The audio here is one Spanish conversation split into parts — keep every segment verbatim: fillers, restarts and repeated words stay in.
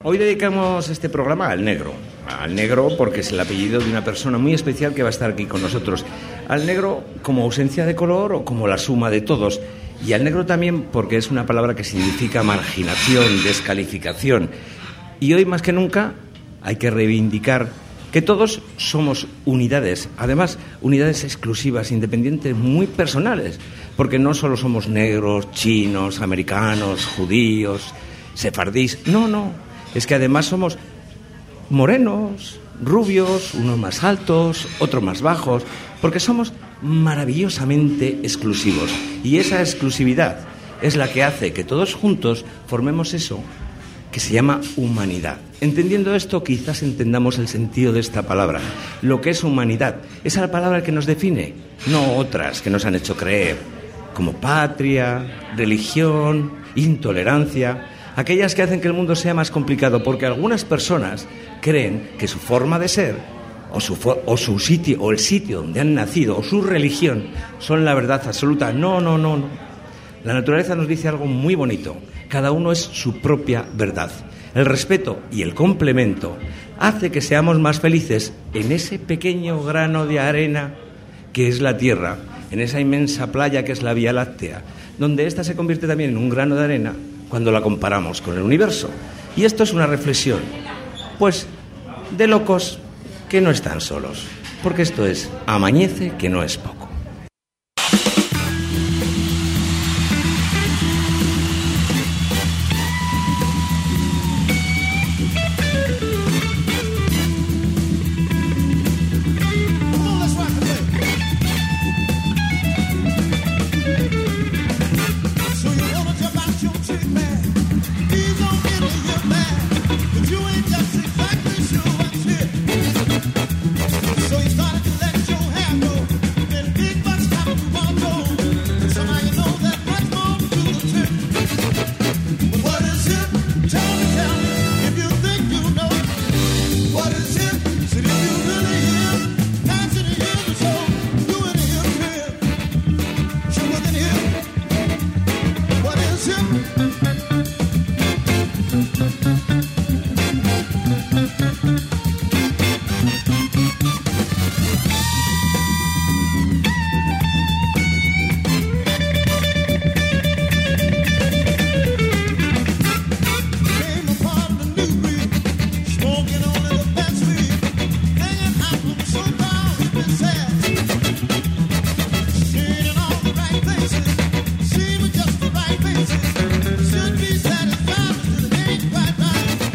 Hoy dedicamos este programa al negro. Al negro porque es el apellido de una persona muy especial que va a estar aquí con nosotros. Al negro como ausencia de color o como la suma de todos. Y al negro también porque es una palabra que significa marginación, descalificación. Y hoy más que nunca hay que reivindicar que todos somos unidades. Además, unidades exclusivas, independientes, muy personales. Porque no solo somos negros, chinos, americanos, judíos, sefardíes. No, no. Es que además somos morenos, rubios, unos más altos, otros más bajos, porque somos maravillosamente exclusivos. Y esa exclusividad es la que hace que todos juntos formemos eso que se llama humanidad. Entendiendo esto, quizás entendamos el sentido de esta palabra. Lo que es humanidad, esa es la palabra que nos define, no otras que nos han hecho creer, como patria, religión, intolerancia, aquellas que hacen que el mundo sea más complicado, porque algunas personas creen que su forma de ser, o su, o su sitio, o el sitio donde han nacido, o su religión, son la verdad absoluta. No, no, no, no. La naturaleza nos dice algo muy bonito. Cada uno es su propia verdad. El respeto y el complemento hace que seamos más felices en ese pequeño grano de arena que es la Tierra, en esa inmensa playa que es la Vía Láctea, donde ésta se convierte también en un grano de arena cuando la comparamos con el universo. Y esto es una reflexión, pues, de locos que no están solos, porque esto es Amañece que no es poco. Should be satisfied, but it ain't quite right.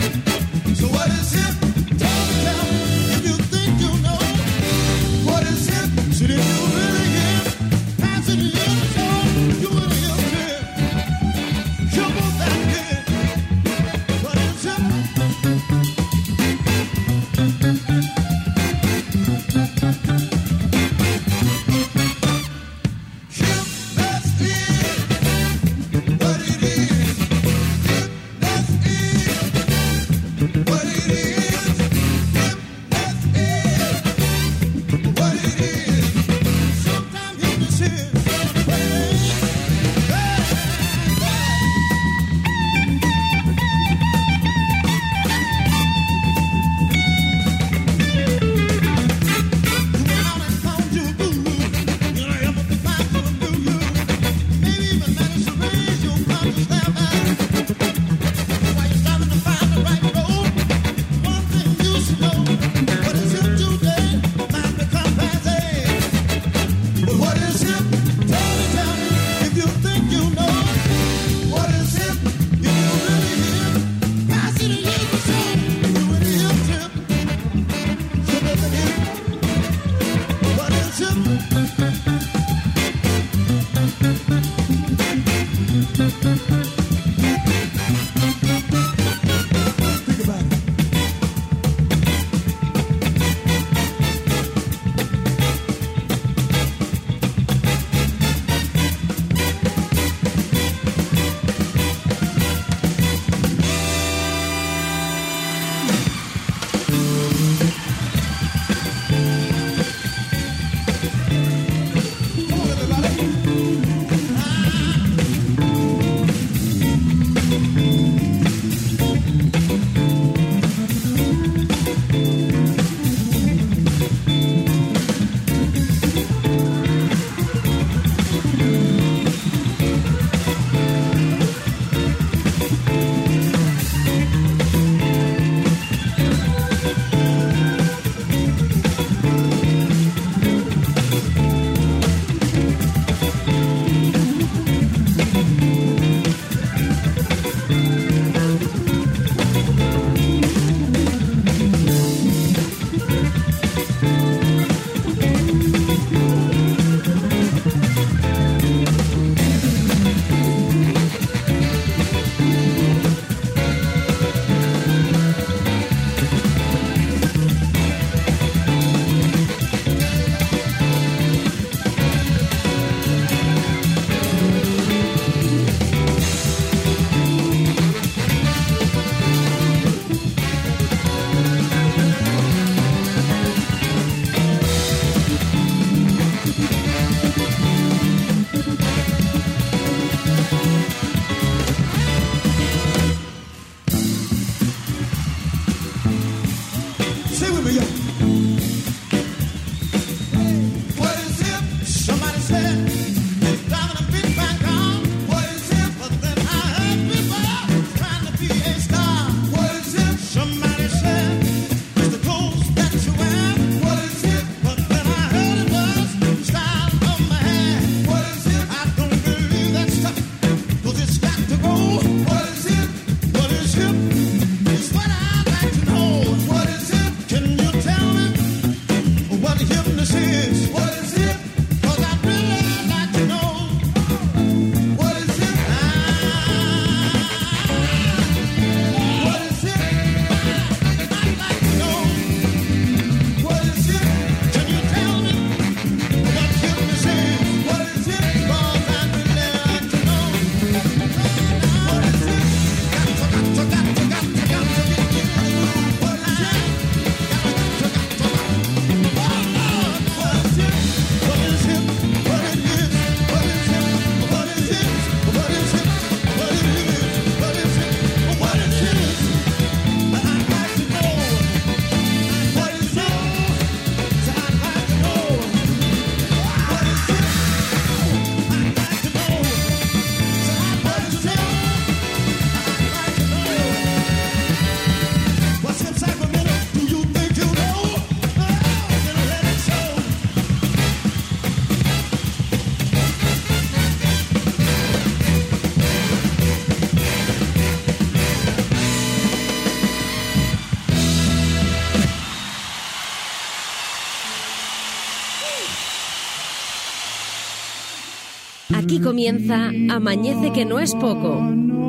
Aquí comienza Amanece que no es poco.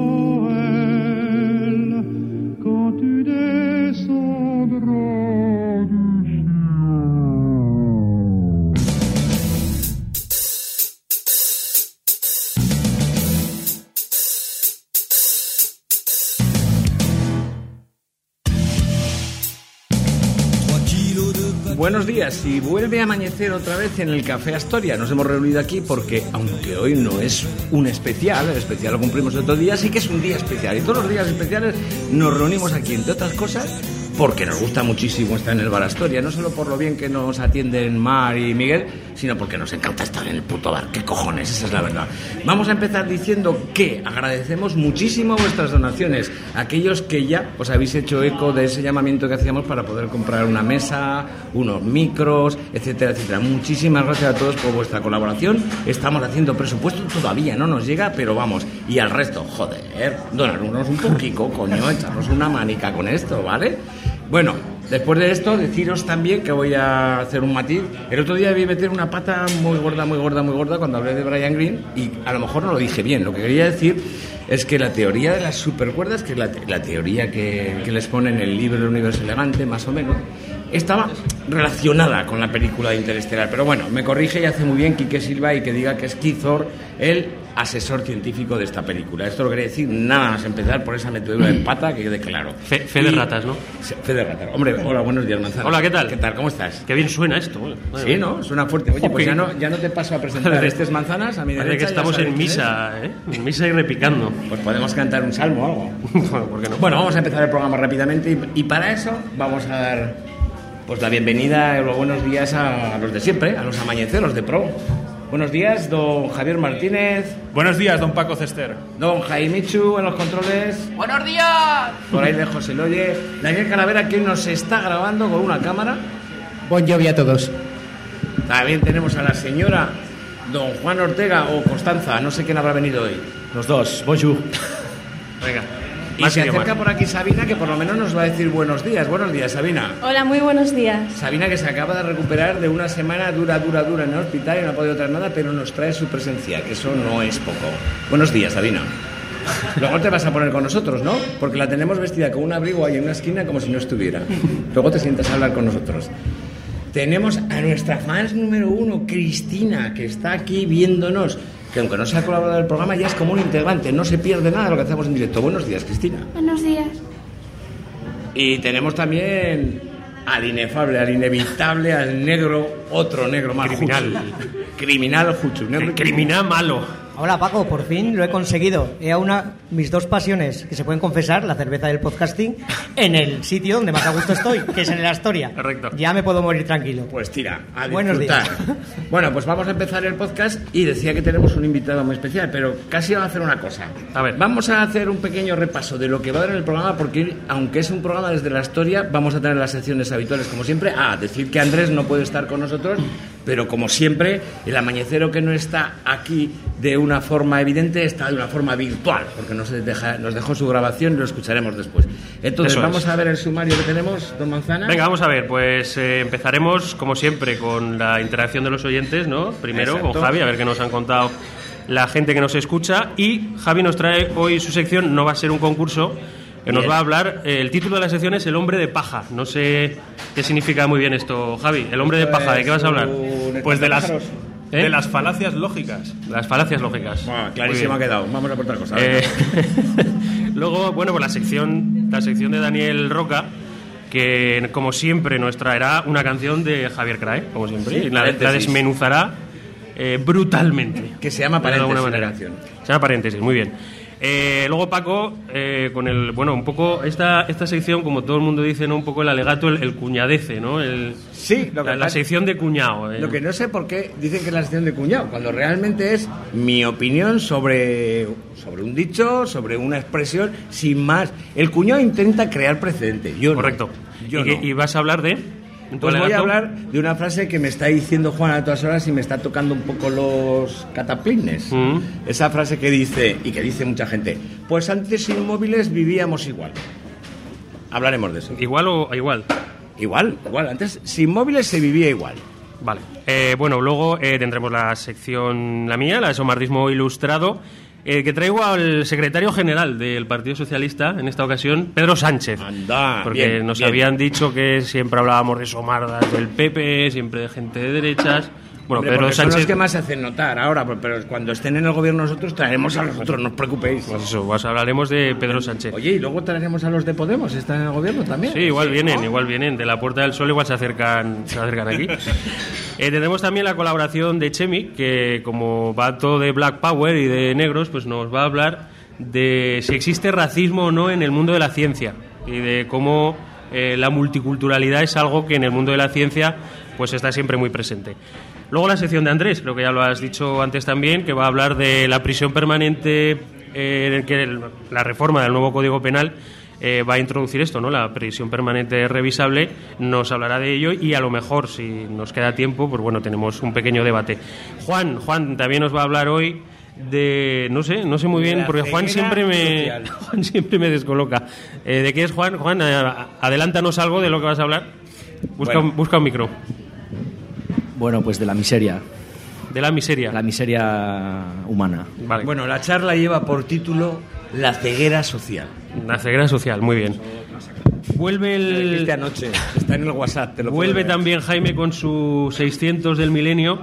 Buenos días, y vuelve a amanecer otra vez en el Café Astoria. Nos hemos reunido aquí porque, aunque hoy no es un especial, el especial lo cumplimos otro día, sí que es un día especial. Y todos los días especiales nos reunimos aquí, entre otras cosas, porque nos gusta muchísimo estar en el Bar Astoria. No solo por lo bien que nos atienden Mar y Miguel, sino porque nos encanta estar en el puto bar. ¿Qué cojones? Esa es la verdad. Vamos a empezar diciendo que agradecemos muchísimo vuestras donaciones. Aquellos que ya os habéis hecho eco de ese llamamiento que hacíamos para poder comprar una mesa, unos micros, etcétera, etcétera. Muchísimas gracias a todos por vuestra colaboración. Estamos haciendo presupuesto, todavía no nos llega, pero vamos. Y al resto, joder, donarnos un poquito, coño, echarnos una manica con esto, ¿vale? Bueno, después de esto, deciros también que voy a hacer un matiz. El otro día vi meter una pata muy gorda, muy gorda, muy gorda cuando hablé de Brian Greene, y a lo mejor no lo dije bien. Lo que quería decir es que la teoría de las supercuerdas, que es la, te- la teoría que, que les pone en el libro El universo elegante, más o menos, estaba relacionada con la película de Interestelar. Pero bueno, me corrige y hace muy bien Quique Silva y que diga que es Keith Thor el asesor científico de esta película. Esto lo quería decir nada más empezar por esa metedura de pata que quede claro. Fe, fe de Y- ratas, ¿no? Fe de ratas. Hombre, hola, buenos días, Manzana. Hola, ¿qué tal? ¿Qué tal? ¿Cómo estás? Qué bien suena esto. Bueno, Sí, ¿no? Suena fuerte. Oye, pues ya no, ya no te paso a presentar estas manzanas a mi Parece derecha. que ya estamos sabes en quién misa, ¿eh? En misa y repicando. es. Pues podemos cantar un salmo o algo. Bueno, ¿por qué no? Bueno, vamos a empezar el programa rápidamente y, y para eso vamos a dar pues la bienvenida y los buenos días a los de siempre, a los amañeceros de Pro. Buenos días, don Javier Martínez. Buenos días, don Paco Cester. Don Jaimichu en los controles. ¡Buenos días! Por ahí lejos se lo oye. Daniel Calavera, que nos está grabando con una cámara. Bon Jovi a todos. También tenemos a la señora don Juan Ortega o Constanza, no sé quién habrá venido hoy. Los dos, bonjour. Venga. Y Más se idiomas. acerca por aquí Sabina, que por lo menos nos va a decir buenos días. Buenos días, Sabina. Hola, muy buenos días. Sabina, que se acaba de recuperar de una semana dura, dura, dura en el hospital y no ha podido traer nada, pero nos trae su presencia, que eso no es poco. Buenos días, Sabina. Luego te vas a poner con nosotros, ¿no? Porque la tenemos vestida con un abrigo ahí en una esquina como si no estuviera. Luego te sientas a hablar con nosotros. Tenemos a nuestra fans número uno, Cristina, que está aquí viéndonos, que aunque no se ha colaborado en el programa, ya es como un integrante, no se pierde nada de lo que hacemos en directo. Buenos días, Cristina. Buenos días. Y tenemos también al inefable, al inevitable, al negro, otro negro más. Criminal. Juchu. Criminal Juchu. Negro y Criminal malo. Hola Paco, por fin lo he conseguido. He aunado mis dos pasiones que se pueden confesar, la cerveza del podcasting, en el sitio donde más a gusto estoy, que es en el Astoria. Correcto. Ya me puedo morir tranquilo. Pues tira, a Buenos disfrutar. días. Bueno, pues vamos a empezar el podcast y decía que tenemos un invitado muy especial, pero casi vamos a hacer una cosa. A ver. Vamos a hacer un pequeño repaso de lo que va a dar en el programa, porque aunque es un programa desde la Astoria, vamos a tener las secciones habituales como siempre. Ah, decir que Andrés no puede estar con nosotros, pero como siempre, el amañecero que no está aquí de una forma evidente está de una forma virtual, porque nos, deja, nos dejó su grabación y lo escucharemos después. Entonces, Eso vamos es. a ver el sumario que tenemos, don Manzana. Venga, vamos a ver, pues eh, empezaremos, como siempre, con la interacción de los oyentes, ¿no? Primero Exacto. con Javi, a ver qué nos han contado la gente que nos escucha. Y Javi nos trae hoy su sección, no va a ser un concurso, que nos Bien. va a hablar, eh, el título de la sección es El hombre de paja. No sé qué significa muy bien esto, Javi. El hombre de paja, ¿de qué vas a hablar? Pues de las, espantapájaros. ¿Eh? de las falacias lógicas. Las falacias lógicas. Bueno, Muy clarísimo ha bien. quedado. Vamos a por otra cosa. Eh, luego, bueno, pues la sección, la sección de Daniel Roca, que como siempre nos traerá una canción de Javier Crae, como siempre, Sí, y la, la paréntesis. desmenuzará eh, brutalmente. Que se llama De alguna paréntesis, manera. la canción. Se llama paréntesis, muy bien. Eh, luego Paco, eh, con el, bueno, un poco esta, esta sección, como todo el mundo dice, ¿no? Un poco el alegato, el, el cuñadece, ¿no? El, Sí, lo que la, la pasa- sección de cuñado. eh. Lo que no sé por qué dicen que es la sección de cuñado, cuando realmente es mi opinión sobre, sobre un dicho, sobre una expresión, sin más. El cuñado intenta crear precedente, yo no. Correcto. Yo y, que- no. y vas a hablar de... en tu Pues voy a alegato? hablar de una frase que me está diciendo Juan a todas horas y me está tocando un poco los cataplines. Mm. Esa frase que dice, y que dice mucha gente, pues antes sin móviles vivíamos igual. Hablaremos de eso. ¿Igual o igual? Igual, igual. Antes sin móviles se vivía igual. Vale. Eh, bueno, luego eh, tendremos la sección, la mía, la de somardismo ilustrado, eh, que traigo al secretario general del Partido Socialista, en esta ocasión, Pedro Sánchez. Anda, porque bien, nos bien. habían dicho que siempre hablábamos de somardas del P P, siempre de gente de derechas. Bueno, Hombre, Pedro porque son Sánchez... los que más se hacen notar ahora, pero cuando estén en el gobierno nosotros traeremos a los otros, no os preocupéis. Pues eso, pues hablaremos de Pedro Sánchez. Oye, y luego traeremos a los de Podemos, ¿están en el gobierno también? Sí, igual vienen, igual vienen. De la Puerta del Sol igual se acercan, se acercan aquí. Eh, tenemos también la colaboración de Chemi, que como va todo de Black Power y de negros, pues nos va a hablar de si existe racismo o no en el mundo de la ciencia y de cómo eh, la multiculturalidad es algo que en el mundo de la ciencia pues está siempre muy presente. Luego la sección de Andrés, creo que ya lo has dicho antes también, que va a hablar de la prisión permanente, eh, en el que el, la reforma del nuevo Código Penal eh, va a introducir esto, ¿no? La prisión permanente revisable, nos hablará de ello y a lo mejor, si nos queda tiempo, pues bueno, tenemos un pequeño debate. Juan, Juan también nos va a hablar hoy de, no sé, no sé muy bien, porque Juan siempre me, Juan siempre me descoloca. Eh, ¿De qué es Juan? Juan, adelántanos algo de lo que vas a hablar. Busca, Bueno. un, busca un micro. Bueno, pues de la miseria, De la miseria. la miseria humana. Vale. Bueno, la charla lleva por título La ceguera social. La ceguera social, muy bien. Vuelve Este el... anoche, está en el WhatsApp, te lo puedo Vuelve leer. también Jaime con su seiscientos del milenio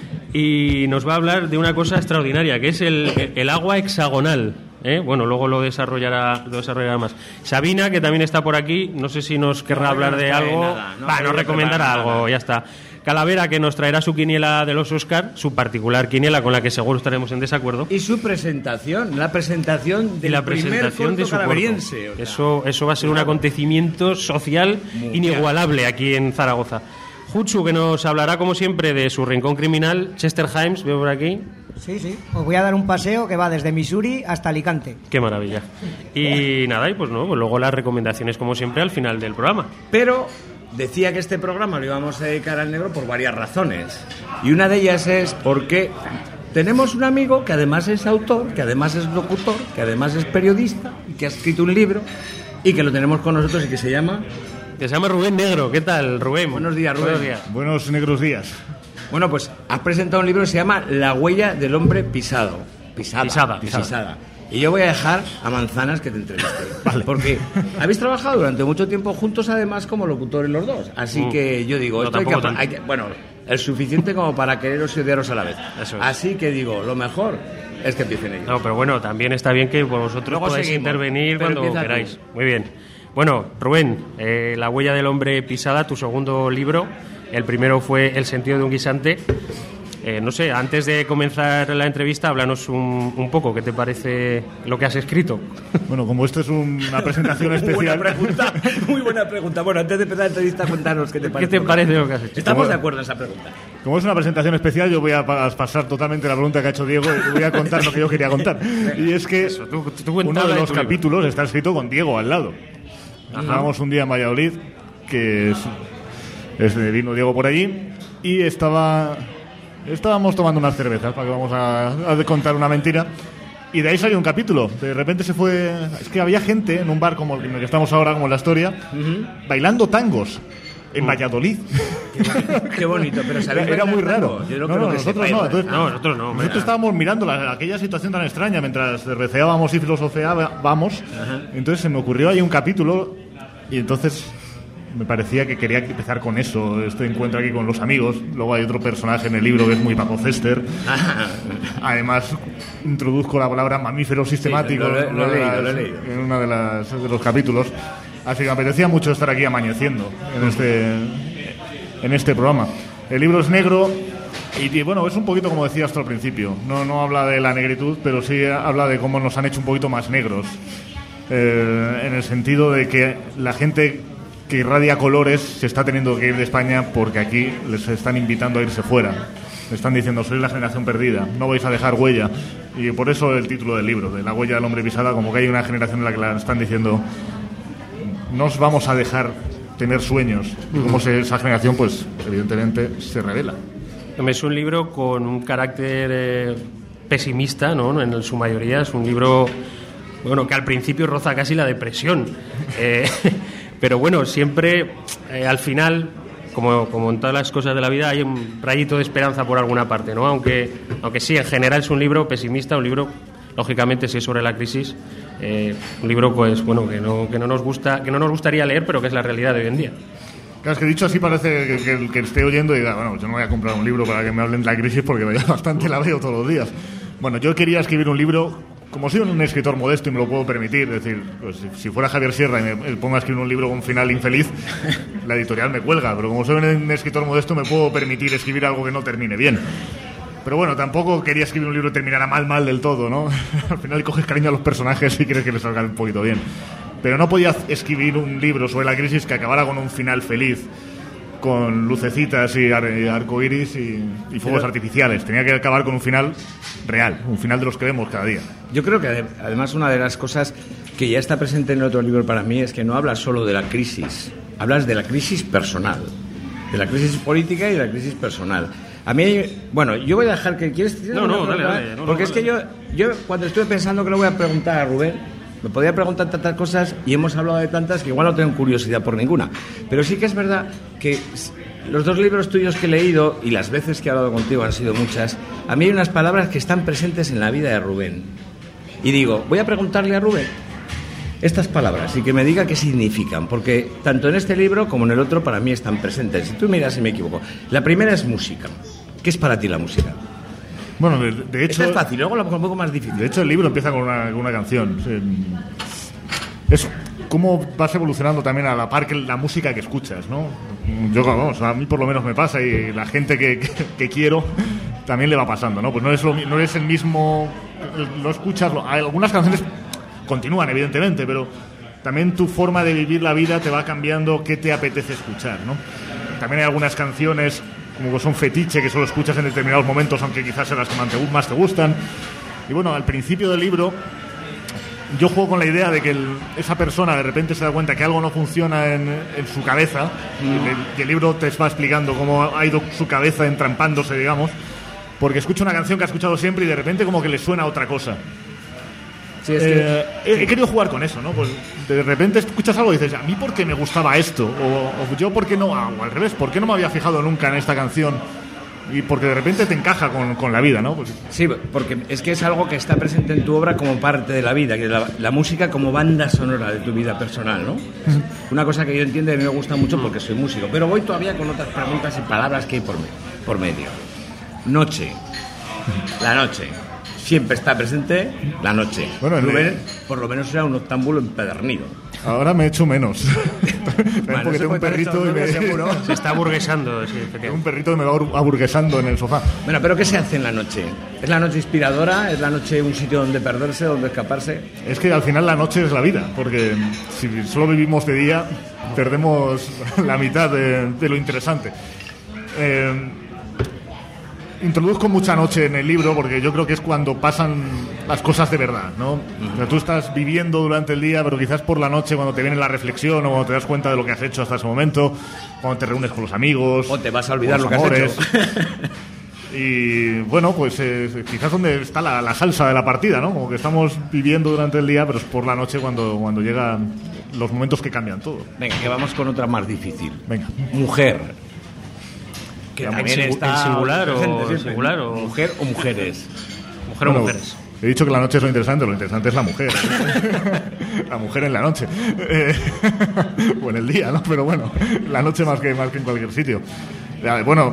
y nos va a hablar de una cosa extraordinaria, que es el, el agua hexagonal. ¿eh? Bueno, luego lo desarrollará, lo desarrollará más. Sabina, que también está por aquí, no sé si nos querrá No, hablar no de trae algo. nada, no Va, trae nos recomendará nada. algo, ya está. Calavera, que nos traerá su quiniela de los Oscar, su particular quiniela con la que seguro estaremos en desacuerdo. Y su presentación, la presentación Y del la primer presentación de corto su corto. calaveriense, o sea. Eso, eso va a ser un acontecimiento social Mundial. inigualable aquí en Zaragoza. Jutsu, que nos hablará como siempre de su rincón criminal. Chester Himes, veo por aquí. Sí, sí. Os voy a dar un paseo que va desde Missouri hasta Alicante. Qué maravilla. Y nada, y pues no, pues luego las recomendaciones como siempre al final del programa. Pero decía que este programa lo íbamos a dedicar al negro por varias razones. Y una de ellas es porque tenemos un amigo que además es autor, que además es locutor, que además es periodista, y que ha escrito un libro y que lo tenemos con nosotros y que se llama... Que se llama Rubén Negro. ¿Qué tal, Rubén? Buenos días, Rubén. Buenos días. Buenos negros días. Bueno, pues has presentado un libro que se llama La huella del hombre pisado. Pisada. Pisada. Pisada. Y yo voy a dejar a Manzanas que te entreviste. Vale. Porque habéis trabajado durante mucho tiempo juntos, además, como locutores los dos. Así Mm. que yo digo, No, esto hay que, tampoco apa- tanto. hay que- bueno, el suficiente como para quereros y odiaros a la vez. Eso es. Así que digo, lo mejor es que empiecen ellos. No, pero bueno, también está bien que vosotros Luego podáis seguimos, intervenir pero cuando empieza tú. queráis. Muy bien. Bueno, Rubén, eh, La huella del hombre pisada, tu segundo libro. El primero fue El sentido de un guisante. Eh, no sé, antes de comenzar la entrevista, háblanos un, un poco, ¿qué te parece lo que has escrito? Bueno, como esto es una presentación Muy buena especial... pregunta, muy buena pregunta. Bueno, antes de empezar la entrevista, cuéntanos qué te ¿Qué parece. te parece lo que has hecho? Estamos de acuerdo en esa pregunta. Como es una presentación especial, yo voy a pa- pasar totalmente la pregunta que ha hecho Diego y voy a contar lo que yo quería contar. Y es que Eso, tú- tú cuenta uno la de de los tu libro. capítulos está escrito con Diego al lado. Estábamos un día en Valladolid, que es, es- vino Diego por allí, y estaba estábamos tomando unas cervezas, para que vamos a, a contar una mentira. Y de ahí salió un capítulo. De repente se fue... Es que había gente en un bar como el que estamos ahora, como en la Historia, bailando tangos en Valladolid. Qué bonito, pero ¿sabéis Era muy bailar raro. tango? Yo No, creo no, que nosotros sepáis no. bailar. Entonces, No, nosotros no. hombre. nosotros estábamos mirando la- aquella situación tan extraña mientras receábamos y filosofeábamos. Entonces se me ocurrió ahí un capítulo y entonces me parecía que quería empezar con eso, este encuentro aquí con los amigos. Luego hay otro personaje en el libro que es muy Paco Cester. Además, introduzco la palabra mamífero sistemático lo he- en lo he una de leído, las- lo he leído. en uno de, las- de los capítulos. Así que me apetecía mucho estar aquí amaneciendo en este, en este programa. El libro es negro y, y, bueno, es un poquito como decías tú al principio. No, no habla de la negritud, pero sí habla de cómo nos han hecho un poquito más negros. Eh, en el sentido de que la gente que irradia colores se está teniendo que ir de España porque aquí les están invitando a irse fuera. Le están diciendo, sois la generación perdida, no vais a dejar huella. Y por eso el título del libro, de La huella del hombre pisada, como que hay una generación en la que la están diciendo, no os vamos a dejar tener sueños. Y como se- esa generación, pues evidentemente se revela. Es un libro con un carácter eh, pesimista, ¿no? En su mayoría es un libro, bueno, que al principio roza casi la depresión. Eh, pero bueno, siempre eh, al final como, como en todas las cosas de la vida, hay un rayito de esperanza por alguna parte, ¿no? Aunque, aunque sí, en general es un libro pesimista, un libro, lógicamente, si es sobre la crisis, eh, un libro, pues, bueno, que no, que no nos gusta, que no nos gustaría leer, pero que es la realidad de hoy en día. Claro, es que dicho así parece que, que el que esté oyendo diga, bueno, yo no voy a comprar un libro para que me hablen de la crisis porque ya bastante la veo todos los días. Bueno, yo quería escribir un libro, como soy un escritor modesto y me lo puedo permitir, es decir, pues, si fuera Javier Sierra y me, me pongo a escribir un libro con un final infeliz, la editorial me cuelga, pero como soy un escritor modesto me puedo permitir escribir algo que no termine bien. Pero bueno, tampoco quería escribir un libro que terminara mal, mal del todo, ¿no? Al final coges cariño a los personajes y quieres que les salga un poquito bien. Pero no podía escribir un libro sobre la crisis que acabara con un final feliz, con lucecitas y, ar- y arcoiris y, y fuegos Pero, artificiales. Tenía que acabar con un final real, un final de los que vemos cada día. Yo creo que además una de las cosas que ya está presente en el otro libro para mí es que no hablas solo de la crisis, hablas de la crisis personal, de la crisis política y de la crisis personal. A mí, bueno, yo voy a dejar que... ¿Quieres? No, no, dale, dale. No, Porque no, es que yo, yo cuando estuve pensando que le voy a preguntar a Rubén, me podía preguntar tantas cosas y hemos hablado de tantas que igual no tengo curiosidad por ninguna. Pero sí que es verdad que los dos libros tuyos que he leído y las veces que he hablado contigo han sido muchas, a mí hay unas palabras que están presentes en la vida de Rubén. Y digo, voy a preguntarle a Rubén estas palabras y que me diga qué significan, porque tanto en este libro como en el otro para mí están presentes. Si tú miras si me equivoco. La primera es música. ¿Qué es para ti la música? Bueno, de, de hecho... Esta es fácil, luego la un poco más difícil. De hecho, el libro empieza con una, con una canción. Es cómo vas evolucionando también a la par que la música que escuchas, ¿no? Yo, vamos, a mí por lo menos me pasa y la gente que, que, que quiero también le va pasando, ¿no? Pues no es, lo, no es el mismo... Lo escuchas... Lo, algunas canciones continúan, evidentemente, pero también tu forma de vivir la vida te va cambiando qué te apetece escuchar, ¿no? También hay algunas canciones... como que son fetiche, que solo escuchas en determinados momentos, aunque quizás sean las que más te gustan. Y bueno, al principio del libro yo juego con la idea de que el, esa persona de repente se da cuenta que algo no funciona en, en su cabeza, mm. y, el, y el libro te va explicando cómo ha ido su cabeza entrampándose, digamos, porque escucha una canción que ha escuchado siempre y de repente como que le suena a otra cosa. Sí, es eh, que... he, he querido jugar con eso, ¿no? Pues de repente escuchas algo y dices, ¿a mí por qué me gustaba esto? O, o yo por qué no, o al revés, ¿por qué no me había fijado nunca en esta canción? Y porque de repente te encaja con, con la vida, ¿no? Pues... Sí, porque es que es algo que está presente en tu obra como parte de la vida, que la, la música como banda sonora de tu vida personal, ¿no? Una cosa que yo entiendo y a mí me gusta mucho porque soy músico, pero voy todavía con otras preguntas y palabras que hay por, me, por medio. Noche, la noche. Siempre está presente la noche. Bueno, Rubén, el... por lo menos era un octámbulo empedernido. Ahora me echo menos. Bueno, porque tengo un perrito y me... Se está aburguesando. Sí, tengo un perrito y me va aburguesando en el sofá. Bueno, pero ¿qué se hace en la noche? ¿Es la noche inspiradora? ¿Es la noche un sitio donde perderse, donde escaparse? Es que al final la noche es la vida, porque si solo vivimos de día, perdemos la mitad de, de lo interesante. Eh... Introduzco mucha noche en el libro porque yo creo que es cuando pasan las cosas de verdad, ¿no? O sea, tú estás viviendo durante el día, pero quizás por la noche cuando te viene la reflexión o cuando te das cuenta de lo que has hecho hasta ese momento, cuando te reúnes con los amigos... O te vas a olvidar lo que amores. has hecho. Y bueno, pues eh, quizás donde está la, la salsa de la partida, ¿no? Como que estamos viviendo durante el día, pero es por la noche cuando, cuando llegan los momentos que cambian todo. Venga, que vamos con otra más difícil. Venga. Mujer. Que también ¿En está singular o, siempre, singular o mujer o mujeres? Mujer bueno, o mujeres. He dicho que la noche es lo interesante, lo interesante es la mujer. La mujer en la noche. Eh, o en el día, ¿no? Pero bueno, la noche más que, más que en cualquier sitio. Bueno,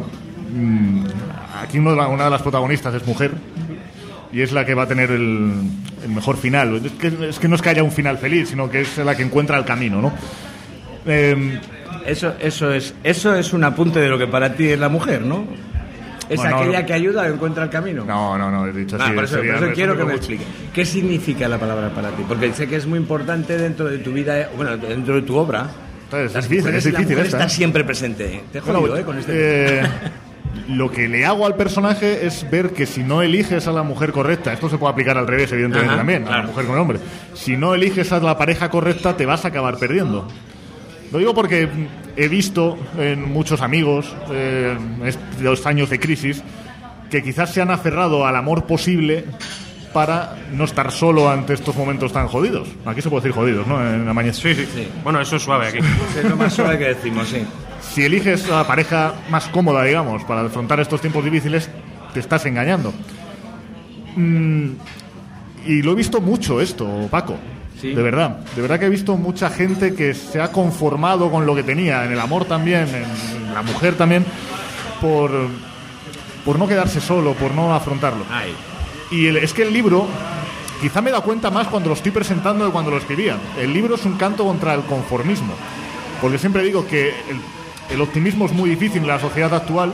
aquí una de las protagonistas es mujer y es la que va a tener el, el mejor final. Es que, es que no es que haya un final feliz, sino que es la que encuentra el camino, ¿no? Eh, Eso, eso, es, eso es un apunte de lo que para ti es la mujer, ¿no? Es bueno, aquella no, que ayuda a encuentra el camino. No, no, no, he dicho así. Ah, por eso, sería, por eso quiero que me mucho. explique. ¿Qué significa la palabra para ti? Porque sé que es muy importante dentro de tu vida, bueno, dentro de tu obra. Entonces, es difícil, es difícil esta. Está siempre presente. Te he jodido, bueno, ¿eh? Con este... Eh, lo que le hago al personaje es ver que si no eliges a la mujer correcta, esto se puede aplicar al revés, evidentemente. Ajá, también, claro. A la mujer con el hombre. Si no eliges a la pareja correcta, te vas a acabar perdiendo. Lo digo porque he visto en muchos amigos, eh, estos años de crisis, que quizás se han aferrado al amor posible para no estar solo ante estos momentos tan jodidos. Aquí se puede decir jodidos, ¿no? En la mañana. Sí, sí, sí. Bueno, eso es suave aquí. Es lo más suave que decimos, sí. si eliges a la pareja más cómoda, digamos, para afrontar estos tiempos difíciles, te estás engañando. Mm, y lo he visto mucho esto, Paco. Sí. De verdad, de verdad que he visto mucha gente que se ha conformado con lo que tenía, en el amor también, en la mujer también, por, por no quedarse solo, por no afrontarlo. Ay. Y el, es que el libro, quizá me he dado cuenta más cuando lo estoy presentando de cuando lo escribía. El libro es un canto contra el conformismo, porque siempre digo que el, el optimismo es muy difícil en la sociedad actual,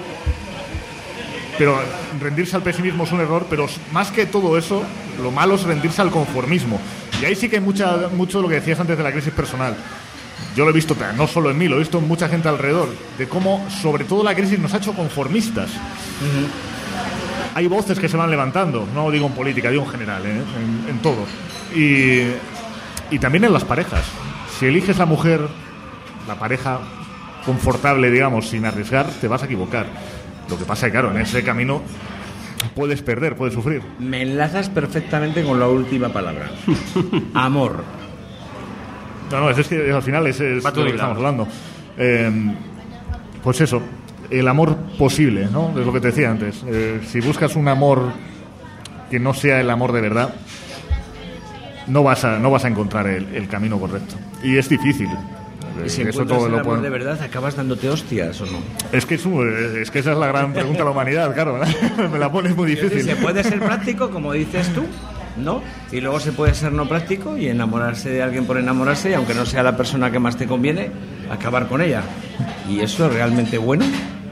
pero rendirse al pesimismo es un error, pero más que todo eso, lo malo es rendirse al conformismo. Y ahí sí que hay mucha, mucho de lo que decías antes de la crisis personal. Yo lo he visto, no solo en mí, lo he visto en mucha gente alrededor, de cómo, sobre todo, la crisis nos ha hecho conformistas. Uh-huh. Hay voces que se van levantando, no digo en política, digo en general, ¿eh? en, en todo. Y, y también en las parejas. Si eliges la mujer, la pareja confortable, digamos, sin arriesgar, te vas a equivocar. Lo que pasa es que, claro, en ese camino puedes perder, puedes sufrir. Me enlazas perfectamente con la última palabra. Amor. No, no, es que al final es, es de lo que estamos hablando. Eh, pues eso, el amor posible, ¿no? Es lo que te decía antes. Eh, si buscas un amor que no sea el amor de verdad, no vas a, no vas a encontrar el, el camino correcto. Y es difícil. Y si eso todo el lo amor pueden... de verdad, ¿acabas dándote hostias o no? Es que, es, es que esa es la gran pregunta de la humanidad, claro. Me la pones muy difícil. Se puede ser práctico, como dices tú, ¿no? Y luego se puede ser no práctico y enamorarse de alguien por enamorarse, y aunque no sea la persona que más te conviene, acabar con ella. ¿Y eso es realmente bueno?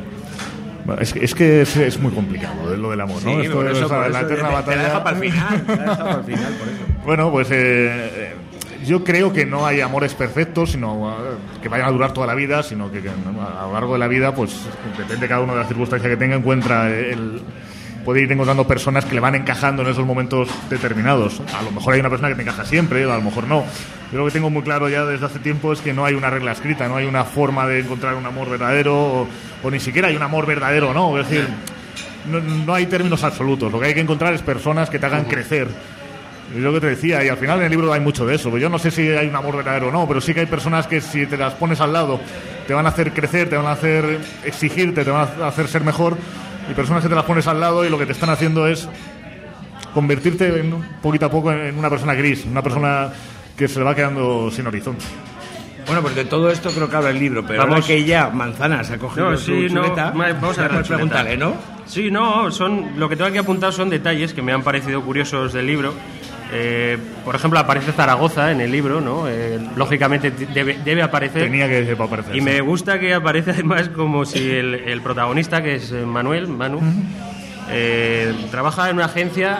Bueno, es, es que es, es muy complicado lo del amor, ¿no? Sí, Esto por eso, es por la eso, eterna te, batalla. Te la deja para el final, te la deja para el final, por eso. Bueno, pues eh, yo creo que no hay amores perfectos, sino uh, que vayan a durar toda la vida, sino que, que a lo largo de la vida, pues depende cada uno de las circunstancias que tenga, encuentra el... puede ir encontrando personas que le van encajando en esos momentos determinados. A lo mejor hay una persona que te encaja siempre, a lo mejor no. Yo lo que tengo muy claro ya desde hace tiempo es que no hay una regla escrita, no hay una forma de encontrar un amor verdadero, o, o ni siquiera hay un amor verdadero, ¿no? Es decir, no, no hay términos absolutos. Lo que hay que encontrar es personas que te hagan crecer. Es lo que te decía, y al final en el libro hay mucho de eso. Yo no sé si hay un amor verdadero o no, pero sí que hay personas que si te las pones al lado te van a hacer crecer, te van a hacer exigirte, te van a hacer ser mejor. Y personas que te las pones al lado y lo que te están haciendo es convertirte en, poquito a poco en una persona gris, una persona que se le va quedando sin horizonte. Bueno, pues de todo esto creo que habla el libro, pero vamos, ahora que ya Manzanas ha cogido no, su sí, chuleta, no, vamos a ver, preguntarle, ¿no? Sí, no, son, lo que tengo aquí apuntado son detalles que me han parecido curiosos del libro. Eh, por ejemplo, aparece Zaragoza en el libro, ¿no? Eh, lógicamente debe, debe aparecer. Tenía que aparecer. Y sí. Me gusta que aparece además como si el, el protagonista, que es Manuel, Manu, uh-huh. eh, trabaja en una agencia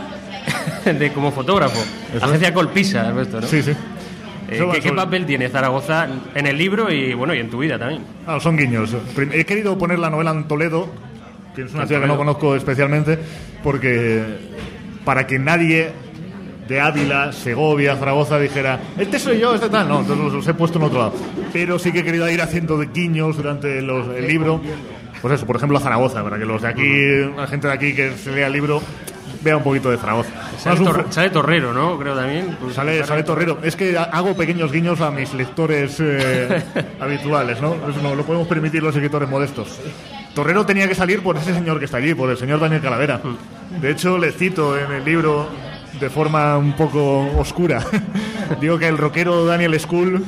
de como fotógrafo. Eso agencia es. Colpisa, ¿has visto, no? Sí, sí. Eh, ¿qué, ¿Qué papel tiene Zaragoza en el libro y bueno y en tu vida también? Ah, son guiños. He querido poner la novela en Toledo, que es una ciudad que no conozco especialmente, porque para que nadie de Ávila, Segovia, Zaragoza dijera, este soy yo, este tal, no, entonces los he puesto en otro lado. Pero sí que he querido ir haciendo guiños durante los, el libro. Pues eso, por ejemplo, a Zaragoza, para que los de aquí, la gente de aquí que se lea el libro, vea un poquito de Zaragoza. Sale, tor- sale Torrero, ¿no? Creo también. Pues sale, sale Torrero. Es que hago pequeños guiños a mis lectores eh, habituales, ¿no? Eso no lo podemos permitir los escritores modestos. Torrero tenía que salir por ese señor que está allí, por el señor Daniel Calavera. De hecho, le cito en el libro de forma un poco oscura. Digo que el rockero Daniel Skull,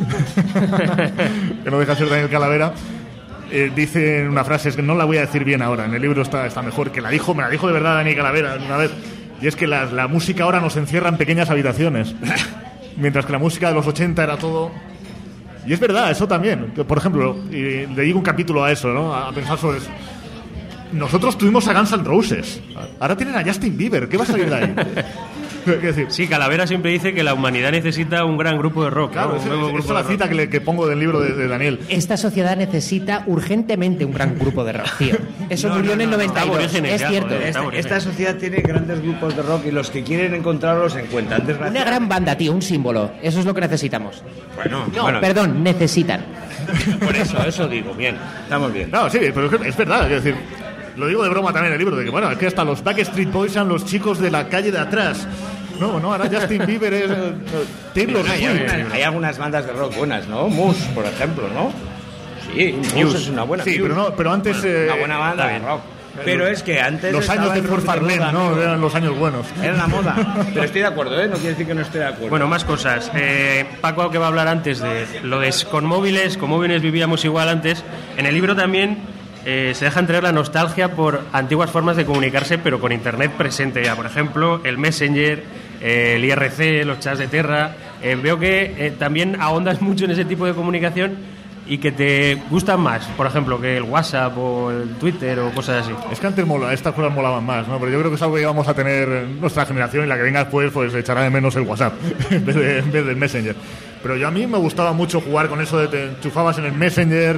que no deja de ser Daniel Calavera, eh, dice en una frase, es que no la voy a decir bien ahora, en el libro está, está mejor, que la dijo, me la dijo de verdad Daniel Calavera una vez, y es que la, la música ahora nos encierra en pequeñas habitaciones, mientras que la música de los ochenta era todo... Y es verdad, eso también. Por ejemplo, y le digo un capítulo a eso, ¿no? A pensar sobre eso. Nosotros tuvimos a Guns N' Roses. Ahora tienen a Justin Bieber. ¿Qué va a salir de ahí? ¿Qué decir? Sí, Calavera siempre dice que la humanidad necesita un gran grupo de rock. Claro, ¿no? esa es la cita que, le, que pongo del libro de, de Daniel. Esta sociedad necesita urgentemente un gran grupo de rock, tío. Eso no, murió no, no, en el noventa y dos, no, es cierto. Esta, esta sociedad tiene grandes grupos de rock y los que quieren encontrarlos encuentran. Una gran banda, tío, un símbolo. Eso es lo que necesitamos. Bueno, no, bueno. Perdón, necesitan. Por eso, eso digo, bien. Estamos bien. No, sí, pero es, es verdad, es decir... Lo digo de broma también en el libro, de que bueno, es que hasta los Backstreet Boys eran los chicos de la calle de atrás. No, no, ahora Justin Bieber es uh, Taylor Swift. Hay, hay algunas bandas de rock buenas, ¿no? Muse, por ejemplo, ¿no? Sí, Muse es una buena. Sí, pero, no, pero antes... Bueno, eh, una buena banda de rock. Pero es que antes... Los años de Fort Farlane, ¿no? Eran los años buenos. Era la moda. Pero estoy de acuerdo, ¿eh? No quiere decir que no esté de acuerdo. Bueno, más cosas. Eh, Paco, que va a hablar antes de lo de con móviles, con móviles vivíamos igual antes. En el libro también eh, se deja entrever la nostalgia por antiguas formas de comunicarse, pero con Internet presente ya. Por ejemplo, el Messenger, eh, el I R C, los chats de Terra. Eh, veo que eh, también ahondas mucho en ese tipo de comunicación y que te gustan más, por ejemplo, que el WhatsApp o el Twitter o cosas así. Es que antes mola, estas cosas molaban más, ¿no? Pero yo creo que es algo que íbamos a tener nuestra generación y la que venga después, pues echará de menos el WhatsApp en vez, de, en vez del Messenger. Pero yo a mí me gustaba mucho jugar con eso de te enchufabas en el Messenger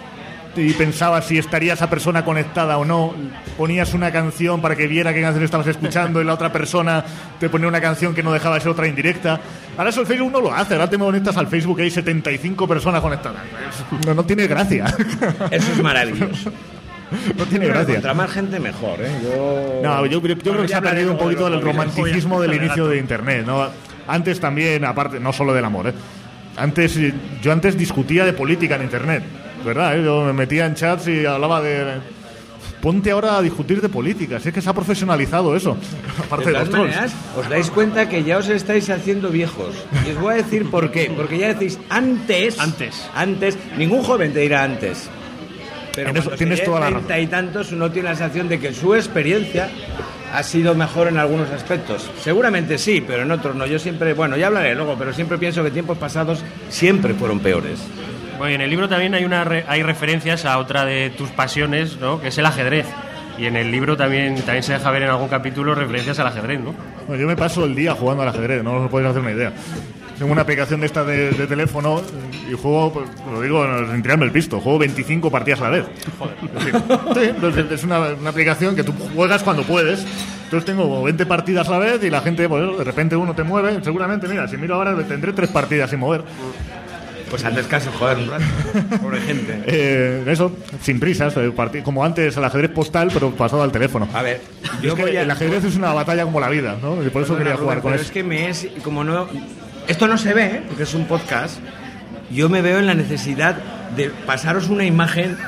y pensabas si estaría esa persona conectada o no, ponías una canción para que viera qué canción estabas escuchando y la otra persona te ponía una canción que no dejaba de ser otra indirecta. Ahora eso el Facebook no lo hace, ahora te conectas al Facebook y hay setenta y cinco personas conectadas. No, no tiene gracia. Eso es maravilloso. No tiene gracia. Contra más gente mejor, ¿eh? Yo, no, yo, yo creo bueno, que se ha perdido un poquito del romanticismo del inicio de Internet, ¿no? Antes también, aparte, no solo del amor, ¿eh? Antes, yo antes discutía de política en Internet, ¿verdad? ¿Eh? Yo me metía en chats y hablaba de... Ponte ahora a discutir de política, si es que se ha profesionalizado eso. Aparte de, de todas los maneras, os dais cuenta que ya os estáis haciendo viejos. Y os voy a decir por qué. Porque ya decís, antes... Antes. Antes, ningún joven te dirá antes. Pero en eso tienes toda la razón. treinta y tantos, uno tiene la sensación de que su experiencia ha sido mejor en algunos aspectos. Seguramente sí, pero en otros no. Yo siempre, bueno, ya hablaré luego, pero siempre pienso que tiempos pasados siempre fueron peores. Bueno, y en el libro también hay una re- hay referencias a otra de tus pasiones, ¿no? Que es el ajedrez. Y en el libro también, también se deja ver en algún capítulo referencias al ajedrez, ¿no? Bueno, yo me paso el día jugando al ajedrez, no os podéis hacer una idea. Tengo una aplicación de esta de, de teléfono y juego, pues, lo digo sin tirarme el pisto, juego veinticinco partidas a la vez. Joder. Es decir, sí, entonces es una, una aplicación que tú juegas cuando puedes. Entonces tengo veinte partidas a la vez y la gente, pues, de repente uno te mueve. Seguramente, mira, si miro ahora tendré tres partidas sin mover. Pues al descanso, joder, un rato. Pobre gente. Eh, eso, sin prisas, eh, partid- como antes el ajedrez postal, pero pasado al teléfono. A ver, yo es que voy a... el ajedrez es una batalla como la vida, ¿no? Y por eso Perdona, quería Rubén, jugar con pero eso. es que me es, como no... Esto no se ve, ¿eh? Porque es un podcast. Yo me veo en la necesidad de pasaros una imagen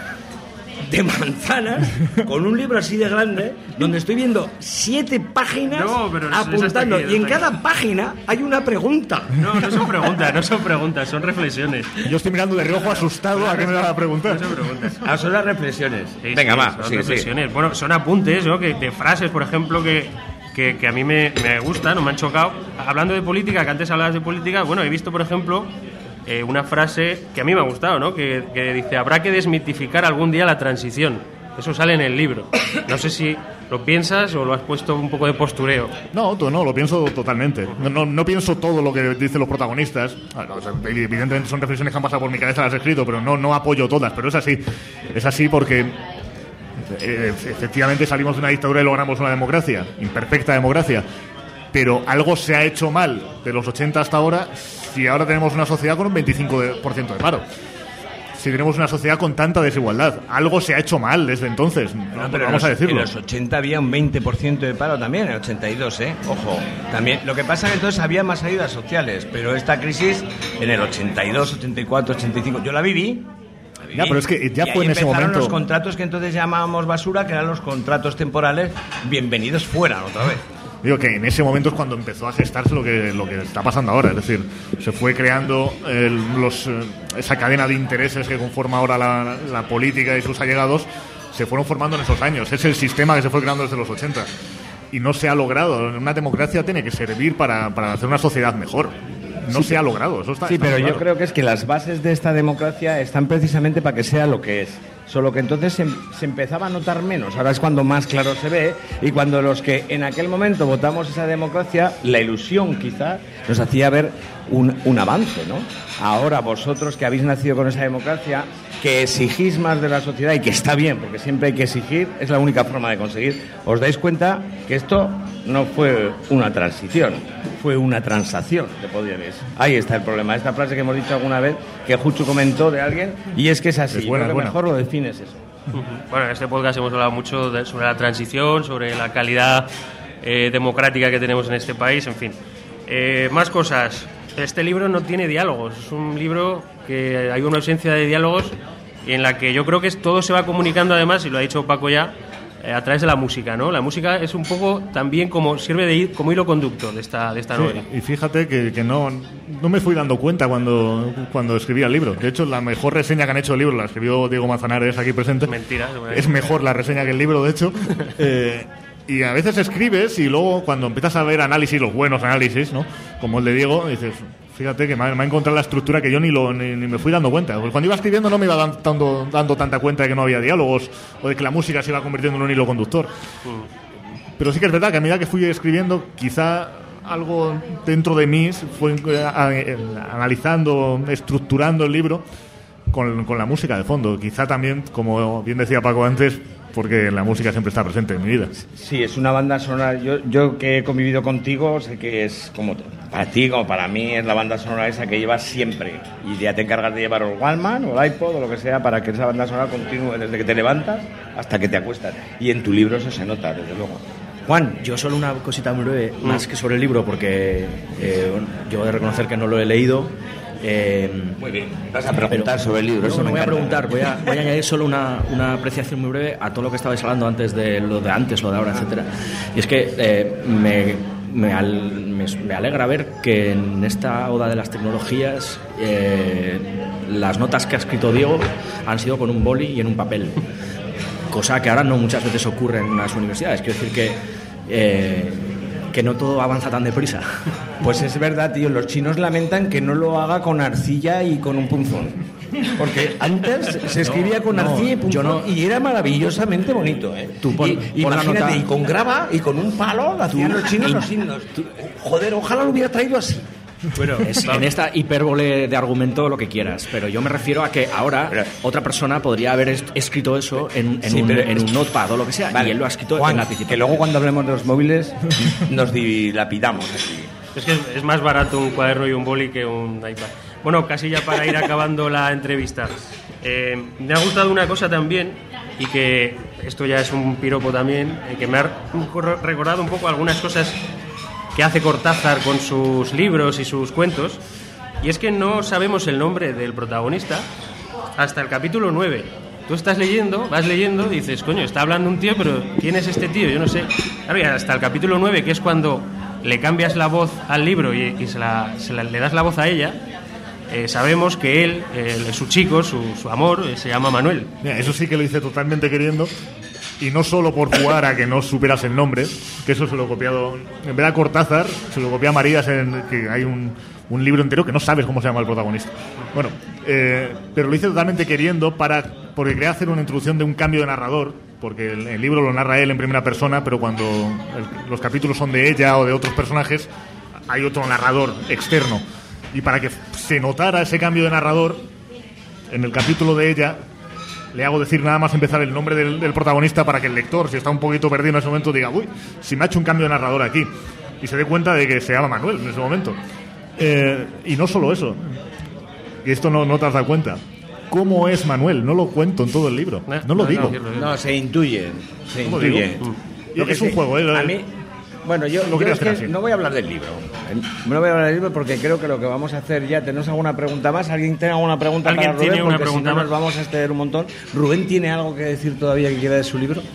de manzanas con un libro así de grande donde estoy viendo siete páginas no, pero apuntando aquí, y en aquí. cada página hay una pregunta. No, no son preguntas, no son preguntas, son reflexiones. Yo estoy mirando de reojo asustado a qué me va a preguntar. No son preguntas. Ah, son las reflexiones. Sí, Venga, sí, va, son sí, reflexiones. sí. Bueno, son apuntes, ¿no? Que, de frases, por ejemplo, que, que, que a mí me, me gustan o me han chocado. Hablando de política, que antes hablabas de política, bueno, he visto, por ejemplo, eh, una frase que a mí me ha gustado, ¿no? Que, que dice, habrá que desmitificar algún día la transición. Eso sale en el libro. No sé si lo piensas o lo has puesto un poco de postureo. No, to- no, lo pienso totalmente. No, no, no pienso todo lo que dicen los protagonistas. Ah, no, o sea, evidentemente son reflexiones que han pasado por mi cabeza, las he escrito, pero no, no apoyo todas. Pero es así. Es así porque eh, efectivamente salimos de una dictadura y logramos una democracia, imperfecta democracia. Pero algo se ha hecho mal de los ochenta hasta ahora si ahora tenemos una sociedad con un veinticinco por ciento de paro. Si tenemos una sociedad con tanta desigualdad. Algo se ha hecho mal desde entonces. No, No, pero vamos en a los, decirlo. en los ochenta había un veinte por ciento de paro también, en el ochenta y dos, ¿eh? Ojo. También, lo que pasa es que entonces había más ayudas sociales, pero esta crisis en el ochenta y dos, ochenta y cuatro, ochenta y cinco, yo la viví. la viví. Ya, pero es que ya Y fue ahí en ese empezaron momento. los contratos que entonces llamábamos basura, que eran los contratos temporales. Bienvenidos fuera otra vez. Digo que en ese momento es cuando empezó a gestarse lo que, lo que está pasando ahora. Es decir, se fue creando el, los, eh, esa cadena de intereses que conforma ahora la, la política y sus allegados. Se fueron formando en esos años. Es el sistema que se fue creando desde los ochenta. Y no se ha logrado. Una democracia tiene que servir para, para hacer una sociedad mejor. No se ha logrado. Eso está, Sí, está pero claro. yo creo que es que las bases de esta democracia están precisamente para que sea lo que es. Solo que entonces se, se empezaba a notar menos. Ahora es cuando más claro se ve y cuando los que en aquel momento votamos esa democracia, la ilusión quizá nos hacía ver un, un avance, ¿no? Ahora vosotros que habéis nacido con esa democracia, que exigís más de la sociedad y que está bien, porque siempre hay que exigir, es la única forma de conseguir, os dais cuenta que esto no fue una transición, fue una transacción de poderes. Ahí está el problema. Esta frase que hemos dicho alguna vez, que Juchu comentó de alguien, y es que es así. Es buena, Creo que es buena. mejor lo defines eso. Bueno, en este podcast hemos hablado mucho de- sobre la transición, sobre la calidad eh, democrática que tenemos en este país, en fin. Eh, más cosas. Este libro no tiene diálogos. Es un libro que hay una ausencia de diálogos y en la que yo creo que todo se va comunicando, además, y lo ha dicho Paco ya, eh, a través de la música, ¿no? La música es un poco también como sirve de ir, como hilo conductor de esta, de esta Sí, novela. y fíjate que, que no, no me fui dando cuenta cuando, cuando escribía el libro. De hecho, la mejor reseña que han hecho del libro la escribió Diego Manzanares, aquí presente. Mentira. Es mejor la reseña que el libro, de hecho. Eh, y a veces escribes y luego cuando empiezas a ver análisis, los buenos análisis, ¿no? Como el de Diego, dices, fíjate que me ha, me ha encontrado la estructura que yo ni, lo, ni, ni me fui dando cuenta. Pues cuando iba escribiendo no me iba dando, dando tanta cuenta de que no había diálogos o de que la música se iba convirtiendo en un hilo conductor. Pero sí que es verdad que a medida que fui escribiendo, quizá algo dentro de mí fue eh, a, eh, analizando, estructurando el libro con, con la música de fondo. Quizá también, como bien decía Paco antes, porque la música siempre está presente en mi vida. Sí, es una banda sonora. Yo, yo que he convivido contigo, sé que es como para ti, como para mí, es la banda sonora esa que llevas siempre. Y ya te encargas de llevar el Walkman o el iPod o lo que sea para que esa banda sonora continúe desde que te levantas hasta que te acuestas. Y en tu libro eso se nota, desde luego. Juan. Yo solo una cosita muy breve, mm. más que sobre el libro, porque eh, bueno, yo he de reconocer que no lo he leído. Eh, Muy bien, vas a preguntar pero, sobre el libro. No, eso no me voy a encanta. preguntar, voy a, voy a añadir solo una, una apreciación muy breve a todo lo que estabais hablando antes de lo de antes, lo de ahora, etcétera. Y es que eh, me, me, al, me, me alegra ver que en esta oda de las tecnologías eh, las notas que ha escrito Diego han sido con un boli y en un papel, cosa que ahora no muchas veces ocurre en las universidades. Quiero decir que eh, que no todo avanza tan deprisa. Pues es verdad, tío, los chinos lamentan que no lo haga con arcilla y con un punzón. Porque antes se escribía no, con no, arcilla y punzón no, y era maravillosamente bonito, ¿eh? Tú pon, y, pon imagínate, nota, y con grava y con un palo lo hacían los chinos los himnos. Joder, ojalá lo hubiera traído así. Bueno, es, en esta hipérbole de argumento lo que quieras, pero yo me refiero a que ahora pero, otra persona podría haber est- escrito eso en, en, sí, un, pero, en un notepad o lo que sea, vale, y él lo ha escrito Juan, en lápiz. Que luego cuando hablemos de los móviles nos dilapidamos aquí. Es que es más barato un cuaderno y un boli que un iPad. Bueno, casi ya para ir acabando la entrevista. Eh, me ha gustado una cosa también, y que esto ya es un piropo también, eh, que me ha recordado un poco algunas cosas que hace Cortázar con sus libros y sus cuentos, y es que no sabemos el nombre del protagonista hasta el capítulo nueve. Tú estás leyendo, vas leyendo, y dices, coño, está hablando un tío, pero ¿quién es este tío? Yo no sé. Claro, y hasta el capítulo nueve, que es cuando le cambias la voz al libro y, y se, la, se la, le das la voz a ella, eh, sabemos que él, eh, su chico, su, su amor, eh, se llama Manuel. Mira, eso sí que lo hice totalmente queriendo. Y no solo por jugar a que no superas el nombre, que eso se lo he copiado, en vez de a Cortázar, se lo copié a Marías, en, que hay un, un libro entero que no sabes cómo se llama el protagonista. Bueno, eh, pero lo hice totalmente queriendo, para porque quería hacer una introducción de un cambio de narrador, porque el, el libro lo narra él en primera persona, pero cuando el, los capítulos son de ella o de otros personajes, hay otro narrador externo. Y para que se notara ese cambio de narrador, en el capítulo de ella le hago decir nada más empezar el nombre del, del protagonista, para que el lector, si está un poquito perdido en ese momento, diga, uy, si me ha hecho un cambio de narrador aquí, y se dé cuenta de que se llama Manuel en ese momento. Eh, y no solo eso, y esto no, no te has dado cuenta, ¿cómo es Manuel? No lo cuento en todo el libro, no, no lo no, digo. No, no, se intuye, se ¿Cómo intuye. Lo que es un juego, ¿eh? A mí, bueno, yo, lo yo es que así. no voy a hablar del libro. No voy a hablar del libro porque creo que lo que vamos a hacer ya... ¿Tenemos alguna pregunta más? ¿Alguien tiene alguna pregunta ¿Alguien para Rubén? tiene una Porque pregunta si no más? nos vamos a extender un montón. ¿Rubén tiene algo que decir todavía que quiera de su libro?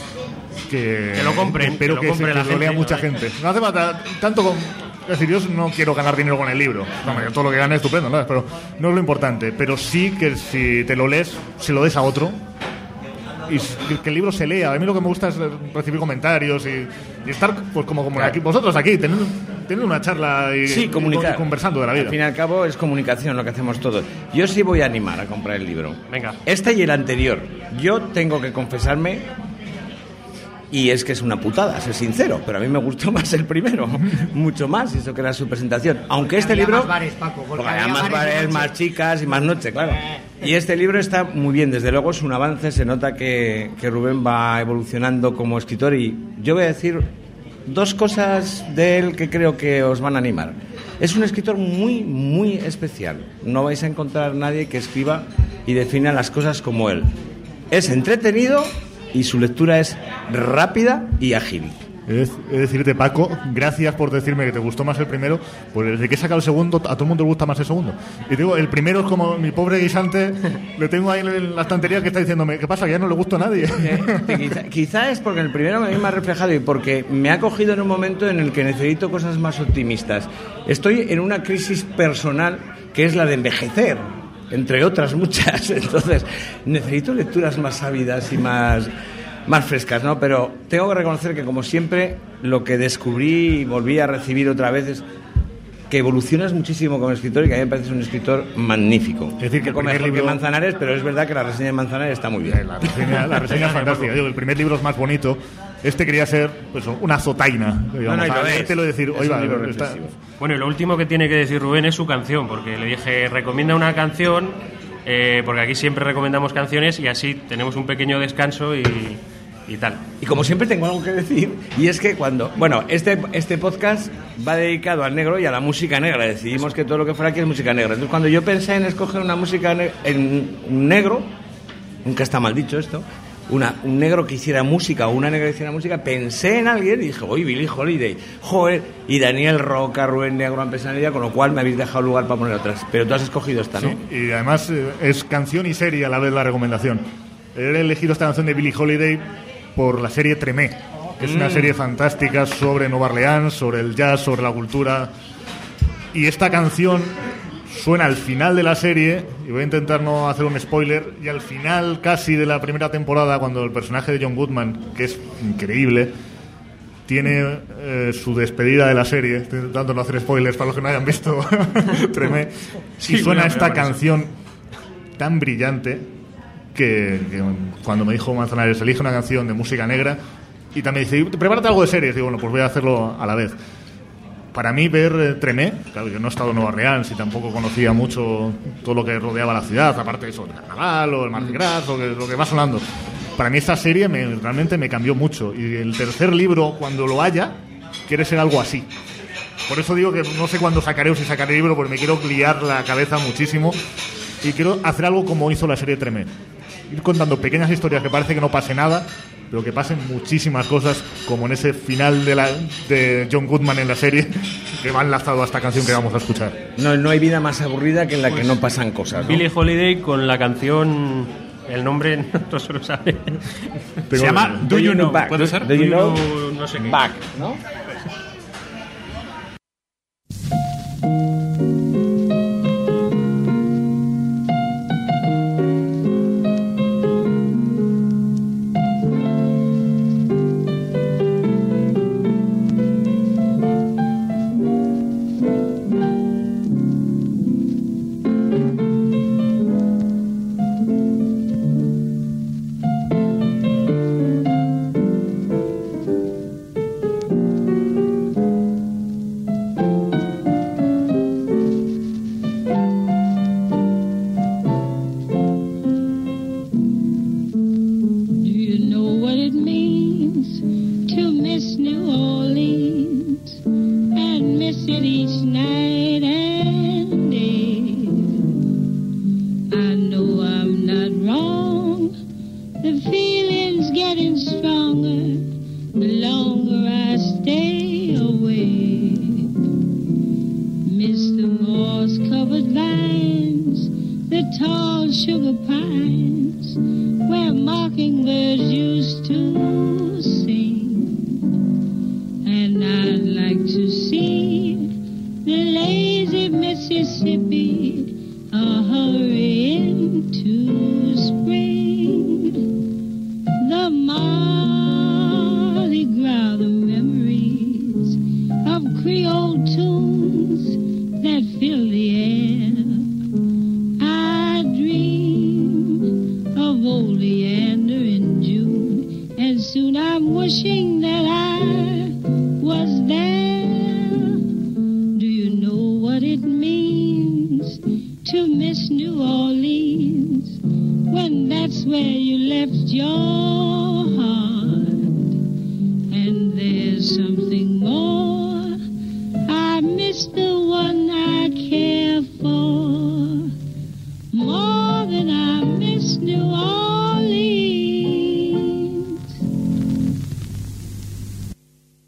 Que, que lo compren, espero que lo, que, compre se, la que lo lea gente, mucha ¿no? gente. No hace falta tanto con... Es decir, yo no quiero ganar dinero con el libro. No, todo lo que gane es estupendo, ¿no? Pero no es lo importante. Pero sí que si te lo lees, se lo des a otro y que el libro se lea. A mí lo que me gusta es recibir comentarios y, y estar pues como, como claro. aquí, vosotros aquí, teniendo, teniendo una charla y, sí, comunicar. y conversando de la vida. Al fin y al cabo es comunicación lo que hacemos todos. Yo sí voy a animar a comprar el libro. Venga. Este y el anterior. Yo tengo que confesarme, y es que es una putada, ser sincero, pero a mí me gustó más el primero, mucho más, eso que era su presentación. Aunque este había libro... más bares, Paco, porque había había más bares, bares, más chicas y más noche, claro. Y este libro está muy bien, desde luego es un avance, se nota que, que Rubén va evolucionando como escritor, y yo voy a decir dos cosas de él que creo que os van a animar. Es un escritor muy, muy especial. No vais a encontrar nadie que escriba y defina las cosas como él. Es entretenido y su lectura es rápida y ágil. Es, es decirte, Paco, gracias por decirme que te gustó más el primero, pues desde que he sacado el segundo, a todo el mundo le gusta más el segundo. Y digo, el primero es como mi pobre guisante, le tengo ahí en la estantería que está diciéndome, ¿qué pasa? Que ya no le gusta a nadie. Eh, quizá, quizá es porque el primero me ha reflejado y porque me ha cogido en un momento en el que necesito cosas más optimistas. Estoy en una crisis personal que es la de envejecer, entre otras muchas. Entonces, necesito lecturas más ávidas y más... más frescas, ¿no? Pero tengo que reconocer que, como siempre, lo que descubrí y volví a recibir otra vez es que evolucionas muchísimo como escritor y que a mí me parece un escritor magnífico. Es decir, que el primer mejor libro... que Manzanares, pero es verdad que la reseña de Manzanares está muy bien. La reseña, la reseña es fantástica. Digo, el primer libro es más bonito. Este quería ser pues, una azotaina. Digamos, no, no, a leértelo y decir, es oiga, un libro está... Bueno, y lo último que tiene que decir Rubén es su canción, porque le dije, recomienda una canción, eh, porque aquí siempre recomendamos canciones y así tenemos un pequeño descanso y... y tal. Y como siempre tengo algo que decir, y es que cuando... Bueno, este, este podcast va dedicado al negro y a la música negra. Decidimos que todo lo que fuera aquí es música negra. Entonces, cuando yo pensé en escoger una música ne- en un negro, nunca está mal dicho esto, una, un negro que hiciera música o una negra que hiciera música, pensé en alguien y dije, oye, Billie Holiday, joder, y Daniel Roca, Rubén Negro han pensado en ella, con lo cual me habéis dejado lugar para poner otras. Pero tú has escogido esta, ¿no? Sí, y además eh, es canción y serie a la vez la recomendación. He elegido esta canción de Billie Holiday por la serie Tremé, que es una serie fantástica sobre Nueva Orleans, sobre el jazz, sobre la cultura. Y esta canción suena al final de la serie, y voy a intentar no hacer un spoiler, y al final casi de la primera temporada, cuando el personaje de John Goodman, que es increíble, tiene eh, su despedida de la serie, estoy intentando no hacer spoilers para los que no hayan visto Tremé, Sí, y suena bueno, esta me parece. canción tan brillante que, que cuando me dijo Manzanares, elige una canción de música negra, y también dice, prepárate algo de series, digo, bueno, pues voy a hacerlo a la vez. Para mí ver eh, Tremé, claro, yo no he estado en Nueva Orleans y tampoco conocía mucho todo lo que rodeaba la ciudad, aparte de eso, el carnaval o el Mardi Gras, lo que, lo que va sonando. Para mí esta serie me, realmente me cambió mucho, y el tercer libro, cuando lo haya, quiere ser algo así. Por eso digo que no sé cuándo sacaré o si sacaré el libro, porque me quiero liar la cabeza muchísimo y quiero hacer algo como hizo la serie Tremé. Ir contando pequeñas historias que parece que no pase nada, pero que pasen muchísimas cosas, como en ese final de, la, de John Goodman en la serie, que va enlazado a esta canción que vamos a escuchar. No, no hay vida más aburrida que en la Pues, que no pasan cosas, ¿no? Billie Holiday con la canción, el nombre no se lo sabe. Pero, Se llama Do You Know, Back. ¿puede ser? Do You Know no sé qué. Back, ¿no? Do you know what it means to miss New Orleans and miss it each night and day? I know I'm not wrong. The feeling's getting stronger the longer I stay away. Miss the moss-covered vines, the tall sugar pines, where mockingbirds used to sing. And I'd like to see the lazy Mississippi a hurrying to spring. The Mardi Gras, the memories of Creole tunes that fill the air. I dream of old Leander in June, and soon I'm wishing that I was there. Do you know what it means to miss New Orleans when that's where you left your heart? And there's something more. I miss the one I care for more than I miss New Orleans.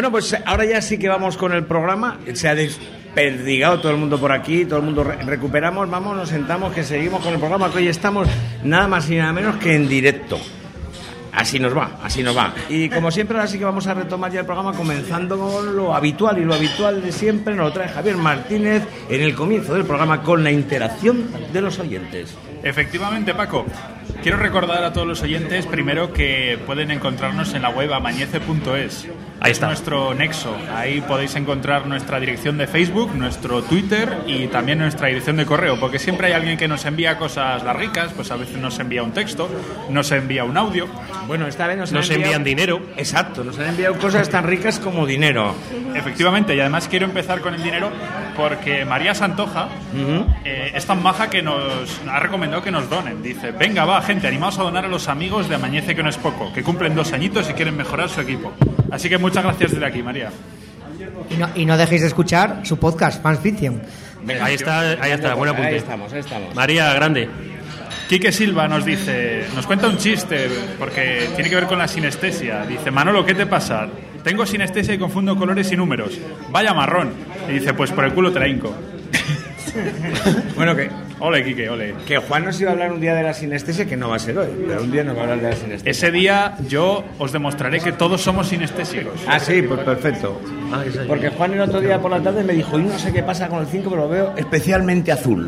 Bueno, pues ahora ya sí que vamos con el programa. Se ha desperdigado todo el mundo por aquí, todo el mundo re- recuperamos, vamos, nos sentamos, que seguimos con el programa, que hoy estamos nada más y nada menos que en directo. Así nos va, así nos va. Y como siempre, ahora sí que vamos a retomar ya el programa, comenzando con lo habitual, y lo habitual de siempre nos lo trae Javier Martínez en el comienzo del programa con la interacción de los oyentes. Efectivamente, Paco. Quiero recordar a todos los oyentes primero que pueden encontrarnos en la web amañece punto es. Ahí es está. nuestro nexo. Ahí podéis encontrar nuestra dirección de Facebook, nuestro Twitter y también nuestra dirección de correo, porque siempre hay alguien que nos envía cosas larricas, pues a veces nos envía un texto, nos envía un audio. Bueno, esta vez nos, Nos han enviado... envían dinero. Exacto, nos han enviado cosas tan ricas como dinero. Efectivamente, y además quiero empezar con el dinero porque María Santoja Uh-huh. eh, es tan maja que nos ha recomendado que nos donen. Dice, venga, va, gente, animaos a donar a los amigos de Amañece que no es poco, que cumplen dos añitos y quieren mejorar su equipo. Así que muchas gracias desde aquí, María. Y no, y no dejéis de escuchar su podcast, Fans Fiction. Venga, Ahí está, ahí está, buen apunte. Ahí estamos, ahí estamos. María, grande. Quique Silva nos dice, nos cuenta un chiste porque tiene que ver con la sinestesia. Dice, Manolo, ¿qué te pasa? Tengo sinestesia y confundo colores y números. Vaya marrón. Y dice, pues por el culo te la hinco. Bueno, que, Ole, Quique, ole. que Juan nos iba a hablar un día de la sinestesia, que no va a ser hoy, pero un día nos va a hablar de la sinestesia. Ese día yo os demostraré que todos somos sinestésicos. Ah, sí, pues perfecto. Porque Juan el otro día por la tarde me dijo, y no sé qué pasa con el cinco, pero lo veo especialmente azul.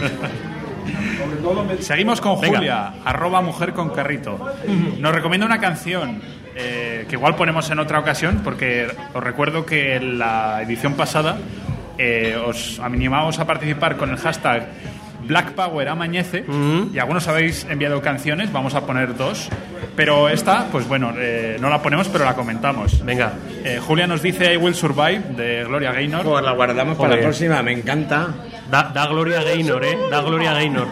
Seguimos con Venga. Julia, arroba mujer con carrito. Nos recomienda una canción eh, que igual ponemos en otra ocasión, porque os recuerdo que en la edición pasada eh, os animamos a participar con el hashtag Black Power Amañece, y algunos habéis enviado canciones, vamos a poner dos, pero esta, pues bueno, eh, no la ponemos, pero la comentamos. Venga. Eh, Julia nos dice I Will Survive, de Gloria Gaynor. Pues la guardamos para Joder. la próxima, me encanta. Da, da Gloria Gaynor, ¿eh? Da Gloria Gaynor.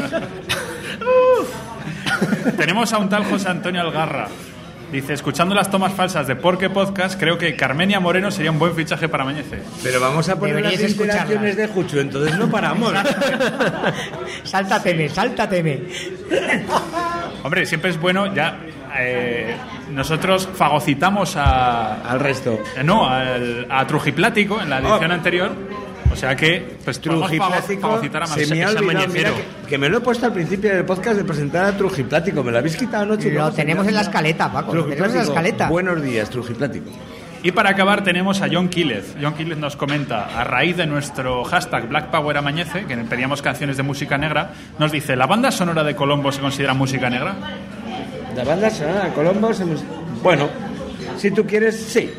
Tenemos a un tal José Antonio Algarra. Dice, escuchando las tomas falsas de Porque Podcast, creo que Carmenia Moreno sería un buen fichaje para Amañece. Pero vamos a poner Deberíais las escucharlas. interacciones de Juchu, entonces no paramos. Sáltateme, sáltateme. Hombre, siempre es bueno, ya eh, nosotros fagocitamos a... Al resto. eh, no, al- a Trujiplático en la edición Oh. anterior. O sea que, pues podemos fago- Trujiplático, fagocitar a se Amañece. me ha es olvidado, amañecero. mira, que, que me lo he puesto al principio del podcast de presentar a Trujiplático, me lo habéis quitado anoche. y Lo luego se tenemos me ha en la olvidado. escaleta, Paco, lo tenemos en la Trujiplático, escaleta. buenos días, Trujiplático. Y para acabar tenemos a John Quílez. John Quílez nos comenta, a raíz de nuestro hashtag Black Power Amañece, que pedíamos canciones de música negra, nos dice, ¿la banda sonora de Colombo se considera música negra? La banda sonora de Colombo, se mus- bueno, si tú quieres, sí.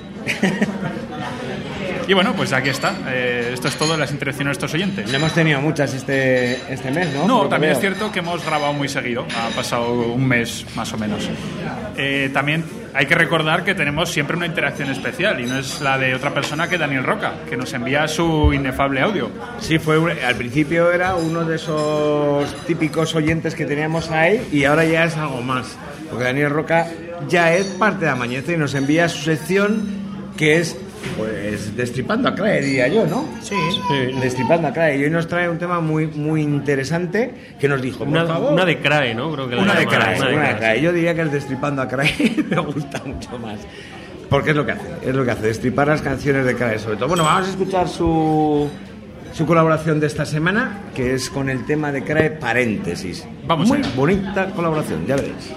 Y bueno, pues aquí está. Eh, esto es todo de las interacciones de nuestros oyentes. No hemos tenido muchas este, este mes, ¿no? No, Por lo que también es veo. cierto que hemos grabado muy seguido. Ha pasado un mes más o menos. Eh, también hay que recordar que tenemos siempre una interacción especial y no es la de otra persona que Daniel Roca, que nos envía su inefable audio. Sí, fue un- al principio era uno de esos típicos oyentes que teníamos ahí y ahora ya es algo más. Porque Daniel Roca ya es parte de Amañece y nos envía su sección que es, pues, Destripando a Crae, diría yo, ¿no? Sí. Destripando a Crae. Y hoy nos trae un tema muy, muy interesante que nos dijo, por Una, favor... una de Crae, ¿no? Creo que la Una de llaman, Crae, una de una de Crae. Crae. Yo diría que el Destripando a Crae me gusta mucho más. Porque es lo que hace, es lo que hace, destripar las canciones de Crae sobre todo. Bueno, vamos a escuchar su, su colaboración de esta semana, que es con el tema de Crae Paréntesis. Vamos Muy allá. bonita colaboración, ya veréis.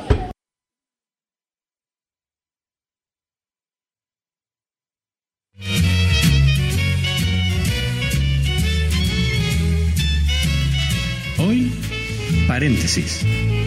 Hoy, paréntesis.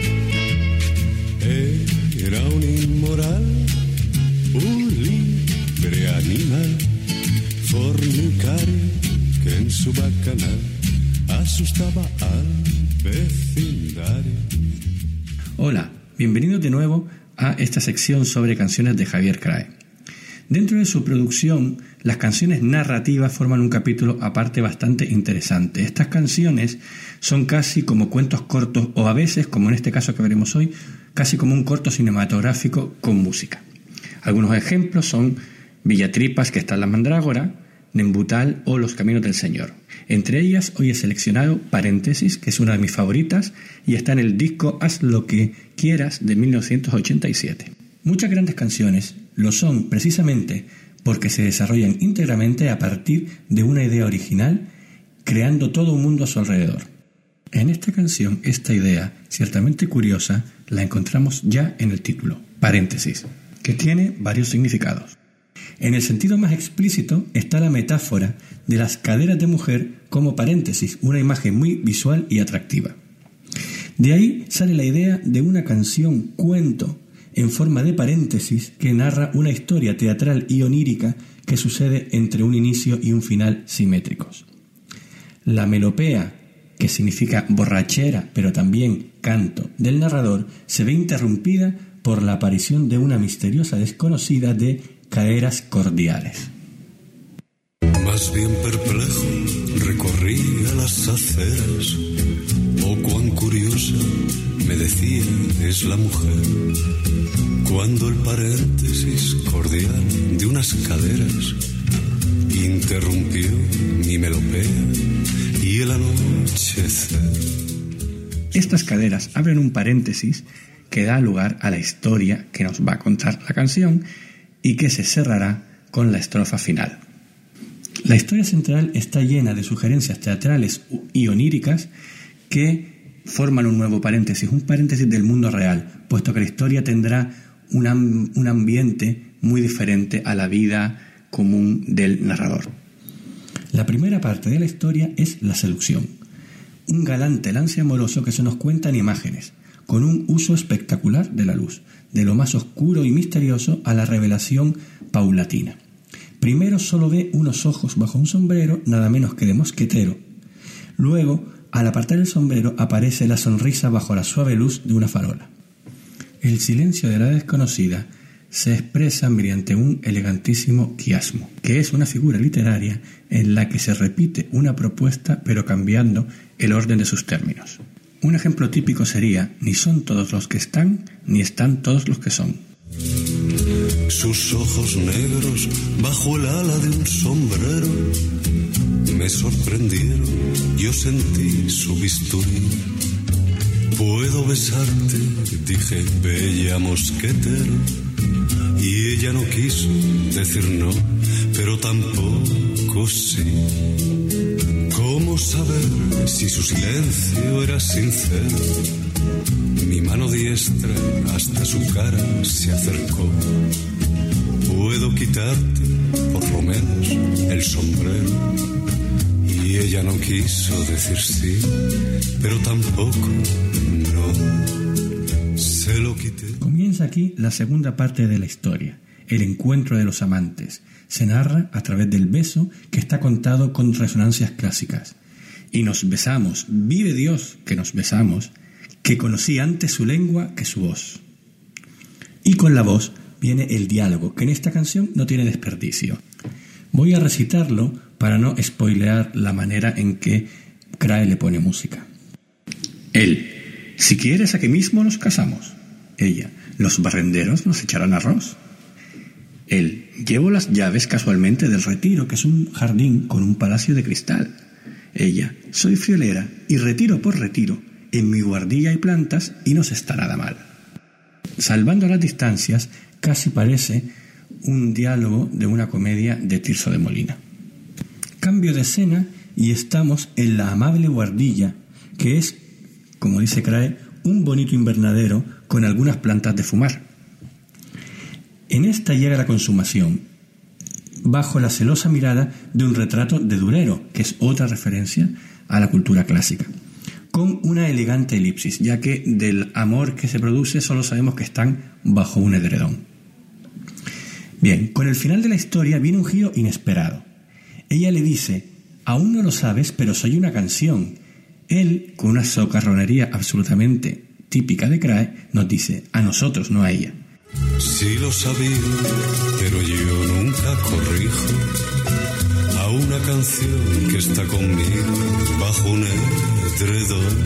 Era un inmoral, un libre animal, fornicario que en su bacanal asustaba al vecindario. Hola, bienvenidos de nuevo a esta sección sobre canciones de Javier Crae. Dentro de su producción, las canciones narrativas forman un capítulo aparte bastante interesante. Estas canciones son casi como cuentos cortos o a veces, como en este caso que veremos hoy, casi como un corto cinematográfico con música. Algunos ejemplos son Villatripas, que está en la Mandrágora, Nembutal o Los Caminos del Señor. Entre ellas hoy he seleccionado Paréntesis, que es una de mis favoritas y está en el disco Haz lo que quieras de mil novecientos ochenta y siete. Muchas grandes canciones lo son precisamente porque se desarrollan íntegramente a partir de una idea original, creando todo un mundo a su alrededor. En esta canción, esta idea, ciertamente curiosa, la encontramos ya en el título, paréntesis, que tiene varios significados. En el sentido más explícito está la metáfora de las caderas de mujer como paréntesis, una imagen muy visual y atractiva. De ahí sale la idea de una canción cuento en forma de paréntesis que narra una historia teatral y onírica que sucede entre un inicio y un final simétricos. La melopea, que significa borrachera, pero también canto, del narrador, se ve interrumpida por la aparición de una misteriosa desconocida de caderas cordiales. Más bien perplejo recorría las aceras. Oh, cuán curiosa, me decía, es la mujer, cuando el paréntesis cordial de unas caderas interrumpió mi melopea y el anochecer. Estas caderas abren un paréntesis que da lugar a la historia que nos va a contar la canción y que se cerrará con la estrofa final. La historia central está llena de sugerencias teatrales y oníricas que forman un nuevo paréntesis, un paréntesis del mundo real, puesto que la historia tendrá un, am- un ambiente muy diferente a la vida común del narrador. La primera parte de la historia es la seducción, un galante lance amoroso que se nos cuenta en imágenes, con un uso espectacular de la luz, de lo más oscuro y misterioso a la revelación paulatina. Primero solo ve unos ojos bajo un sombrero, nada menos que de mosquetero. Luego, al apartar el sombrero, aparece la sonrisa bajo la suave luz de una farola. El silencio de la desconocida se expresa mediante un elegantísimo quiasmo, que es una figura literaria en la que se repite una propuesta pero cambiando el orden de sus términos. Un ejemplo típico sería: ni son todos los que están, ni están todos los que son. Sus ojos negros bajo el ala de un sombrero me sorprendieron, yo sentí su bisturí. Puedo besarte, dije, bella mosquetero, y ella no quiso decir no, pero tampoco sí. ¿Cómo saber si su silencio era sincero? Mi mano diestra hasta su cara se acercó. Puedo quitarte, por lo menos, el sombrero. Y ella no quiso decir sí, pero tampoco no. Se lo quité. Comienza aquí la segunda parte de la historia, el encuentro de los amantes. Se narra a través del beso que está contado con resonancias clásicas. Y nos besamos, vive Dios que nos besamos, que conocí antes su lengua que su voz. Y con la voz viene el diálogo, que en esta canción no tiene desperdicio. Voy a recitarlo para no spoilear la manera en que Crae le pone música. Él: si quieres aquí mismo nos casamos. Ella: los barrenderos nos echarán arroz. Él: llevo las llaves casualmente del retiro, que es un jardín con un palacio de cristal. Ella: soy friolera y retiro por retiro, en mi guardilla hay plantas y no se está nada mal. Salvando las distancias, casi parece un diálogo de una comedia de Tirso de Molina. Cambio de escena y estamos en la amable guardilla, que es, como dice Crae, un bonito invernadero con algunas plantas de fumar. En esta llega la consumación, bajo la celosa mirada de un retrato de Durero, que es otra referencia a la cultura clásica, con una elegante elipsis, ya que del amor que se produce solo sabemos que están bajo un edredón. Bien, con el final de la historia viene un giro inesperado. Ella le dice: aún no lo sabes, pero soy una canción. Él, con una socarronería absolutamente típica de Crae, nos dice: a nosotros, no a ella. Sí lo sabía, pero yo nunca corrijo a una canción que está conmigo bajo un edredón.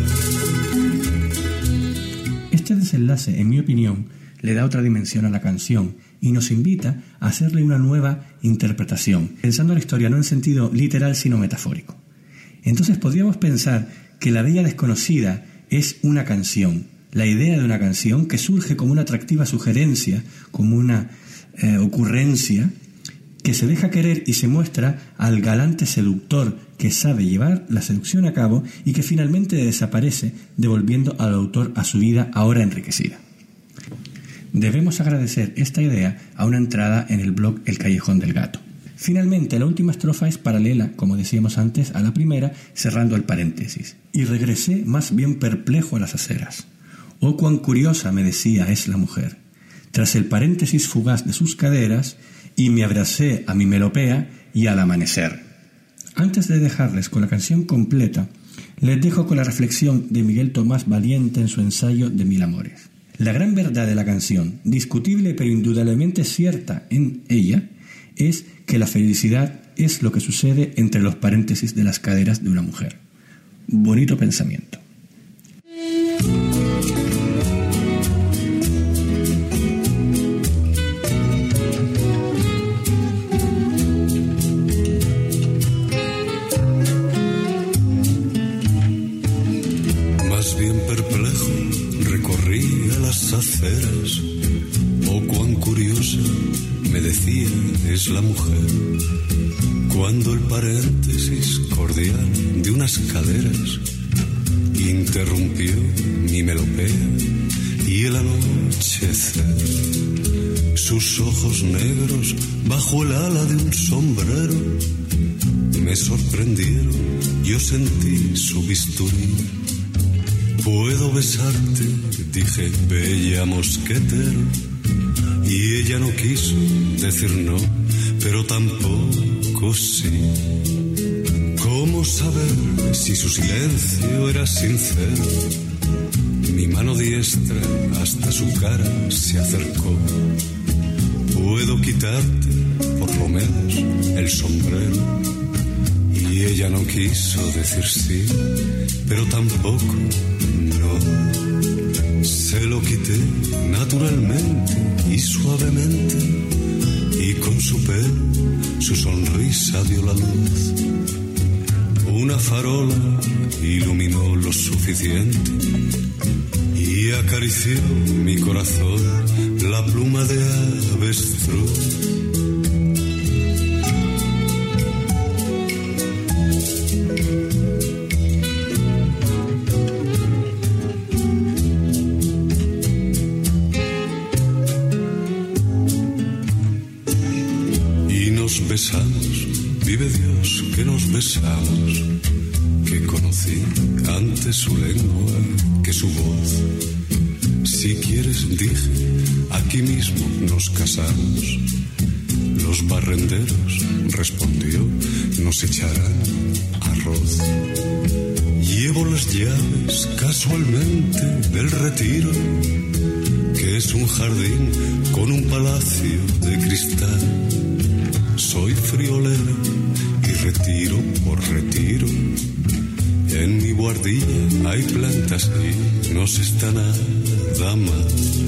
Este desenlace, en mi opinión, le da otra dimensión a la canción y nos invita a hacerle una nueva interpretación, pensando la historia no en sentido literal sino metafórico. Entonces podríamos pensar que La Bella Desconocida es una canción, la idea de una canción que surge como una atractiva sugerencia, como una eh, ocurrencia, que se deja querer y se muestra al galante seductor que sabe llevar la seducción a cabo y que finalmente desaparece, devolviendo al autor a su vida ahora enriquecida. Debemos agradecer esta idea a una entrada en el blog El Callejón del Gato. Finalmente, la última estrofa es paralela, como decíamos antes, a la primera, cerrando el paréntesis. Y regresé más bien perplejo a las aceras. Oh, cuán curiosa, me decía, es la mujer. Tras el paréntesis fugaz de sus caderas, y me abracé a mi melopea y al amanecer. Antes de dejarles con la canción completa, les dejo con la reflexión de Miguel Tomás Valiente en su ensayo de Mil Amores. La gran verdad de la canción, discutible pero indudablemente cierta en ella, es que la felicidad es lo que sucede entre los paréntesis de las caderas de una mujer. Bonito pensamiento. Más bien perplejo recorría las aceras. Oh, cuán curiosa, me decía, es la mujer, cuando el paréntesis cordial de unas caderas interrumpió mi melopea y el anochecer. Sus ojos negros bajo el ala de un sombrero me sorprendieron, yo sentí su bisturí. Puedo besarte, dije, bella mosquetero. Y ella no quiso decir no, pero tampoco sí. ¿Cómo saber si su silencio era sincero? Mi mano diestra hasta su cara se acercó. Puedo quitarte, por lo menos, el sombrero. Y ella no quiso decir sí, pero tampoco no. Se lo quité naturalmente y suavemente, y con su pelo su sonrisa dio la luz. Una farola iluminó lo suficiente y acarició mi corazón la pluma de avestruz. Besamos, vive Dios que nos besamos, que conocí antes su lengua que su voz. Si quieres, dije, aquí mismo nos casamos. Los barrenderos, respondió, nos echarán arroz. Llevo las llaves casualmente del retiro, que es un jardín con un palacio de cristal. Soy friolero y retiro por retiro. En mi guardilla hay plantas y no se está nada mal.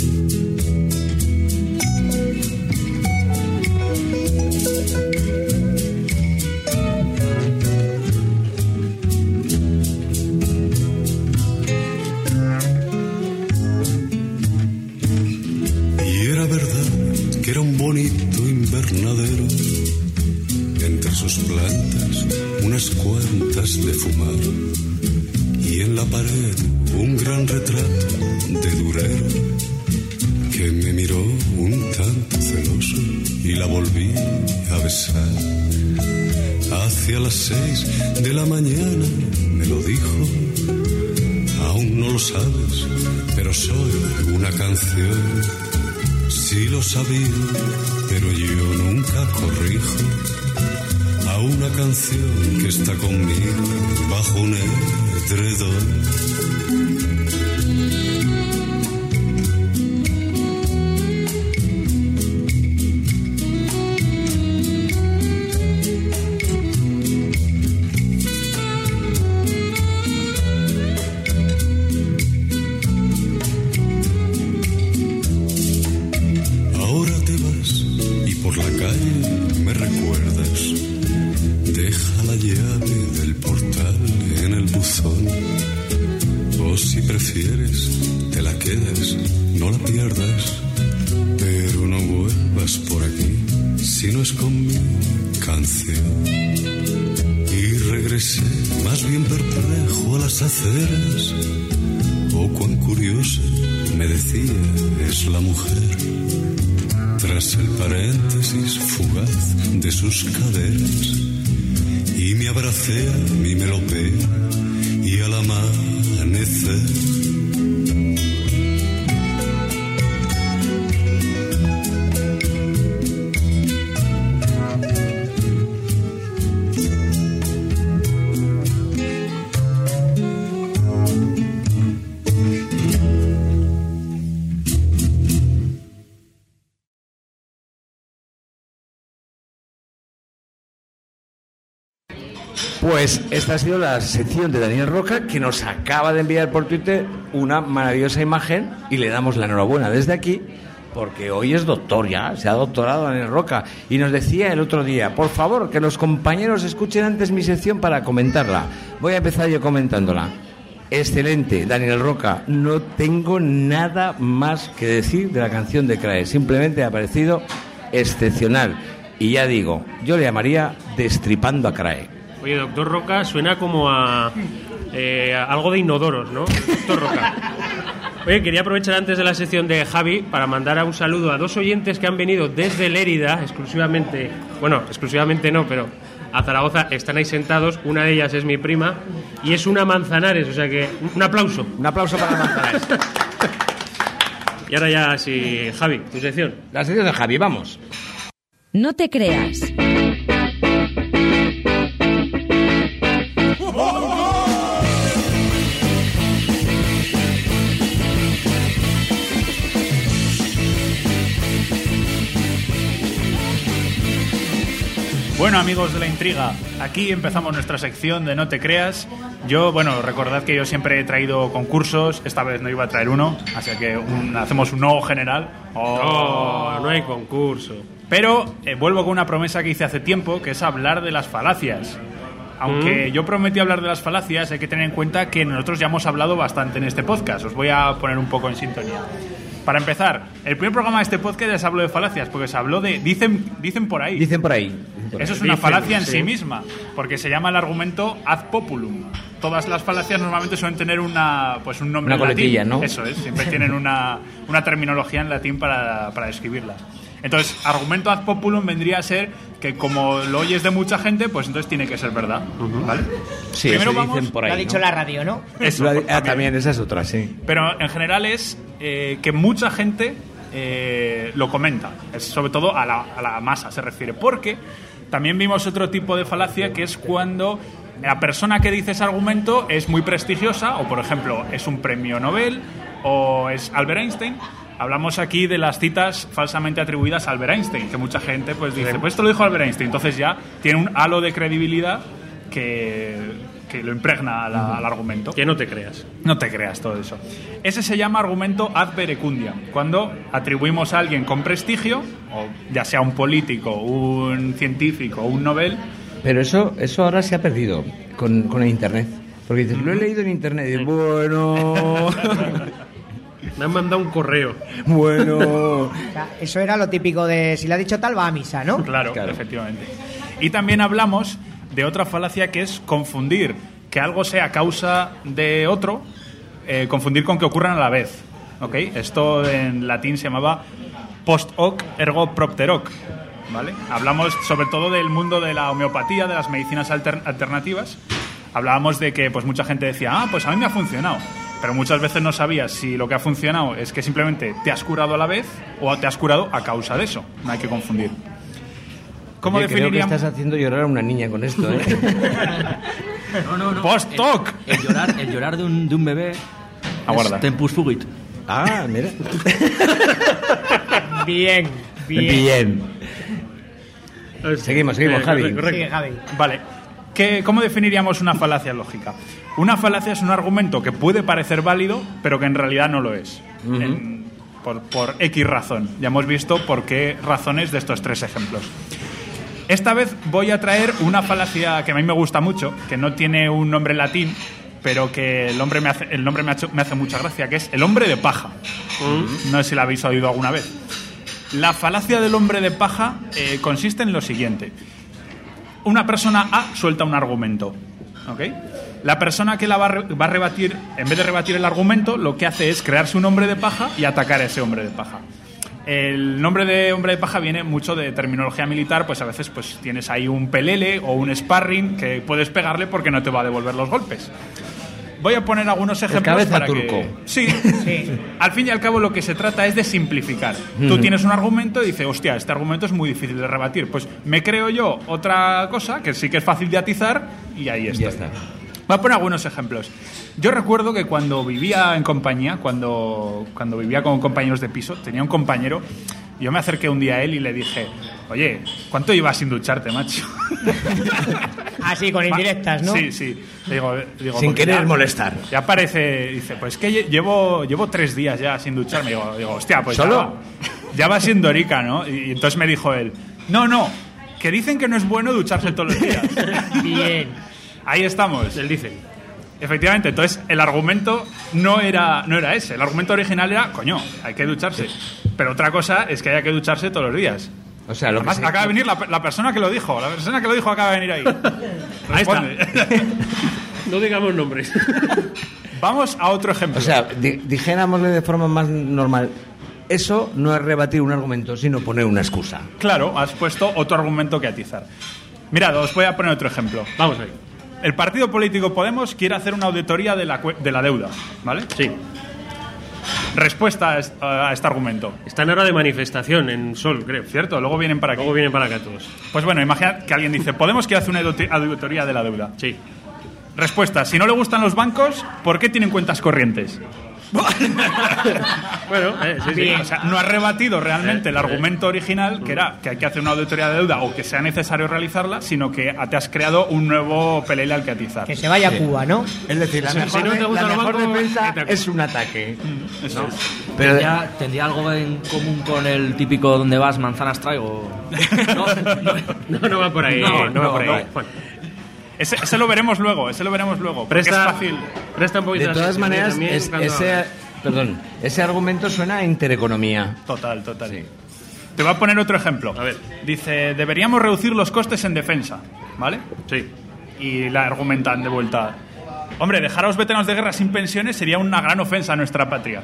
Y era verdad que era un bonito invernadero. Entre sus plantas unas cuantas de fumar, y en la pared un gran retrato de Durero que me miró un tanto celoso y la volví a besar. Hacia las seis de la mañana me lo dijo, aún no lo sabes, pero soy una canción. Sí lo sabía, pero yo nunca corrijo a una canción que está conmigo bajo un edredón. Ahora te vas y por la calle me recuerdas. Deja la llave del portal en el buzón, o si prefieres te la quedas, no la pierdas, pero no vuelvas por aquí si no es con mi canción. Y regresé más bien perplejo a las aceras. Oh, cuán curiosa, me decía, es la mujer. Tras el paréntesis fugaz de sus caderas. Y me abracé a mi melopea y al amanecer. Pues esta ha sido la sección de Daniel Roca, que nos acaba de enviar por Twitter una maravillosa imagen y le damos la enhorabuena desde aquí, porque hoy es doctor ya, se ha doctorado Daniel Roca, y nos decía el otro día, por favor, que los compañeros escuchen antes mi sección para comentarla. Voy a empezar yo comentándola. Excelente, Daniel Roca, no tengo nada más que decir de la canción de Crae, simplemente ha parecido excepcional, y ya digo, yo le llamaría Destripando a Crae. Oye, doctor Roca, suena como a, eh, a algo de inodoros, ¿no? Doctor Roca. Oye, quería aprovechar antes de la sección de Javi para mandar a un saludo a dos oyentes que han venido desde Lérida, exclusivamente, bueno, exclusivamente no, pero a Zaragoza, están ahí sentados. Una de ellas es mi prima y es una Manzanares, o sea que un aplauso. Un aplauso para Manzanares. Y ahora ya, sí, Javi, tu sección. La sección de Javi, vamos. No te creas. Bueno, amigos de la intriga, aquí empezamos nuestra sección de No te creas. Yo, bueno, recordad que yo siempre he traído concursos, esta vez no iba a traer uno, así que un, hacemos un no general. Oh, no, no hay concurso. Pero eh, vuelvo con una promesa que hice hace tiempo, que es hablar de las falacias. Aunque mm. yo prometí hablar de las falacias, hay que tener en cuenta que nosotros ya hemos hablado bastante en este podcast. Os voy a poner un poco en sintonía. Para empezar, el primer programa de este podcast ya se habló de falacias, porque se habló de... Dicen, dicen por ahí. Dicen por ahí. Por Eso ahí. es una dicen, falacia en sí. sí misma, porque se llama el argumento ad populum. Todas las falacias normalmente suelen tener una, pues un nombre una en latín. coletilla, ¿no? Eso es, siempre tienen una, una terminología en latín para, para describirlas. Entonces, argumento ad populum vendría a ser que como lo oyes de mucha gente, pues entonces tiene que ser verdad, uh-huh. ¿vale? Sí, Primero eso vamos, dicen por ahí, lo ha dicho ¿no? la radio, ¿no? Eso, ah, también. también, esa es otra, sí. Pero en general es eh, que mucha gente eh, lo comenta, es sobre todo a la, a la masa se refiere, porque también vimos otro tipo de falacia que es cuando la persona que dice ese argumento es muy prestigiosa, o por ejemplo es un premio Nobel o es Albert Einstein. Hablamos aquí de las citas falsamente atribuidas a Albert Einstein, que mucha gente pues dice, pues esto lo dijo Albert Einstein, entonces ya tiene un halo de credibilidad que, que lo impregna al, al argumento. Que no te creas. No te creas todo eso. Ese se llama argumento ad verecundiam, cuando atribuimos a alguien con prestigio, o ya sea un político, un científico o un Nobel. Pero eso, eso ahora se ha perdido con, con el Internet. Porque dices, lo he leído en Internet y dices, bueno... Me han mandado un correo. Bueno... O sea, eso era lo típico de si le ha dicho tal, va a misa, ¿no? Claro, claro, efectivamente. Y también hablamos de otra falacia que es confundir que algo sea causa de otro, eh, confundir con que ocurran a la vez. ¿Ok? Esto en latín se llamaba post hoc ergo propter hoc. ¿Vale? Hablamos sobre todo del mundo de la homeopatía, de las medicinas alter- alternativas. Hablábamos de que pues mucha gente decía, ah, pues a mí me ha funcionado. Pero muchas veces no sabías si lo que ha funcionado es que simplemente te has curado a la vez o te has curado a causa de eso. No hay que confundir. ¿Cómo Oye, definiríamos? Creo que estás haciendo llorar a una niña con esto, ¿eh? No, no, no. Post-hoc. El, el, llorar, el llorar de un, de un bebé Aguarda. es tempus fugit. Ah, mira. Bien, bien. Bien. Seguimos, seguimos, Javi. Sigue, Javi. Vale. ¿Qué, ¿Cómo definiríamos una falacia lógica? Una falacia es un argumento que puede parecer válido, pero que en realidad no lo es. Uh-huh. En, por, por X razón. Ya hemos visto por qué razones de estos tres ejemplos. Esta vez voy a traer una falacia que a mí me gusta mucho, que no tiene un nombre latín, pero que el, hombre me hace, el nombre me, ha hecho, me hace mucha gracia, que es el hombre de paja. Uh-huh. No sé si la habéis oído alguna vez. La falacia del hombre de paja eh, consiste en lo siguiente. Una persona A suelta un argumento, ¿ok? La persona que la va a, re- va a rebatir, en vez de rebatir el argumento, lo que hace es crearse un hombre de paja y atacar a ese hombre de paja. El nombre de hombre de paja viene mucho de terminología militar, pues a veces pues tienes ahí un pelele o un sparring que puedes pegarle porque no te va a devolver los golpes. Voy a poner algunos ejemplos cabeza para turco. que... Sí, sí. Al fin y al cabo lo que se trata es de simplificar. Mm. Tú tienes un argumento y dices, hostia, este argumento es muy difícil de rebatir. Pues me creo yo otra cosa que sí que es fácil de atizar y ahí está. Ya está. Voy a poner algunos ejemplos. Yo recuerdo que cuando vivía en compañía, cuando, cuando vivía con compañeros de piso, tenía un compañero, y yo me acerqué un día a él y le dije, oye, ¿cuánto llevas sin ducharte, macho? Así, con indirectas, ¿no? Sí, sí. Le digo, digo, sin querer ya, molestar. Ya parece, dice, pues que llevo, llevo tres días ya sin ducharme. Digo, digo hostia, pues ¿Solo? Ya, va, ya va siendo orica, ¿no? Y, y entonces me dijo él, no, no, que dicen que no es bueno ducharse todos los días. Bien. Ahí estamos. Él dice. Efectivamente, entonces el argumento no era, no era ese. El argumento original era, coño, hay que ducharse. Pero otra cosa es que haya que ducharse todos los días. O sea, lo Además, que se... acaba de venir la, la persona que lo dijo. La persona que lo dijo acaba de venir ahí. Ahí está. No digamos nombres. Vamos a otro ejemplo. O sea, di- dijéramosle de forma más normal. Eso no es rebatir un argumento, sino poner una excusa. Claro, has puesto otro argumento que atizar. Mirad, os voy a poner otro ejemplo. Vamos ahí. El partido político Podemos quiere hacer una auditoría de la, de la deuda, ¿vale? Sí. Respuesta a este, a este argumento. Está en hora de manifestación en Sol, creo. ¿Cierto? Luego vienen para acá. Luego vienen para acá todos. Pues bueno, imagina que alguien dice, Podemos quiere hacer una auditoría de la deuda. Sí. Respuesta, si no le gustan los bancos, ¿por qué tienen cuentas corrientes? Bueno, eh, sí, sí. O sea, no ha rebatido realmente el argumento original, que era que hay que hacer una auditoría de deuda o que sea necesario realizarla, sino que te has creado un nuevo pelele al que atizar. Que se vaya a Cuba, ¿no? Es decir, la Si- mejor, si no te de- gusta la lo mejor banco, defensa vete a es un ataque. Eso ¿no? es. Pero ¿Tendría, ¿Tendría algo en común con el típico donde vas, manzanas traigo? No, no, No, no va por ahí. No, No, va no, por ahí. no. Bueno, Ese, ese lo veremos luego, ese lo veremos luego. porque presta, es fácil. presta un poquito de la todas sección maneras, también es- cuando ese, hablas. perdón, ese argumento suena a intereconomía. Total, total. Te voy a poner otro ejemplo. A ver. Dice, deberíamos reducir los costes en defensa, ¿vale? Sí. Y la argumentan de vuelta. Hombre, dejar a los veteranos de guerra sin pensiones sería una gran ofensa a nuestra patria.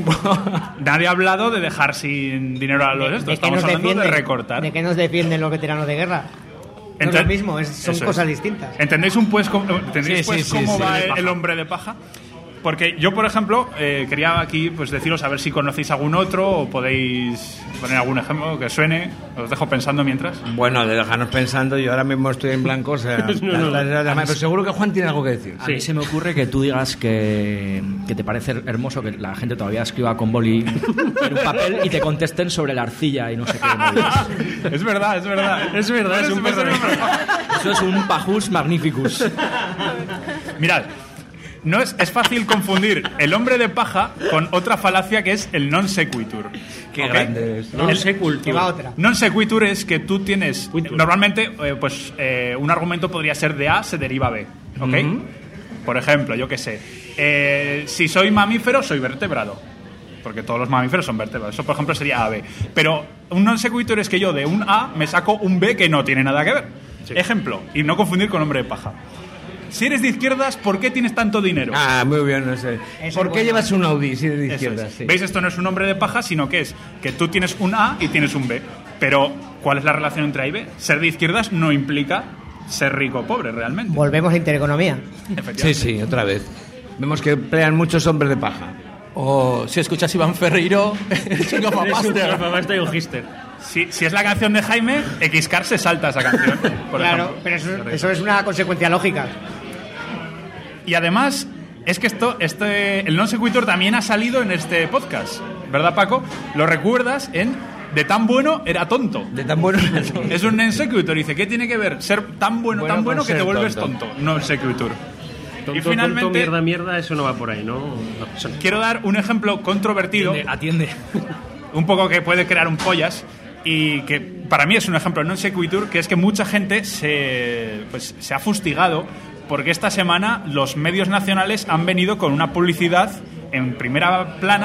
Nadie ha hablado de dejar sin dinero a los ¿De- estos. de qué Estamos nos hablando de defienden? recortar. ¿De qué nos defienden los veteranos de guerra? No es Enten- lo mismo, es- son Eso cosas es. distintas. ¿Entendéis un pues, cómo, ¿entendéis Sí, pues sí, sí, cómo sí. va De el, el hombre de paja? Porque yo, por ejemplo, eh, quería aquí pues deciros a ver si conocéis algún otro o podéis poner algún ejemplo que suene. Os dejo pensando mientras. Bueno, de dejarnos pensando, yo ahora mismo estoy en blanco, o sea, No, no, no. pero seguro que Juan tiene algo que decir. A mí se me ocurre que tú digas que, que te parece hermoso que la gente todavía escriba con boli en un papel y te contesten sobre la arcilla y no sé qué movidas. Es verdad, es verdad. Es verdad, es un verdad. Eso es un pajus magnificus. Mirad, no es, es fácil confundir el hombre de paja con otra falacia que es el non sequitur. Qué ¿ok? grande es. Non El- sequitur. Que va otra. Non sequitur es que tú tienes... Quitur. Normalmente, eh, pues eh, un argumento podría ser de A se deriva a B, ¿ok? Por ejemplo, yo qué sé, eh, si soy mamífero, soy vertebrado. Porque todos los mamíferos son vertebrados. Eso, por ejemplo, sería A B. Pero un non sequitur es que yo de un A me saco un B que no tiene nada que ver. Ejemplo, y no confundir con hombre de paja. Si eres de izquierdas, ¿por qué tienes tanto dinero? Ah, muy bien, no sé. es ¿Por qué bueno. llevas un Audi si eres de Eso izquierda? es. Sí. ¿Veis? Esto no es un hombre de paja, sino que es que tú tienes un A y tienes un B. Pero, ¿cuál es la relación entre A y B? Ser de izquierdas no implica ser rico o pobre, realmente. Volvemos a intereconomía. Sí, sí, otra vez. Vemos que emplean muchos hombres de paja. O si escuchas Iván Ferreiro, es un Eres un gafapasta. gafapasta y un hister. Si, si es la canción de Jaime, Xcar se salta esa canción. Por Claro, ejemplo. pero eso, eso es una consecuencia lógica. Y además, es que esto, este, el non sequitur también ha salido en este podcast, ¿verdad, Paco? Lo recuerdas en De tan bueno era tonto. De tan bueno. Es un non sequitur. Dice, ¿qué tiene que ver ser tan bueno, Bueno tan con bueno que ser te vuelves tonto? tonto? Non sequitur. Tonto, Y finalmente, tonto, mierda, mierda, eso no va por ahí, ¿no? No, eso no. quiero dar un ejemplo controvertido, Atiende. un poco que puede crear un pollas, y que para mí es un ejemplo non sequitur, que es que mucha gente se, pues, se ha fustigado porque esta semana los medios nacionales han venido con una publicidad en primera plana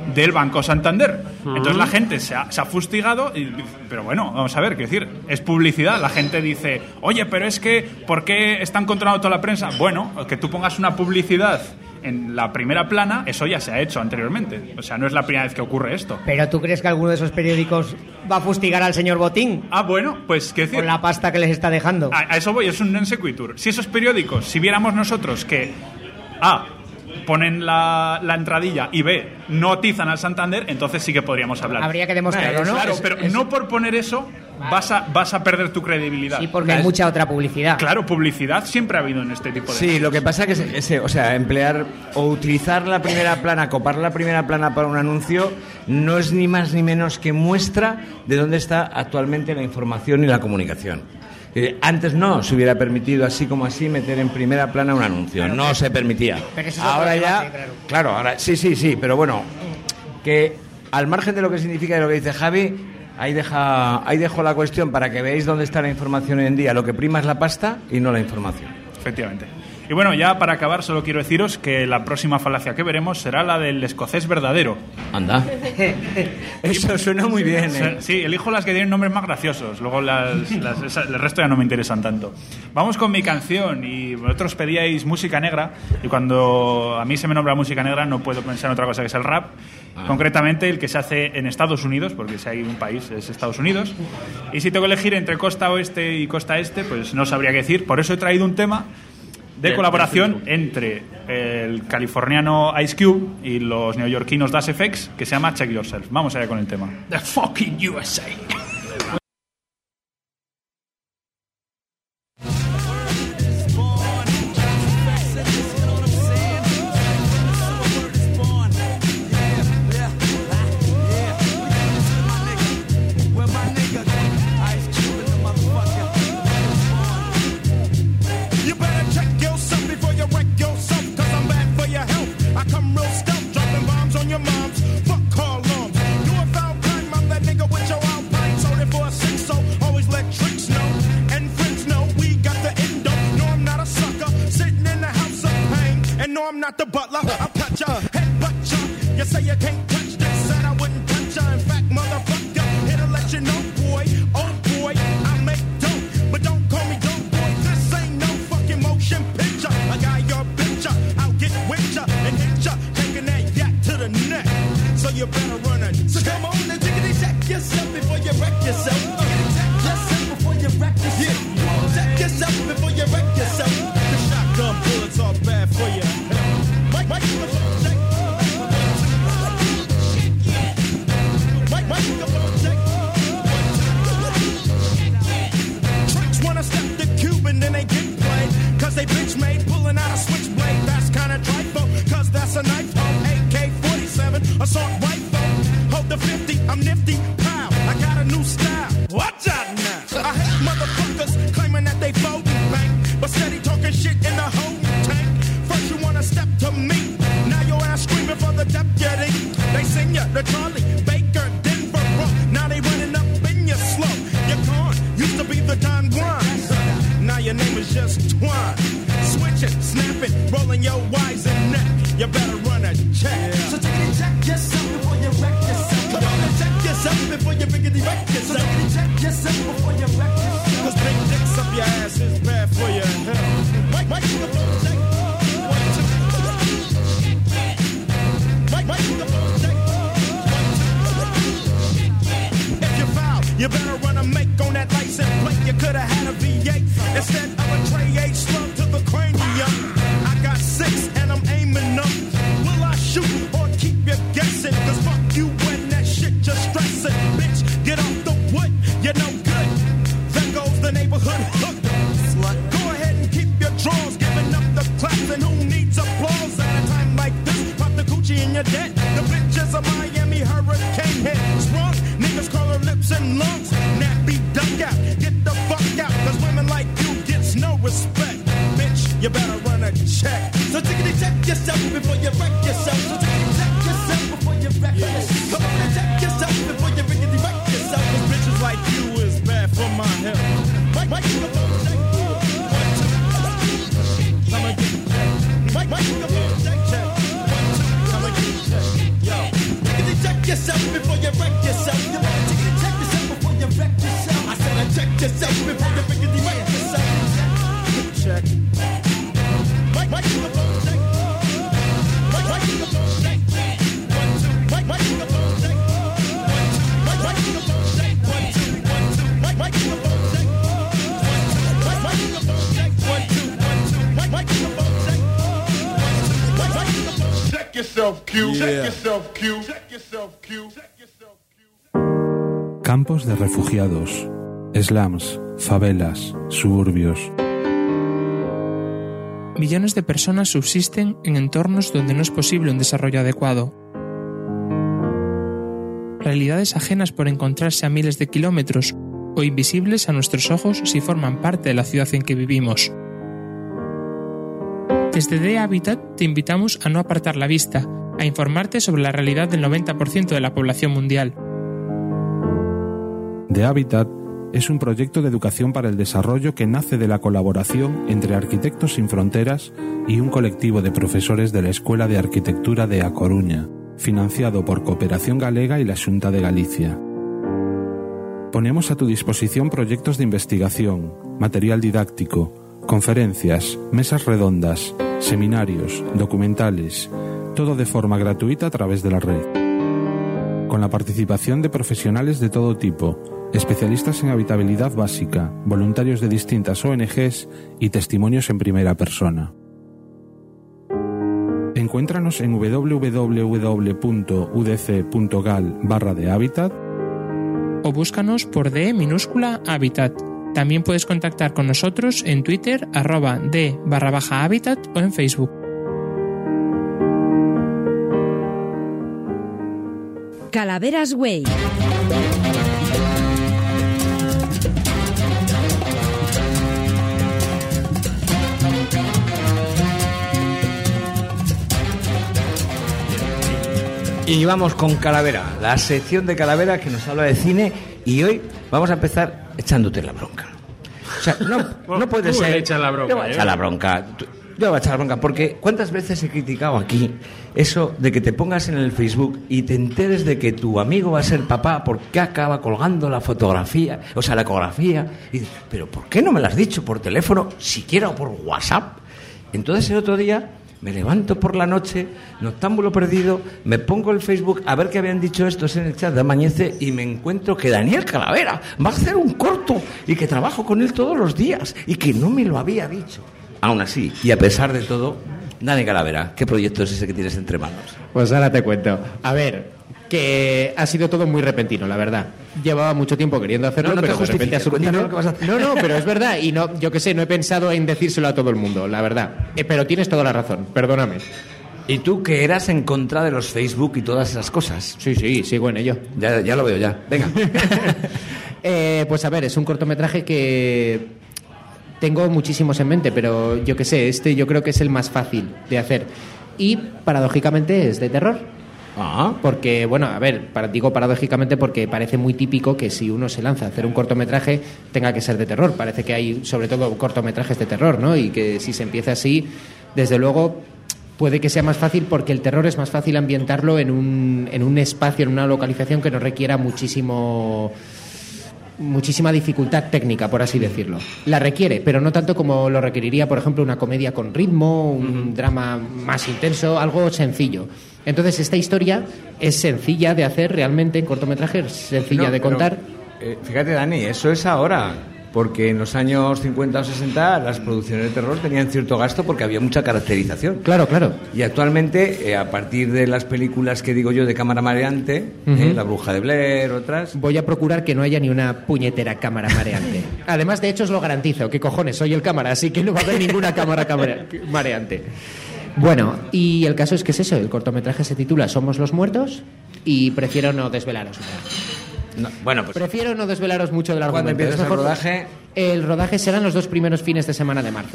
del Banco Santander. Entonces la gente se ha, se ha fustigado, y, pero bueno, vamos a ver, quiero decir, es publicidad. La gente dice, oye, pero es que, ¿por qué están controlando toda la prensa? Bueno, que tú pongas una publicidad en la primera plana, eso ya se ha hecho anteriormente. O sea, no es la primera vez que ocurre esto. ¿Pero tú crees que alguno de esos periódicos va a fustigar al señor Botín? Ah, bueno, pues qué decir. Con la pasta que les está dejando. A, a eso voy, es un non sequitur. Si esos periódicos, si viéramos nosotros que A, ponen la, la entradilla y B, no atizan al Santander, entonces sí que podríamos hablar. Habría que demostrarlo, ¿no? Claro, Es- pero es- no por poner eso vas a, vas a perder tu credibilidad. Sí, porque hay mucha otra publicidad. Claro, publicidad siempre ha habido en este tipo de... Sí, lo que pasa que es, ese, o sea, emplear o utilizar la primera plana, copar la primera plana para un anuncio, no es ni más ni menos que muestra de dónde está actualmente la información y la comunicación. Eh, antes no se hubiera permitido así como así meter en primera plana un anuncio, no se permitía. Pero eso es Ahora otro ya, debate, claro. claro, ahora sí, sí, sí, pero bueno, que al margen de lo que significa y lo que dice Javi, ahí deja, ahí dejo la cuestión para que veáis dónde está la información hoy en día. Lo que prima es la pasta y no la información. Efectivamente. Y bueno, ya para acabar, solo quiero deciros que la próxima falacia que veremos será la del escocés verdadero. Anda. Eso suena muy bien, ¿eh? Sí, elijo las que tienen nombres más graciosos. Luego las, las, esa- el resto ya no me interesan tanto. Vamos con mi canción. Y vosotros pedíais música negra. Y cuando a mí se me nombra música negra, no puedo pensar en otra cosa que es el rap. Ah. Concretamente el que se hace en Estados Unidos, porque si hay un país es Estados Unidos. Y si tengo que elegir entre costa oeste y costa este, pues no sabría qué decir. Por eso he traído un tema de Bien, colaboración entre el californiano Ice Cube y los neoyorquinos Das F X, que se llama Check Yourself. Vamos allá con el tema. The fucking U S A. You better check yourself before you wreck yourself, cause I'm bad for your health. I come real stealth, dropping bombs on your moms. Fuck car alarms. You a foul crime, I'm that nigga with your alpine. Sold it for a six, so always let tricks know. And friends know we got the endo. No, I'm not a sucker, sitting in the house of pain. And no, I'm not the butler, I'll cut ya, headbutt ya. You say you can't touch this, said I wouldn't touch ya. In fact, motherfucker, here to let you know, boy, oh boy, I make dope. But don't call me dope, boy, this ain't no fucking motion picture. I got your picture, I'll get with ya and hit ya, taking that yak to the neck. So you better run it. So come on and jiggity check yourself before you wreck yourself. Jiggity check yourself before you wreck yourself. Yeah. Check yourself before you wreck yourself. The shotgun bullets are bad for you. Mike, Mike, the phone check. Mike, Mike, the phone check. Tricks wanna step the cube and then they get played. Cause they bitch made pulling out a switchblade. That's kinda trifle, cause that's a knife. Oh, A K forty-seven, assault rifle. Hold the fifty, I'm nifty. Pow, I got a new style. Watch out now. I hate motherfuckers claiming that they voting bank, but steady talking shit in the holding tank. First you wanna step to me, now your ass screaming for the deputy. They send ya to Charlie, Baker, Denver, bro. Now they running up in your slow. You're gone, used to be the Don Juan. Now your name is just Twine. Switch it, snap it, rolling your wise and neck. You better run a check. Yeah. So take it and check yourself before you wreck yourself. Come on and check yourself before you biggity wreck yourself. So take it and check yourself before you wreck yourself. Cause big dicks up your ass is bad for your health. Mike, Mike, the phone check. One, two. Mike, Mike, the phone check. One, two. If you foul, you better run a make on that license plate. You could have had a V eight instead of a Trey H slug to the cranium. I got six and I'm aiming up. Will I shoot or keep you guessing? Cause fuck you when that shit just stressing. Bitch, get off the wood, you're no good. There goes the neighborhood hook. Slut. Go ahead and keep your drawers, giving up the claps. And who needs applause at a time like this? Pop the coochie in your debt. The bitch is a Miami hurricane hit. Sprung, niggas call her lips and lungs. Nappy duck out, get the fuck out. Cause women like you gets no respect. Bitch, you better run a check. So tickety check yourself before you wreck yourself. So tickety check yourself before you wreck yourself. Come on and check yourself before you rickety wreck yourself. Cause bitches like you is bad for my health. Mike, Mike, the phone check. One, two. Come and get checked. Mike, Mike, the phone check, check. One, two. Come and get checked. Yo. check yourself before you wreck yourself. You better check, check yourself before you wreck yourself. I said, I check yourself before you rickety wreck yourself. Check. Mike, Mike, you check. Mike, Mike, you check. One, two. Mike, Mike, you check. One, two. Mike, Mike, you check. One, two. One, two. Mike, Mike, you check. One, two. Mike, Mike, you check. One, two. One, two. Mike, Mike, you check. One, two. Mike, Mike, you check. Check yourself, Q. Check yourself, Q. Check yourself, Q. Check yourself, Q. Campos de refugiados, slums, favelas, suburbios. Millones de personas subsisten en entornos donde no es posible un desarrollo adecuado. Realidades ajenas por encontrarse a miles de kilómetros o invisibles a nuestros ojos si forman parte de la ciudad en que vivimos. Desde The Habitat te invitamos a no apartar la vista, a informarte sobre la realidad del noventa por ciento de la población mundial. The Habitat es un proyecto de educación para el desarrollo que nace de la colaboración entre Arquitectos Sin Fronteras y un colectivo de profesores de la Escuela de Arquitectura de A Coruña, financiado por Cooperación Galega y la Xunta de Galicia. Ponemos a tu disposición proyectos de investigación, material didáctico, conferencias, mesas redondas, seminarios, documentales, todo de forma gratuita a través de la red. Con la participación de profesionales de todo tipo, especialistas en habitabilidad básica, voluntarios de distintas O N Ges y testimonios en primera persona. Encuéntranos en w w w punto u d c punto gal barra de Habitat o búscanos por D minúscula Habitat. También puedes contactar con nosotros en Twitter arroba D barra baja Habitat o en Facebook. Calaveras Way. Y vamos con Calavera, la sección de Calavera que nos habla de cine, y hoy vamos a empezar echándote la bronca. O sea, no, Bueno, no puede tú ser. le echas la bronca, Yo voy a ¿eh? echar la bronca. Tú- Yo voy a echar la bronca porque ¿cuántas veces he criticado aquí eso de que te pongas en el Facebook y te enteres de que tu amigo va a ser papá porque acaba colgando la fotografía, o sea, la ecografía? Y dices, pero ¿por qué no me lo has dicho por teléfono, siquiera o por WhatsApp? Entonces el otro día me levanto por la noche, noctámbulo perdido, me pongo el Facebook a ver qué habían dicho estos en el chat de Amañece y me encuentro que Daniel Calavera va a hacer un corto y que trabajo con él todos los días y que no me lo había dicho. Aún así, y a pesar de todo, Dani Calavera, ¿qué proyecto es ese que tienes entre manos? Pues ahora te cuento. A ver, que ha sido todo muy repentino, la verdad. Llevaba mucho tiempo queriendo hacerlo, No, no te pero de repente ha justifiques, surgido... cuéntame lo que vas a hacer. No, no, pero es verdad. Y no, yo qué sé, no he pensado en decírselo a todo el mundo, la verdad. Eh, pero tienes toda la razón, perdóname. ¿Y tú que eras en contra de los Facebook y todas esas cosas? Sí, sí, sigo en ello. Ya, ya lo veo, ya. Venga. Eh, pues a ver, es un cortometraje que tengo muchísimos en mente, pero yo qué sé, este yo creo que es el más fácil de hacer. Y paradójicamente es de terror. Ah. Porque, bueno, a ver, para, digo paradójicamente porque parece muy típico que si uno se lanza a hacer un cortometraje tenga que ser de terror. Parece que hay sobre todo cortometrajes de terror, ¿no? Y que si se empieza así, desde luego puede que sea más fácil porque el terror es más fácil ambientarlo en un, en un espacio, en una localización que no requiera muchísimo... muchísima dificultad técnica, por así decirlo. La requiere, pero no tanto como lo requeriría, por ejemplo, una comedia con ritmo, un drama más intenso, algo sencillo. Entonces, esta historia es sencilla de hacer realmente en cortometraje, es sencilla No, de pero, contar. eh, fíjate, Dani, eso es ahora. Porque en los años cincuenta o sesenta las producciones de terror tenían cierto gasto porque había mucha caracterización. Claro, claro. Y actualmente, eh, a partir de las películas que digo yo de cámara mareante, Ujú. eh, La Bruja de Blair, otras... Voy a procurar que no haya ni una puñetera cámara mareante. Además, de hecho, os lo garantizo. ¿Qué cojones? Soy el cámara, así que no va a haber ninguna cámara cámara- mareante. Bueno, y el caso es que es eso. El cortometraje se titula Somos los muertos y prefiero no desvelaros nada. No, bueno, pues... Prefiero no desvelaros mucho del ¿Cuándo argumento. empieza Es el mejor- rodaje? El rodaje serán los dos primeros fines de semana de marzo.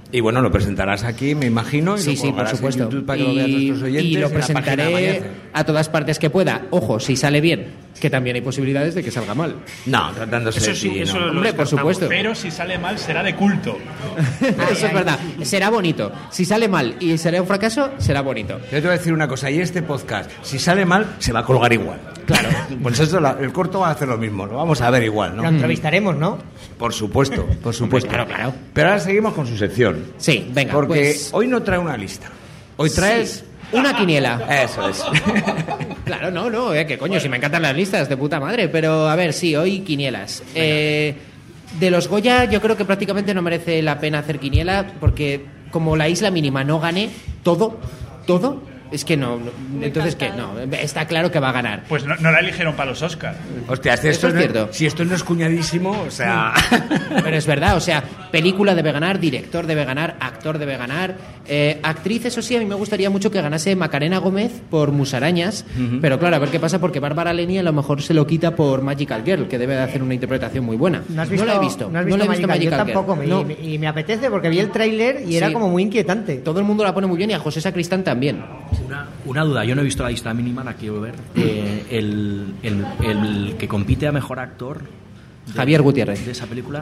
Y bueno, lo presentarás aquí, me imagino, y Sí, lo sí, por colgarás en supuesto. YouTube para que lo vean nuestros oyentes. y lo en la página de presentaré Amanece. a todas partes que pueda. Ojo, si sale bien, que también hay posibilidades de que salga mal. No, tratándose Eso de sí, ti, eso no. lo Hombre, por descartamos. supuesto. Pero si sale mal, será de culto. Eso es verdad. Será bonito. Si sale mal y será un fracaso, será bonito. Yo te voy a decir una cosa, y este podcast, si sale mal, se va a colgar igual. Claro. Pues eso, la- el corto va a hacer lo mismo, lo vamos a ver igual, ¿no? Lo entrevistaremos, ¿no? Por supuesto, por supuesto. Claro, claro. Pero ahora seguimos con su sección. Sí, venga, Porque pues- hoy no trae una lista. Hoy traes... Una quiniela. Eso es. Claro, no, no, eh, que coño, si me encantan las listas, de puta madre. Pero a ver, sí, hoy quinielas. Eh, de los Goya, yo creo que prácticamente no merece la pena hacer quiniela, porque como la Isla Mínima no gane todo, todo, es que no. no- entonces, ¿qué? No, está claro que va a ganar. Pues no, no la eligieron para los Oscars. Hostia, si Eso esto, es no- cierto. si esto no es cuñadísimo, o sea... Pero es verdad, o sea, película debe ganar, director debe ganar, actor debe ganar, eh, actriz, eso sí, a mí me gustaría mucho que ganase Macarena Gómez por Musarañas, Ujú. pero claro, a ver qué pasa, porque Bárbara Leni a lo mejor se lo quita por Magical Girl, que debe de hacer una interpretación muy buena. ¿No has visto, la he visto, ¿no has visto la he visto Magical? Yo Magical Girl. tampoco, me- No. y, me, y me apetece porque vi el tráiler y era Sí. como muy inquietante. Todo el mundo la pone muy bien y a José Sacristán también. Una, una duda, yo no he visto la lista mínima, la quiero ver. Eh, el, el, el que compite a mejor actor de, Javier Gutiérrez. de esa película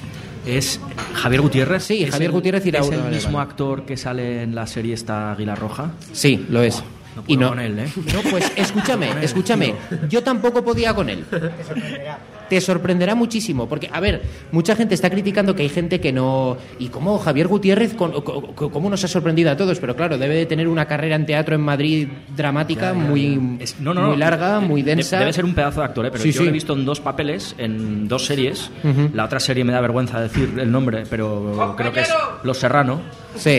es Javier Gutiérrez. Sí, ¿Es Javier el- Gutiérrez y ¿Es Laura, el vale, mismo vale. actor que sale en la serie esta Águila Roja? Sí, lo es. No y puedo no, con él, ¿eh? no, pues escúchame, con él, escúchame. Yo tampoco podía con él. Te sorprenderá muchísimo, porque, a ver, mucha gente está criticando que hay gente que no... Y como Javier Gutiérrez, con- co- co- cómo nos ha sorprendido a todos, pero claro, debe de tener una carrera en teatro en Madrid dramática, Ya, ya, muy, ya. Es- no, no, no. muy larga, muy De- densa. Debe ser un pedazo de actor, ¿eh? Pero Sí, yo sí. lo he visto en dos papeles, en dos series. Ujú. La otra serie me da vergüenza decir el nombre, pero creo que es Los Serrano. Sí.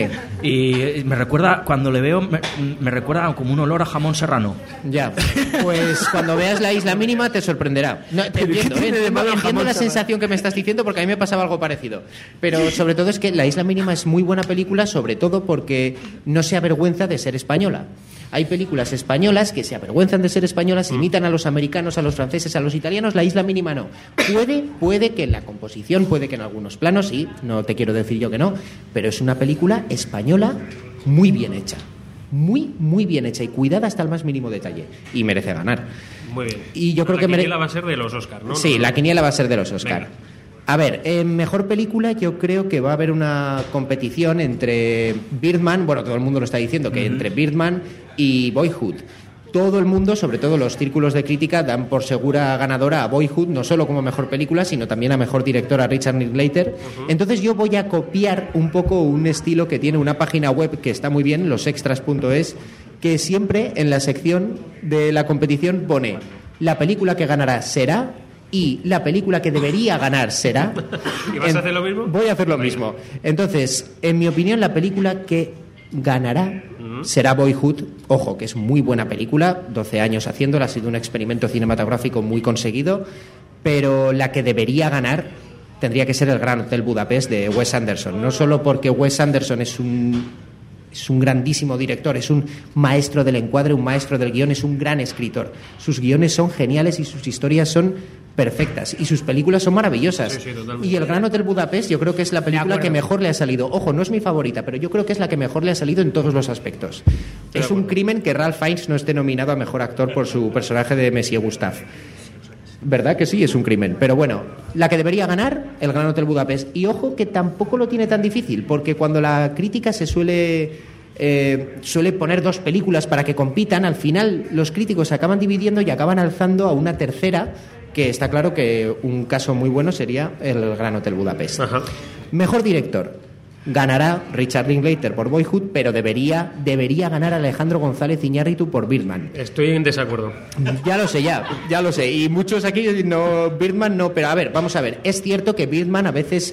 Y me recuerda, cuando le veo, me, me recuerda como un olor a jamón serrano. Ya, pues cuando veas La Isla Mínima te sorprenderá. No, te entiendo, ¿eh? entiendo, entiendo la sensación que me estás diciendo porque a mí me pasaba algo parecido. Pero sobre todo es que La Isla Mínima es muy buena película, sobre todo porque no se avergüenza de ser española. Hay películas españolas que se avergüenzan de ser españolas, imitan a los americanos, a los franceses, a los italianos. La Isla Mínima no. Puede, puede que en la composición, puede que en algunos planos, sí, no te quiero decir yo que no, pero es una película española muy bien hecha. Muy, muy bien hecha y cuidada hasta el más mínimo detalle. Y merece ganar. Muy bien. Y yo creo la que mere- quiniela va a ser de los Oscars, ¿no? Sí, No, la no. quiniela va a ser de los Oscar. Venga. A ver, en mejor película yo creo que va a haber una competición entre Birdman, bueno, todo el mundo lo está diciendo, que entre Birdman y Boyhood. Todo el mundo, sobre todo los círculos de crítica, dan por segura ganadora a Boyhood, no solo como mejor película, sino también a mejor director a Richard Linklater. Entonces yo voy a copiar un poco un estilo que tiene una página web que está muy bien, losextras punto es, que siempre en la sección de la competición pone la película que ganará será y la película que debería ganar será. ¿Y vas En- a hacer lo mismo? Voy a hacer lo mismo. Entonces, en mi opinión, la película que ganará será Boyhood. Ojo, que es muy buena película, doce años haciéndola, ha sido un experimento cinematográfico muy conseguido, pero la que debería ganar tendría que ser El Gran Hotel Budapest de Wes Anderson. No solo porque Wes Anderson es un es un grandísimo director, es un maestro del encuadre, un maestro del guión, es un gran escritor. Sus guiones son geniales y sus historias son perfectas y sus películas son maravillosas. Sí, sí, totalmente. Y El Gran Hotel Budapest yo creo que es la película acuerdo. que mejor le ha salido. Ojo, no es mi favorita, pero yo creo que es la que mejor le ha salido en todos los aspectos. Es un crimen que Ralph Fiennes no esté nominado a mejor actor por su personaje de Monsieur Gustave. ¿Verdad que sí? Es un crimen. Pero bueno, la que debería ganar, El Gran Hotel Budapest. Y ojo que tampoco lo tiene tan difícil, porque cuando la crítica se suele, eh, suele poner dos películas para que compitan, al final los críticos se acaban dividiendo y acaban alzando a una tercera, que está claro que un caso muy bueno sería El Gran Hotel Budapest. Ajá. Mejor director. Ganará Richard Linklater por Boyhood, pero debería, debería ganar Alejandro González Iñárritu por Birdman. Estoy en desacuerdo. Ya lo sé, ya, ya lo sé. Y muchos aquí no, Birdman no, pero a ver, vamos a ver. Es cierto que Birdman a veces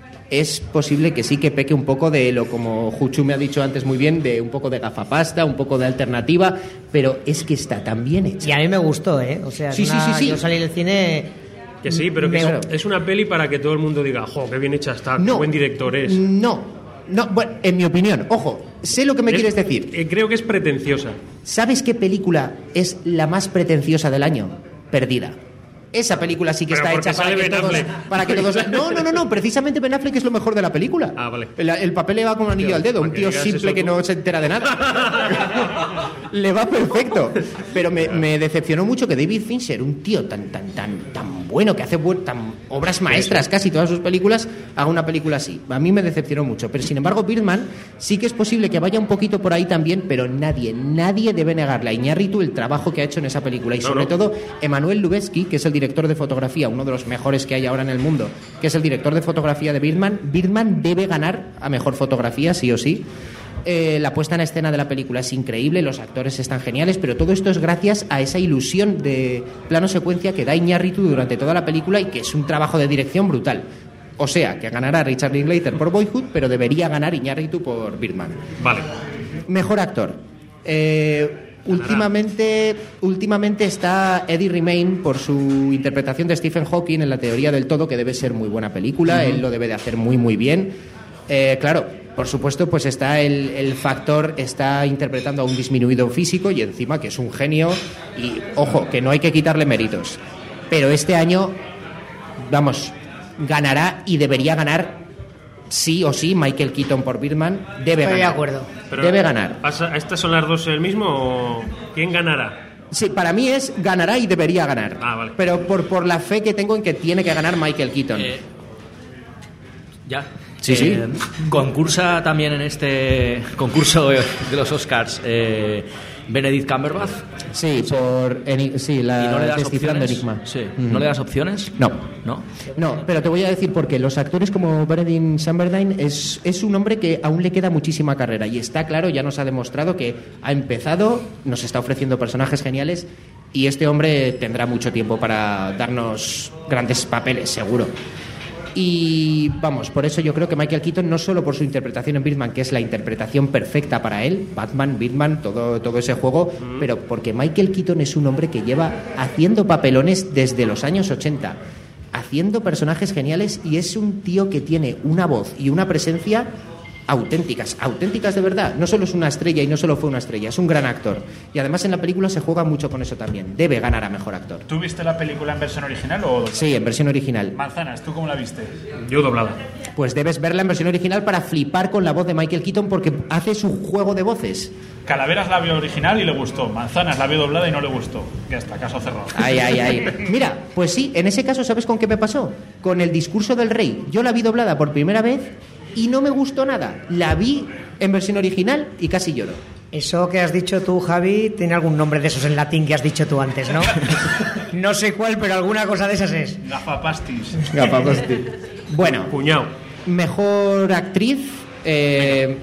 es posible que sí que peque un poco de lo, como Juchu me ha dicho antes muy bien, de un poco de gafapasta, un poco de alternativa, pero es que está tan bien hecha. Y a mí me gustó, ¿eh? O sea, es Sí, sí, una- sí, sí. yo salí del cine... Que sí, pero que Me- es, es una peli para que todo el mundo diga, jo, qué bien hecha está, qué No. buen director es. No, no, bueno, en mi opinión, ojo, sé lo que me Es- quieres decir. eh, creo que es pretenciosa. ¿Sabes qué película es la más pretenciosa del año? Perdida. Esa película sí que Pero está porque hecha para sale que, Ben todos, Affleck. para que todos... No, no, no, no, precisamente Ben Affleck es lo mejor de la película. Ah, vale. El, el papel le va como anillo Tío, al dedo, un para que tío digas simple eso que tú. no se entera de nada. Le va perfecto. Pero me, me decepcionó mucho que David Fincher, un tío tan tan tan tan bueno, que hace buen, tan obras maestras casi todas sus películas, haga una película así. A mí me decepcionó mucho. Pero sin embargo, Birdman sí que es posible que vaya un poquito por ahí también, pero nadie, nadie debe negarle a Iñárritu el trabajo que ha hecho en esa película. Y No, sobre no. todo, Emanuel Lubezki, que es el director de fotografía, uno de los mejores que hay ahora en el mundo, que es el director de fotografía de Birdman. Birdman debe ganar a mejor fotografía, sí o sí. Eh, la puesta en escena de la película es increíble, los actores están geniales, pero todo esto es gracias a esa ilusión de plano secuencia que da Iñárritu durante toda la película y que es un trabajo de dirección brutal. O sea, que ganará Richard Linklater por Boyhood, pero debería ganar Iñárritu por Birdman. Vale. Mejor actor. Eh, últimamente, últimamente está Eddie Redmayne por su interpretación de Stephen Hawking en La teoría del todo, que debe ser muy buena película. Uh-huh. Él lo debe de hacer muy, muy bien. Eh, claro, por supuesto, pues está el, el factor, está interpretando a un disminuido físico y encima que es un genio. Y, ojo, que no hay que quitarle méritos. Pero este año, vamos, ganará y debería ganar sí o sí Michael Keaton por Birdman. Debe Estoy de ganar. acuerdo. Pero, Debe ganar. ¿pasa- ¿Estas son las dos el mismo o quién ganará? Sí, para mí es ganará y debería ganar. Ah, vale. Pero por, por la fe que tengo en que tiene que ganar Michael Keaton. Eh, Ya. Sí, sí. Eh, concursa también en este concurso de los Oscars eh, Benedict Cumberbatch. Sí, por eni- sí, la ¿Y no le das Descifrando opciones? Enigma. Sí. Ujú. ¿No le das opciones? No. ¿No? No, pero te voy a decir por qué. Los actores como Benedict Cumberbatch es, es un hombre que aún le queda muchísima carrera y está claro, ya nos ha demostrado que ha empezado, nos está ofreciendo personajes geniales y este hombre tendrá mucho tiempo para darnos grandes papeles, seguro. Y vamos, por eso yo creo que Michael Keaton, no solo por su interpretación en Birdman, que es la interpretación perfecta para él, Batman, Birdman, todo, todo ese juego, pero porque Michael Keaton es un hombre que lleva haciendo papelones desde los años ochenta, haciendo personajes geniales y es un tío que tiene una voz y una presencia auténticas, auténticas de verdad. No solo es una estrella y no solo fue una estrella, es un gran actor. Y además en la película se juega mucho con eso también. Debe ganar a mejor actor. ¿Tú viste la película en versión original o doblada? Sí, en versión original. Manzanas, ¿tú cómo la viste? Yo doblada. Pues debes verla en versión original para flipar con la voz de Michael Keaton porque hace su juego de voces. Calaveras la vio original y le gustó. Manzanas la vio doblada y no le gustó. Ya está, caso cerrado. Ay, ay, ay. Mira, pues sí, en ese caso, ¿sabes con qué me pasó? Con el discurso del rey. Yo la vi doblada por primera vez y no me gustó nada. La vi en versión original y casi lloro. Eso que has dicho tú, Javi, tiene algún nombre de esos en latín que has dicho tú antes, ¿no? No sé cuál, pero alguna cosa de esas es. Gafapastis. Bueno, Cuñado. mejor actriz. eh,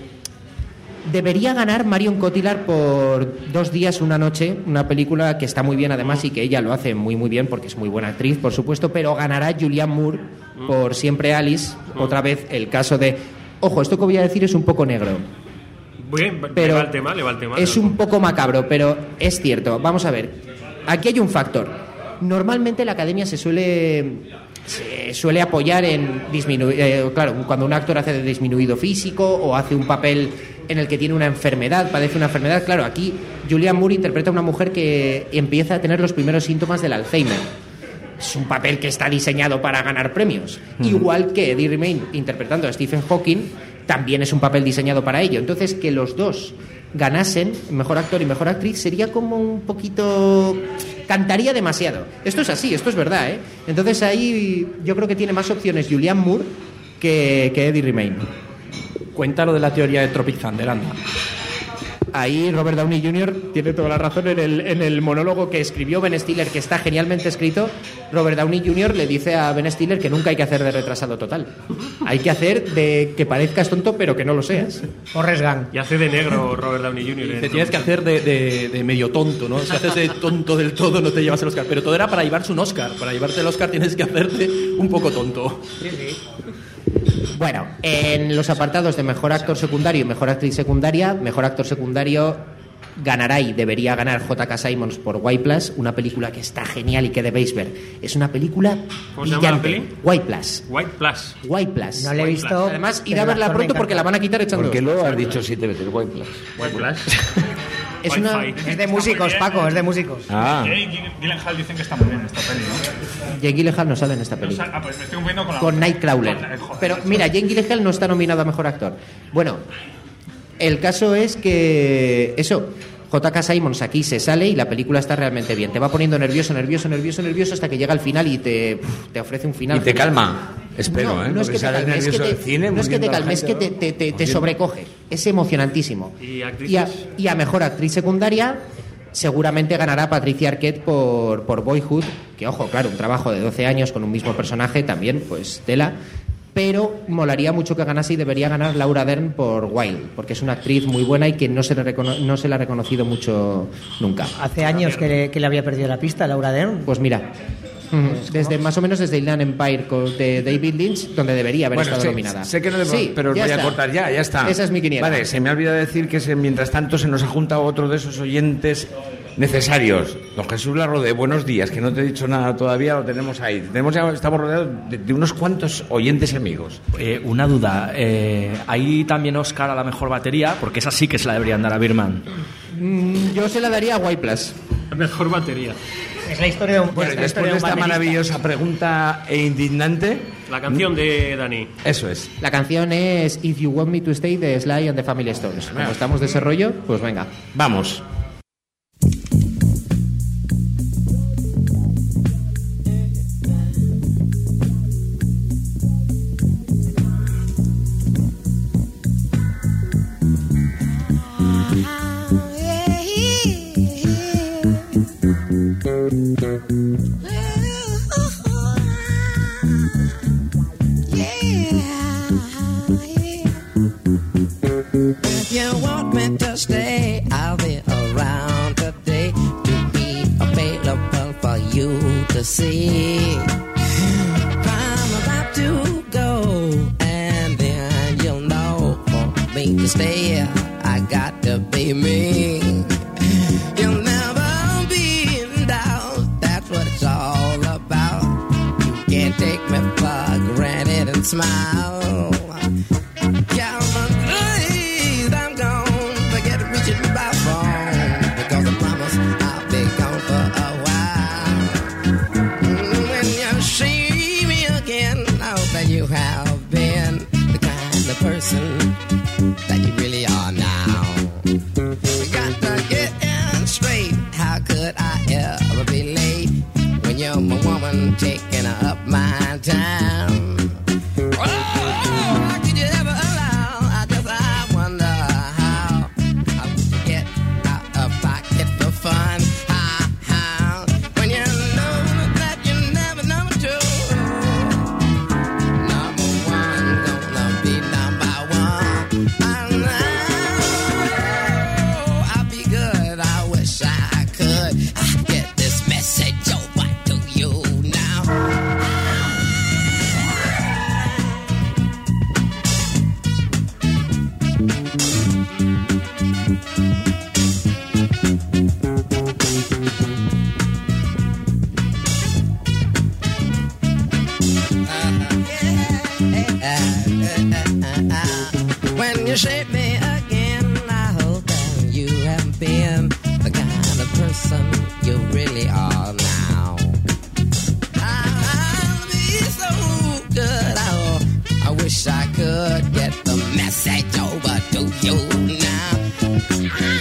debería ganar Marion Cotillard por Dos días, una noche, una película que está muy bien además y que ella lo hace muy muy bien porque es muy buena actriz, por supuesto, pero ganará Julianne Moore por Siempre Alice, otra vez el caso de... Ojo, esto que voy a decir es un poco negro. Bien, le Pero va el tema, le va el tema. es un poco macabro, pero es cierto. Vamos a ver. Aquí hay un factor. Normalmente la academia se suele se suele apoyar en disminuir. Eh, claro, cuando un actor hace de disminuido físico o hace un papel en el que tiene una enfermedad, padece una enfermedad. Claro, aquí Julianne Moore interpreta a una mujer que empieza a tener los primeros síntomas del Alzheimer. Es un papel que está diseñado para ganar premios. Mm. Igual que Eddie Redmayne interpretando a Stephen Hawking, también es un papel diseñado para ello. Entonces, que los dos ganasen mejor actor y mejor actriz sería como un poquito... cantaría demasiado. Esto es así, esto es verdad, ¿eh? Entonces ahí yo creo que tiene más opciones Julianne Moore que, que Eddie Redmayne. Cuenta lo de la teoría de Tropic Thunder, anda. Ahí Robert Downey junior tiene toda la razón en el, en el monólogo que escribió Ben Stiller, que está genialmente escrito. Robert Downey junior le dice a Ben Stiller que nunca hay que hacer de retrasado total. Hay que hacer de que parezcas tonto pero que no lo seas. Forrest Gump. Y hace de negro Robert Downey junior Te tienes que hacer de, de, de medio tonto, ¿no? Si haces de tonto del todo no te llevas el Oscar. Pero todo era para llevarse un Oscar. Para llevarte el Oscar tienes que hacerte un poco tonto. Sí, sí. Bueno, en los apartados de mejor actor secundario y mejor actriz secundaria, mejor actor secundario ganará y debería ganar J K. Simmons por White Plus, una película que está genial y que debéis ver. Es una película ¿Cómo se llama la brillante. peli? White Plus. White Plus. White Plus. No le he White visto, Plus. Además, ir pero a el verla actor me pronto porque encanta. la van a quitar echando. Porque lo has dicho siete veces, White Plus. White Plus. Es, una, es de músicos, Paco, es de músicos. Ah. Jake Gyllenhaal dicen que está muy bien esta peli, ¿no? Jake Gyllenhaal no sale en esta peli. No sale- ah, pues me estoy confundiendo con la Con otra. Nightcrawler. Con- eh, joder, Pero eso mira, es. Jake Gyllenhaal no está nominado a Mejor Actor. Bueno, el caso es que eso, J K. Simmons aquí se sale y la película está realmente bien. Te va poniendo nervioso, nervioso, nervioso, nervioso hasta que llega al final y te, te ofrece un final. Y te genial. calma. Espero, no, ¿eh? No es Porque que te sales calme, es que nervioso te, del cine, no es que te muriendo la calme, es que gente, te, te, te, te Muriendo. sobrecoge. Es emocionantísimo. ¿Y actrices? Y a, y a Mejor Actriz Secundaria seguramente ganará Patricia Arquette por, por Boyhood, que ojo, claro, un trabajo de doce años con un mismo personaje también, pues tela. Pero molaría mucho que ganase y debería ganar Laura Dern por Wild, porque es una actriz muy buena y que no se le, recono- no se le ha reconocido mucho nunca. Hace años que le, que le había perdido la pista, Laura Dern. Pues mira, desde más o menos desde Inland Empire con- de David Lynch, donde debería haber Bueno, estado sé, nominada. sé que no debo, Sí, pero os ya voy a está. cortar ya, ya está. Esa es mi quiniela. Vale, se me ha olvidado decir que se- mientras tanto se nos ha juntado otro de esos oyentes necesarios. Don Jesús Larrode, buenos días, que no te he dicho nada todavía, lo tenemos ahí. Tenemos ya, estamos rodeados de, de unos cuantos oyentes y amigos. Eh, una duda, eh, ¿hay también Oscar a la mejor batería? Porque esa sí que se la deberían dar a Birman. Mm, yo se la daría a White Plus. Mejor batería. Es la historia de un, Bueno, es y la después historia de un esta baterista. maravillosa pregunta e indignante, La canción de Dani. eso es. La canción es If You Want Me to Stay de Sly and the Family Stones. Como estamos de ese rollo, pues venga. Vamos. If you want me to stay, I'll be around today to be available for you to see. I'm about to go, and then you'll know for me to stay, I got to be me. You'll never be in doubt, that's what it's all about. You can't take me for granted and smile. Count my days, I'm gone. Forget reaching my phone, because I promise I'll be gone for a while. Mm, When you see me again, I hope that you have been the kind of person that you really are now. We got to get in straight. How could I ever be late when you're my woman taking up my time? Oh, how could you ever allow? I just I wonder how I would get out of pocket for fun. How, how when you know that you're never number two, number one gonna be number one. I know I'll be good. I wish I could I get this message over to you now. When you shape me again, I hope that you have been the kind of person you really are now. I'll be so good. Oh, I wish I could get the message over to you now.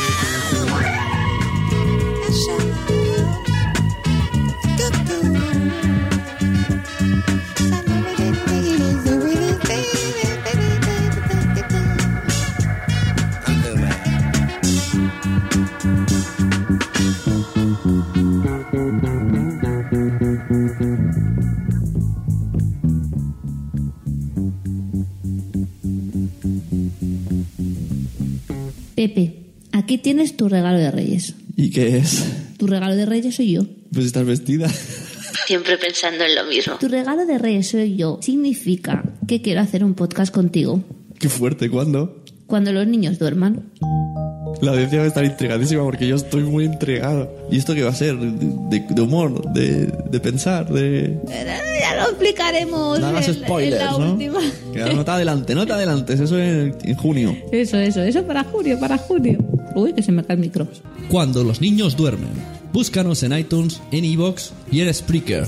Pepe, aquí tienes tu regalo de Reyes. ¿Y qué es? Tu regalo de Reyes soy yo. Pues estás vestida. Siempre pensando en lo mismo. Tu regalo de Reyes soy yo significa que quiero hacer un podcast contigo. Qué fuerte, ¿cuándo? Cuando los niños duerman. La audiencia va a estar intrigadísima porque yo estoy muy intrigado. ¿Y esto qué va a ser? ¿De, de humor? De, ¿De pensar? De... Ya lo explicaremos No hagas en, spoilers, en la ¿no? última. Que no te adelante, no te adelantes. Eso en, en junio. Eso, eso, eso para junio, para junio. Uy, que se me cae el micro. Cuando los niños duermen. Búscanos en iTunes, en iVoox y en Spreaker.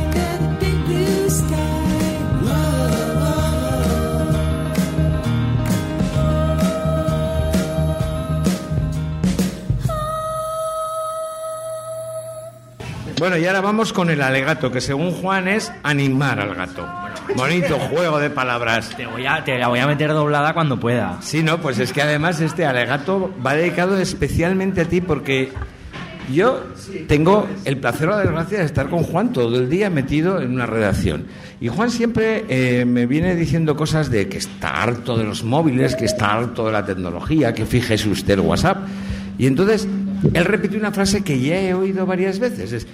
Bueno, y ahora vamos con el alegato, que según Juan es animar al gato. Bonito juego de palabras. Te voy a, te la voy a meter doblada cuando pueda. Sí, no, pues es que además este alegato va dedicado especialmente a ti porque yo tengo el placer o la desgracia de estar con Juan todo el día metido en una redacción. Y Juan siempre eh, me viene diciendo cosas de que está harto de los móviles, que está harto de la tecnología, que fíjese usted el WhatsApp. Y entonces él repite una frase que ya he oído varias veces, es: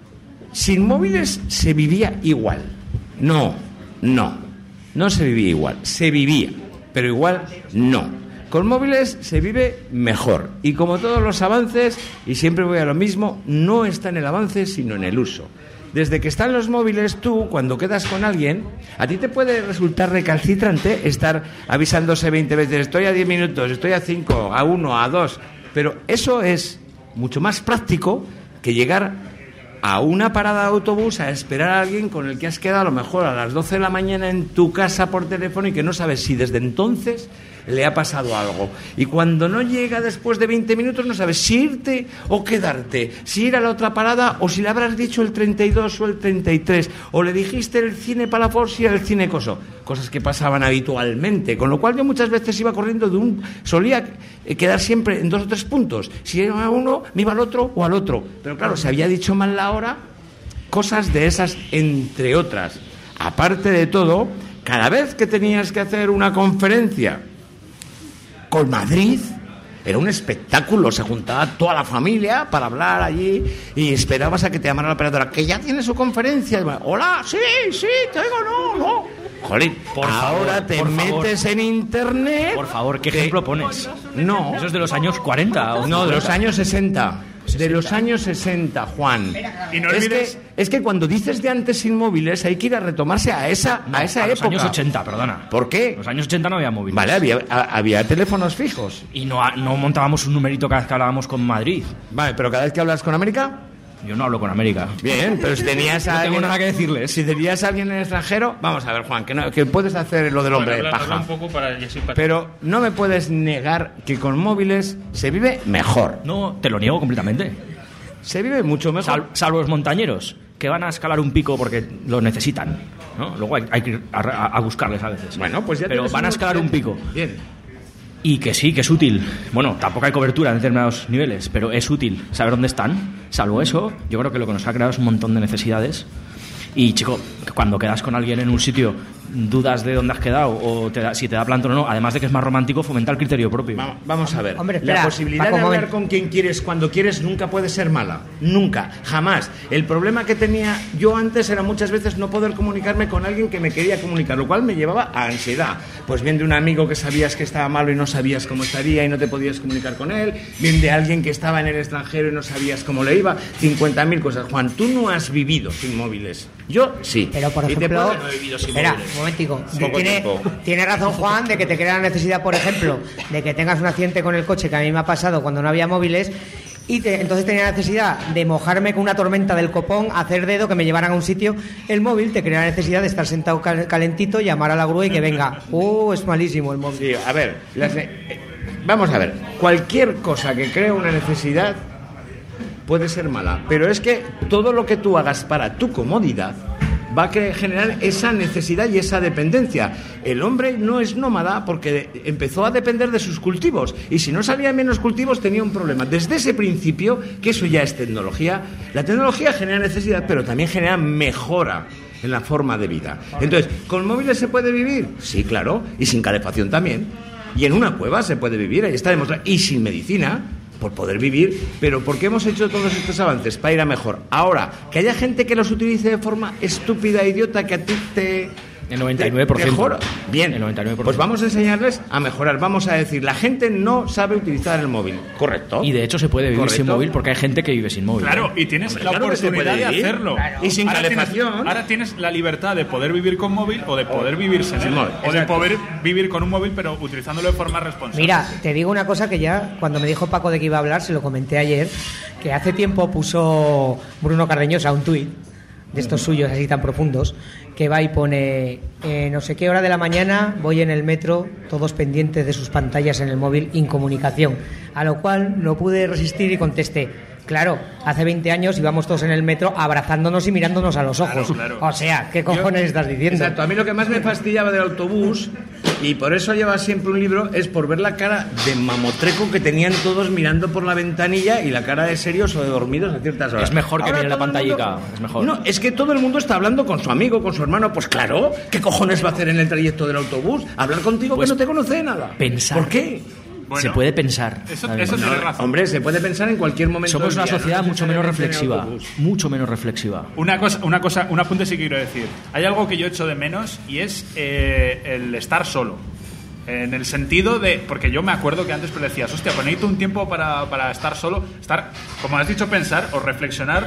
sin móviles se vivía igual. No, no, no se vivía igual, se vivía, pero igual no. Con móviles se vive mejor. Y como todos los avances, y siempre voy a lo mismo, no está en el avance sino en el uso. Desde que están los móviles, tú, cuando quedas con alguien, a ti te puede resultar recalcitrante estar avisándose veinte veces: estoy a diez minutos, estoy a cinco, a uno, a dos. Pero eso es mucho más práctico que llegar a una parada de autobús a esperar a alguien con el que has quedado a lo mejor a las doce de la mañana en tu casa por teléfono y que no sabes si desde entonces le ha pasado algo. Y cuando no llega después de veinte minutos no sabes si irte o quedarte, si ir a la otra parada o si le habrás dicho el treinta y dos o el treinta y tres, o le dijiste el cine Palafox y el cine Coso. Cosas que pasaban habitualmente, con lo cual yo muchas veces iba corriendo de un... solía quedar siempre en dos o tres puntos. Si iba a uno, me iba al otro o al otro. Pero claro, se había dicho mal la hora, cosas de esas, entre otras. Aparte de todo, cada vez que tenías que hacer una conferencia con Madrid, era un espectáculo, se juntaba toda la familia para hablar allí y esperabas a que te llamara la operadora, que ya tiene su conferencia. Y, hola, sí, sí, te oigo, no, no. Jolín, por ahora favor, te por metes favor. en internet. Por favor, ¿qué te... ejemplo pones? No. ¿Eso es de los años cuarenta? ¿O no, de los años sesenta. De los años sesenta, Juan. Y no es, olvides... que, es que cuando dices de antes sin móviles hay que ir a retomarse a esa, No, a esa a época. los años ochenta, perdona. ¿Por qué? En los años ochenta no había móviles. Vale, había, a- había teléfonos fijos. Y no, no montábamos un numerito cada vez que hablábamos con Madrid. Vale, pero cada vez que hablas con América... Yo no hablo con América. Bien, pero si tenías a No tengo alguien, nada que decirles. Si tenías a alguien en el extranjero, vamos a ver, Juan, que, no, que puedes hacer lo del hombre de Bueno, habla- paja. habla un poco para y así para- Pero no me puedes negar que con móviles se vive mejor. No, te lo niego completamente. Se vive mucho mejor. Sal- salvo los montañeros, que van a escalar un pico porque lo necesitan, ¿no? Luego hay, hay que ir a, a- a buscarles a veces. Bueno, pues ya Pero tienes van a un- escalar un pico. Bien. Y que sí, que es útil. Bueno, tampoco hay cobertura en determinados niveles, pero es útil saber dónde están. Salvo eso, yo creo que lo que nos ha creado es un montón de necesidades. Y, chico, cuando quedas con alguien en un sitio, dudas de dónde has quedado o te da- si te da plantón o no, además de que es más romántico, fomenta el criterio propio. Va- Vamos a ver. Hombre, espera, la posibilidad Paco, de hablar momento. con quien quieres cuando quieres nunca puede ser mala. Nunca, jamás. El problema que tenía yo antes era muchas veces no poder comunicarme con alguien que me quería comunicar, lo cual me llevaba a ansiedad. Pues bien de un amigo que sabías que estaba malo y no sabías cómo estaría y no te podías comunicar con él, bien de alguien que estaba en el extranjero y no sabías cómo le iba, cincuenta mil cosas. Juan, tú no has vivido sin móviles. Yo sí. Pero, por Y te ejemplo, puedo- no he vivido sin espera, móviles. un momentico. Poco Tiene, tiempo. tiene razón Juan de que te crea la necesidad, por ejemplo, de que tengas un accidente con el coche, que a mí me ha pasado cuando no había móviles, y te- entonces tenía necesidad de mojarme con una tormenta del copón, hacer dedo, que me llevaran a un sitio. El móvil te crea la necesidad de estar sentado cal- calentito, llamar a la grúa y que venga. ¡Uh, es malísimo el móvil! Sí, a ver, las ne- eh, vamos a ver. Cualquier cosa que cree una necesidad puede ser mala, pero es que todo lo que tú hagas para tu comodidad va a cre- generar esa necesidad y esa dependencia. El hombre no es nómada porque empezó a depender de sus cultivos y si no salía menos cultivos tenía un problema. Desde ese principio, que eso ya es tecnología, la tecnología genera necesidad, pero también genera mejora en la forma de vida. Entonces, ¿con móviles se puede vivir? Sí, claro, y sin calefacción también. Y en una cueva se puede vivir, ahí está demostrado. Y sin medicina, por poder vivir. Pero ¿por qué hemos hecho todos estos avances? Para ir a mejor. Ahora, que haya gente que los utilice de forma estúpida, idiota, que a ti te El noventa y nueve por ciento. Mejora. Bien. El noventa y nueve por ciento. Pues vamos a enseñarles a mejorar. Vamos a decir, la gente no sabe utilizar el móvil. Correcto. Y de hecho se puede vivir Correcto. sin móvil porque hay gente que vive sin móvil. Claro, y tienes Hombre, la claro que se oportunidad puede de vivir. hacerlo. Claro. Y sin ahora calefacción. Tienes, ahora tienes la libertad de poder vivir con móvil o de poder vivir sin Sin él. móvil, O de exacto. poder vivir con un móvil pero utilizándolo de forma responsable. Mira, te digo una cosa que ya cuando me dijo Paco de que iba a hablar, se lo comenté ayer, que hace tiempo puso Bruno Cardeñosa un tuit de estos suyos así tan profundos, que va y pone eh, no sé qué hora de la mañana voy en el metro, todos pendientes de sus pantallas en el móvil, incomunicación. A lo cual no pude resistir y contesté, claro, hace veinte años íbamos todos en el metro abrazándonos y mirándonos a los ojos. Claro, claro. O sea, ¿qué cojones Yo- estás diciendo? Exacto, a mí lo que más me fastidiaba del autobús, y por eso lleva siempre un libro, es por ver la cara de mamotreco que tenían todos mirando por la ventanilla y la cara de serios o de dormidos a ciertas horas. Es mejor que Ahora mire la todo el pantallica, mundo- es mejor. No, es que todo el mundo está hablando con su amigo, con su hermano. Pues claro, ¿qué cojones va a hacer en el trayecto del autobús? Hablar contigo Pues que no te conoce de nada. pensar. ¿Por qué? Se puede pensar. Eso, además. eso tiene razón. Hombre, se puede pensar en cualquier momento. Somos del una día, sociedad no mucho menos necesariamente en el reflexiva. autobús. Mucho menos reflexiva. Una cosa, una cosa, un apunte sí que quiero decir. Hay algo que yo echo de menos y es eh, el estar solo. En el sentido de... Porque yo me acuerdo que antes pues decías, hostia, pues necesito un tiempo para, para estar solo. Estar, como has dicho, pensar o reflexionar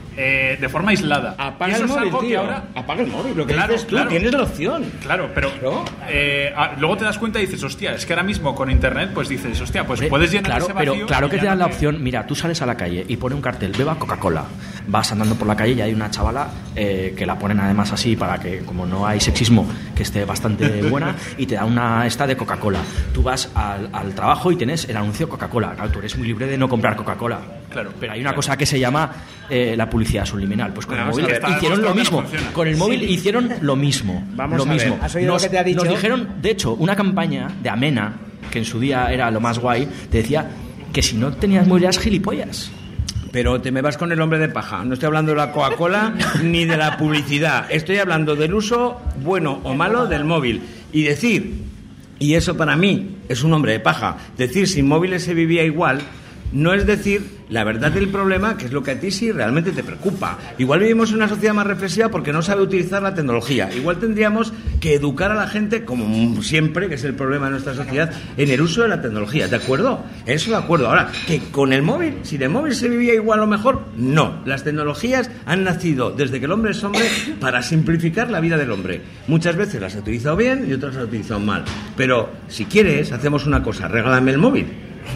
eh, de forma aislada. Apaga Y eso el es móvil, algo que tío. ahora... Apaga el móvil, lo que Claro, dices tú, claro. tienes la opción. Claro, pero eh, ah, luego te das cuenta y dices, hostia, es que ahora mismo con internet, pues dices, hostia, pues Hombre, puedes llenar claro, ese vacío. pero claro y que ya te dan no la opción. Mira, tú sales a la calle y pone un cartel, beba Coca-Cola. Vas andando por la calle y hay una chavala eh, que la ponen además así para que, como no hay sexismo, que esté bastante buena y te da una esta de Coca-Cola. Tú vas al, al trabajo y tienes el anuncio Coca-Cola. Claro, tú eres muy libre de no comprar Coca-Cola. Claro, pero hay una cosa que se llama eh, la publicidad subliminal. Pues con el Vamos a móvil ver, está hicieron lo demostrado que mismo. no funciona. Con el móvil Sí. hicieron lo mismo. Vamos lo a ver. mismo. ¿Has oído nos, lo que te ha dicho? nos dijeron, de hecho, una campaña de Amena, que en su día era lo más guay, te decía que si no tenías móvil eras gilipollas. Pero te me vas con el hombre de paja. No estoy hablando de la Coca-Cola ni de la publicidad. Estoy hablando del uso bueno o malo del móvil. Y decir, y eso para mí es un hombre de paja, decir sin móviles se vivía igual, no es decir la verdad del problema, que es lo que a ti sí realmente te preocupa. Igual vivimos en una sociedad más reflexiva porque no sabe utilizar la tecnología. Igual tendríamos que educar a la gente, como siempre, que es el problema de nuestra sociedad, en el uso de la tecnología. ¿De acuerdo? Eso de acuerdo. Ahora, que con el móvil, si de móvil se vivía igual o mejor, no. Las tecnologías han nacido desde que el hombre es hombre para simplificar la vida del hombre. Muchas veces las ha utilizado bien y otras las ha utilizado mal. Pero si quieres, hacemos una cosa, regálame el móvil.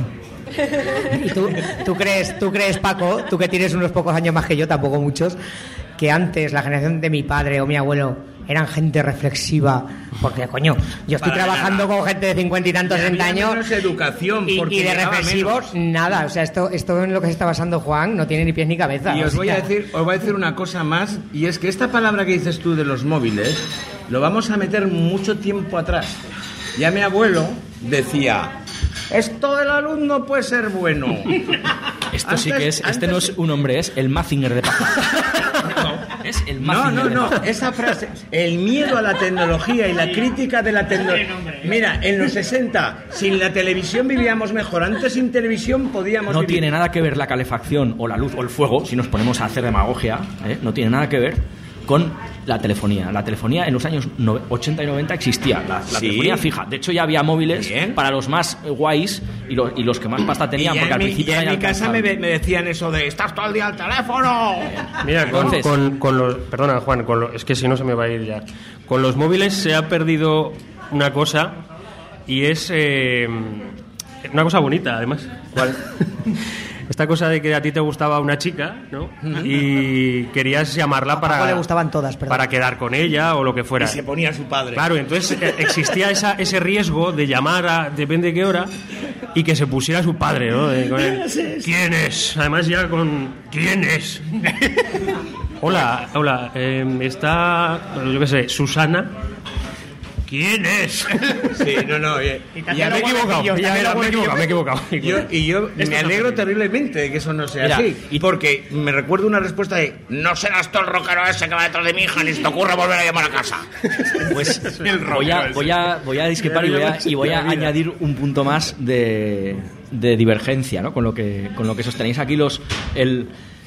¿Y tú, tú crees, tú crees, Paco, tú que tienes unos pocos años más que yo, tampoco muchos, que antes la generación de mi padre o mi abuelo eran gente reflexiva? Porque, coño, yo estoy Para trabajando nada. con gente de cincuenta y tantos, Y había sesenta años. menos educación, y, porque y de llegaba reflexivos, menos. nada. O sea, esto, esto en lo que se está basando Juan no tiene ni pies ni cabeza. Y o os voy a sea. decir, os voy a decir una cosa más, y es que esta palabra que dices tú de los móviles, lo vamos a meter mucho tiempo atrás. Ya mi abuelo decía, esto del alumno puede ser bueno. Esto sí Antes- que es, este antes- no es un hombre, es el Mazinger de paja. Es el No, Mazinger no, de no, paja. esa frase, el miedo a la tecnología y la crítica de la tecnología. Mira, en los sesenta, sin la televisión vivíamos mejor. Antes sin televisión podíamos No vivir. tiene nada que ver la calefacción o la luz o el fuego, si nos ponemos a hacer demagogia, ¿eh? No tiene nada que ver con la telefonía. La telefonía en los años no- ochenta y noventa existía, la, la Sí. telefonía fija. De hecho, ya había móviles Bien. para los más guays y los, y los que más pasta tenían, Y ya porque en al mi, principio ya en era mi casa me, inalcanzable. me decían eso de estás todo el día al teléfono. Mira, con, Entonces- con, con los... Perdona, Juan, con lo- es que si no se me va a ir ya. Con los móviles se ha perdido una cosa y es eh, una cosa bonita, además. ¿Cuál? Esta cosa de que a ti te gustaba una chica, ¿no? Y querías llamarla A Paco para... le gustaban todas, perdón. para quedar con ella o lo que fuera. Y se ponía su padre. Claro, entonces eh, existía esa, ese riesgo de llamar a depende de qué hora y que se pusiera su padre, ¿no? De- con el, ¿quién es? Además ya con ¿quién es? Hola, hola, eh, está, bueno, yo qué sé, Susana. ¿Quién es? Sí, no, no. oye, Y ya me he equivocado, ya, ya, me he equivocado, me he equivocado. Y yo, y yo Esto me es alegro horrible. terriblemente de que eso no sea Mira, así. Y porque me recuerdo una respuesta de no serás tú el rockero ese que va detrás de mi hija, ni se te ocurra volver a llamar a casa. Pues El voy a, rockero voy a, voy a discrepar y voy a, y voy a añadir un punto más de, de divergencia, ¿no? Con lo que con lo que sostenéis aquí los el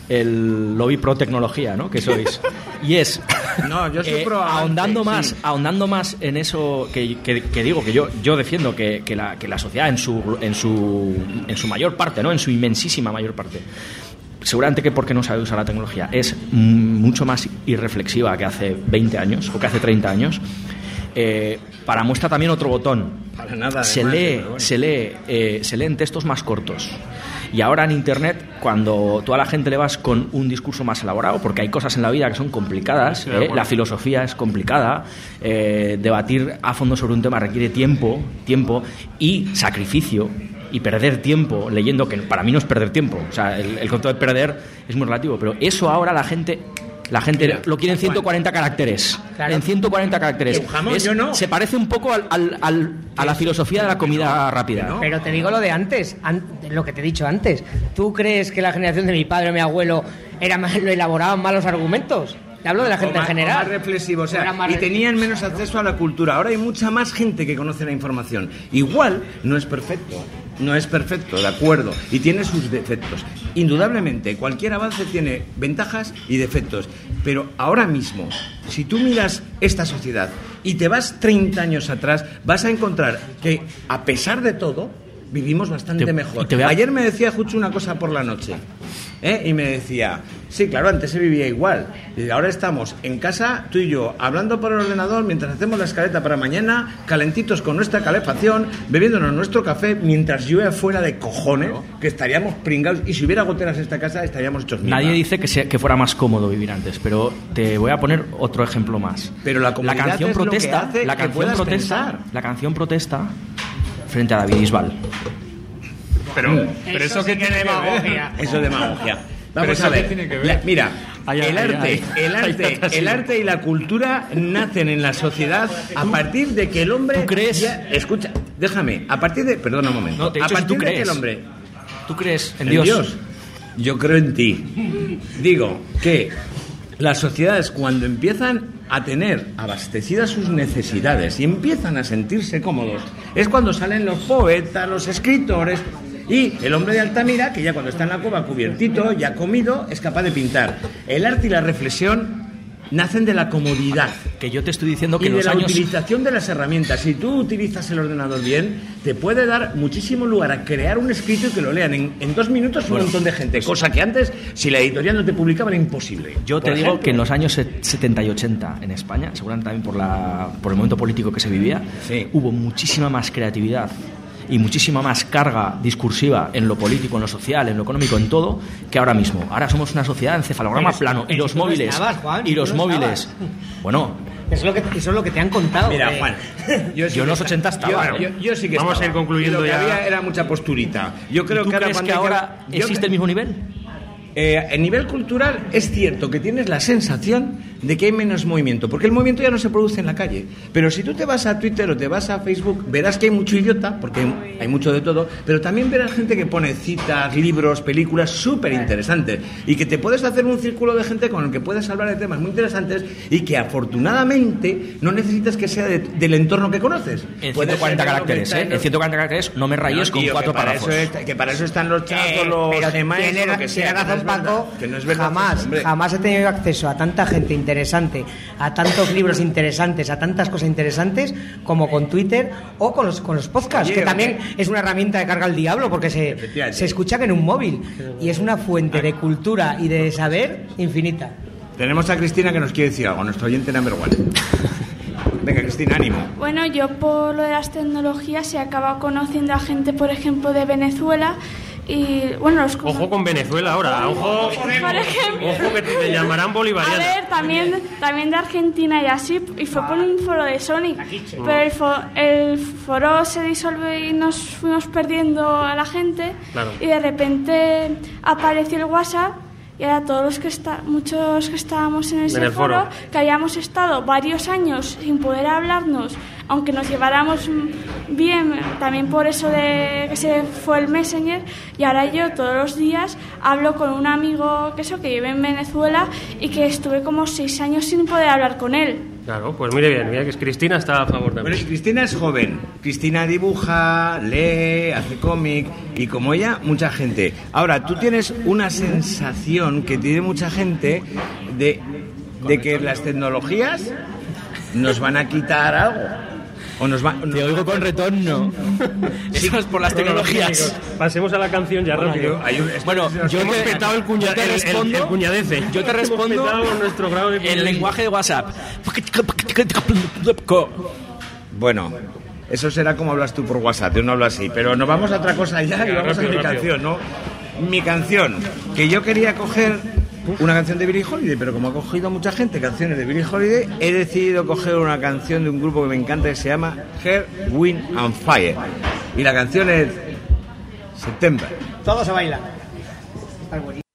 el lobby pro tecnología, ¿no? Que sois. Y es no, yo soy eh, pro avance, ahondando más, sí. ahondando más en eso que, que, que digo que yo yo defiendo que, que la que la sociedad en su en su en su mayor parte, ¿no? En su inmensísima mayor parte. Seguramente que porque no sabe usar la tecnología es mucho más irreflexiva que hace veinte años o que hace treinta años. Eh, para muestra también otro botón. Para nada, se además, lee, bueno. se lee, eh, se leen textos más cortos. Y ahora en Internet, cuando tú a la gente le vas con un discurso más elaborado, porque hay cosas en la vida que son complicadas, Sí, ¿eh? bueno. La filosofía es complicada, eh, debatir a fondo sobre un tema requiere tiempo, tiempo y sacrificio. Y perder tiempo leyendo, que para mí no es perder tiempo, o sea, el, el concepto de perder es muy relativo, pero eso ahora la gente la gente Mira, lo quiere en ciento cuarenta caracteres. Claro. En ciento cuarenta caracteres. Que un jamón, Es- yo no. Se parece un poco al, al- al- a la filosofía de la comida rápida. ¿no? Pero te digo lo de antes, an- lo que te he dicho antes. ¿Tú crees que la generación de mi padre o mi abuelo era más, lo elaboraban malos argumentos? Te hablo de la gente O más- en general. o más reflexivo, o sea, Era más y re- tenían menos acceso a la cultura. Ahora hay mucha más gente que conoce la información. Igual no es perfecto, no es perfecto, de acuerdo, y tiene sus defectos. Indudablemente, cualquier avance tiene ventajas y defectos, pero ahora mismo, si tú miras esta sociedad y te vas treinta años atrás, vas a encontrar que, a pesar de todo, vivimos bastante Te- mejor. y te voy a- Ayer me decía Juchu una cosa por la noche, ¿eh? Y me decía, sí, claro, antes se vivía igual. Y ahora estamos en casa, tú y yo, hablando por el ordenador mientras hacemos la escaleta para mañana, calentitos con nuestra calefacción, bebiéndonos nuestro café, mientras llueve fuera de cojones, que estaríamos pringados. Y si hubiera goteras en esta casa, estaríamos hechos mierda. Nadie dice que, sea- que fuera más cómodo vivir antes, pero te voy a poner otro ejemplo más. Pero la comodidad canción es lo que protesta, hace la que canción puedas protesta, pensar. la canción protesta frente a David Bisbal. Pero, pero eso, Eso que sí que tiene es que ver. demagogia. Eso es demagogia. Pero Vamos eso a qué ver. tiene que ver. La- mira, Ay, ay, el ay, arte, ay. el Ay, arte, está así. el arte y la cultura nacen en la sociedad a partir de que el hombre. ¿Tú crees? ya- escucha, déjame. A partir de, perdona un momento. No, te he a dicho si partir tú de que crees. el hombre. ¿Tú crees en, En Dios? Dios. Yo creo en ti. Digo que las sociedades, cuando empiezan a tener abastecidas sus necesidades y empiezan a sentirse cómodos, es cuando salen los poetas, los escritores y el hombre de Altamira, que ya cuando está en la cueva cubiertito, ya comido, es capaz de pintar. El arte y la reflexión nacen de la comodidad. Que yo te estoy diciendo que Y en de los la años... utilización de las herramientas. Si tú utilizas el ordenador bien, te puede dar muchísimo lugar a crear un escrito y que lo lean en, en dos minutos un Bueno, montón de gente. Cosa que antes, si la editorial no te publicaba, era imposible. Yo te Por digo ejemplo. que en los años set- setenta y ochenta en España, seguramente también por, la, por el momento político que se vivía, Sí. hubo muchísima más creatividad y muchísima más carga discursiva en lo político, en lo social, en lo económico, en todo, que ahora mismo. Ahora somos una sociedad encefalograma Pero- plano y pero los si tú no móviles estabas, Juan, y si tú los no móviles. estabas. Bueno, Eso es lo que, eso es lo que te han contado. Mira, eh. Juan, yo, sí Yo en que los esta- ochenta estaba, Yo, ¿eh? yo- yo sí que Vamos estaba. a ir concluyendo Y lo que ya. había era mucha posturita. Yo creo ¿tú que ahora crees cuando que hay ahora yo existe cre- el mismo nivel? Eh, a nivel cultural es cierto que tienes la sensación de que hay menos movimiento, porque el movimiento ya no se produce en la calle. Pero si tú te vas a Twitter o te vas a Facebook, verás que hay mucho idiota, porque hay, hay mucho de todo, pero también verás gente que pone citas, libros, películas súper interesantes y que te puedes hacer un círculo de gente con el que puedes hablar de temas muy interesantes y que afortunadamente no necesitas que sea de- del entorno que conoces. En Puede ciento cuarenta ser de lo que caracteres, está ¿eh? en En los- ciento cuarenta caracteres no me rayes No, con tío, cuatro que para párrafos. eso es- que para eso están los chazos, Eh, los pero Gmails, tiene, o lo que sea. tiene que no razón es verdad, Paco, que no es verdad, jamás, hombre. jamás he tenido acceso a tanta gente interesante, a tantos libros interesantes, a tantas cosas interesantes como con Twitter o con los, con los podcasts, Oye, que también hombre. es una herramienta de carga al diablo porque se, Efectivamente. se escucha que en un móvil y es una fuente de cultura y de saber infinita. Tenemos a Cristina que nos quiere decir algo, nuestro oyente number one. Venga, Cristina, ánimo. Bueno, yo por lo de las tecnologías he acabado conociendo a gente, por ejemplo, de Venezuela y, bueno, los Ojo con Venezuela ahora, ojo, por ejemplo. ojo que te llamarán A bolivariana. ver, también, también de Argentina y así, y fue por un foro de Sony. Pero el, fo- el foro se disolvió y nos fuimos perdiendo a la gente. Claro. Y de repente apareció el WhatsApp. Y ahora todos los que está, muchos que estábamos en ese En el foro, foro. que habíamos estado varios años sin poder hablarnos aunque nos lleváramos bien, también por eso de que se fue el Messenger, y ahora yo todos los días hablo con un amigo que eso que vive en Venezuela y que estuve como seis años sin poder hablar con él. Claro, pues mire bien, mira que Cristina está a favor también. Bueno, y Cristina es joven. Cristina dibuja, lee, hace cómic y como ella, mucha gente. Ahora, tú tienes una sensación que tiene mucha gente de, de que las tecnologías nos van a quitar algo. O nos va, nos Te oigo con retorno. Eso es por las tecnologías. Pasemos a la canción ya bueno, rápido. Hay un, bueno, yo hemos te, petado el, cuña, yo te el, respondo, el, el cuñadece. Yo te respondo nuestro grado de el lenguaje de WhatsApp. Bueno, eso será como hablas tú por WhatsApp. Yo no hablo así. Pero nos vamos a otra cosa ya y ya, vamos rápido, a mi rápido. canción, ¿no? Mi canción, que yo quería coger una canción de Billie Holiday, pero como ha cogido mucha gente canciones de Billie Holiday, he decidido coger una canción de un grupo que me encanta que se llama Earth, Wind and Fire. Y la canción es September. Todos a bailar. Está bonito.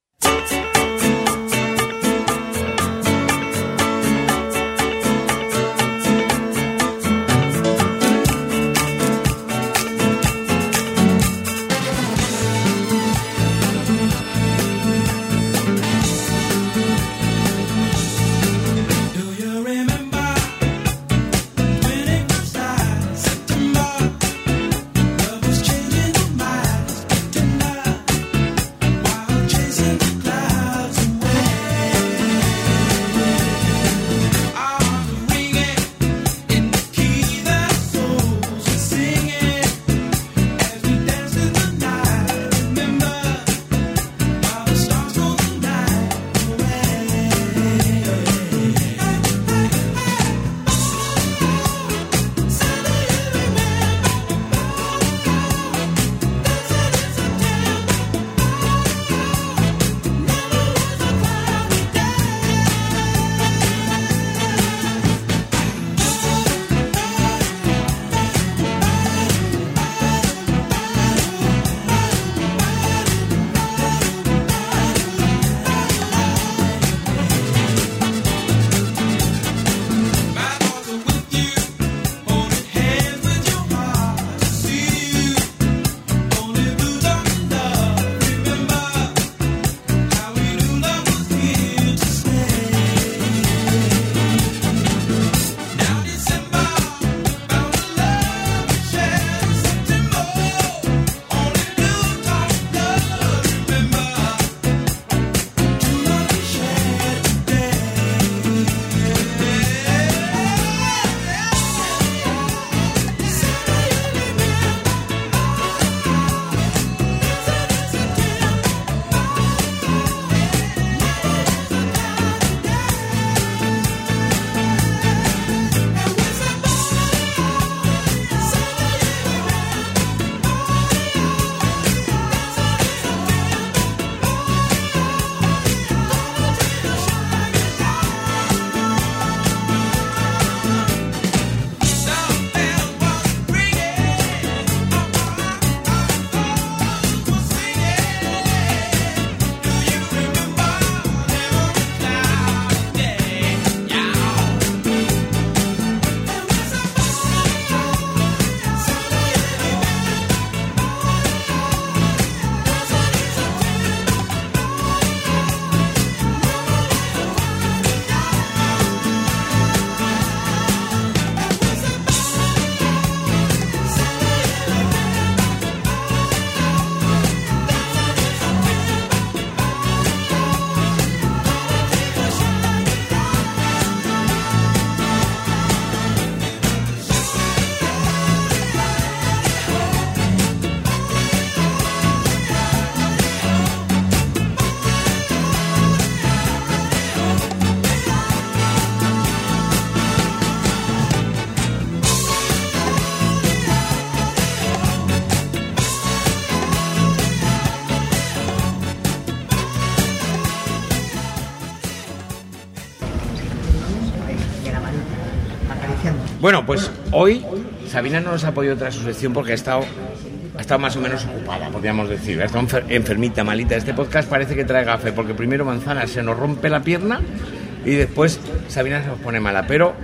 Bueno, pues hoy Sabina no nos ha podido traer su sección porque ha estado, ha estado más o menos ocupada, podríamos decir. Ha estado enfer- enfermita, malita. Este podcast parece que trae gafe, porque primero Manzana se nos rompe la pierna y después Sabina se nos pone mala. Pero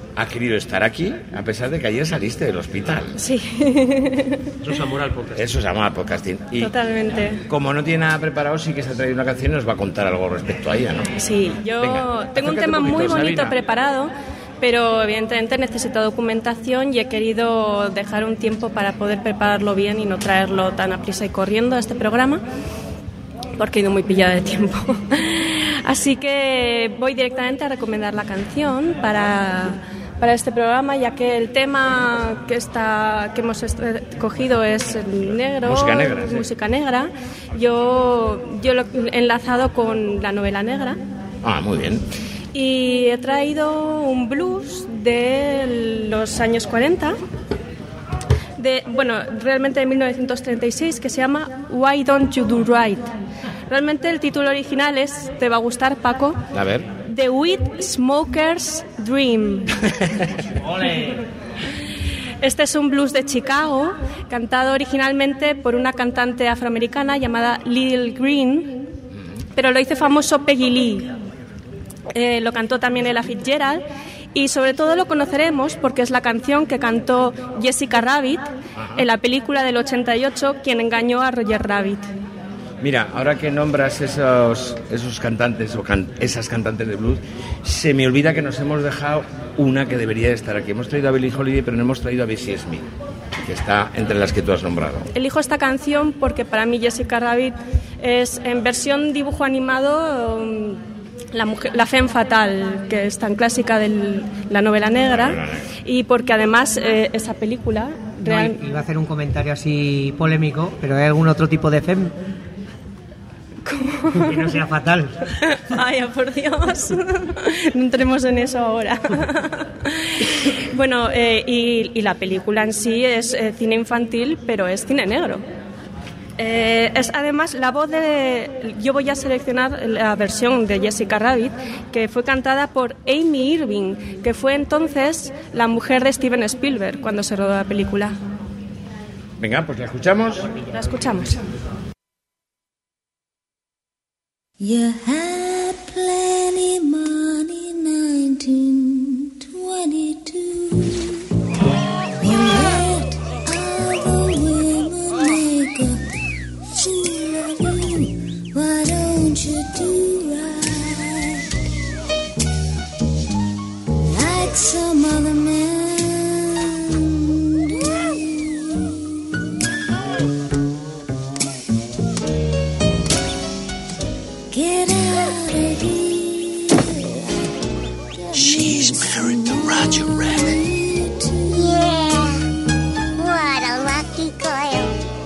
ha querido estar aquí a pesar de que ayer saliste del hospital. Sí. Eso es amor al podcasting. Eso es amor al podcasting. Y totalmente. como no tiene nada preparado, sí que se ha traído una canción y nos va a contar algo respecto a ella, ¿no? Sí, yo Venga, tengo un acércate tema un poquito, muy bonito Sabina. preparado, pero evidentemente necesito documentación y he querido dejar un tiempo para poder prepararlo bien y no traerlo tan a prisa y corriendo a este programa, porque he ido muy pillada de tiempo. Así que voy directamente a recomendar la canción para, para este programa, ya que el tema que está que hemos escogido es el negro, Música negra, sí. música negra. Yo, yo lo he enlazado con la novela negra. Ah, muy bien. Y he traído un blues de los años cuarenta, de, bueno, realmente de mil novecientos treinta y seis, que se llama Why Don't You Do Right. Realmente el título original es, te va a gustar, Paco, A ver. The Weed Smoker's Dream. Este es un blues de Chicago, cantado originalmente por una cantante afroamericana llamada Little Green, pero lo hizo famoso Peggy Lee. Eh, lo cantó también Ella Fitzgerald y sobre todo lo conoceremos porque es la canción que cantó Jessica Rabbit en la película del ochenta y ocho, Quien engañó a Roger Rabbit. Mira, ahora que nombras esos, esos cantantes o can, esas cantantes de blues, se me olvida que nos hemos dejado una que debería de estar aquí. Hemos traído a Billie Holiday, pero no hemos traído a Bessie Smith, que está entre las que tú has nombrado. Elijo esta canción porque para mí Jessica Rabbit es en versión dibujo animado um, la, mujer, la femme fatal, que es tan clásica de la novela negra, y porque además eh, esa película... Real... No, iba a hacer un comentario así polémico, pero ¿hay algún otro tipo de femme? Que no sea fatal. Vaya, por Dios. No entremos en eso ahora. Bueno, eh, y, y la película en sí es eh, cine infantil, pero es cine negro. Eh, es además la voz de... Yo voy a seleccionar la versión de Jessica Rabbit, que fue cantada por Amy Irving, que fue entonces la mujer de Steven Spielberg cuando se rodó la película. Venga, pues la escuchamos. La escuchamos. You had plenty money, nineteen twenty-two. You let other women make a fool of you. Why don't you do right like some other men? She's married to Roger Rabbit. Yeah, what a lucky girl.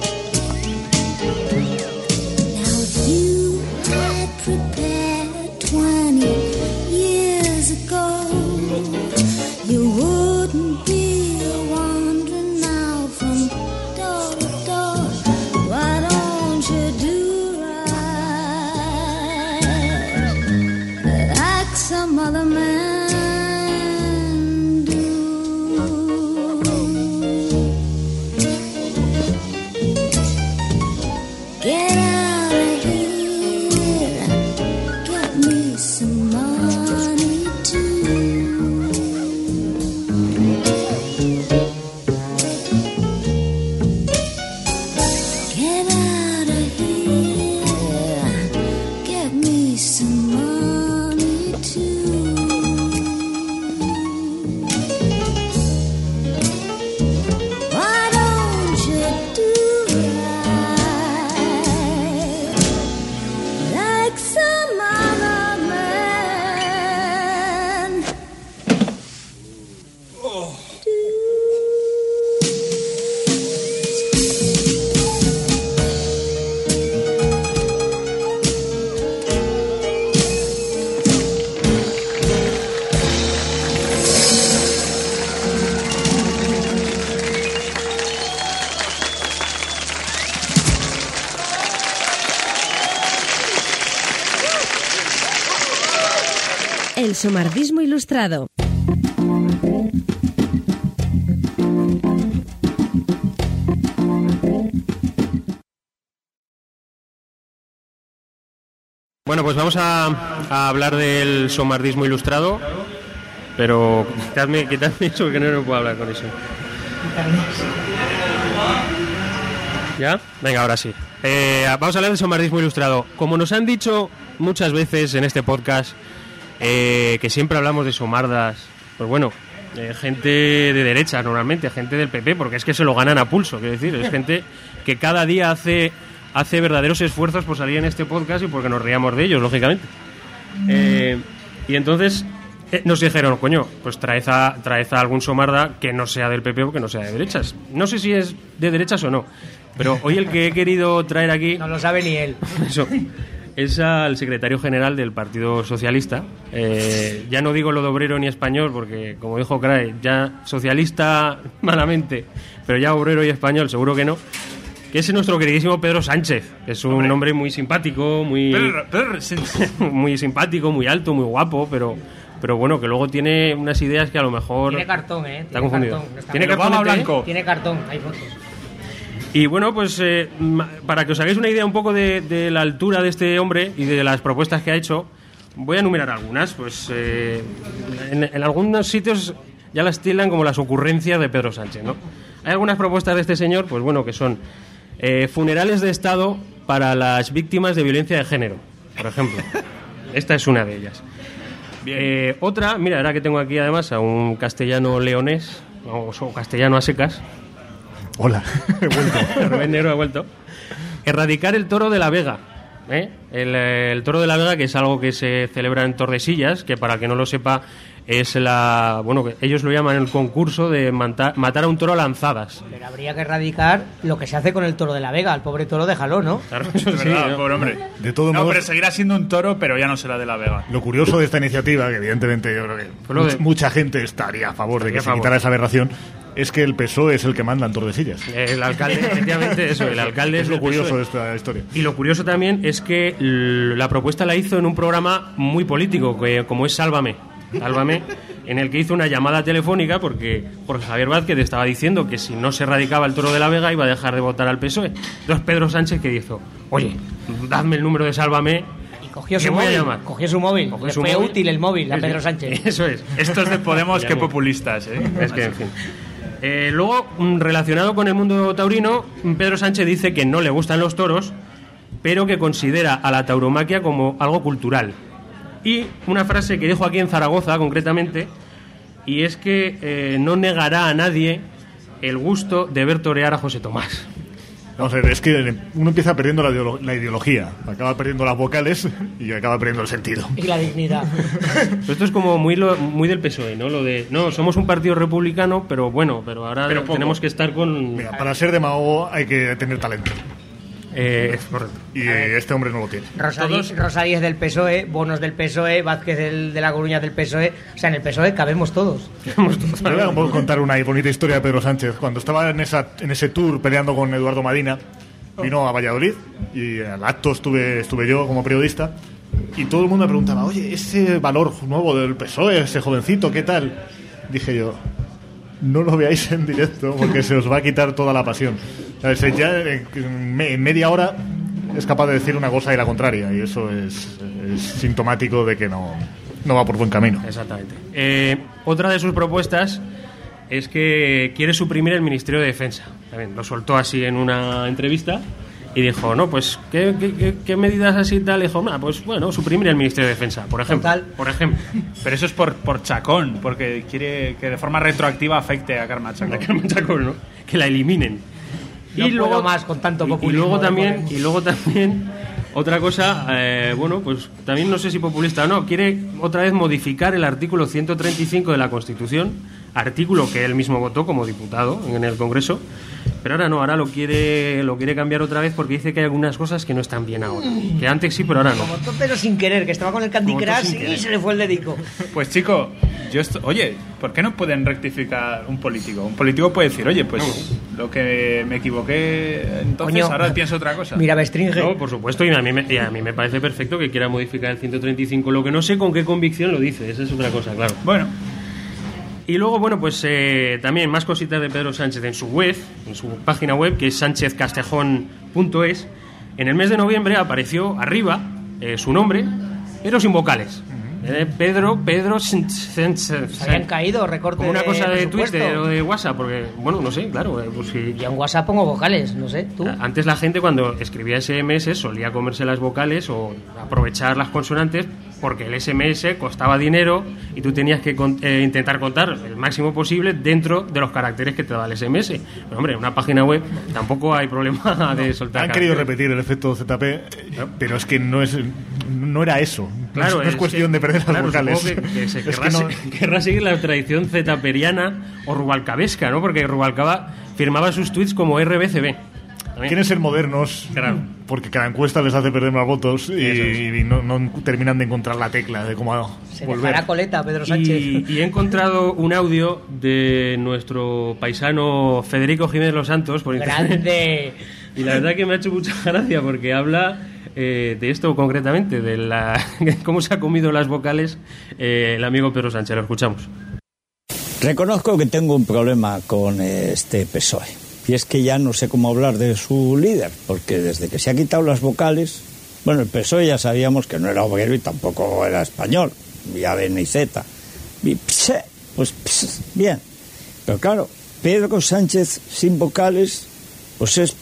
Now if you had prepared twenty years ago, you wouldn't be wandering now from door to door. Why don't you do right like some other man? El somardismo ilustrado. Bueno, pues vamos a, a hablar del somardismo ilustrado. pero quitadme, quitadme eso, que no, no puedo hablar con eso. ¿Ya? Venga, ahora sí. Eh, vamos a hablar de somardismo ilustrado. Como nos han dicho muchas veces en este podcast, eh, que siempre hablamos de somardas, pues bueno, eh, gente de derecha normalmente, gente del P P, porque es que se lo ganan a pulso, quiero decir, es gente que cada día hace, hace verdaderos esfuerzos por salir en este podcast y porque nos riamos de ellos, lógicamente. Eh, y entonces eh, nos dijeron, coño, pues traed a, traed a algún somarda que no sea del P P o que no sea de derechas. No sé si es de derechas o no, pero hoy el que he querido traer aquí... No lo sabe ni él. Eso, es al secretario general del Partido Socialista. Eh, ya no digo lo de obrero ni español, porque como dijo Crae, ya socialista malamente, pero ya obrero y español seguro que no. Que es nuestro queridísimo Pedro Sánchez, que es un hombre, hombre muy simpático, muy, Pedro, Pedro, sí. muy simpático, muy alto, muy guapo, pero... Pero bueno, que luego tiene unas ideas que a lo mejor... Tiene cartón, ¿eh? Está confundido. Cartón. Está ¿Tiene cartón blanco? Tiene cartón, hay fotos. Y bueno, pues eh, para que os hagáis una idea un poco de, de la altura de este hombre y de las propuestas que ha hecho, voy a enumerar algunas. Pues eh, en, en algunos sitios ya las tildan como las ocurrencias de Pedro Sánchez, ¿no? Hay algunas propuestas de este señor, pues bueno, que son eh, funerales de Estado para las víctimas de violencia de género, por ejemplo. Esta es una de ellas. Eh, otra, mira, ahora que tengo aquí además a un castellano leonés, o, o castellano a secas. Hola, he vuelto. Rubén Negro ha vuelto. Erradicar el toro de la Vega. ¿eh? El, el toro de la Vega, que es algo que se celebra en Tordesillas, que para el que no lo sepa es la... Bueno, que ellos lo llaman el concurso de matar, matar a un toro a lanzadas. Pero habría que erradicar lo que se hace con el toro de la Vega. El pobre toro déjalo, ¿no? Claro, eso sí, verdad, ¿no? Pobre hombre. De todo no, modos, pero seguirá siendo un toro, pero ya no será de la Vega. Lo curioso de esta iniciativa, que evidentemente yo creo que mucha, de... mucha gente estaría a favor estaría de que se favor. quitara esa aberración, es que el P S O E es el que manda en Tordesillas. El alcalde, efectivamente, eso, el alcalde es es lo el curioso P S O E. de esta historia. Y lo curioso también es que la propuesta la hizo en un programa muy político, que, como es Sálvame. Sálvame, en el que hizo una llamada telefónica porque Jorge Javier Vázquez estaba diciendo que si no se erradicaba el toro de la Vega iba a dejar de votar al P S O E. Entonces Pedro Sánchez que dijo, oye, dadme el número de Sálvame. Y cogió su móvil, cogió su móvil. Cogió su fue móvil. Útil el móvil a Pedro Sánchez. Eso es. Estos de Podemos, qué populistas, ¿eh? Es que, en fin. Eh, luego, relacionado con el mundo taurino, Pedro Sánchez dice que no le gustan los toros, pero que considera a la tauromaquia como algo cultural. Y una frase que dijo aquí en Zaragoza, concretamente, y es que eh, no negará a nadie el gusto de ver torear a José Tomás. Vamos a ver, es que uno empieza perdiendo la, ideolo- la ideología, acaba perdiendo las vocales y acaba perdiendo el sentido. Y la dignidad. Pero esto es como muy lo, muy del P S O E, ¿no? Lo de, no, somos un partido republicano, pero bueno, pero ahora pero tenemos que estar con... Mira, para ser demagogo hay que tener talento. Eh, es correcto. Y eh, este hombre no lo tiene. Rosalí, Rosalí es del P S O E, Bonos del P S O E, Vázquez del, de la Coruña del P S O E. O sea, en el P S O E cabemos todos. Te voy a contar una bonita historia de Pedro Sánchez. Cuando estaba en, esa, en ese tour peleando con Eduardo Madina, vino a Valladolid y al acto estuve, estuve yo como periodista y todo el mundo me preguntaba, oye, ese valor nuevo del P S O E, ese jovencito, ¿qué tal? Dije yo, no lo veáis en directo porque se os va a quitar toda la pasión. ¿Sabes? Ya en media hora es capaz de decir una cosa y la contraria, y eso es, es sintomático de que no, no va por buen camino. Exactamente. Eh, otra de sus propuestas es que quiere suprimir el Ministerio de Defensa. También lo soltó así en una entrevista y dijo, no, pues, ¿qué, qué, qué, qué medidas así tal? Y dijo, nah, pues bueno, suprimir el Ministerio de Defensa, por ejemplo. Total. Por ejemplo. Pero eso es por, por Chacón, porque quiere que de forma retroactiva afecte a Carme Chacón. A Carme Chacón, ¿no? Que la eliminen. No y luego más con tanto populismo. Y luego también, y luego también otra cosa, eh, bueno, pues también no sé si populista o no, quiere otra vez modificar el artículo ciento treinta y cinco de la Constitución, artículo que él mismo votó como diputado en el Congreso, pero ahora no, ahora lo quiere lo quiere cambiar otra vez porque dice que hay algunas cosas que no están bien ahora, que antes sí, pero ahora no. Como todo, pero sin querer, que estaba con el Candy Crush y se le fue el dedico. Pues chico, yo esto, oye, ¿por qué no pueden rectificar un político? Un político puede decir, oye, pues no. Lo que me equivoqué, entonces Coño, ahora pienso otra cosa. Mira, Bestringe. No, por supuesto, y a mí, me, y a mí me parece perfecto que quiera modificar el ciento treinta y cinco, lo que no sé con qué convicción lo dice, esa es otra cosa, claro. Bueno. Y luego, bueno, pues eh, también más cositas de Pedro Sánchez en su web, en su página web, que es sánchez castejón punto es. En el mes de noviembre apareció arriba eh, su nombre, pero sin vocales. Eh, Pedro, Pedro... Se habían caído recortes. Como una cosa de, de Twitter o de WhatsApp, porque, bueno, no sé, claro. Eh, pues si... Yo en WhatsApp pongo vocales, no sé, tú. Antes la gente cuando escribía ese eme ese solía comerse las vocales o aprovechar las consonantes porque el ese eme ese costaba dinero y tú tenías que eh, intentar contar el máximo posible dentro de los caracteres que te daba el ese eme ese. Pero, hombre, en una página web tampoco hay problema de soltar. Han caracteres. querido repetir el efecto zeta pe, ¿no? Pero es que no es no era eso. Claro, no es, no es cuestión que, de perder las claro, vocales. Que, que se es querrá, que no... se, querrá seguir la tradición zetaperiana o rubalcabesca, ¿no? Porque Rubalcaba firmaba sus tweets como erre be ce be. Quieren ser modernos, claro, porque cada encuesta les hace perder más votos y, y no, no terminan de encontrar la tecla de cómo se volver. dejará coleta Pedro Sánchez. Y, y he encontrado un audio de nuestro paisano Federico Jiménez Los Santos por internet. ¡Grande! Y la verdad que me ha hecho mucha gracia porque habla eh, de esto concretamente, de la cómo se ha comido las vocales eh, el amigo Pedro Sánchez. Lo escuchamos. Reconozco que tengo un problema con este pe ese o e. Y es que ya no sé cómo hablar de su líder, porque desde que se ha quitado las vocales, bueno, el pe ese o e ya sabíamos que no era obrero y tampoco era español, vía be ene i zeta. Y pse, pues pse, bien. Pero claro, Pedro Sánchez sin vocales, pues es...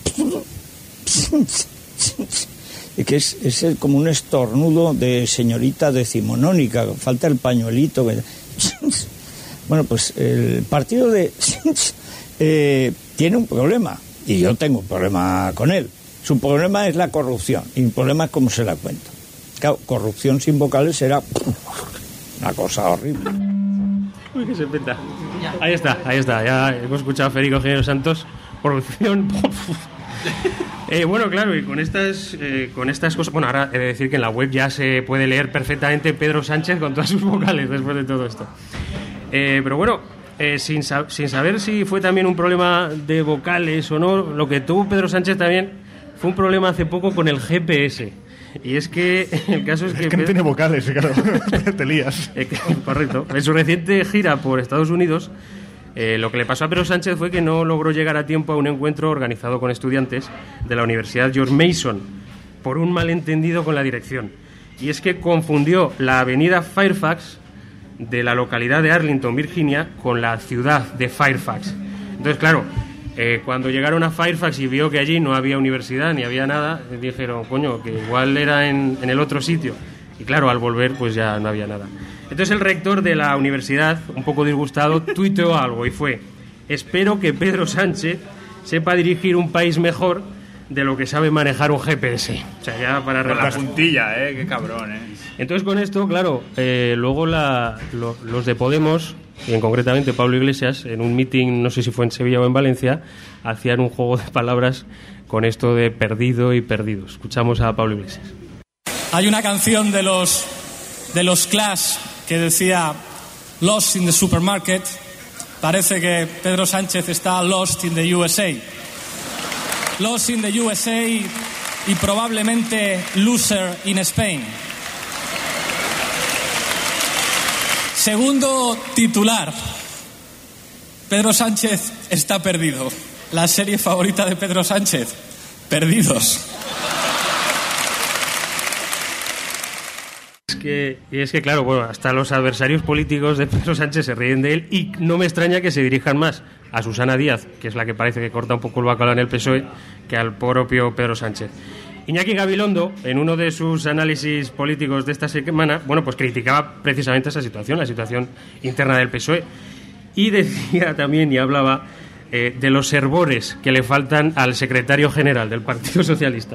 y que es, es como un estornudo de señorita decimonónica, falta el pañuelito. Bueno, pues el partido de... Eh, tiene un problema y yo tengo un problema con él. Su problema es la corrupción y mi problema es cómo se la cuento. Claro, corrupción sin vocales era una cosa horrible. Uy, que se peta. Ahí está, ahí está. Ya hemos escuchado a Federico Jiménez Santos. Corrupción. eh, bueno, claro, y con estas, eh, con estas cosas... Bueno, ahora he de decir que en la web ya se puede leer perfectamente Pedro Sánchez con todas sus vocales después de todo esto. Eh, pero bueno... Eh, sin, sab- sin saber si fue también un problema de vocales o no, lo que tuvo Pedro Sánchez también fue un problema hace poco con el ge pe ese. Y es que el caso es que... Es que no tiene vocales, claro, te lías. Eh, que, correcto. En su reciente gira por Estados Unidos, eh, lo que le pasó a Pedro Sánchez fue que no logró llegar a tiempo a un encuentro organizado con estudiantes de la Universidad George Mason por un malentendido con la dirección. Y es que confundió la avenida Fairfax de la localidad de Arlington, Virginia, con la ciudad de Fairfax. Entonces, claro, eh, cuando llegaron a Fairfax y vio que allí no había universidad ni había nada, dijeron, coño, que igual era en, en el otro sitio. Y claro, al volver, pues ya no había nada. Entonces el rector de la universidad, un poco disgustado, tuiteó algo y fue: espero que Pedro Sánchez sepa dirigir un país mejor de lo que sabe manejar un ge pe ese. O sea, ya para Con la relajar. puntilla, eh, qué cabrón, eh. Entonces con esto, claro, eh, luego la, lo, los de Podemos, y en concretamente Pablo Iglesias, en un meeting, no sé si fue en Sevilla o en Valencia, hacían un juego de palabras con esto de perdido y perdido. Escuchamos a Pablo Iglesias. Hay una canción de los de los Clash que decía Lost in the Supermarket. Parece que Pedro Sánchez está lost in the u ese a. Lost in the u ese a y probablemente loser in Spain. Segundo titular. Pedro Sánchez está perdido. La serie favorita de Pedro Sánchez, Perdidos. Es que, y es que, claro, bueno, hasta los adversarios políticos de Pedro Sánchez se ríen de él y no me extraña que se dirijan más a Susana Díaz, que es la que parece que corta un poco el bacalao en el pe ese o e, que al propio Pedro Sánchez. Iñaki Gabilondo, en uno de sus análisis políticos de esta semana, bueno, pues criticaba precisamente esa situación, la situación interna del pe ese o e, y decía también y hablaba eh, de los hervores que le faltan al secretario general del Partido Socialista.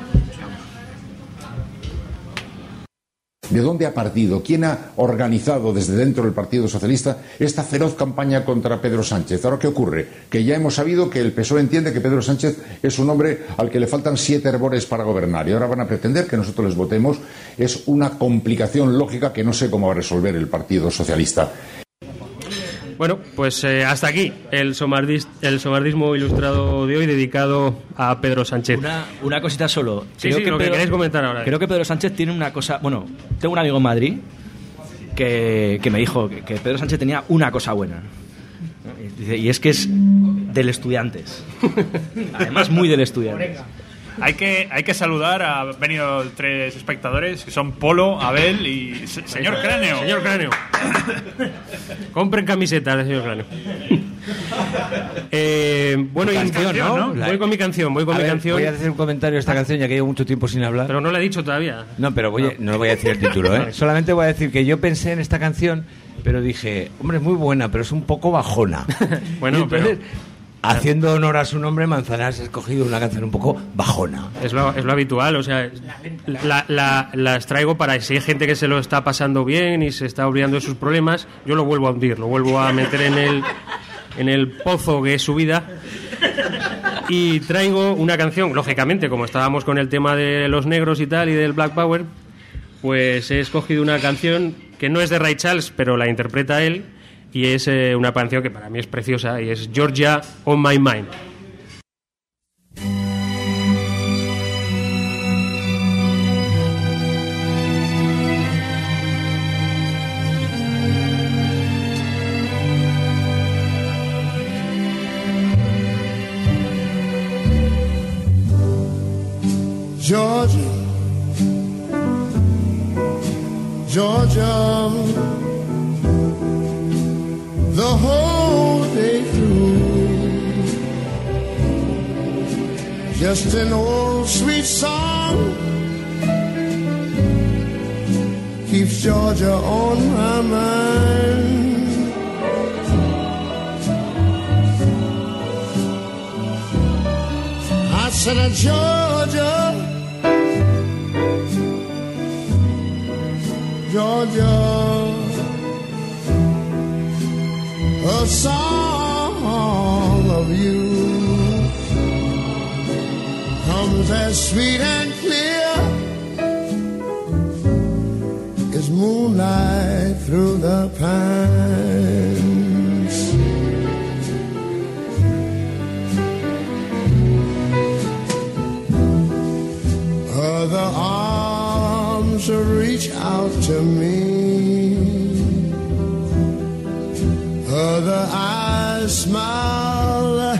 ¿De dónde ha partido? ¿Quién ha organizado desde dentro del Partido Socialista esta feroz campaña contra Pedro Sánchez? Ahora, ¿qué ocurre? Que ya hemos sabido que el pe ese o e entiende que Pedro Sánchez es un hombre al que le faltan siete hervores para gobernar y ahora van a pretender que nosotros les votemos. Es una complicación lógica que no sé cómo va a resolver el Partido Socialista. Bueno, pues eh, hasta aquí el, somardis, el somardismo ilustrado de hoy dedicado a Pedro Sánchez. Una, una cosita solo. Sí, sí, que lo Pedro, que queréis comentar ahora. Creo que Pedro Sánchez tiene una cosa... Bueno, tengo un amigo en Madrid que, que me dijo que, que Pedro Sánchez tenía una cosa buena. Y, dice, y es que es del Estudiantes. Además, muy del Estudiantes. Hay que, hay que saludar, han venido tres espectadores, que son Polo, Abel y se- señor Cráneo. Señor Cráneo. Compren camisetas de señor Cráneo. Eh, bueno, y Canción, ¿no? voy con mi canción, voy con A mi ver, canción. voy a hacer un comentario de esta canción, ya que llevo mucho tiempo sin hablar. Pero no la he dicho todavía. No, pero voy a- no voy a decir el título, ¿eh? Solamente voy a decir que yo pensé en esta canción, pero dije, hombre, es muy buena, pero es un poco bajona. Bueno, Y entonces, pero- haciendo honor a su nombre, Manzanares ha escogido una canción un poco bajona. Es lo, es lo habitual, o sea, la, la- las traigo para si hay gente que se lo está pasando bien y se está olvidando de sus problemas, yo lo vuelvo a hundir, lo vuelvo a meter en el, en el pozo que es su vida. Y traigo una canción, lógicamente, como estábamos con el tema de los negros y tal, y del Black Power, pues he escogido una canción que no es de Ray Charles, pero la interpreta él, y es eh, una canción que para mí es preciosa, y es Georgia on My Mind. Georgia, Georgia, the whole day through, just an old sweet song keeps Georgia on my mind. I said, Georgia, Georgia, a song of you comes as sweet and clear as moonlight through the pines. Other arms reach out to me, other eyes smile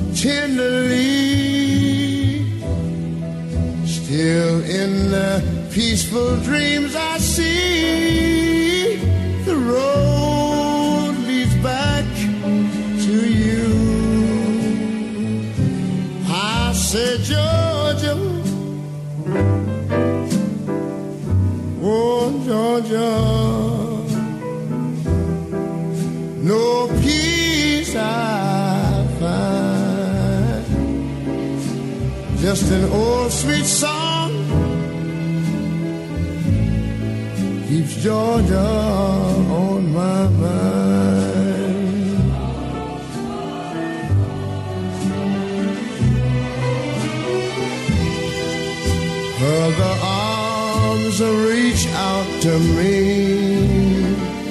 tenderly. Still in the peaceful dreams I see, the road leads back to you. I said, Georgia, oh Georgia, no peace I find, just an old sweet song keeps Georgia on my mind. Other arms reach out to me,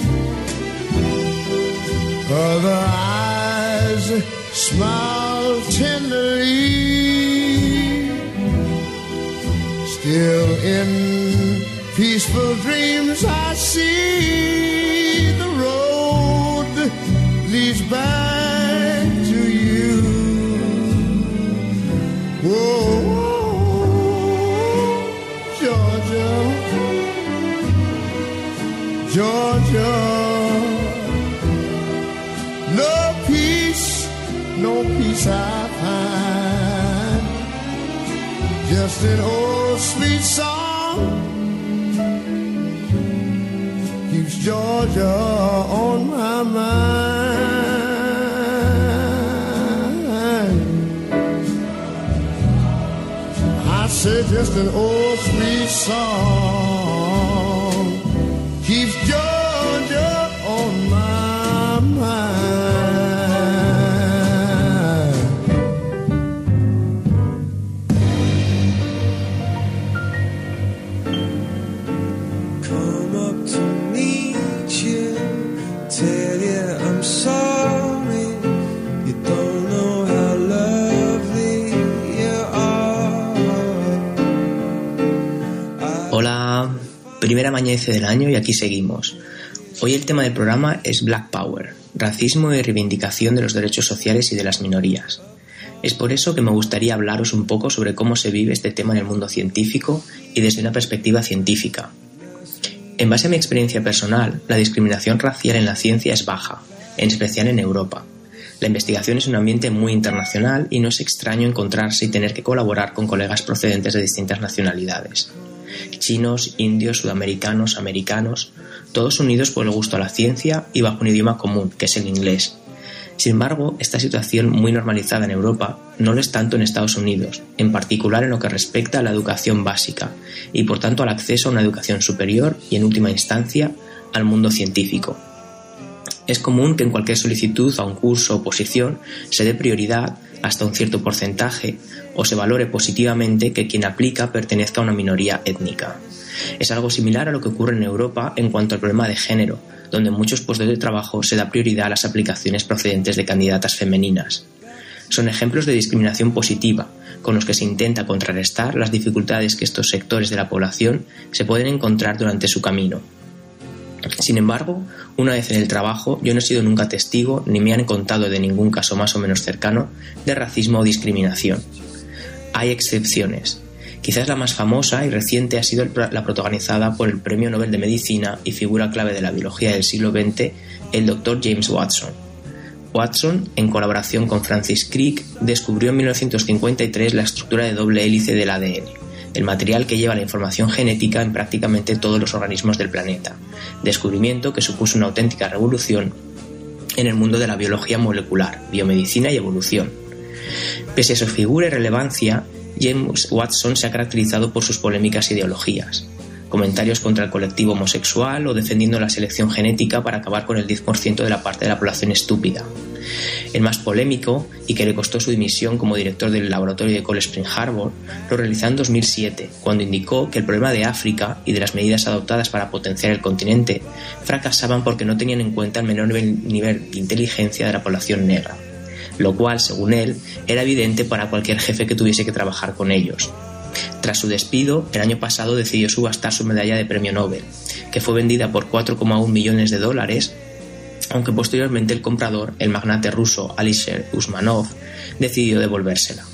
other eyes smile tenderly. Still in peaceful dreams I see, the road leads back to you. Whoa, Georgia, Georgia, no peace, no peace I find, just an old sweet song keeps Georgia on my mind. I said just an old sweet song keeps Georgia on my mind. Come up to meet you, tell you I'm sorry. You don't know how lovely you are. Hola, primera amañece del año y aquí seguimos. Hoy el tema del programa es Black Power, racismo y reivindicación de los derechos sociales y de las minorías. Es por eso que me gustaría hablaros un poco sobre cómo se vive este tema en el mundo científico y desde una perspectiva científica. En base a mi experiencia personal, la discriminación racial en la ciencia es baja, en especial en Europa. La investigación es un ambiente muy internacional y no es extraño encontrarse y tener que colaborar con colegas procedentes de distintas nacionalidades. Chinos, indios, sudamericanos, americanos, todos unidos por el gusto a la ciencia y bajo un idioma común, que es el inglés. Sin embargo, esta situación muy normalizada en Europa no lo es tanto en Estados Unidos, en particular en lo que respecta a la educación básica y por tanto al acceso a una educación superior y en última instancia al mundo científico. Es común que en cualquier solicitud a un curso o posición se dé prioridad hasta un cierto porcentaje o se valore positivamente que quien aplica pertenezca a una minoría étnica. Es algo similar a lo que ocurre en Europa en cuanto al problema de género, donde en muchos puestos de trabajo se da prioridad a las aplicaciones procedentes de candidatas femeninas. Son ejemplos de discriminación positiva, con los que se intenta contrarrestar las dificultades que estos sectores de la población se pueden encontrar durante su camino. Sin embargo, una vez en el trabajo, yo no he sido nunca testigo ni me han contado de ningún caso más o menos cercano de racismo o discriminación. Hay excepciones. Quizás la más famosa y reciente ha sido la protagonizada por el Premio Nobel de Medicina y figura clave de la biología del siglo veinte, el doctor James Watson. Watson, en colaboración con Francis Crick, descubrió en mil novecientos cincuenta y tres la estructura de doble hélice del A D N, el material que lleva la información genética en prácticamente todos los organismos del planeta, descubrimiento que supuso una auténtica revolución en el mundo de la biología molecular, biomedicina y evolución. Pese a su figura y relevancia, James Watson se ha caracterizado por sus polémicas ideologías, comentarios contra el colectivo homosexual o defendiendo la selección genética para acabar con el diez por ciento de la parte de la población estúpida. El más polémico, y que le costó su dimisión como director del laboratorio de Cold Spring Harbor, lo realizó en dos mil siete, cuando indicó que el problema de África y de las medidas adoptadas para potenciar el continente fracasaban porque no tenían en cuenta el menor nivel de inteligencia de la población negra, lo cual, según él, era evidente para cualquier jefe que tuviese que trabajar con ellos. Tras su despido, el año pasado decidió subastar su medalla de premio Nobel, que fue vendida por cuatro coma uno millones de dólares, aunque posteriormente el comprador, el magnate ruso Alisher Usmanov, decidió devolvérsela.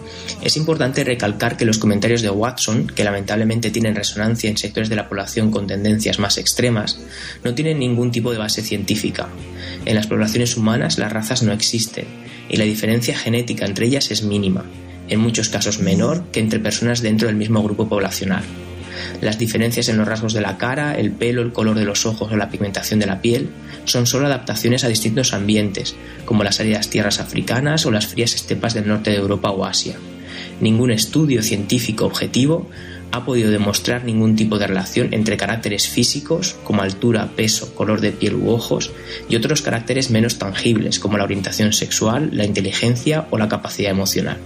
Es importante recalcar que los comentarios de Watson, que lamentablemente tienen resonancia en sectores de la población con tendencias más extremas, no tienen ningún tipo de base científica. En las poblaciones humanas las razas no existen, y la diferencia genética entre ellas es mínima, en muchos casos menor que entre personas dentro del mismo grupo poblacional. Las diferencias en los rasgos de la cara, el pelo, el color de los ojos o la pigmentación de la piel son solo adaptaciones a distintos ambientes, como las áridas tierras africanas o las frías estepas del norte de Europa o Asia. Ningún estudio científico objetivo ha podido demostrar ningún tipo de relación entre caracteres físicos, como altura, peso, color de piel u ojos, y otros caracteres menos tangibles, como la orientación sexual, la inteligencia o la capacidad emocional.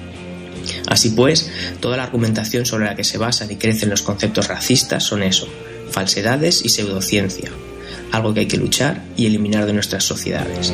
Así pues, toda la argumentación sobre la que se basan y crecen los conceptos racistas son eso, falsedades y pseudociencia, algo que hay que luchar y eliminar de nuestras sociedades.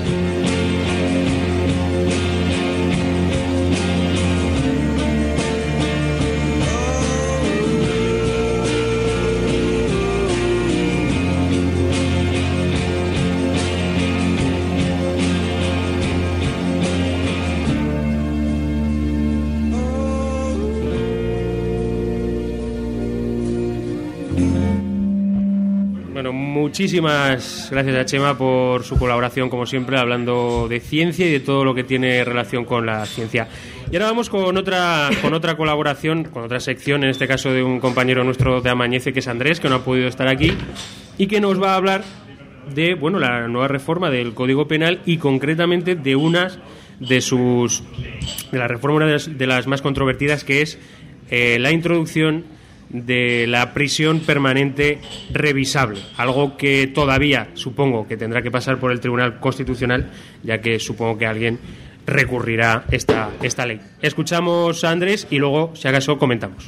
Muchísimas gracias a Chema por su colaboración, como siempre, hablando de ciencia y de todo lo que tiene relación con la ciencia. Y ahora vamos con otra con otra colaboración, con otra sección, en este caso de un compañero nuestro de Amañece, que es Andrés, que no ha podido estar aquí, y que nos va a hablar de, bueno, la nueva reforma del Código Penal y concretamente de unas de sus de las reformas de las más controvertidas, que es eh, la introducción de la prisión permanente revisable, algo que todavía supongo que tendrá que pasar por el Tribunal Constitucional, ya que supongo que alguien recurrirá esta, esta ley. Escuchamos a Andrés y luego, si acaso, comentamos.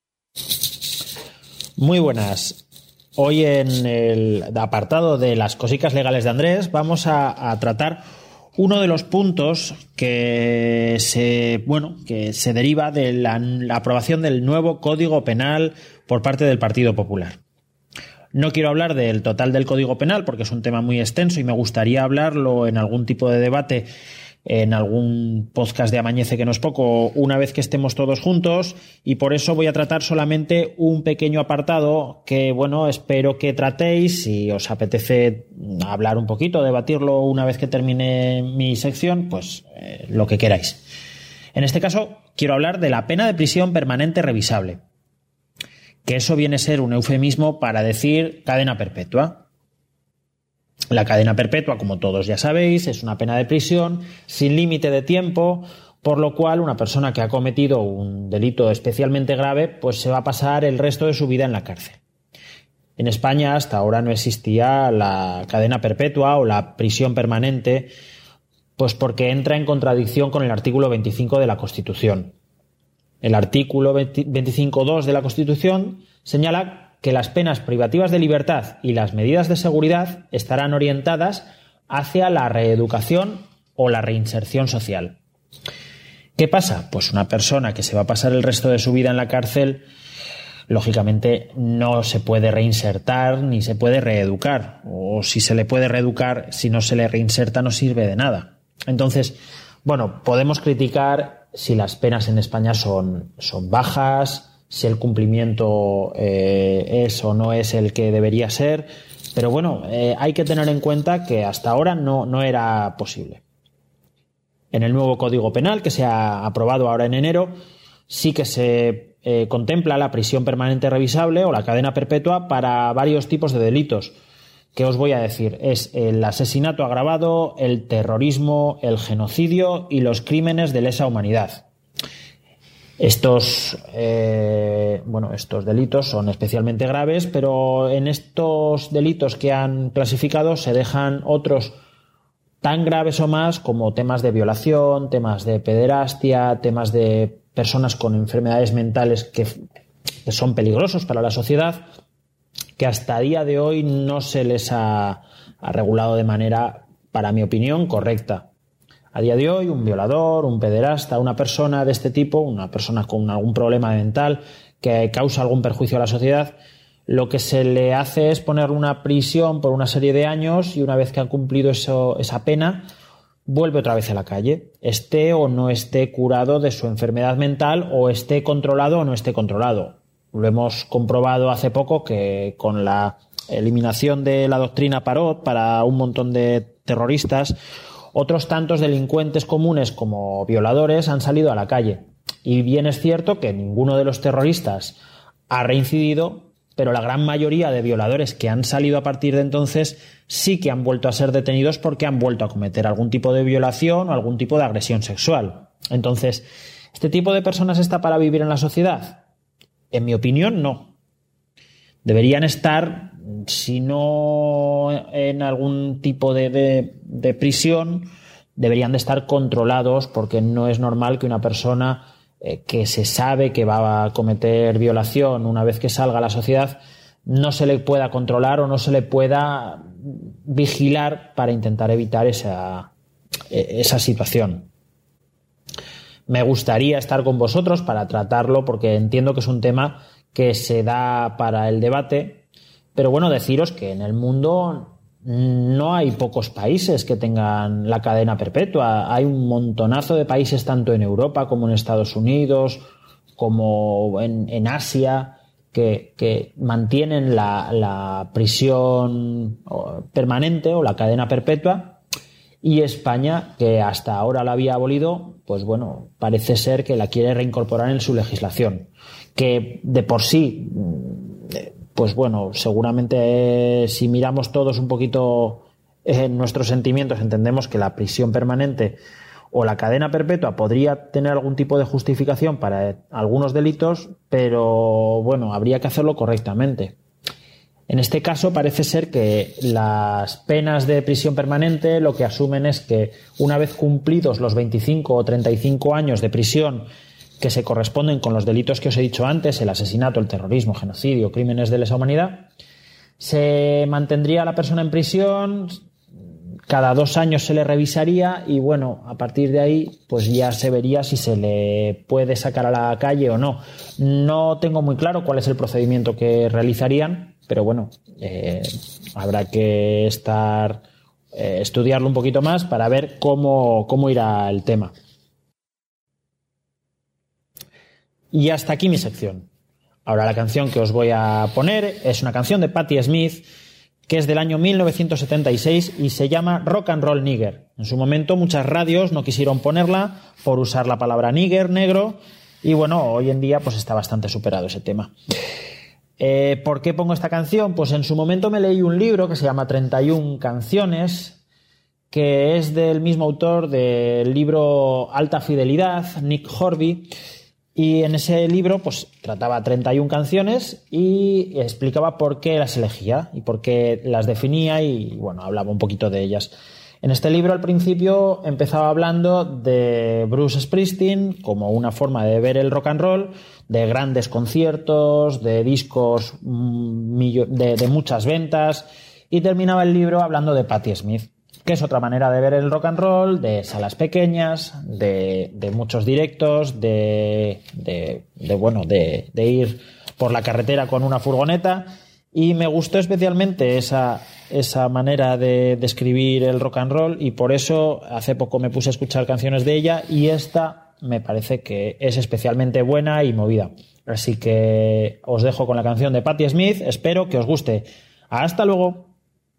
Muy buenas. Hoy en el apartado de las cositas legales de Andrés vamos a, a tratar uno de los puntos que se bueno que se deriva de la, la aprobación del nuevo Código Penal por parte del Partido Popular. No quiero hablar del total del Código Penal porque es un tema muy extenso y me gustaría hablarlo en algún tipo de debate en algún podcast de Amañece que no es poco, una vez que estemos todos juntos, y por eso voy a tratar solamente un pequeño apartado que, bueno, espero que tratéis. Si os apetece hablar un poquito, debatirlo una vez que termine mi sección, pues eh, lo que queráis. En este caso, quiero hablar de la pena de prisión permanente revisable, que eso viene a ser un eufemismo para decir cadena perpetua. La cadena perpetua, como todos ya sabéis, es una pena de prisión sin límite de tiempo, por lo cual una persona que ha cometido un delito especialmente grave pues se va a pasar el resto de su vida en la cárcel. En España hasta ahora no existía la cadena perpetua o la prisión permanente, pues porque entra en contradicción con el artículo veinticinco de la Constitución. El artículo veinticinco punto dos de la Constitución señala que las penas privativas de libertad y las medidas de seguridad estarán orientadas hacia la reeducación o la reinserción social. ¿Qué pasa? Pues una persona que se va a pasar el resto de su vida en la cárcel, lógicamente no se puede reinsertar ni se puede reeducar. O si se le puede reeducar, si no se le reinserta no sirve de nada. Entonces, bueno, podemos criticar si las penas en España son, son bajas, si el cumplimiento eh, es o no es el que debería ser, pero bueno, eh, hay que tener en cuenta que hasta ahora no, no era posible. En el nuevo Código Penal, que se ha aprobado ahora en enero, sí que se eh, contempla la prisión permanente revisable o la cadena perpetua para varios tipos de delitos. ¿Qué os voy a decir? Es el asesinato agravado, el terrorismo, el genocidio y los crímenes de lesa humanidad. Estos, eh, bueno, estos delitos son especialmente graves, pero en estos delitos que han clasificado se dejan otros tan graves o más como temas de violación, temas de pederastia, temas de personas con enfermedades mentales que, que son peligrosos para la sociedad, que hasta día de hoy no se les ha, ha regulado de manera, para mi opinión, correcta. A día de hoy, un violador, un pederasta, una persona de este tipo, una persona con algún problema mental que causa algún perjuicio a la sociedad, lo que se le hace es ponerle una prisión por una serie de años y una vez que ha cumplido eso, esa pena, vuelve otra vez a la calle, esté o no esté curado de su enfermedad mental o esté controlado o no esté controlado. Lo hemos comprobado hace poco que con la eliminación de la doctrina Parot para un montón de terroristas, otros tantos delincuentes comunes como violadores han salido a la calle. Y bien es cierto que ninguno de los terroristas ha reincidido, pero la gran mayoría de violadores que han salido a partir de entonces sí que han vuelto a ser detenidos porque han vuelto a cometer algún tipo de violación o algún tipo de agresión sexual. Entonces, ¿este tipo de personas está para vivir en la sociedad? En mi opinión, no. Deberían estar, si no en algún tipo de, de, de prisión, deberían de estar controlados, porque no es normal que una persona eh, que se sabe que va a cometer violación una vez que salga a la sociedad no se le pueda controlar o no se le pueda vigilar para intentar evitar esa, esa situación. Me gustaría estar con vosotros para tratarlo porque entiendo que es un tema que se da para el debate, pero bueno, deciros que en el mundo no hay pocos países que tengan la cadena perpetua. Hay un montonazo de países tanto en Europa como en Estados Unidos, como en, en Asia, que, que mantienen la, la prisión permanente o la cadena perpetua. Y España, que hasta ahora la había abolido, pues bueno, parece ser que la quiere reincorporar en su legislación. Que de por sí, pues bueno, seguramente eh, si miramos todos un poquito en eh, nuestros sentimientos, entendemos que la prisión permanente o la cadena perpetua podría tener algún tipo de justificación para eh, algunos delitos, pero bueno, habría que hacerlo correctamente. En este caso parece ser que las penas de prisión permanente lo que asumen es que una vez cumplidos los veinticinco o treinta y cinco años de prisión que se corresponden con los delitos que os he dicho antes, el asesinato, el terrorismo, genocidio, crímenes de lesa humanidad, se mantendría a la persona en prisión, cada dos años se le revisaría y bueno, a partir de ahí pues ya se vería si se le puede sacar a la calle o no. No tengo muy claro cuál es el procedimiento que realizarían, pero bueno, eh, habrá que estar eh, estudiarlo un poquito más para ver cómo, cómo irá el tema. Y hasta aquí mi sección. Ahora la canción que os voy a poner es una canción de Patti Smith, que es del año mil novecientos setenta y seis y se llama Rock and Roll Nigger. En su momento muchas radios no quisieron ponerla por usar la palabra nigger, negro, y bueno, hoy en día pues está bastante superado ese tema. Eh, ¿Por qué pongo esta canción? Pues en su momento me leí un libro que se llama treinta y una canciones, que es del mismo autor del libro Alta Fidelidad, Nick Horby. Y en ese libro pues trataba treinta y una canciones y explicaba por qué las elegía y por qué las definía y bueno, hablaba un poquito de ellas. En este libro al principio empezaba hablando de Bruce Springsteen como una forma de ver el rock and roll, de grandes conciertos, de discos de, de muchas ventas, y terminaba el libro hablando de Patti Smith, que es otra manera de ver el rock and roll, de salas pequeñas, de, de muchos directos, de, de, de bueno, de, de ir por la carretera con una furgoneta. Y me gustó especialmente esa, esa manera de describir el rock and roll, y por eso hace poco me puse a escuchar canciones de ella, y esta me parece que es especialmente buena y movida. Así que os dejo con la canción de Patti Smith, espero que os guste. ¡Hasta luego!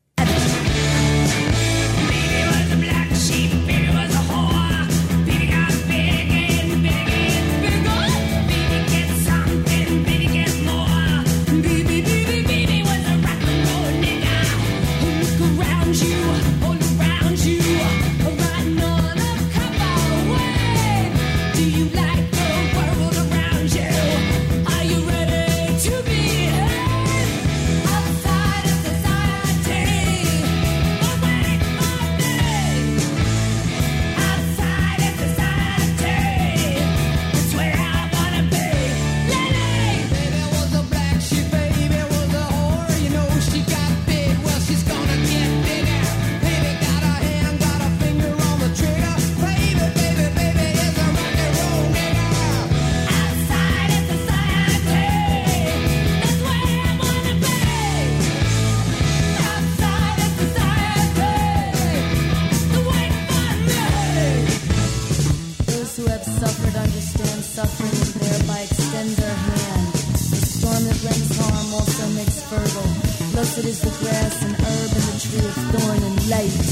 Blessed is the grass and herb and the tree of thorn and light.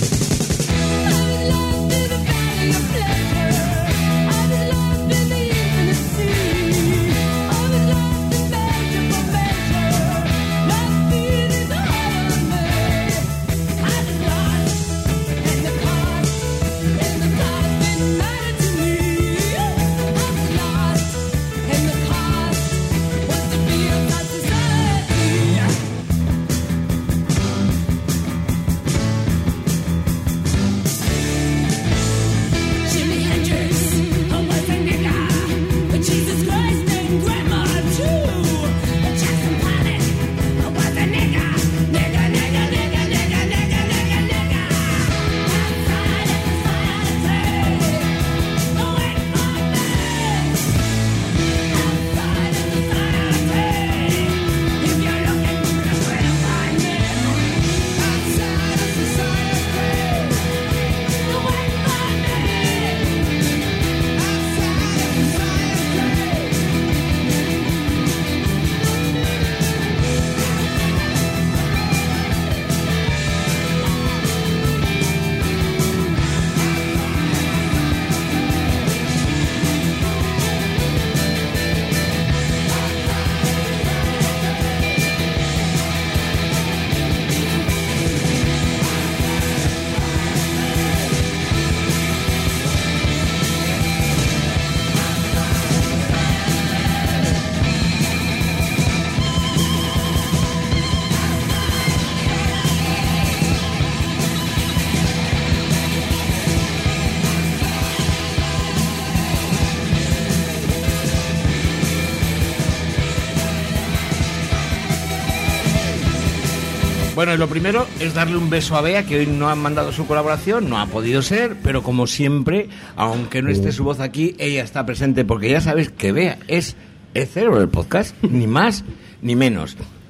Bueno, lo primero es darle un beso a Bea, que hoy no ha mandado su colaboración, no ha podido ser, pero como siempre, aunque no esté su voz aquí, ella está presente, porque ya sabes que Bea es el cerebro del podcast, ni más ni menos.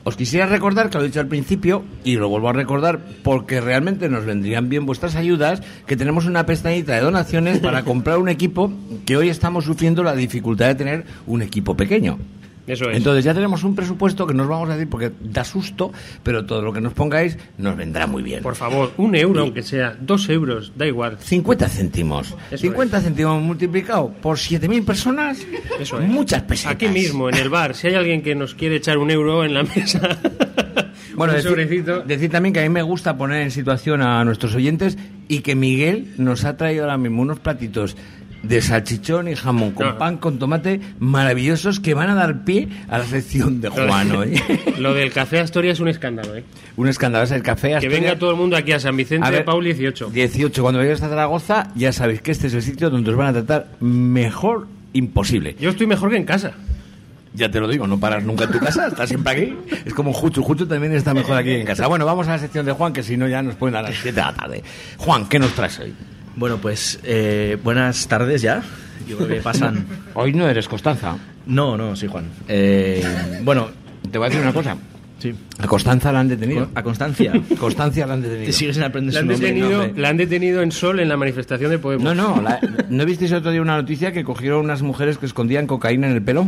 Os quisiera recordar, que lo he dicho al principio, y lo vuelvo a recordar, porque realmente nos vendrían bien vuestras ayudas, que tenemos una pestañita de donaciones para comprar un equipo, que hoy estamos sufriendo la dificultad de tener un equipo pequeño. Eso es. Entonces ya tenemos un presupuesto que nos vamos a decir, porque da susto, pero todo lo que nos pongáis nos vendrá muy bien. Por favor, un euro, y, aunque sea, dos euros, da igual. cincuenta céntimos. Eso cincuenta es. céntimos multiplicado por siete mil personas, eso es. Muchas pesetas. Aquí mismo, en el bar, si hay alguien que nos quiere echar un euro en la mesa... Bueno, decir, decir también que a mí me gusta poner en situación a nuestros oyentes, y que Miguel nos ha traído ahora mismo unos platitos de salchichón y jamón con no. pan con tomate maravillosos, que van a dar pie a la sección de Juan hoy. Lo del café Asturias es un escándalo, ¿eh? Un escándalo, es el café Asturias. Que venga todo el mundo aquí a San Vicente de Paul dieciocho. dieciocho, cuando vayáis a Zaragoza, ya sabéis que este es el sitio donde os van a tratar mejor imposible. Yo estoy mejor que en casa. Ya te lo digo, no paras nunca en tu casa, estás siempre aquí. Es como Juchu, Juchu también está mejor aquí en casa. Bueno, vamos a la sección de Juan, que si no ya nos pueden dar a las siete de la tarde. Juan, ¿qué nos traes hoy? Bueno, pues eh, buenas tardes ya. Yo creo que pasan... Hoy no eres Constanza. No, no, sí, Juan. Eh, bueno, te voy a decir una cosa. Sí. A Constanza la han detenido. ¿A Constancia? Constancia la han detenido. Te sigues sin aprender la su han nombre, detenido, nombre. La han detenido en Sol, en la manifestación de Podemos. No, no. La, ¿No visteis otro día una noticia que cogieron unas mujeres que escondían cocaína en el pelo?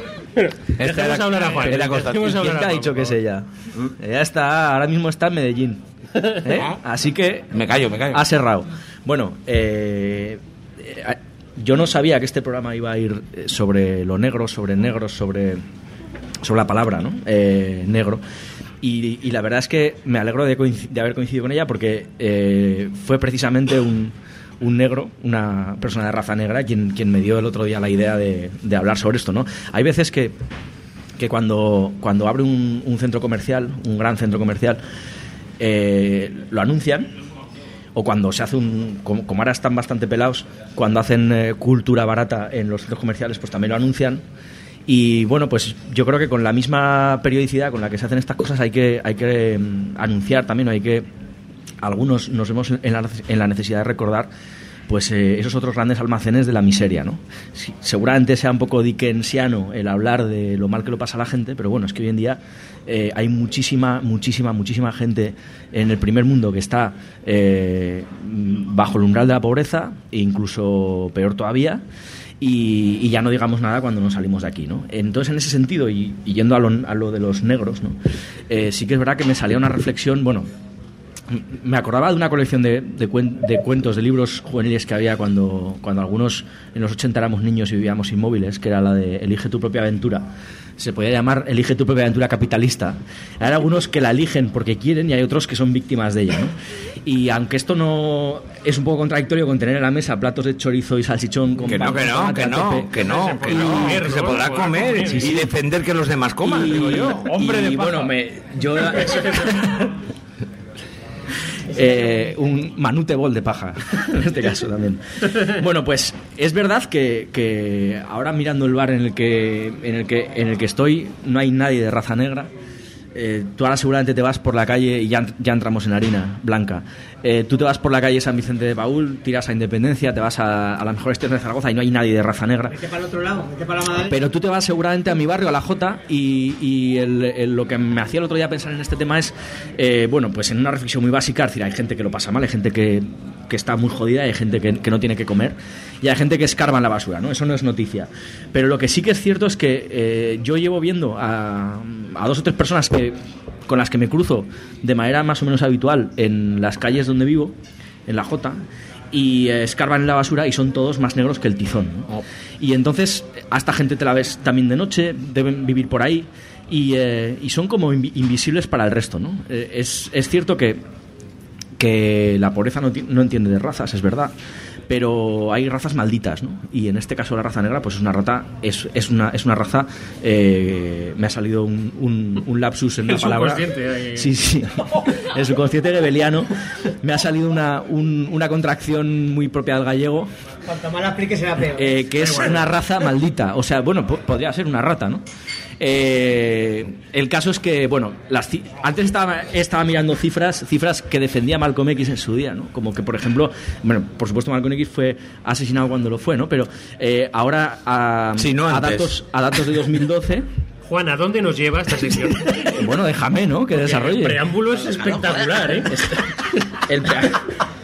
Esta era, hablar a Juan. Era Constancia. ¿Quién te ha dicho que es ella? Ella está, ahora mismo está en Medellín. ¿Eh? Así que... Me callo, me callo. Ha cerrado. Bueno, eh, eh, yo no sabía que este programa iba a ir sobre lo negro, sobre negros, sobre, sobre la palabra, ¿no? Eh, negro. Y, y la verdad es que me alegro de, coincid- de haber coincidido con ella, porque eh, fue precisamente un, un negro, una persona de raza negra, quien, quien me dio el otro día la idea de, de hablar sobre esto, ¿no? Hay veces que, que cuando, cuando abre un, un centro comercial, un gran centro comercial, eh, lo anuncian, o cuando se hace un... Como, como ahora están bastante pelados, cuando hacen eh, cultura barata en los centros comerciales, pues también lo anuncian. Y bueno, pues yo creo que con la misma periodicidad con la que se hacen estas cosas hay que, hay que um, anunciar también, hay que... Algunos nos vemos en la, en la necesidad de recordar pues eh, esos otros grandes almacenes de la miseria, ¿no? Sí, seguramente sea un poco dickensiano el hablar de lo mal que lo pasa a la gente, pero bueno, es que hoy en día eh, hay muchísima, muchísima, muchísima gente en el primer mundo que está eh, bajo el umbral de la pobreza, e incluso peor todavía. Y, y ya no digamos nada cuando nos salimos de aquí, ¿no? Entonces, en ese sentido, y, y yendo a lo, a lo de los negros, ¿no? Eh, sí que es verdad que me salía una reflexión, bueno, me acordaba de una colección de, de, cuen, de cuentos, de libros juveniles que había cuando, cuando algunos en los ochenta éramos niños y vivíamos inmóviles, que era la de Elige tu propia aventura. Se podía llamar Elige tu propia aventura capitalista. Hay algunos que la eligen porque quieren y hay otros que son víctimas de ella, ¿no? Y aunque esto no es un poco contradictorio con tener en la mesa platos de chorizo y salchichón con que no, que no, que no, que no, que no, que se podrá comer y, y defender que los demás coman, y, digo yo. Hombre de paja. Bueno, me, yo Eh, un manute bol de paja en este caso también. Bueno, pues es verdad que, que ahora mirando el bar en el que en el que en el que estoy no hay nadie de raza negra. Eh, tú ahora seguramente te vas por la calle y ya, ya entramos en harina blanca. Eh, tú te vas por la calle San Vicente de Paúl, tiras a Independencia, te vas a, a la mejor estación de Zaragoza y no hay nadie de raza negra. Vete para el otro lado, vete para la Madrid. Pero tú te vas seguramente a mi barrio, a la Jota, y, y el, el, lo que me hacía el otro día pensar en este tema es, eh, bueno, pues en una reflexión muy básica, es decir, hay gente que lo pasa mal, hay gente que, que está muy jodida, hay gente que, que no tiene que comer, y hay gente que escarba en la basura, ¿no? Eso no es noticia. Pero lo que sí que es cierto es que eh, yo llevo viendo a, a dos o tres personas que con las que me cruzo de manera más o menos habitual en las calles donde vivo, en la Jota, y eh, escarban en la basura y son todos más negros que el tizón, ¿no? Oh. Y entonces a esta gente te la ves también de noche, deben vivir por ahí y, eh, y son como invi- invisibles para el resto, ¿no? Eh, es, es cierto que, que la pobreza no, t- no entiende de razas, es verdad, pero hay razas malditas, ¿no? Y en este caso la raza negra pues es una rata es, es una es una raza eh, me ha salido un, un, un lapsus en la el palabra subconsciente, sí sí el subconsciente rebeliano me ha salido una un, una contracción muy propia del gallego. Cuanto más la expliques será peor. Eh, que es una raza maldita, o sea, bueno, po- podría ser una rata, ¿no? Eh, el caso es que, bueno, las ci- antes estaba, estaba mirando cifras, cifras que defendía Malcolm X en su día, ¿no? Como que, por ejemplo, bueno, por supuesto Malcolm X fue asesinado cuando lo fue, ¿no? Pero eh, ahora a, sí, no a, antes. datos, a datos de dos mil doce, Juan, ¿a dónde nos lleva esta sección? Bueno, déjame, ¿no? Que desarrolle. El preámbulo es espectacular, ¿eh? El preámbulo...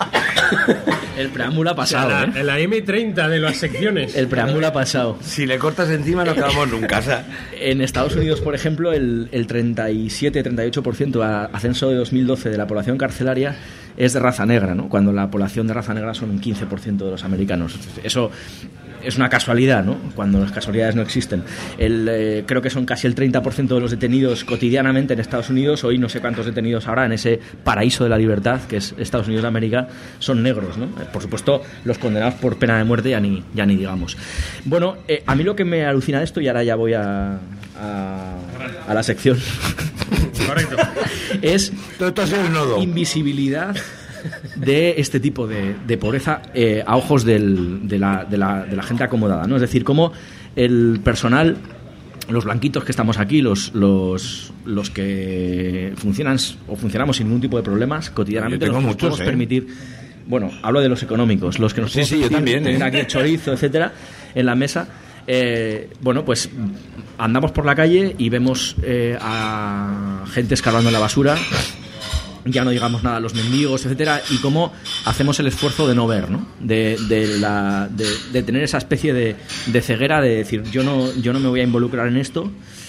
El preámbulo ha pasado, o sea, la, ¿eh? la eme treinta de las secciones. El preámbulo ha pasado. Si le cortas encima no acabamos nunca. O sea. En Estados Unidos, por ejemplo, el, el treinta y siete a treinta y ocho por ciento a ascenso de dos mil doce de la población carcelaria es de raza negra, ¿no? Cuando la población de raza negra son un quince por ciento de los americanos. Eso es una casualidad, ¿no? Cuando las casualidades no existen. El, eh, creo que son casi el treinta por ciento de los detenidos cotidianamente en Estados Unidos. Hoy no sé cuántos detenidos habrá en ese paraíso de la libertad que es Estados Unidos de América, son negros, ¿no? Por supuesto, los condenados por pena de muerte ya ni, ya ni digamos. Bueno, eh, a mí lo que me alucina de esto, y ahora ya voy a, a, a la sección, correcto, es invisibilidad de este tipo de, de pobreza eh, a ojos del, de, la, de, la, de la gente acomodada, ¿no? Es decir, cómo el personal, los blanquitos que estamos aquí, los, los, los que funcionan o funcionamos sin ningún tipo de problemas cotidianamente, nos muchos, podemos ¿eh? permitir, bueno, hablo de los económicos, los que nos sí, podemos sí, yo también, tener ¿eh? aquí el chorizo, etcétera, en la mesa. Eh, bueno, pues andamos por la calle y vemos eh, a gente escarbando en la basura, ya no digamos nada, los mendigos, etcétera, y cómo hacemos el esfuerzo de no ver, ¿no? De, de, la, de, de tener esa especie de, de ceguera de decir, yo no, yo no me voy a involucrar en esto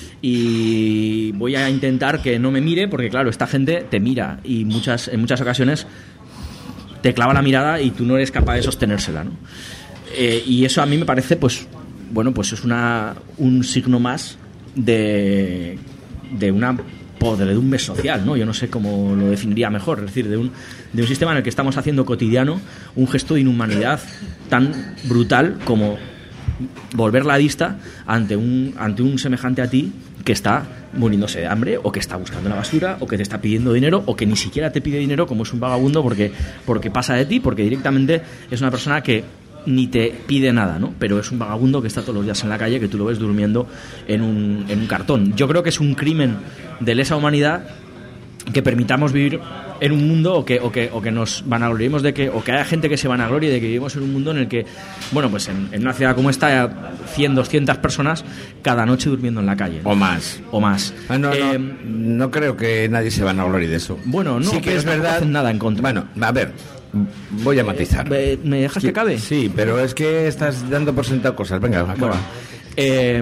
y voy a intentar que no me mire, porque claro, esta gente te mira y muchas, en muchas ocasiones te clava la mirada y tú no eres capaz de sostenérsela, ¿no? Eh, y eso a mí me parece, pues, bueno, pues es una, un signo más de, de una podredumbre social, ¿no? Yo no sé cómo lo definiría mejor, es decir, de un, de un sistema en el que estamos haciendo cotidiano un gesto de inhumanidad tan brutal como volver la vista ante un, ante un semejante a ti que está muriéndose de hambre o que está buscando la basura o que te está pidiendo dinero o que ni siquiera te pide dinero, como es un vagabundo porque, porque pasa de ti, porque directamente es una persona que ni te pide nada, ¿no? Pero es un vagabundo que está todos los días en la calle, que tú lo ves durmiendo en un, en un cartón. Yo creo que es un crimen de lesa humanidad que permitamos vivir en un mundo o que, o que, o que nos vanagloriemos de que, o que haya gente que se vanaglorie de que vivimos en un mundo en el que, bueno, pues en, en una ciudad como esta hay cien, doscientas personas cada noche durmiendo en la calle, ¿no? O más. O más. Ah, no, eh, no, no creo que nadie se vanaglorie de eso. Bueno, no, sí que es verdad. Hacen nada en contra. Bueno, a ver, voy a matizar. Eh, ¿Me dejas que acabe? Sí, pero es que estás dando por sentado cosas. Venga, acaba. Bueno, eh,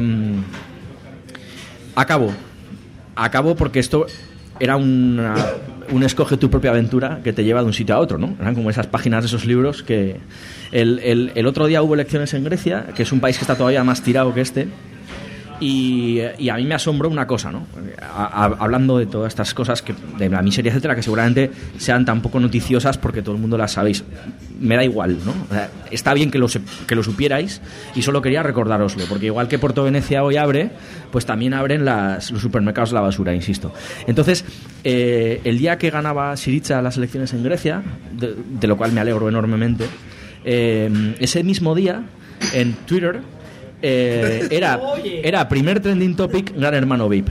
acabo. Acabo porque esto era una, un escoge tu propia aventura que te lleva de un sitio a otro, ¿no? Eran como esas páginas de esos libros que... El, el, el otro día hubo elecciones en Grecia, que es un país que está todavía más tirado que este, y, y a mí me asombró una cosa, ¿no? A, a, hablando de todas estas cosas, que, de la miseria, etcétera, que seguramente sean tan poco noticiosas porque todo el mundo las sabéis. Me da igual, ¿no? O sea, está bien que lo, que lo supierais y solo quería recordároslo, porque igual que Puerto Venecia hoy abre, pues también abren las, los supermercados de la basura, insisto. Entonces, eh, el día que ganaba Syriza las elecciones en Grecia, de, de lo cual me alegro enormemente, eh, ese mismo día, en Twitter, eh, era, era primer trending topic Gran Hermano V I P.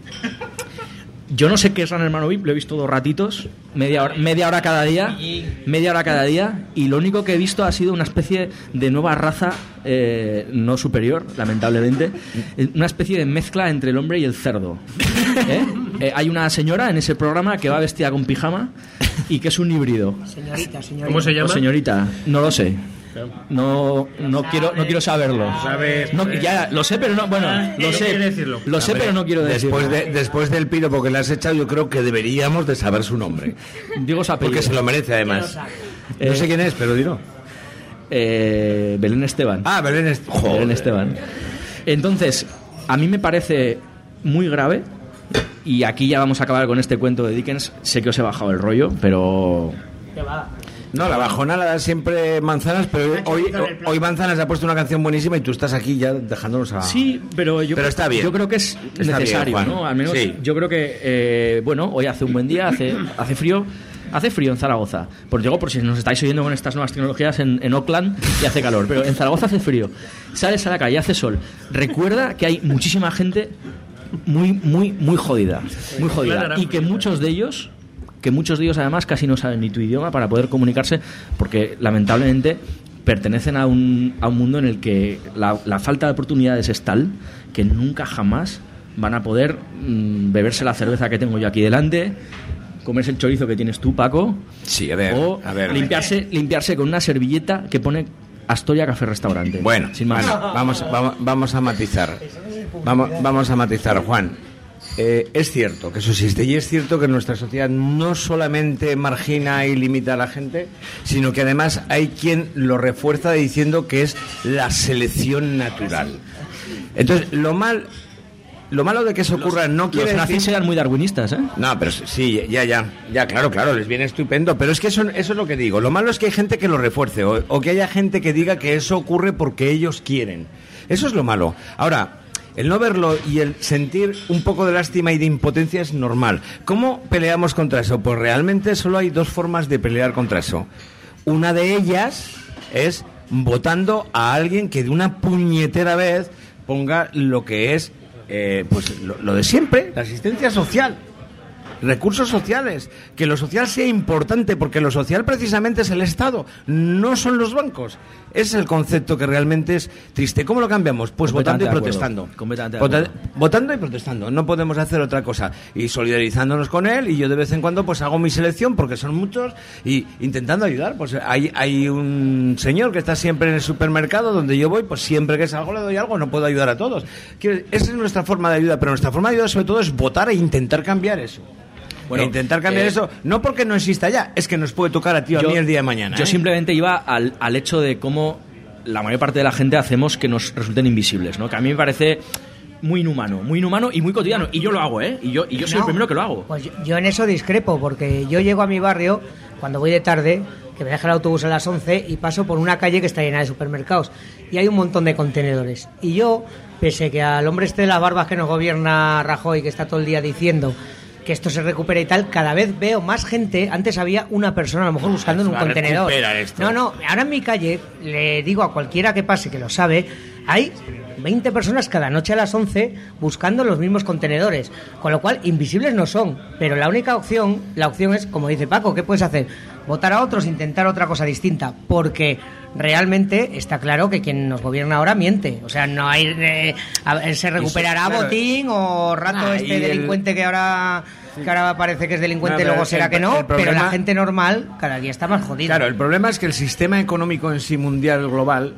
Yo no sé qué es Gran Hermano V I P, lo he visto dos ratitos, media hora, media hora cada día, media hora cada día, y lo único que he visto ha sido una especie de nueva raza, eh, no superior, lamentablemente, una especie de mezcla entre el hombre y el cerdo. ¿Eh? Eh, hay una señora en ese programa que va vestida con pijama y que es un híbrido. Señorita, señorita. ¿Cómo se llama? O señorita, no lo sé. No, no quiero, no quiero saberlo. No, ya lo sé, pero no, bueno, lo no sé, quiere decirlo. lo sé, pero no quiero decirlo. Después, de, después del piropo que le has echado, yo creo que deberíamos de saber su nombre. Digo su apellido. Porque se lo merece, además. No Eh, sé quién es, pero dilo. Eh, Belén Esteban. Ah, Belén, Est- Joder. Belén Esteban. Entonces, a mí me parece muy grave, y aquí ya vamos a acabar con este cuento de Dickens. Sé que os he bajado el rollo, pero... ¿Qué va? No, la bajona la da siempre Manzanas, pero hoy, hoy Manzanas ha puesto una canción buenísima y tú estás aquí ya dejándonos a... Sí, pero yo, Pero está bien. yo creo que es Está necesario, bien, Juan. ¿no? Al menos Sí. yo creo que, eh, bueno, hoy hace un buen día, hace, hace frío. Hace frío en Zaragoza. Por digo, por si nos estáis oyendo con estas nuevas tecnologías, en, en Oakland y hace calor, pero en Zaragoza hace frío. Sales a la calle, hace sol. Recuerda que hay muchísima gente muy, muy, muy jodida. Muy jodida. Y que muchos de ellos... que muchos de ellos además casi no saben ni tu idioma para poder comunicarse, porque lamentablemente pertenecen a un, a un mundo en el que la, la falta de oportunidades es tal que nunca jamás van a poder mmm, beberse la cerveza que tengo yo aquí delante, comerse el chorizo que tienes tú, Paco. Sí, a ver, o a ver. limpiarse, limpiarse con una servilleta que pone Astoria Café Restaurante. Bueno, sin más. Bueno, vamos, vamos, vamos a matizar. Vamos, vamos a matizar, Juan. Eh, es cierto que eso existe y es cierto que nuestra sociedad no solamente margina y limita a la gente, sino que además hay quien lo refuerza diciendo que es la selección natural. Entonces, lo mal... Lo malo de que eso ocurra no quiere decir... Los nazis eran muy darwinistas, ¿eh? No, pero sí, ya, ya, ya, claro, claro, les viene estupendo. Pero es que eso, eso es lo que digo. Lo malo es que hay gente que lo refuerce o, o que haya gente que diga que eso ocurre porque ellos quieren. Eso es lo malo. Ahora, el no verlo y el sentir un poco de lástima y de impotencia es normal. ¿Cómo peleamos contra eso? Pues realmente solo hay dos formas de pelear contra eso. Una de ellas es votando a alguien que de una puñetera vez ponga lo que es... Eh, pues lo, lo de siempre, la asistencia social, recursos sociales, que lo social sea importante, porque lo social precisamente es el Estado, no son los bancos. Ese es el concepto que realmente es triste. ¿Cómo lo cambiamos? Pues votando y protestando. Completamente de Vota- acuerdo. votando y protestando. No podemos hacer otra cosa. Y solidarizándonos con él, y yo de vez en cuando pues hago mi selección, porque son muchos, y intentando ayudar. Pues hay, hay un señor que está siempre en el supermercado donde yo voy, pues siempre que salgo le doy algo, no puedo ayudar a todos. Quiero decir, esa es nuestra forma de ayuda, pero nuestra forma de ayuda sobre todo es votar e intentar cambiar eso. Bueno, e intentar cambiar eh, eso, no porque no exista ya, es que nos puede tocar a ti o a yo, mí el día de mañana. Yo ¿eh? simplemente iba al, al hecho de cómo la mayor parte de la gente hacemos que nos resulten invisibles, ¿no? Que a mí me parece muy inhumano, muy inhumano y muy cotidiano. Y yo lo hago, ¿eh? Y yo, y yo soy No, el primero que lo hago. Pues yo, yo en eso discrepo, porque yo llego a mi barrio cuando voy de tarde, que me deja el autobús a las once y paso por una calle que está llena de supermercados y hay un montón de contenedores. Y yo, pese que al hombre este de las barbas que nos gobierna Rajoy, que está todo el día diciendo que esto se recupera y tal, cada vez veo más gente. Antes había una persona a lo mejor buscando en un contenedor. No, no, ahora en mi calle, le digo a cualquiera que pase que lo sabe, hay veinte personas cada noche a las once buscando los mismos contenedores, con lo cual invisibles no son, pero la única opción, la opción es, como dice Paco, ¿qué puedes hacer? Votar a otros, intentar otra cosa distinta, porque realmente está claro que quien nos gobierna ahora miente. O sea, no hay eh, a, se recuperará claro. botín o rato Ah, este y el- delincuente que ahora que ahora parece que es delincuente y No, pero luego será el- que no, el problema- pero la gente normal cada día está más jodida. Claro, el problema es que el sistema económico en sí mundial global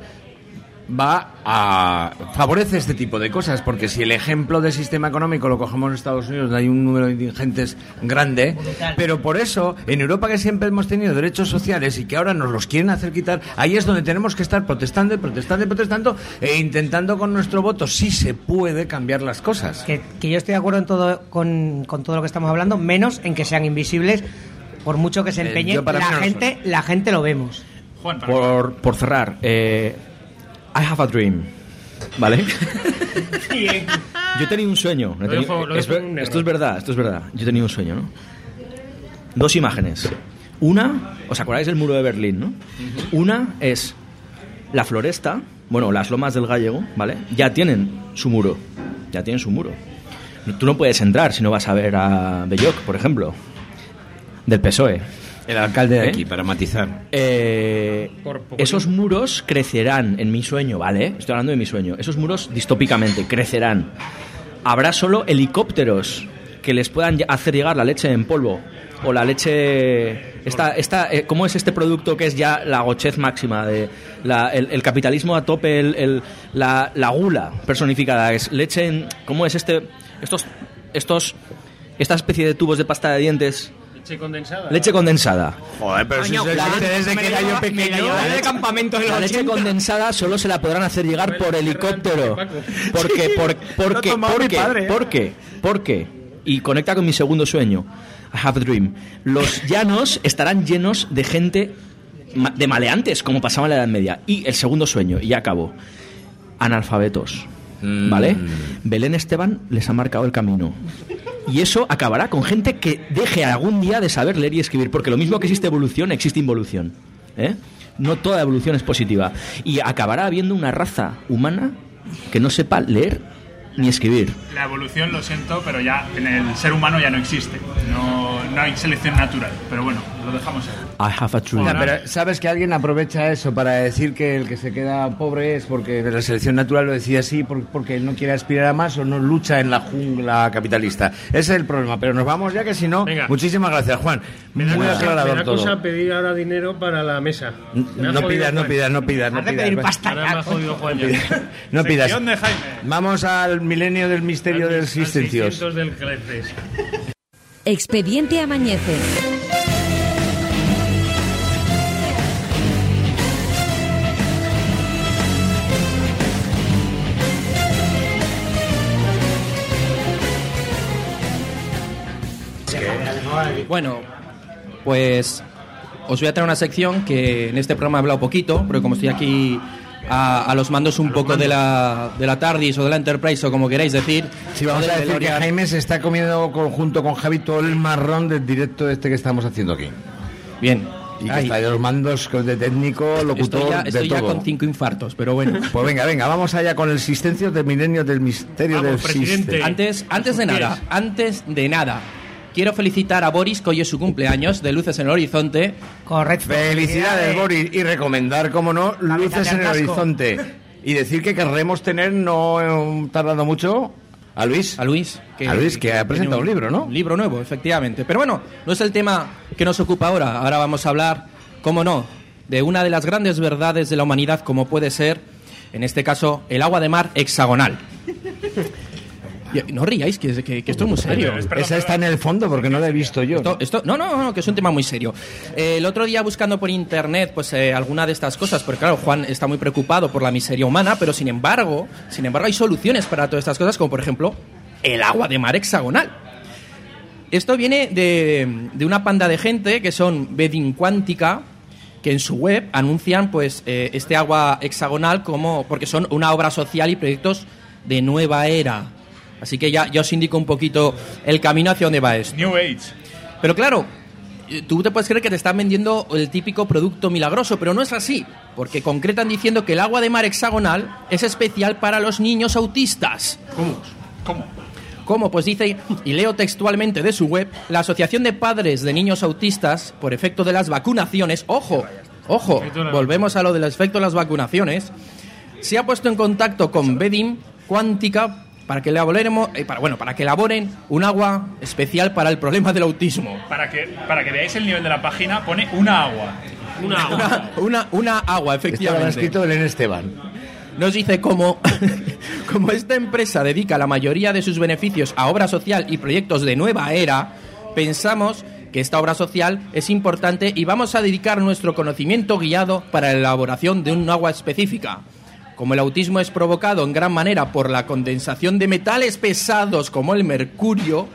va a favorece este tipo de cosas, porque si el ejemplo de sistema económico lo cogemos en Estados Unidos, donde hay un número de indigentes grande, Brutal. pero por eso en Europa, que siempre hemos tenido derechos sociales y que ahora nos los quieren hacer quitar, ahí es donde tenemos que estar protestando y protestando y protestando e intentando con nuestro voto, si se puede, cambiar las cosas. Que, que yo estoy de acuerdo en todo, con, con todo lo que estamos hablando, menos en que sean invisibles, por mucho que se Eh, empeñe, yo para la mí no lo gente, la gente lo vemos. Juan, para Por, por cerrar, eh, I have a dream, ¿vale? Yo he tenido un sueño. he Lo tenido- dejo- lo es dejo ver- en negro. esto es verdad, esto es verdad. Yo he tenido un sueño, ¿no? Dos imágenes. Una, ¿os acordáis del muro de Berlín, no? Una es la Floresta, bueno, las Lomas del Gallego, ¿vale? Ya tienen su muro, ya tienen su muro. Tú no puedes entrar si no vas a ver a Belloc, por ejemplo, del P S O E. El alcalde de ¿Eh? aquí, para matizar. Eh, Por poco esos muros crecerán en mi sueño, ¿vale? Estoy hablando de mi sueño. Esos muros distópicamente crecerán. Habrá solo helicópteros que les puedan ll- hacer llegar la leche en polvo o la leche esta esta eh, ¿cómo es este producto que es ya la gochez máxima de la- el, el capitalismo a tope, el, el- la, la gula personificada, es leche en, ¿cómo es este estos estos esta especie de tubos de pasta de dientes? Leche condensada. Leche condensada. Joder, pero si Coño, eso claro, existe desde me que la era yo lleva- me la pequeño. lleva ¿eh? de campamento de La los leche ochenta. condensada solo se la podrán hacer llegar por helicóptero. Porque, por, porque, Lo tomaba mi porque, padre, ¿eh? porque, porque, y conecta con mi segundo sueño, I have a dream. Los llanos estarán llenos de gente, ma- de maleantes, como pasaba en la Edad Media. Y el segundo sueño, y ya acabo, analfabetos. ¿Vale? Belén Esteban les ha marcado el camino. Y eso acabará con gente que deje algún día de saber leer y escribir, porque lo mismo que existe evolución, existe involución. ¿Eh? No toda evolución es positiva. Y acabará habiendo una raza humana que no sepa leer ni escribir. La evolución, lo siento, pero ya en el ser humano ya no existe. No, no hay selección natural. Pero bueno, lo dejamos ahí. I have a true. Ya, pero sabes que alguien aprovecha eso para decir que el que se queda pobre es porque la selección natural lo decía así, porque no quiere aspirar a más o no lucha en la jungla capitalista. Ese es el problema, pero nos vamos ya, que si no... Venga. Muchísimas gracias, Juan. Me da Muy cosa- aclarador me da todo. cosa pedir ahora dinero para la mesa. Me ha No jodido pidas, no Juan. pidas, no pidas, no Has de pidas. pedir pasta Ahora ya, me ha jodido Juan ya. No pidas. Sección de Jaime. Vamos al milenio del misterio del Al existencios. seiscientos del Clepres. Expediente Amanece. Bueno, pues os voy a traer una sección que en este programa he hablado poquito, pero como estoy aquí a, a los mandos un poco de la, de la TARDIS o de la Enterprise o como queráis decir. Sí, vamos o del a decir que DeLorean. Jaime se está comiendo con- junto con Javi todo el marrón del directo este que estamos haciendo aquí. Bien. Y que Ay. está de los mandos de técnico, locutor, Estoy ya, de estoy ya todo. con cinco infartos, pero bueno. Pues venga, venga, vamos allá con el existencios del milenio del misterio del existencias. Antes, antes de nada, antes de nada, quiero felicitar a Boris, que hoy es su cumpleaños, de Luces en el Horizonte. Correcto. Felicidades, Boris, y recomendar, como no, Luces en el casco. Horizonte. Y decir que querremos tener, no eh, tardando mucho, a Luis. A Luis. A Luis, que ha presentado un libro, ¿no? Un libro nuevo, efectivamente. Pero bueno, no es el tema que nos ocupa ahora. Ahora vamos a hablar, cómo no, de una de las grandes verdades de la humanidad, como puede ser, en este caso, el agua de mar hexagonal. Y- No ríais, que, que, que esto es muy serio. Esa está en el fondo porque no la he visto yo. Esto, esto- no, no, no, que es un tema muy serio. Eh, el otro día buscando por internet, pues eh, alguna de estas cosas, porque claro, Juan está muy preocupado por la miseria humana, pero sin embargo, sin embargo hay soluciones para todas estas cosas, como por ejemplo el agua de mar hexagonal. Esto viene de, de una panda de gente que son Bedin Quántica, que en su web anuncian pues eh, este agua hexagonal como porque son una obra social y proyectos de nueva era. Así que ya, ya os indico un poquito el camino hacia dónde va esto. New Age. Pero claro, eh, tú te puedes creer que te están vendiendo el típico producto milagroso, pero no es así, porque concretan diciendo que el agua de mar hexagonal es especial para los niños autistas. ¿Cómo? ¿Cómo? ¿Cómo? Pues dice, y leo textualmente de su web, la Asociación de Padres de Niños Autistas, por efecto de las vacunaciones, ojo, ojo, volvemos a lo del efecto de las vacunaciones, se ha puesto en contacto con Bedin Quántica para que elaboremos, eh, para, bueno, para que elaboren un agua especial para el problema del autismo. Para que, para que veáis el nivel de la página, pone una agua. Una agua. Una, una, una agua, Esto lo ha efectivamente. escrito Belén Esteban. Nos dice como, como esta empresa dedica la mayoría de sus beneficios a obra social y proyectos de nueva era, pensamos que esta obra social es importante y vamos a dedicar nuestro conocimiento guiado para la elaboración de un agua específica. Como el autismo es provocado en gran manera por la condensación de metales pesados como el mercurio,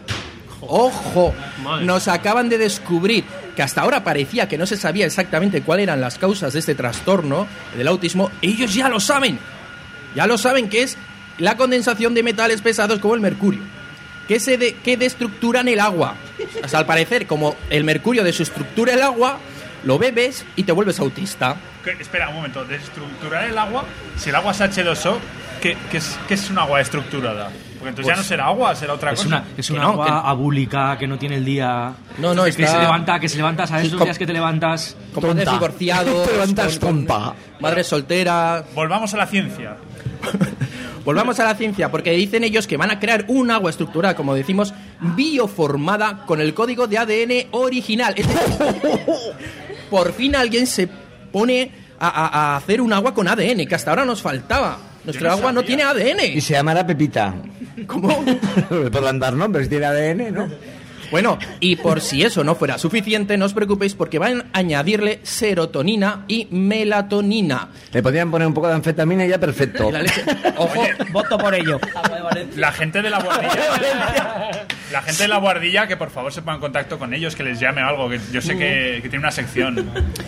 ojo, nos acaban de descubrir que hasta ahora parecía que no se sabía exactamente cuáles eran las causas de este trastorno del autismo. Ellos ya lo saben, ya lo saben, que es la condensación de metales pesados como el mercurio, que, se de, que destructuran el agua. O sea, al parecer, como el mercurio desestructura el agua, lo bebes y te vuelves autista. ¿Qué? Espera un momento, desestructurar el agua, si el agua es hache dos o, ¿qué, qué, es, ¿qué es un agua estructurada? Porque entonces Pues ya no será agua, será otra es cosa. una, es Que una no, agua que- abúlica que no tiene el día. No, no, que está- se levanta, que se levanta, ¿sabes? Esos Com- días que te levantas. Con padres Tonta. divorciados, Te levantas con- con tonta. madres solteras. Volvamos a la ciencia. Volvamos a la ciencia, porque dicen ellos que van a crear un agua estructurada, como decimos, bioformada con el código de A D N original. Es decir, por fin alguien se pone a, a- a hacer un agua con A D N, que hasta ahora nos faltaba. Nuestra no agua no sabía. tiene A D N. Y se llamará Pepita. ¿Cómo? Podrán dar nombres, tiene A D N, ¿no? Bueno, y por si eso no fuera suficiente, no os preocupéis porque van a añadirle serotonina y melatonina. Le podrían poner un poco de anfetamina y ya perfecto. Y la leche- Ojo, Voto por ello. La gente de la guardilla. La gente de la guardilla, que por favor se ponga en contacto con ellos, que les llame o algo, que yo sé que, que tiene una sección.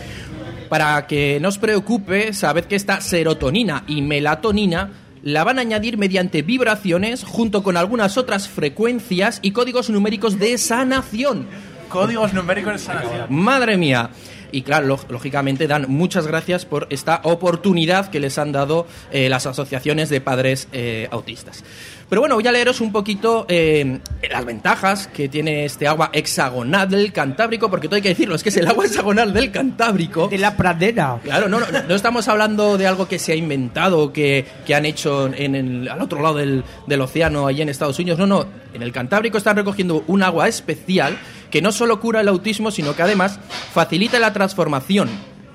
para que no os preocupe, sabed que esta serotonina y melatonina la van a añadir mediante vibraciones junto con algunas otras frecuencias y códigos numéricos de sanación. Códigos numéricos de sanación. Madre mía. y claro, lo, lógicamente dan muchas gracias por esta oportunidad que les han dado eh, las asociaciones de padres eh, autistas. Pero bueno, voy a leeros un poquito eh, las ventajas que tiene este agua hexagonal del Cantábrico, porque todo hay que decirlo, es que es el agua hexagonal del Cantábrico. De la pradera. Claro, no, no, no estamos hablando de algo que se ha inventado, que, que han hecho en el, al otro lado del, del océano, allí en Estados Unidos. No, no, en el Cantábrico están recogiendo un agua especial que no solo cura el autismo, sino que además facilita la transformación.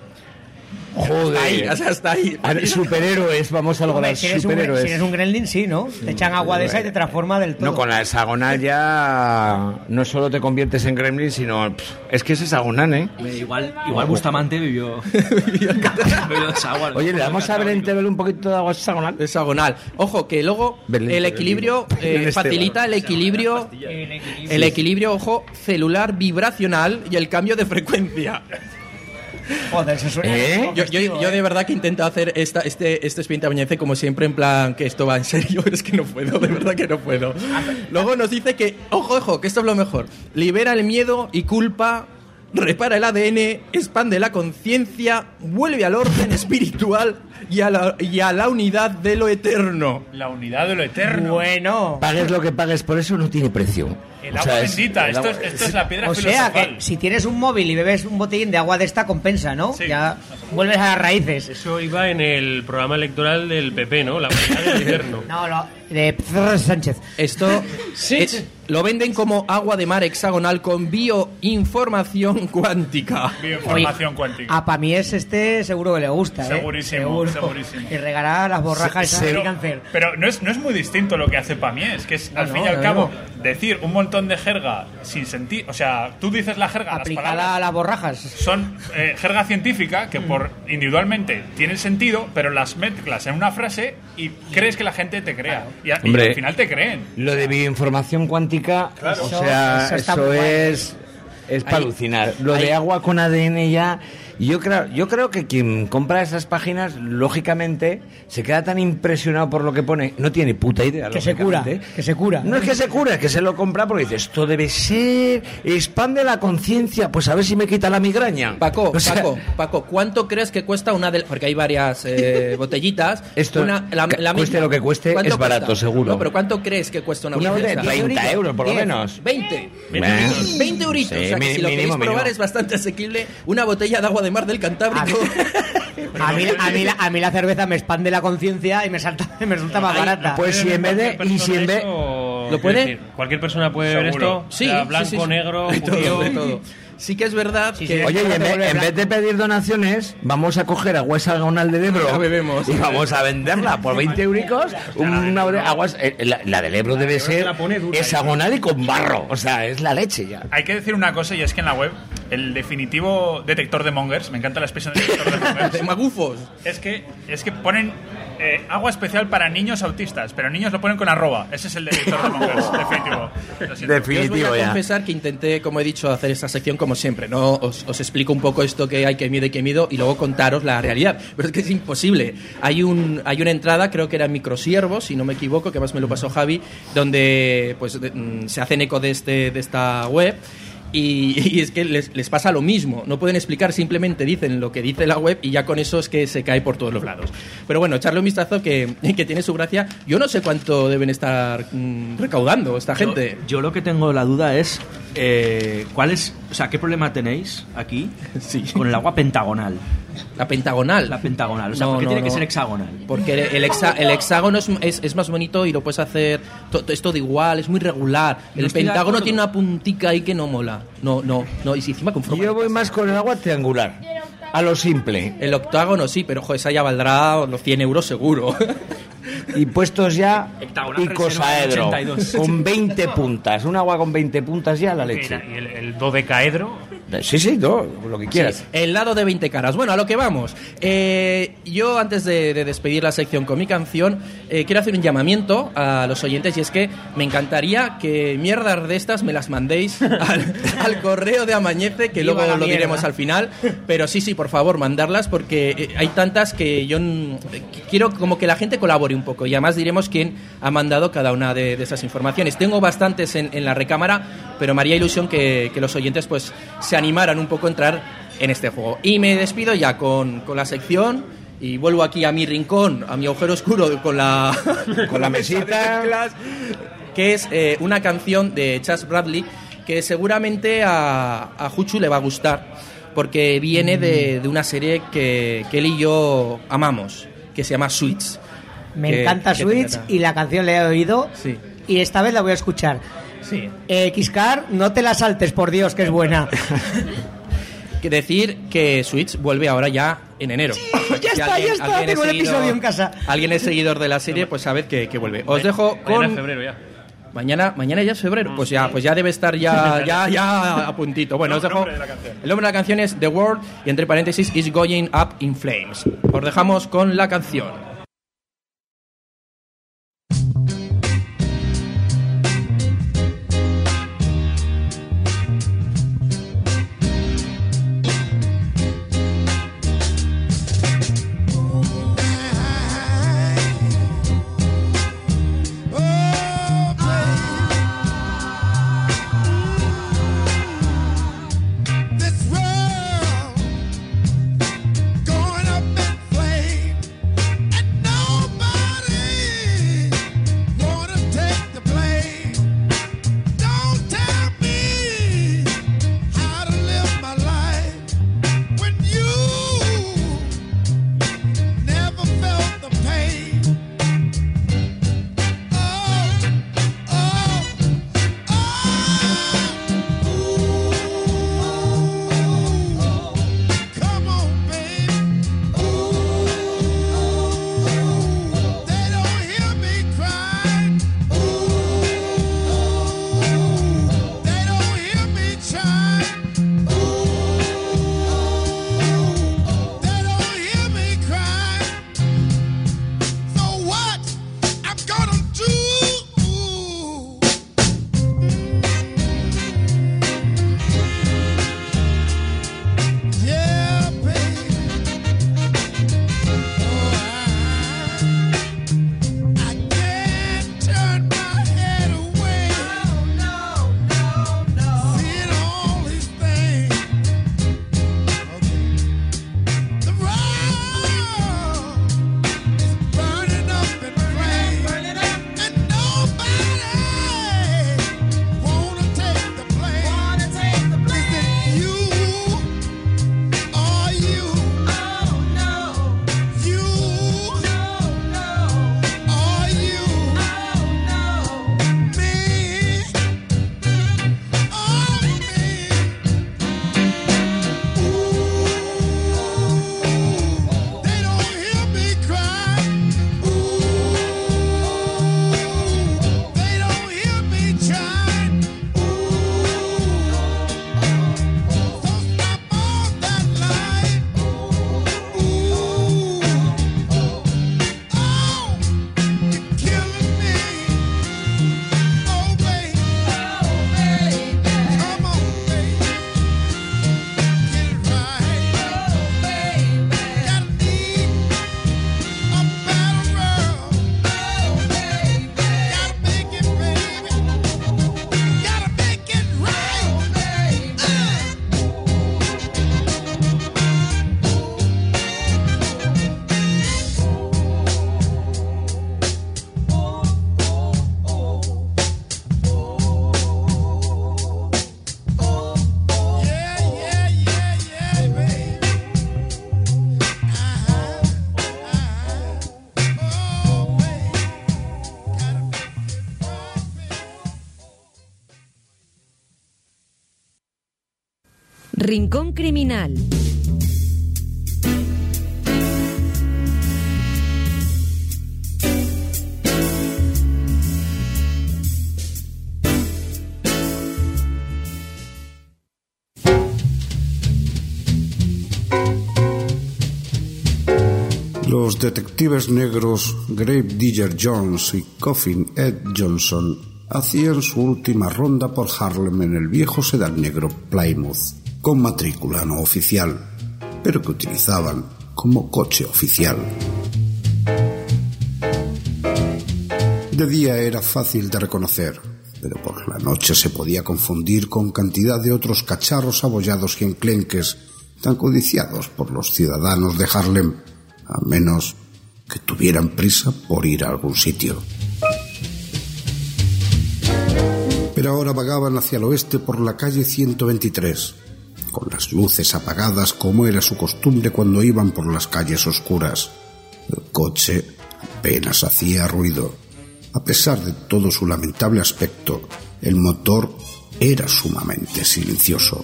Joder. Hasta ahí, o sea, hasta ahí. A ver, superhéroes, vamos a lograr si eres superhéroes. Un, si eres un gremlin, sí, ¿no? Te echan agua de esa y te transforma del todo. No, con la hexagonal ya no solo te conviertes en gremlin, sino pff, es que es hexagonal, ¿eh? Igual, igual Bustamante vivió, vivió esa agua. Oye, le vamos a ver en T V un poquito de agua hexagonal. Hexagonal. Ojo, que luego el equilibrio eh, facilita el equilibrio, el equilibrio, ojo, celular vibracional y el cambio de frecuencia. Joder, eso suena. ¿Eh? Yo, yo, yo de verdad que intento hacer esta, este, este expediente Amanece como siempre, en plan que esto va en serio, pero es que no puedo, de verdad que no puedo. Luego nos dice que, ojo, ojo, que esto es lo mejor. Libera el miedo y culpa, repara el A D N, expande la conciencia, vuelve al orden espiritual y a, la, y a la unidad de lo eterno. La unidad de lo eterno. Bueno. Pagues lo que pagues, por eso no tiene precio. El agua o sea, bendita, es, esto, es, esto es la piedra o filosofal. O sea, que si tienes un móvil y bebes un botellín de agua de esta, compensa, ¿no? Sí. Ya vuelves a las raíces. Eso iba en el programa electoral del P P, ¿no? La unidad del eterno. No, lo, de Pedro Sánchez. Esto sí. es, lo venden como agua de mar hexagonal con bioinformación cuántica. Bioinformación cuántica. A Pamies este seguro que le gusta, ¿eh? Segurísimo, seguro. segurísimo. Y regará las borrajas se, de pero, cáncer. Pero no es, no es muy distinto lo que hace Pamies, que es, no, al fin no, y al no, cabo, no. decir un montón de jerga sin sentir. O sea, tú dices la jerga, aplicada las palabras a las borrajas. Son eh, jerga científica que por individualmente tienen sentido, pero las mezclas en una frase y crees que la gente te crea. Y, a, Hombre, y al final te creen. Lo de bioinformación cuántica, claro. o sea, eso, eso, eso es, es para alucinar. Lo de agua con A D N ya... Yo creo, yo creo que quien compra esas páginas, lógicamente, se queda tan impresionado por lo que pone, no tiene puta idea. Que se cura, que se cura. No es que se cura, es que se lo compra porque dice, esto debe ser, expande la conciencia, pues a ver si me quita la migraña. Paco, o sea, Paco, Paco, ¿cuánto crees que cuesta una de...? Porque hay varias eh, botellitas. Esto, una, la, la cueste misma. lo que cueste, es barato, cuesta? seguro. No, pero ¿cuánto crees que cuesta una, una botella? Una de treinta euros, por lo menos. veinte. veinte euritos. Sí, o sea, que si lo queréis probar mínimo. Es bastante asequible. Una botella de agua de mar del Cantábrico. A mí, a, mí la, a mí la cerveza me expande la conciencia y me salta me resulta más barata. Pues si en vez de y si en vez ¿lo puede? Decir, cualquier persona puede ver esto, sí, sea blanco, sí, sí, sí. negro, de judío, todo, de todo. Sí que es verdad sí, que... Sí, oye, y en, vez, en vez de pedir donaciones, vamos a coger agua hexagonal del Ebro la bebemos, y vamos a venderla por veinte euricos. Una agua, la, la del Ebro debe ser hexagonal y con barro. O sea, es la leche ya. Hay que decir una cosa, y es que en la web, el definitivo detector de mongers, me encanta la expresión de detector de mongers. De magufos. Es que, es que ponen eh, agua especial para niños autistas, pero niños lo ponen con arroba. Ese es el detector de mongers, definitivo. Definitivo, Yo os voy a ya. confesar que intenté, como he dicho, hacer esta sección como siempre, ¿no? Os, os explico un poco esto que hay, que mido y que mido, y luego contaros la realidad. Pero es que es imposible. Hay un hay una entrada, creo que era Microsiervos, si no me equivoco, que más me lo pasó Javi, donde pues de, mm, se hacen eco de, este, de esta web. Y, y es que les, les pasa lo mismo, no pueden explicar, simplemente dicen lo que dice la web y ya con eso es que se cae por todos los lados. Pero bueno, echarle un vistazo que, que tiene su gracia. Yo no sé cuánto deben estar mmm, recaudando esta gente. Yo, yo lo que tengo la duda es eh, ¿cuál es, o sea, qué problema tenéis aquí sí. con el agua pentagonal? La pentagonal. La pentagonal. O sea, no, ¿por qué no, tiene no. que ser hexagonal? Porque el, el, hexa, el hexágono es, es, es más bonito y lo puedes hacer to, es todo igual, es muy regular. El no pentágono tiene una puntica ahí que no mola. No, no, no. Y si encima con forma. Yo voy más con el agua triangular. A lo simple. El octágono sí, pero jo, esa ya valdrá los cien euros seguro. Y puestos ya Hectagonal icosaedro con veinte puntas. Un agua con veinte puntas ya la leche. ¿Y el, el dodecaedro? Sí, sí, no, lo que quieras. Sí, el lado de veinte caras. Bueno, a lo que vamos. Eh, yo, antes de, de despedir la sección con mi canción, eh, quiero hacer un llamamiento a los oyentes, y es que me encantaría que mierdas de estas me las mandéis al, al correo de Amañece, que luego lo diremos al final. Pero sí, sí, por favor, mandarlas, porque eh, hay tantas que yo n- quiero como que la gente colabore un poco, y además diremos quién ha mandado cada una de, de esas informaciones. Tengo bastantes en, en la recámara, pero me haría ilusión que, que los oyentes pues se animaran un poco a entrar en este juego. Y me despido ya con, con la sección y vuelvo aquí a mi rincón, a mi agujero oscuro con la, con la mesita, que es eh, una canción de Chas Bradley que seguramente a, a Juchu le va a gustar, porque viene de, de una serie que, que él y yo amamos, que se llama Suits. Me que, encanta que Suits y la canción la he oído sí. y esta vez la voy a escuchar. Sí. Eh, Xcar, no te la saltes, por Dios, que es buena. Que decir que Switch vuelve ahora ya en enero. Sí, o sea, ya si está, alguien, ya está, tengo el episodio en casa. Alguien es seguidor de la serie, pues sabed que, que vuelve. Os dejo con... Mañana es febrero ya. Mañana, mañana ya es febrero, pues ya, pues ya debe estar ya, ya, ya a puntito. Bueno, os dejo. El nombre de la canción es The World y entre paréntesis is going up in flames. Os dejamos con la canción. Rincón Criminal. Los detectives negros Grave Digger Jones y Coffin Ed Johnson hacían su última ronda por Harlem en el viejo sedán negro Plymouth, con matrícula no oficial, pero que utilizaban como coche oficial. De día era fácil de reconocer, pero por la noche se podía confundir con cantidad de otros cacharros abollados y enclenques tan codiciados por los ciudadanos de Harlem, a menos que tuvieran prisa por ir a algún sitio. Pero ahora vagaban hacia el oeste por la calle ciento veintitrés, con las luces apagadas como era su costumbre cuando iban por las calles oscuras. El coche apenas hacía ruido. A pesar de todo su lamentable aspecto, el motor era sumamente silencioso.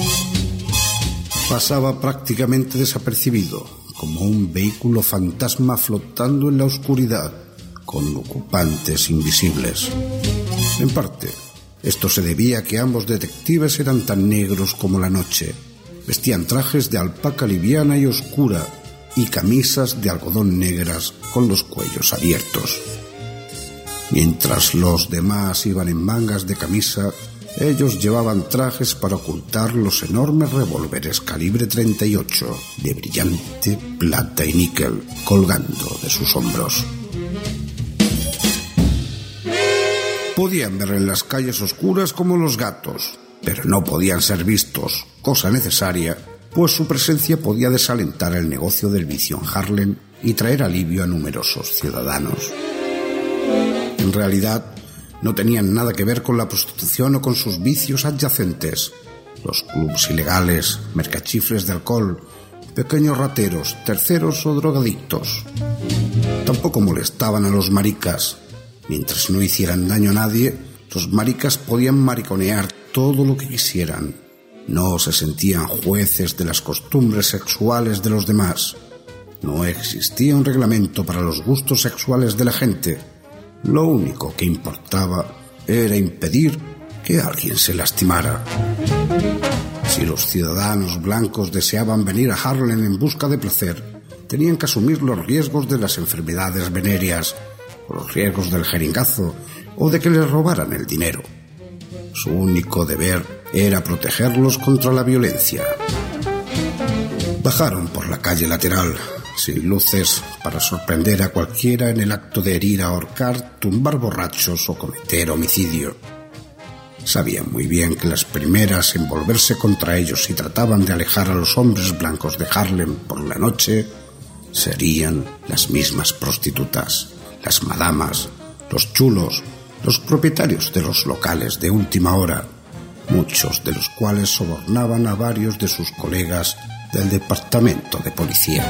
Pasaba prácticamente desapercibido, como un vehículo fantasma flotando en la oscuridad, con ocupantes invisibles. En parte, esto se debía a que ambos detectives eran tan negros como la noche. Vestían trajes de alpaca liviana y oscura y camisas de algodón negras con los cuellos abiertos. Mientras los demás iban en mangas de camisa, ellos llevaban trajes para ocultar los enormes revólveres calibre treinta y ocho de brillante plata y níquel colgando de sus hombros. Podían ver en las calles oscuras como los gatos, pero no podían ser vistos, cosa necesaria, pues su presencia podía desalentar el negocio del vicio en Harlem y traer alivio a numerosos ciudadanos. En realidad, no tenían nada que ver con la prostitución o con sus vicios adyacentes. Los clubs ilegales, mercachifles de alcohol, pequeños rateros, terceros o drogadictos. Tampoco molestaban a los maricas. Mientras no hicieran daño a nadie, los maricas podían mariconear todo lo que quisieran. No se sentían jueces de las costumbres sexuales de los demás. No existía un reglamento para los gustos sexuales de la gente. Lo único que importaba era impedir que alguien se lastimara. Si los ciudadanos blancos deseaban venir a Harlem en busca de placer, tenían que asumir los riesgos de las enfermedades venéreas, o los riesgos del jeringazo, o de que les robaran el dinero. Su único deber era protegerlos contra la violencia. Bajaron por la calle lateral, sin luces, para sorprender a cualquiera en el acto de herir, ahorcar, tumbar borrachos o cometer homicidio. Sabían muy bien que las primeras en volverse contra ellos si trataban de alejar a los hombres blancos de Harlem por la noche serían las mismas prostitutas, las madamas, los chulos, los propietarios de los locales de última hora, muchos de los cuales sobornaban a varios de sus colegas del departamento de policía.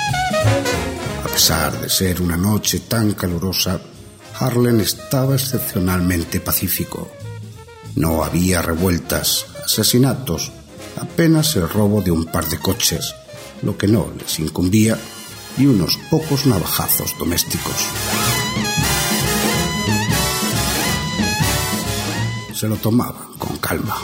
A pesar de ser una noche tan calurosa, Harlem estaba excepcionalmente pacífico. No había revueltas, asesinatos, apenas el robo de un par de coches, lo que no les incumbía, y unos pocos navajazos domésticos. Se lo tomaban con calma.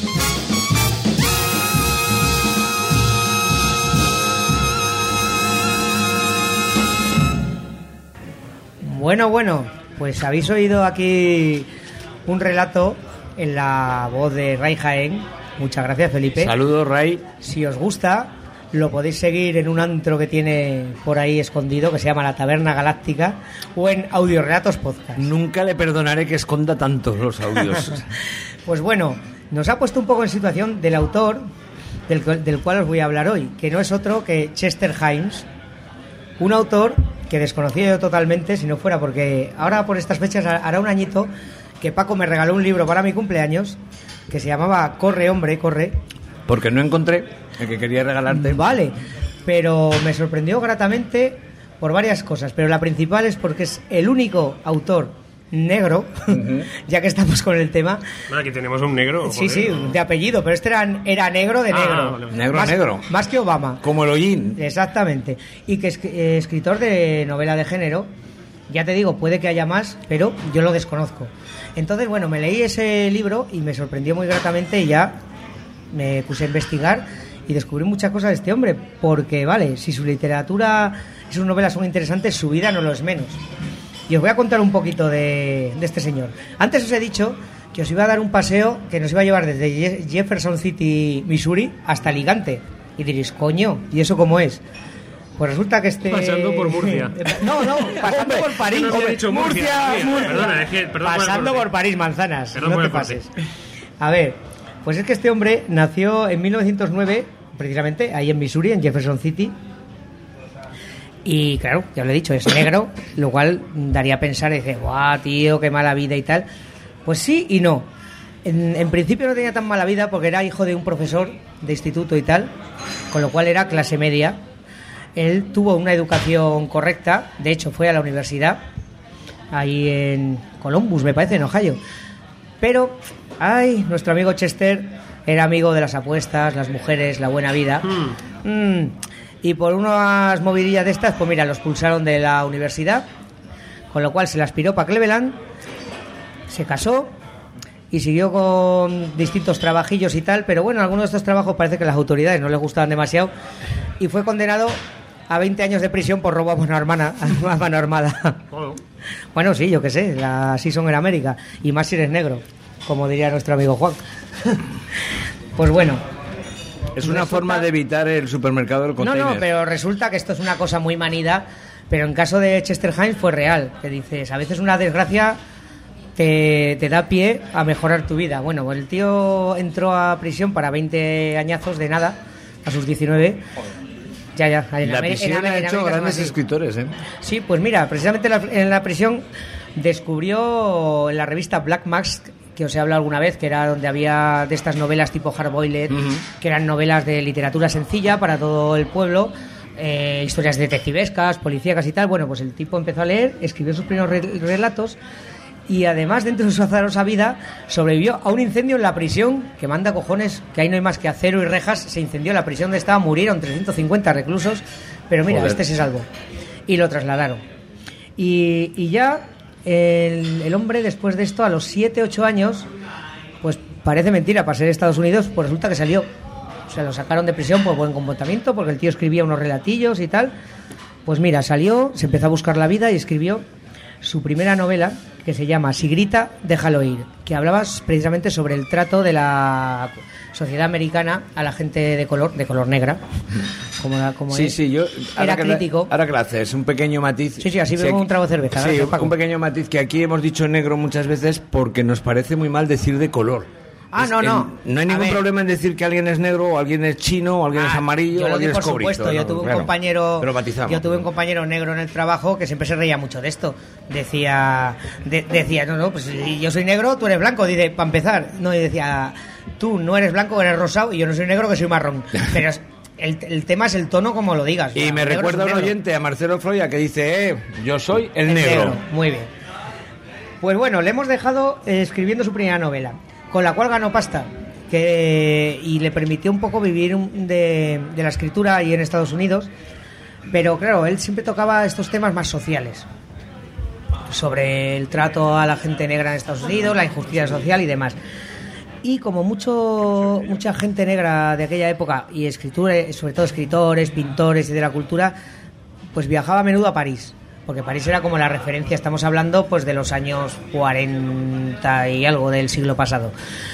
Bueno, bueno, pues habéis oído aquí un relato en la voz de Ray Jaén. Muchas gracias, Felipe. Saludos, Ray. Si os gusta, lo podéis seguir en un antro que tiene por ahí escondido, que se llama La Taberna Galáctica, o en Audiorelatos Podcast. Nunca le perdonaré que esconda tantos los audios. Pues bueno, nos ha puesto un poco en situación del autor del, del cual os voy a hablar hoy, que no es otro que Chester Himes, un autor que desconocía yo totalmente, si no fuera porque ahora por estas fechas hará un añito que Paco me regaló un libro para mi cumpleaños que se llamaba Corre, hombre, corre. Porque no encontré el que quería regalarte. Vale, pero me sorprendió gratamente por varias cosas, pero la principal es porque es el único autor negro, uh-huh. ya que estamos con el tema. Bueno, aquí tenemos un negro. Sí, sí, de apellido, pero este era, era negro de negro. Ah, vale. Negro, más, negro. Más que Obama. Como el hollín. Exactamente. Y que es eh, escritor de novela de género. Ya te digo, puede que haya más, pero yo lo desconozco. Entonces, bueno, me leí ese libro y me sorprendió muy gratamente y ya me puse a investigar y descubrí muchas cosas de este hombre. Porque, vale, si su literatura y sus novelas son interesantes, su vida no lo es menos. Y os voy a contar un poquito de, de este señor. Antes os he dicho que os iba a dar un paseo que nos iba a llevar desde Jefferson City, Missouri, hasta Alicante. Y diréis, coño, ¿y eso cómo es? Pues resulta que este... Pasando por Murcia. No, no, pasando por París. No había dicho Murcia. Murcia, Murcia. Perdona, es que... Perdón pasando por, por París, manzanas. Perdón no por te el pases. A ver, pues es que este hombre nació en mil novecientos nueve, precisamente, ahí en Missouri, en Jefferson City. Y claro, ya lo he dicho, es negro, lo cual daría a pensar, y dice, guau, tío, qué mala vida y tal. Pues sí y no. En, en principio no tenía tan mala vida porque era hijo de un profesor de instituto y tal, con lo cual era clase media. Él tuvo una educación correcta, de hecho fue a la universidad, ahí en Columbus, me parece, en Ohio. Pero, ay, nuestro amigo Chester era amigo de las apuestas, las mujeres, la buena vida. Mm. Mm. Y por unas movidillas de estas, pues mira, los expulsaron de la universidad, con lo cual se las piró para Cleveland, se casó y siguió con distintos trabajillos y tal, pero bueno, algunos de estos trabajos parece que a las autoridades no les gustaban demasiado y fue condenado a veinte años de prisión por robo a mano armada. A mano armada. Bueno, sí, yo qué sé, la Season en América, y más si eres negro, como diría nuestro amigo Juan. Pues bueno. Es una resulta... forma de evitar el supermercado del container. No, no, pero resulta que esto es una cosa muy manida, pero en caso de Chester Himes fue real, que dices, a veces una desgracia te, te da pie a mejorar tu vida. Bueno, el tío entró a prisión para veinte añazos de nada, a sus diecinueve. Ya, ya. En la América, prisión en ha hecho grandes escritores, ¿eh? Sí, pues mira, precisamente en la, en la prisión descubrió en la revista Black Mask, que os he hablado alguna vez, que era donde había de estas novelas tipo Hardboiled, uh-huh. que eran novelas de literatura sencilla para todo el pueblo, eh, historias detectivescas, policíacas y tal. Bueno, pues el tipo empezó a leer, escribió sus primeros re- relatos y además, dentro de su azarosa vida, sobrevivió a un incendio en la prisión, que manda cojones, que ahí no hay más que acero y rejas. Se incendió la prisión donde estaba, murieron trescientos cincuenta reclusos, pero mira, Joder. este se salvó y lo trasladaron. Y, y ya el, el hombre, después de esto, a los siete ocho años, pues parece mentira, para ser Estados Unidos, pues resulta que salió. O sea, lo sacaron de prisión por buen comportamiento, porque el tío escribía unos relatillos y tal. Pues mira, salió, se empezó a buscar la vida y escribió su primera novela, que se llama Si grita, déjalo ir, que hablaba precisamente sobre el trato de la sociedad americana a la gente de color, de color negra, como, la, como sí, es. Sí, yo era crítico. La, ahora que lo haces, un pequeño matiz. Sí, sí, así veo un trago de cerveza. Sí, un, un pequeño matiz que aquí hemos dicho negro muchas veces porque nos parece muy mal decir de color. Ah, es no, no. No hay ningún problema en decir que alguien es negro, o alguien es chino, o alguien ah, es amarillo, o alguien es cobrizo. Por supuesto, yo tuve un claro, compañero, pero yo tuve un compañero negro en el trabajo que siempre se reía mucho de esto. Decía, de, decía, no, no, pues yo soy negro, tú eres blanco. Dice, para empezar, no, y decía, tú no eres blanco, eres rosado, y yo no soy negro, que soy marrón. Pero el, el tema es el tono como lo digas. Y o sea, me recuerda un oyente, a Marcelo Floya, que dice, eh, yo soy el, el negro. negro. Muy bien. Pues bueno, le hemos dejado eh, escribiendo su primera novela, con la cual ganó pasta. Que, y le permitió un poco vivir de, de la escritura ahí en Estados Unidos, pero claro, él siempre tocaba estos temas más sociales, sobre el trato a la gente negra en Estados Unidos, la injusticia social y demás. Y como mucho mucha gente negra de aquella época, y escritores, sobre todo escritores, pintores y de la cultura, pues viajaba a menudo a París, porque París era como la referencia. Estamos hablando pues de los años cuarenta y algo del siglo pasado.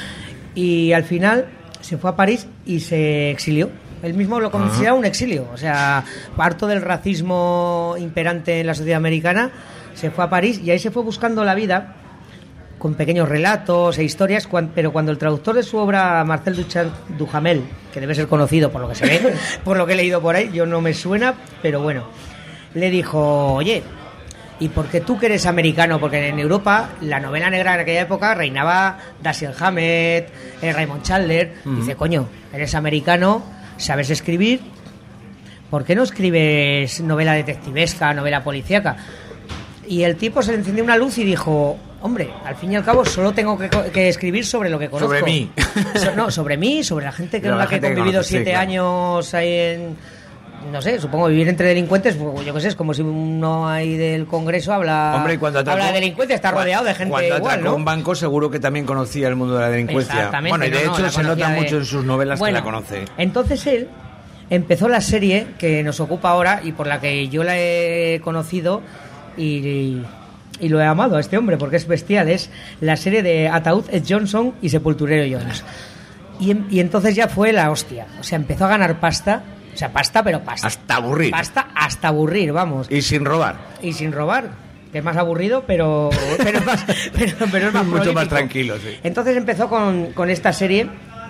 Y al final se fue a París y se exilió. Él mismo lo considera un exilio. O sea, harto del racismo imperante en la sociedad americana, se fue a París y ahí se fue buscando la vida con pequeños relatos e historias. Pero cuando el traductor de su obra, Marcel Duhamel, que debe ser conocido por lo que se ve, por lo que he leído por ahí, yo no me suena, pero bueno, le dijo, oye, ¿y por qué tú que eres americano? Porque en Europa la novela negra en aquella época reinaba Dashiell Hammett, eh, Raymond Chandler. Uh-huh. Dice, coño, eres americano, sabes escribir, ¿por qué no escribes novela detectivesca, novela policíaca? Y el tipo se le encendió una luz y dijo, hombre, al fin y al cabo solo tengo que, que escribir sobre lo que conozco. Sobre mí. So, no, sobre mí, sobre la gente que con la, la que he convivido conoce, siete sí, claro. años ahí en... No sé, supongo vivir entre delincuentes, pues yo qué sé, es como si uno ahí del Congreso habla, Hombre, cuando atracó, habla de delincuencia, está rodeado de gente cuando igual, atracó ¿no? un banco seguro que también conocía el mundo de la delincuencia. Exactamente. Bueno, y de no, hecho no, se nota de... mucho en sus novelas bueno, que la conoce. Entonces él empezó la serie que nos ocupa ahora y por la que yo la he conocido y, y lo he amado a este hombre porque es bestial, es la serie de Ataúd Ed Johnson y Sepulturero Jones. Y, y entonces ya fue la hostia, o sea, empezó a ganar pasta. O sea, pasta, pero pasta. Hasta aburrir. Pasta hasta aburrir, vamos. Y sin robar. Y sin robar. Que es más aburrido, pero, pero, es, más, pero, pero es más mucho prolífico. Más tranquilo, sí. Entonces empezó con, con esta serie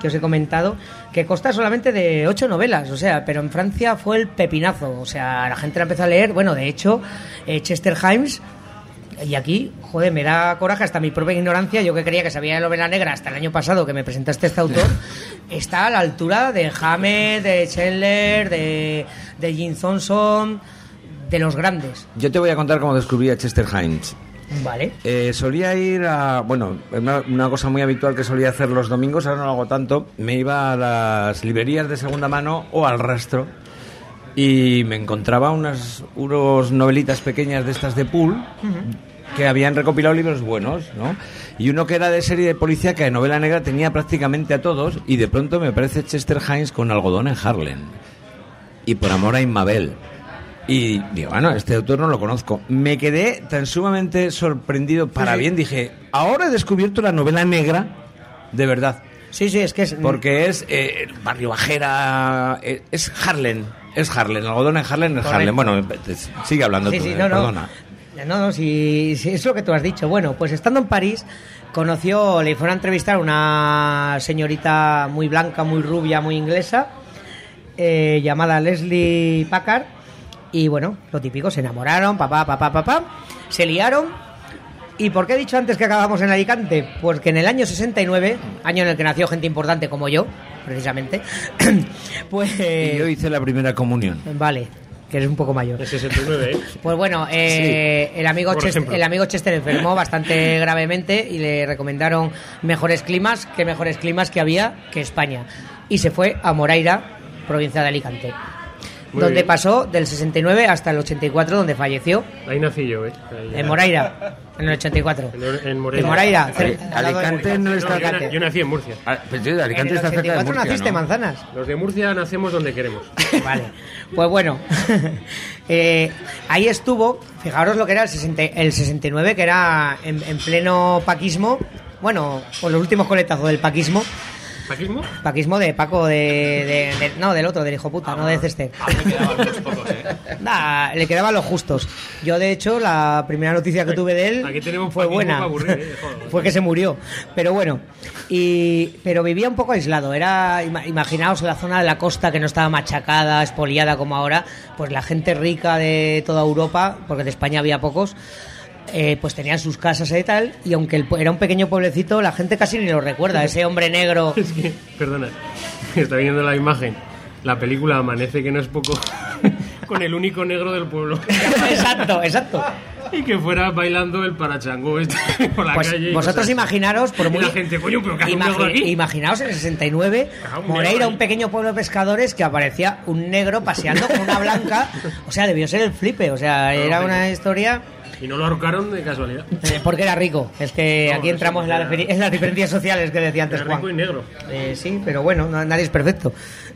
que os he comentado, que consta solamente de ocho novelas, o sea, pero en Francia fue el pepinazo, o sea, la gente la empezó a leer, bueno, de hecho, eh, Chester Himes, y aquí, joder, me da coraje hasta mi propia ignorancia, yo que creía que sabía de novela negra hasta el año pasado que me presentaste este autor, está a la altura de Hammett, de Chandler, de, de Jim Thompson, de los grandes. Yo te voy a contar cómo descubrí a Chester Himes. Vale. Eh, solía ir a... Bueno, una, una cosa muy habitual que solía hacer los domingos, ahora no lo hago tanto, me iba a las librerías de segunda mano o al Rastro y me encontraba unas unos novelitas pequeñas de estas de pool uh-huh. que habían recopilado libros buenos, ¿no? Y uno que era de serie de policía, que de novela negra tenía prácticamente a todos, y de pronto me aparece Chester Himes con Algodón en Harlem y Por amor a Inmabel. Y digo, bueno, este autor no lo conozco. Me quedé tan sumamente sorprendido, para sí, bien, dije, ahora he descubierto la novela negra de verdad. Sí, sí, es que es... Porque es eh, Barrio Bajera, eh, es Harlem, es Harlem, Algodón en Harlem es Harlem. Bueno, sigue hablando sí, tú, sí, eh, no, perdona. No, no, no si, si es lo que tú has dicho. Bueno, pues estando en París, conoció, le fueron a entrevistar a una señorita muy blanca, muy rubia, muy inglesa, eh, llamada Leslie Packard. Y bueno, lo típico, se enamoraron, papá, papá, papá, se liaron. ¿Y por qué he dicho antes que acabamos en Alicante? Pues que en el año sesenta y nueve, año en el que nació gente importante como yo, precisamente, pues... Y yo hice la primera comunión. Vale, que eres un poco mayor. En sesenta y nueve, ¿eh? Pues bueno, eh, sí. el, amigo Chester, el amigo Chester enfermó bastante gravemente y le recomendaron mejores climas, que mejores climas que había que España. Y se fue a Moraira, provincia de Alicante. Muy donde bien. Pasó del sesenta y nueve hasta el ochenta y cuatro, donde falleció. Ahí nací yo, ¿eh? Ahí, en Moraira, en el ochenta y cuatro. En, en Moraira. En Moraira. Al, Alicante no está... No, yo, yo nací en Murcia. Ah, pues yo, Alicante en el está cerca de Murcia, naciste, ¿no? Manzanas. Los de Murcia nacemos donde queremos. Vale. Pues bueno, eh, ahí estuvo, fijaros lo que era el, sesenta, el sesenta y nueve, que era en, en pleno paquismo, bueno, con los últimos coletazos del paquismo. ¿Paquismo? Paquismo de Paco, de, de, de... No, del otro, del hijo puta, ah, no de Cester. A mí me quedaban los pocos, ¿eh? Nah, le quedaban los justos. Yo, de hecho, la primera noticia que tuve de él Aquí tenemos fue buena. Aburrir, ¿eh? Joder. Fue que se murió. Pero bueno, y pero vivía un poco aislado. Era, imaginaos la zona de la costa que no estaba machacada, expoliada como ahora. Pues la gente rica de toda Europa, porque de España había pocos, Eh, pues tenían sus casas y tal, y aunque el, era un pequeño pueblecito, la gente casi ni lo recuerda, ese hombre negro. Es que, perdona, está viendo la imagen, la película Amanece, que no es poco, con el único negro del pueblo. Exacto, exacto. Y que fuera bailando el parachango este por la pues calle. Vosotros, o sea, imaginaros, por muy... la gente, coño, pero ¿qué hace un negro aquí? Imaginaos en el sesenta y nueve, Moreira, un pequeño pueblo de pescadores, que aparecía un negro paseando con una blanca. O sea, debió ser el flipe, o sea, era una historia... Y no lo ahorcaron de casualidad. Eh, porque era rico. Es que no, aquí entramos en, la referi- en las diferencias sociales que decía antes era Juan. Rico y negro. Eh, sí, pero bueno, no, nadie es perfecto.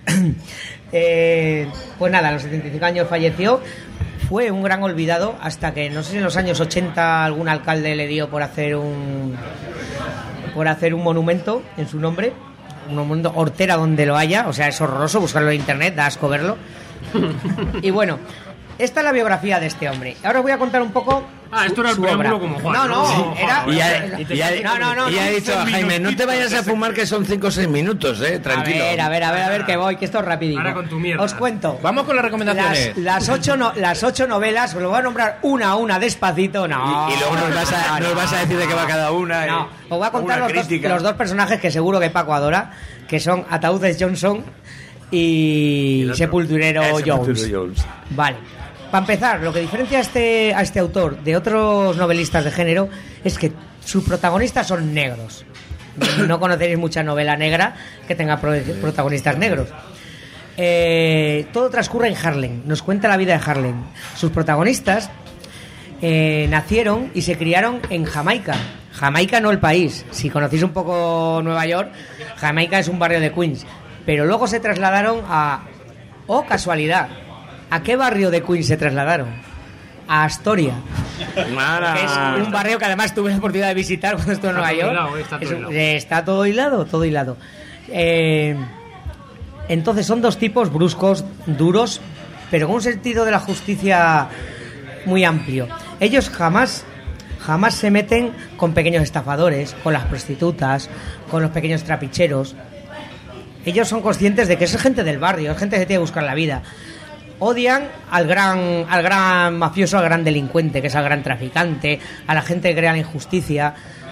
eh, pues nada, a los setenta y cinco años falleció. Fue un gran olvidado hasta que, no sé si en los años ochenta algún alcalde le dio por hacer un por hacer un monumento en su nombre. Un monumento, Hortera donde lo haya. O sea, es horroroso buscarlo en internet, da asco verlo. Y bueno, esta es la biografía de este hombre. Ahora os voy a contar un poco. Ah, esto era el preámbulo como Juan. No, no, sí, era. Y ya, y ya, no, no, no. Y ha dicho a Jaime, no te vayas a fumar que son cinco o seis minutos, eh, tranquilo. A ver, a ver, a ver, a ver, que voy, que esto es rapidito. Ahora con tu mierda. Os cuento. Vamos con las recomendaciones. Las, las, ocho, no, las ocho novelas, os lo voy a nombrar una a una despacito. No. Y, y luego nos vas, a, no, nos vas a decir de qué va cada una. No, eh, os voy a contar los dos, los dos personajes que seguro que Paco adora, que son Ataúdes Johnson y, y Sepulturero Jones. Jones. Vale. Para empezar, lo que diferencia a este, a este autor de otros novelistas de género es que sus protagonistas son negros. No conoceréis mucha novela negra que tenga pro- protagonistas negros. Eh, todo transcurre en Harlem, nos cuenta la vida de Harlem. Sus protagonistas eh, nacieron y se criaron en Jamaica. Jamaica no el país. Si conocéis un poco Nueva York, Jamaica es un barrio de Queens. Pero luego se trasladaron a... ¡Oh, casualidad! ¿A qué barrio de Queens se trasladaron? A Astoria. Mara. Que es un barrio que además tuve la oportunidad de visitar cuando estuve en Nueva York. Hilado, está, todo un, hilado. está todo hilado, todo hilado. Eh, entonces son dos tipos bruscos, duros, pero con un sentido de la justicia muy amplio. Ellos jamás, jamás se meten con pequeños estafadores, con las prostitutas, con los pequeños trapicheros. ellos son conscientes de que es gente del barrio, es gente que tiene que buscar la vida. Odian al gran, al gran mafioso, al gran delincuente, que es al gran traficante, a la gente que crea la injusticia,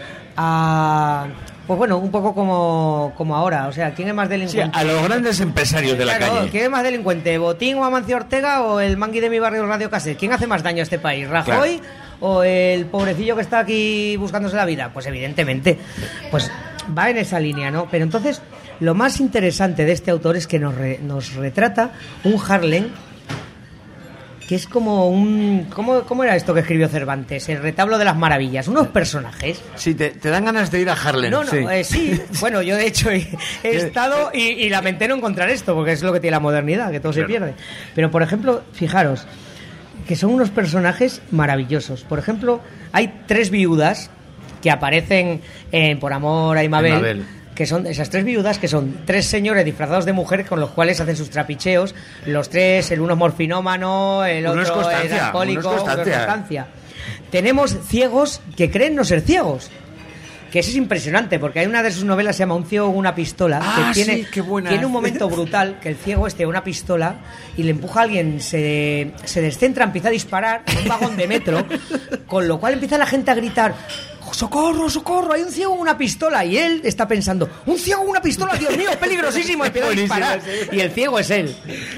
a... Pues bueno, un poco como, como ahora, o sea, ¿quién es más delincuente? Sí, a los grandes empresarios de la claro, calle. ¿quién es más delincuente? ¿Botín o Amancio Ortega o el mangui de mi barrio Radio Cassette? ¿Quién hace más daño a este país? ¿Rajoy Claro. o el pobrecillo que está aquí buscándose la vida? Pues evidentemente, pues va en esa línea, ¿no? Pero entonces, lo más interesante de este autor es que nos, re, nos retrata un Harlem que es como un... ¿cómo, ¿Cómo era esto que escribió Cervantes? El retablo de las maravillas. Unos personajes... Sí, te, te dan ganas de ir a Harlem. No, no, sí. Eh, sí. Bueno, yo de hecho he, he estado y, y lamenté no encontrar esto, porque es lo que tiene la modernidad, que todo Claro. se pierde. Pero, por ejemplo, fijaros, que son unos personajes maravillosos. Por ejemplo, hay tres viudas que aparecen en Por amor a Imabel, Imabel. que son esas tres viudas, que son tres señores disfrazados de mujer con los cuales hacen sus trapicheos. Los tres, el uno es morfinómano, el Uno es otro es Constancia, alcohólico, uno es otro es Constancia. Constancia. Tenemos ciegos que creen no ser ciegos. Que eso es impresionante, porque hay una de sus novelas, se llama Un ciego con una pistola, Ah, que tiene, sí, qué buena. tiene un momento brutal, que el ciego este una pistola y le empuja a alguien, se, se descentra, empieza a disparar en un vagón de metro, con lo cual empieza la gente a gritar: ¡socorro, socorro! Hay un ciego con una pistola. Y él está pensando: ¡un ciego con una pistola! ¡Dios mío, es peligrosísimo! Y empieza a disparar. Y el ciego es él.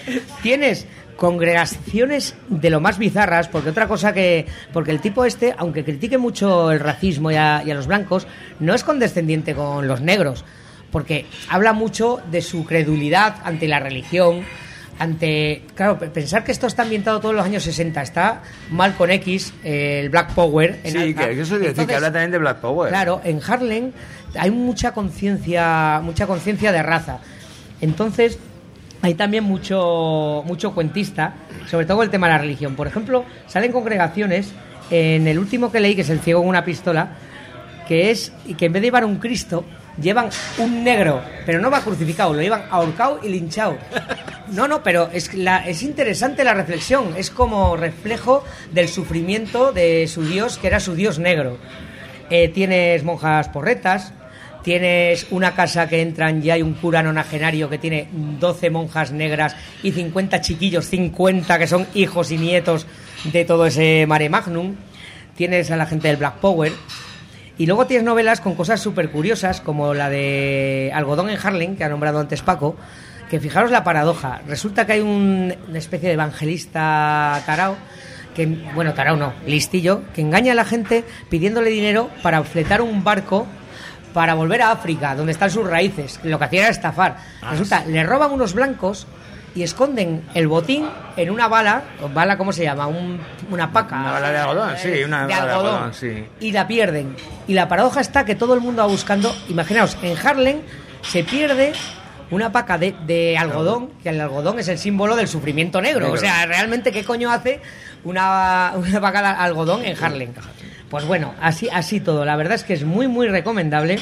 Tienes congregaciones de lo más bizarras, porque otra cosa que... Porque el tipo este, aunque critique mucho el racismo y a, y a los blancos, no es condescendiente con los negros, porque habla mucho de su credulidad ante la religión, ante... Claro, pensar que esto está ambientado todos los años sesenta, está mal con X, eh, el Black Power. En Sí, alza. que eso quiere decir Entonces, que habla también de Black Power. Claro, en Harlem hay mucha conciencia, mucha conciencia de raza. Entonces, hay también mucho, mucho cuentista, sobre todo el tema de la religión. Por ejemplo, salen congregaciones, en el último que leí, que es El ciego con una pistola, que es que en vez de llevar un Cristo, llevan un negro, pero no va crucificado, lo llevan ahorcado y linchado. No, no, pero es, la, es interesante la reflexión, es como reflejo del sufrimiento de su Dios, que era su Dios negro. Eh, tienes monjas porretas, tienes una casa que entran y hay un cura nonagenario que tiene doce monjas negras y cincuenta chiquillos, cincuenta que son hijos y nietos de todo ese mare magnum. Tienes a la gente del Black Power. Y luego tienes novelas con cosas súper curiosas, como la de Algodón en Harlem, que ha nombrado antes Paco, que fijaros la paradoja. Resulta que hay un, una especie de evangelista tarao, que, bueno, tarao no, listillo, que engaña a la gente pidiéndole dinero para fletar un barco para volver a África, donde están sus raíces. Lo que hacía era estafar. Ah, Resulta, sí. le roban unos blancos y esconden el botín en una bala, bala, ¿cómo se llama? Un, una paca. Una bala de algodón, sí, una de bala de algodón, algodón, sí. Y la pierden. Y la paradoja está que todo el mundo va buscando. Imaginaos, en Harlem se pierde una paca de, de algodón, que el algodón es el símbolo del sufrimiento negro. Negro. O sea, realmente, ¿qué coño hace una, una paca de algodón en Harlem? Pues bueno, así, así todo. La verdad es que es muy, muy recomendable.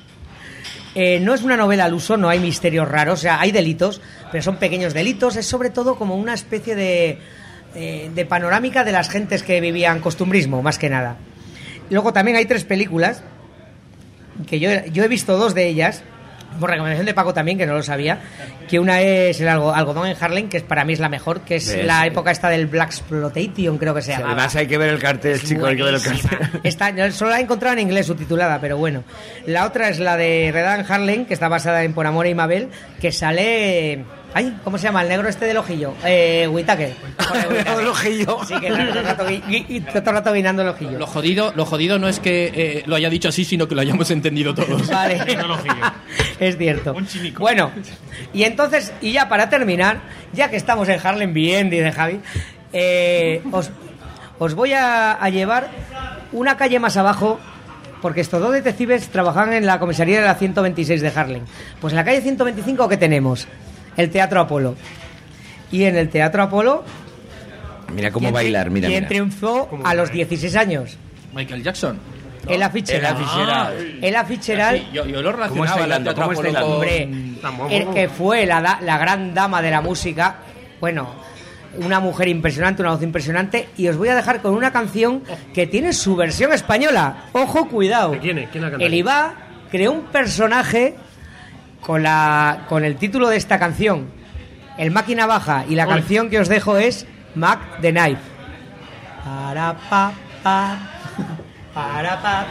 Eh, no es una novela al uso, no hay misterios raros, o sea, hay delitos, pero son pequeños delitos. Es sobre todo como una especie de, eh, de panorámica de las gentes que vivían costumbrismo, más que nada. Luego también hay tres películas, que yo, yo he visto dos de ellas, por recomendación de Paco también, que no lo sabía, que una es el algo- Algodón en Harlem, que es, para mí es la mejor, que es ¿Ves? la época esta del Black Exploitation, creo que se Sí, llama. además hay que ver el cartel, Es chico, hay que ver el buenísima. cartel. Esta, yo solo la he encontrado en inglés subtitulada, pero bueno. La otra es la de Redada en Harlem, que está basada en Por amor a Imabel, que sale... Ay, ¿cómo se llama? El negro este del ojillo. Eh, Whittaker. El ojillo. Sí, que está todo el rato, gui- gui- y todo el rato guinando el ojillo. Lo jodido, lo jodido no es que eh, lo haya dicho así, sino que lo hayamos entendido todos. Vale. Es cierto. Bueno, y entonces, y ya para terminar, ya que estamos en Harlem bien, dice Javi, eh, os, os voy a, a llevar una calle más abajo, porque estos dos detectives trabajan en la comisaría de la ciento veintiséis de Harlem. Pues en la calle ciento veinticinco, ¿qué tenemos? El Teatro Apolo. Y en el Teatro Apolo... Mira cómo ¿quién tri- bailar, mira, ¿Quién mira. triunfó a los dieciséis años? Michael Jackson. Ella Fitzgerald. Ella Fitzgerald. Ella Fitzgerald. Sí, yo, yo lo ¿Cómo está relacionaba el hilando? Teatro ¿Cómo está Apolo hilando? con- Hombre, el que fue la, da- la gran dama de la música, bueno, una mujer impresionante, una voz impresionante, y os voy a dejar con una canción que tiene su versión española. Ojo, cuidado. ¿De quién es? ¿Quién la canta? El Ibá creó un personaje con, la, con el título de esta canción, el Máquina Baja, y la Ole. canción que os dejo es Mac the Knife. Para pa pa para pa.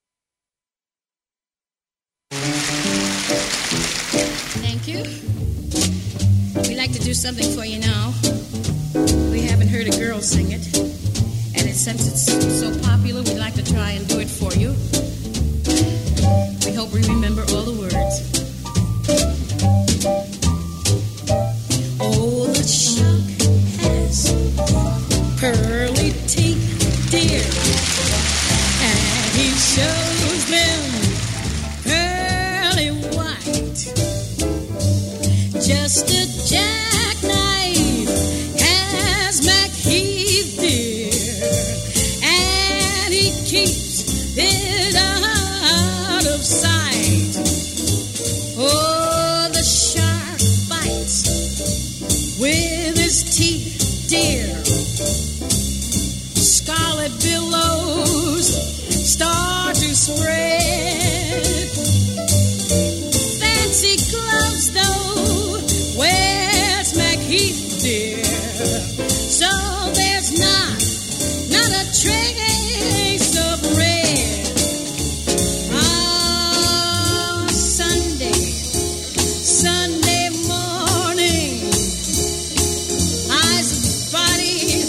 Thank you. We'd like to do something for you now. We haven't heard a girl sing it, and it, since it's so popular, we'd like to try and do it for you. We hope we remember all the words. Oh, the shark has pearly teeth, dear, and he shows them pearly white. Just a jackknife has McHeath, dear, and he keeps it out of sight. Oh, the shark bites with his teeth, dear. Scarlet billows start to spread. Fancy gloves, though, where's McHeath, dear? So there's not, not a trace of red. Ah, Sunday, Sunday morning, eyes and body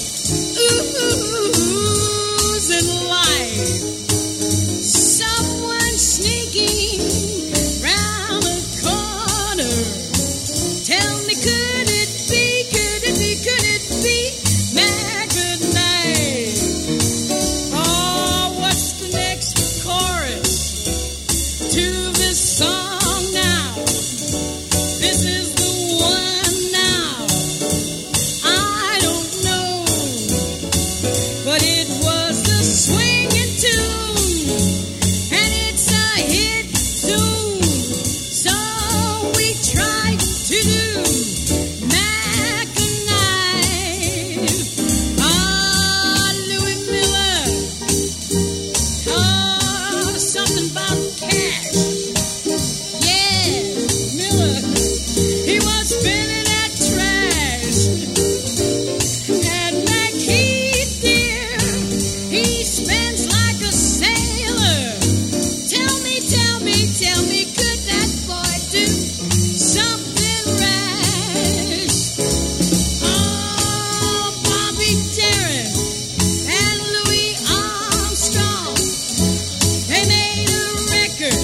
oozing light. Someone sneaking round the corner. Tell me, could it be, could it be, could it be Mac the Knife? Oh, what's the next chorus to this song now? This is the one now. I don't know, but it was a swinging tune, and it's a hit tune. So we tried to do Mac the Knife. Ah, Louis Miller. Oh, something about cash. Yeah, Miller. He was spinning that trash. And McHeath, dear, he spins like a sailor. Tell me, tell me, tell me, could that boy do something rash? Oh, Bobby Darin and Louis Armstrong, they made a record.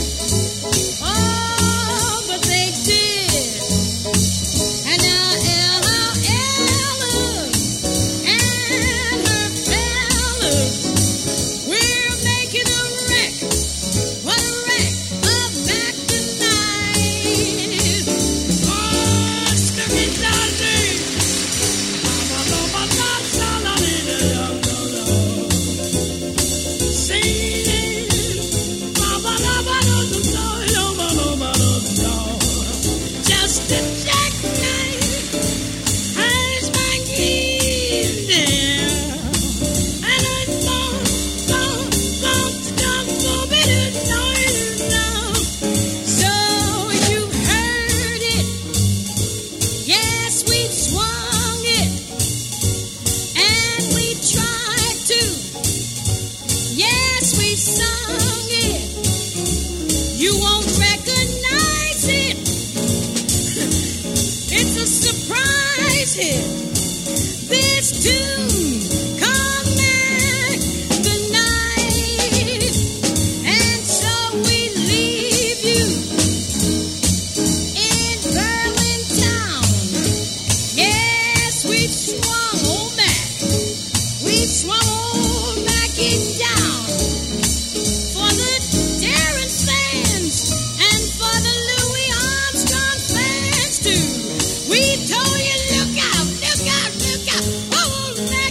Oh, but they did. And now Ella, Ella and her fellas, we're making a wreck. What a wreck of Mac the Knife. Oh, Snooky Dodgy. Just a jackknife has McHeath, dear, and I don't, don't, don't stop for me to know it now. So you heard it, yes, we swung it, and we tried to, yes, we sung it. You won't recognize it. It's a surprise hit. This tune called Mac the Knife. And so we leave you in Berlin town. Yes, we swung old Mac. We swung old Mac in down. For the Darren fans and for the Louis Armstrong fans too. We told you, look out, look out, look out. Oh,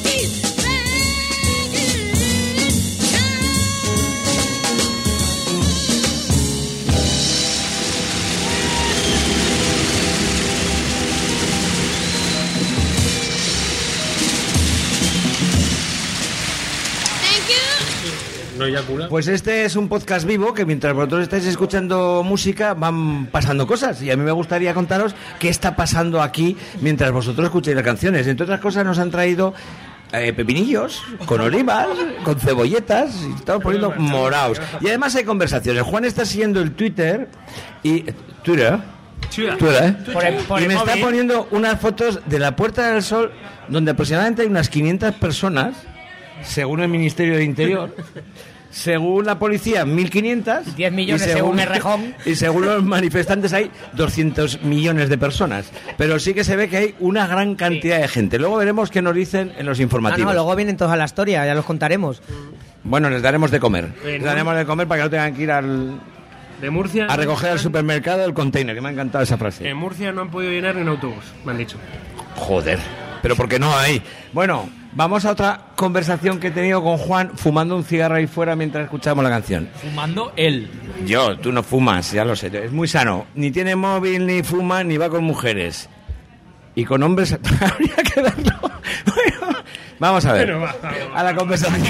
No eyacula. Pues este es un podcast vivo que mientras vosotros estáis escuchando música van pasando cosas. Y a mí me gustaría contaros qué está pasando aquí mientras vosotros escucháis las canciones. Entre otras cosas nos han traído eh, pepinillos, con olivas, con cebolletas, y estamos poniendo moraos. Y además hay conversaciones. Juan está siguiendo el Twitter y... ¿Twitter? Twitter. Twitter, ¿eh? Por el- por y el me está móvil. poniendo unas fotos de la Puerta del Sol donde aproximadamente hay unas quinientas personas, según el Ministerio de Interior, según la policía mil quinientas, diez millones según Errejón. y según los manifestantes hay doscientos millones de personas. Pero sí que se ve que hay una gran cantidad de gente. Luego veremos qué nos dicen en los Ah, informativos. no, luego vienen todos a la historia, ya los contaremos. Bueno, les daremos de comer. Eh, Les daremos de comer para que no tengan que ir al, De Murcia. a recoger al supermercado el container, que me ha encantado esa frase. En Murcia no han podido llenar ni un autobús, me han dicho. Joder, pero ¿por qué no hay? Bueno, vamos a otra conversación que he tenido con Juan fumando un cigarro ahí fuera mientras escuchamos la canción. Fumando él. Yo, tú no fumas, ya lo sé, es muy sano. Ni tiene móvil, ni fuma, ni va con mujeres. Y con hombres habría que verlo. Bueno, vamos a ver. Pero va, A la conversación.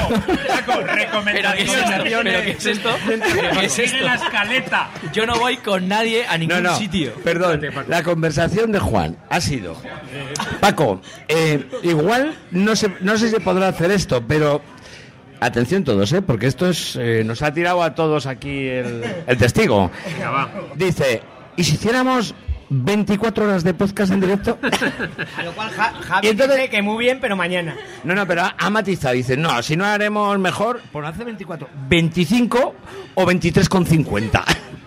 ¿Pero qué es esto? ¿Pero qué es esto? ¿Qué es esto? la escaleta. Yo no voy con nadie a No, ningún no, sitio. perdón. La conversación de Juan ha sido... Paco, eh, igual no sé, no sé si podrá hacer esto, pero... Atención todos, ¿eh? Porque esto es, eh, nos ha tirado a todos aquí el, el testigo. Venga, va. Dice, ¿y si hiciéramos veinticuatro horas de podcast en directo? A lo cual Ja- Javi Y entonces- dice que muy bien, pero mañana. No, no, pero ha, ha matizado. Dice, no, si no haremos mejor, pues hace veinticuatro, veinticinco o veintitrés con cincuenta.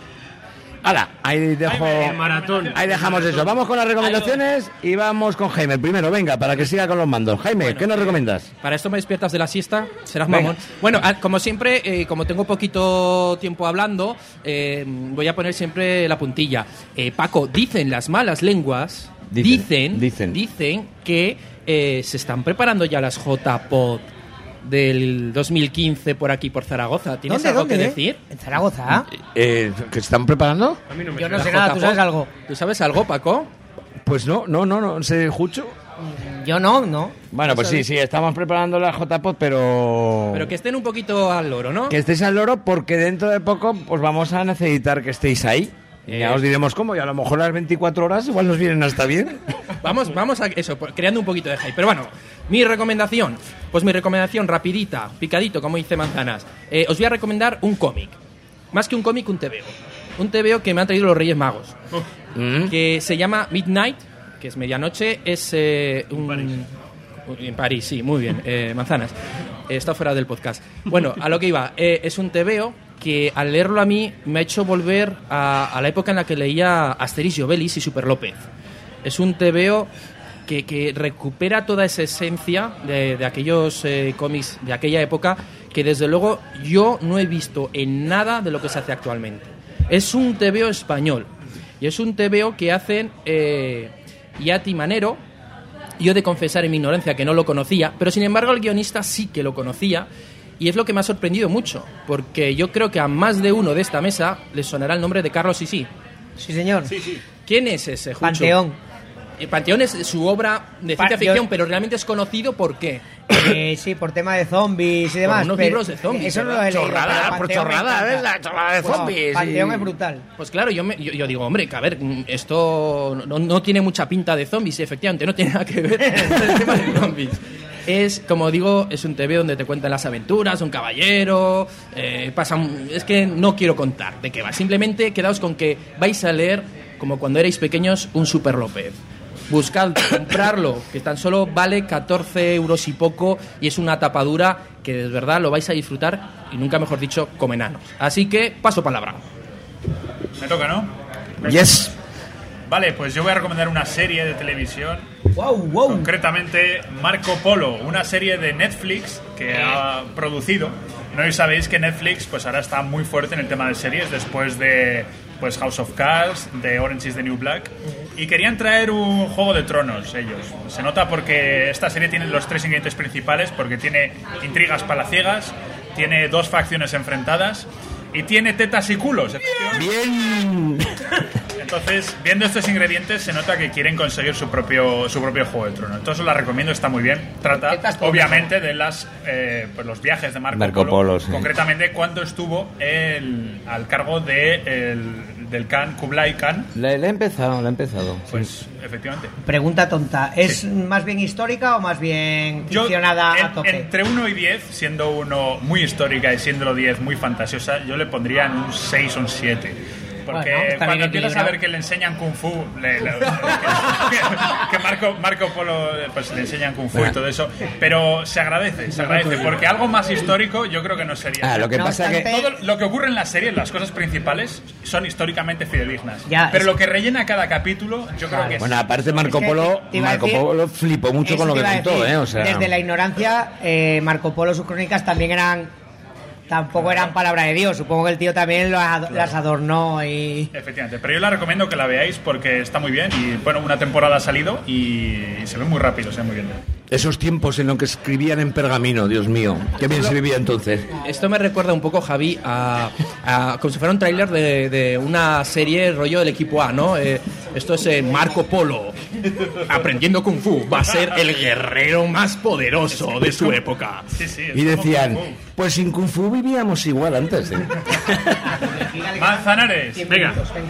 Hala, ahí dejo... El maratón. Ahí dejamos eso. Vamos con las recomendaciones y vamos con Jaime. Primero, venga, para que siga con los mandos. Jaime, ¿qué nos recomiendas? Para esto me despiertas de la siesta, serás Venga. mamón. Bueno, a- como siempre, eh, como tengo poquito tiempo hablando, eh, voy a poner siempre la puntilla. Eh, Paco, dicen las malas lenguas, Dicen, dicen, dicen, que eh, se están preparando ya las J-Pod del dos mil quince por aquí, por Zaragoza. ¿Tienes ¿Dónde, algo dónde, que eh? decir? ¿En Zaragoza? Eh, ¿Que se están preparando? A mí no me Yo no suena. sé nada, ¿tú sabes J-Pod. algo? ¿Tú sabes algo, Paco? Pues no, no, no, no sé, Jucho. Yo no, no. Bueno, pues sí, sí, estamos preparando la J-Pod, pero... Pero que estén un poquito al loro, ¿no? Que estéis al loro porque dentro de poco pues vamos a necesitar que estéis ahí. Y ya Eh. os diremos cómo, y a lo mejor las veinticuatro horas igual nos vienen hasta bien. Vamos, vamos a eso, por- creando un poquito de hype. Pero bueno, mi recomendación, pues mi recomendación rapidita, picadito, como dice Manzanas. Eh, os voy a recomendar un cómic. Más que un cómic, un tebeo. Un tebeo que me han traído los Reyes Magos. Mm. Que se llama Midnight, que es medianoche, es eh, un... En París, sí, muy bien. Eh, Manzanas. Eh, está fuera del podcast. Bueno, a lo que iba. Eh, es un tebeo que al leerlo a mí me ha hecho volver a, a la época en la que leía Asterix y Obelix y Super López. Es un tebeo que, que recupera toda esa esencia de, de aquellos eh, cómics de aquella época que desde luego yo no he visto en nada de lo que se hace actualmente. Es un tebeo español y es un tebeo que hacen eh, Yati Manero. Yo he de confesar en mi ignorancia que no lo conocía, pero sin embargo el guionista sí que lo conocía y es lo que me ha sorprendido mucho, porque yo creo que a más de uno de esta mesa le sonará el nombre de Carlos Sisi. Sí, señor. ¿Quién es ese, Jucho? Panteón. El Panteón es su obra de Pa- ciencia yo- ficción, pero realmente es conocido ¿por qué? Eh, sí, por tema de zombies y demás. unos pero- libros de zombies, Eso no lo ¿verdad? he leído. Chorrada, pero por Panteón me chorrada, encanta. ¿ves? La chorrada de Bueno, zombies. Panteón y- es brutal. Pues claro, yo, me- yo, yo digo, hombre, que a ver, mm, esto no, no tiene mucha pinta de zombies, efectivamente, no tiene nada que ver con el tema de zombies. Es, como digo, es un T V donde te cuentan las aventuras, un caballero, eh, pasa un- es que no quiero contar de qué va, simplemente quedaos con que vais a leer, como cuando erais pequeños, un Super López. Buscad comprarlo, que tan solo vale catorce euros y poco, y es una tapadura que de verdad lo vais a disfrutar, y nunca mejor dicho, como enanos. Así que, paso palabra. Me toca, ¿no? Yes. Vale, pues yo voy a recomendar una serie de televisión. Wow, wow. Concretamente Marco Polo, una serie de Netflix que ha producido. No sabéis que Netflix pues ahora está muy fuerte en el tema de series después de pues House of Cards, de Orange is the New Black, y querían traer un Juego de Tronos ellos. Se nota porque esta serie tiene los tres ingredientes principales, porque tiene intrigas palaciegas, tiene dos facciones enfrentadas y tiene tetas y culos. Bien. Entonces, viendo estos ingredientes, se nota que quieren conseguir su propio su propio Juego de Tronos. Entonces, os la recomiendo, está muy bien. Trata, obviamente, de las eh, pues los viajes de Marco, Marco Polo. Polo, sí. Concretamente, cuando estuvo el, al cargo de el, del Khan, Kublai Khan. Le, le he empezado, le he empezado. Pues, sí. efectivamente. Pregunta tonta. ¿Es Sí. más bien histórica o más bien Yo, ficcionada en- a tope? entre uno y diez, siendo uno muy histórica y siendo diez muy fantasiosa, yo le pondría en un seis o un siete. Porque Bueno, está cuando bien empiezas a equilibrado. ver que le enseñan Kung Fu, le- le- que, que Marco, Marco Polo pues le enseñan Kung Fu y todo eso, pero se agradece, se agradece, porque algo más histórico yo creo que no sería. Ah, lo que No pasa que... obstante- Todo lo que ocurre en la serie, las cosas principales, son históricamente fidedignas. Ya, pero es- lo que rellena cada capítulo, yo creo que es... Bueno, aparte Marco Es que Polo, te iba a Marco decir- Polo flipó mucho Eso con lo te que iba a contó, decir. ¿eh? O sea, Desde la ignorancia, eh, Marco Polo, sus crónicas también eran... Tampoco eran palabra de Dios. Supongo que el tío también lo ad- las adornó y... Efectivamente, pero yo la recomiendo que la veáis porque está muy bien y bueno, una temporada ha salido y se ve muy rápido, se ve muy bien. esos tiempos en los que escribían en pergamino, Dios mío, qué bien se vivía entonces. Esto me recuerda un poco, Javi, a, a como si fuera un tráiler de, de una serie rollo del equipo A, ¿no? Eh, esto es eh, Marco Polo, aprendiendo Kung Fu, va a ser el guerrero más poderoso de su época. Sí, sí, es Y como decían, Kung Fu. pues sin Kung Fu vivíamos igual antes. ¿eh? Manzanares, Venga.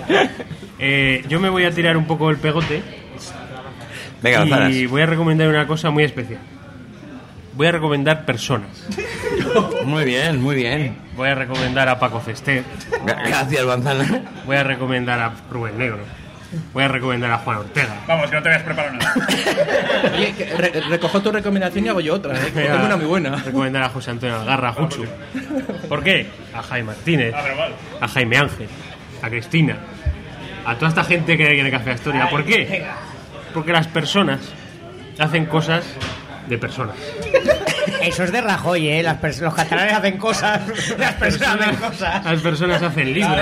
Eh, yo me voy a tirar un poco el pegote. Venga, y Manzanas. voy a recomendar una cosa muy especial. Voy a recomendar personas. Muy bien, muy bien. Voy a recomendar a Paco Cester. Gracias, Manzana. Voy a recomendar a Rubén Negro. Voy a recomendar a Juan Ortega. Vamos, que no te habías preparado nada. Oye, que re- recojo tu recomendación y hago yo otra, ¿eh? Que Voy a tengo una muy buena. recomendar a José Antonio Algarra, Juchu. ¿Por qué? A Jaime Martínez, Ah, pero vale. a Jaime Ángel, a Cristina, a toda esta gente que hay en el Café Astoria. ¿Por qué? Porque las personas hacen cosas de personas. Eso es de Rajoy, ¿eh? Las pers- los catalanes hacen cosas, las personas hacen cosas. Las personas hacen libros.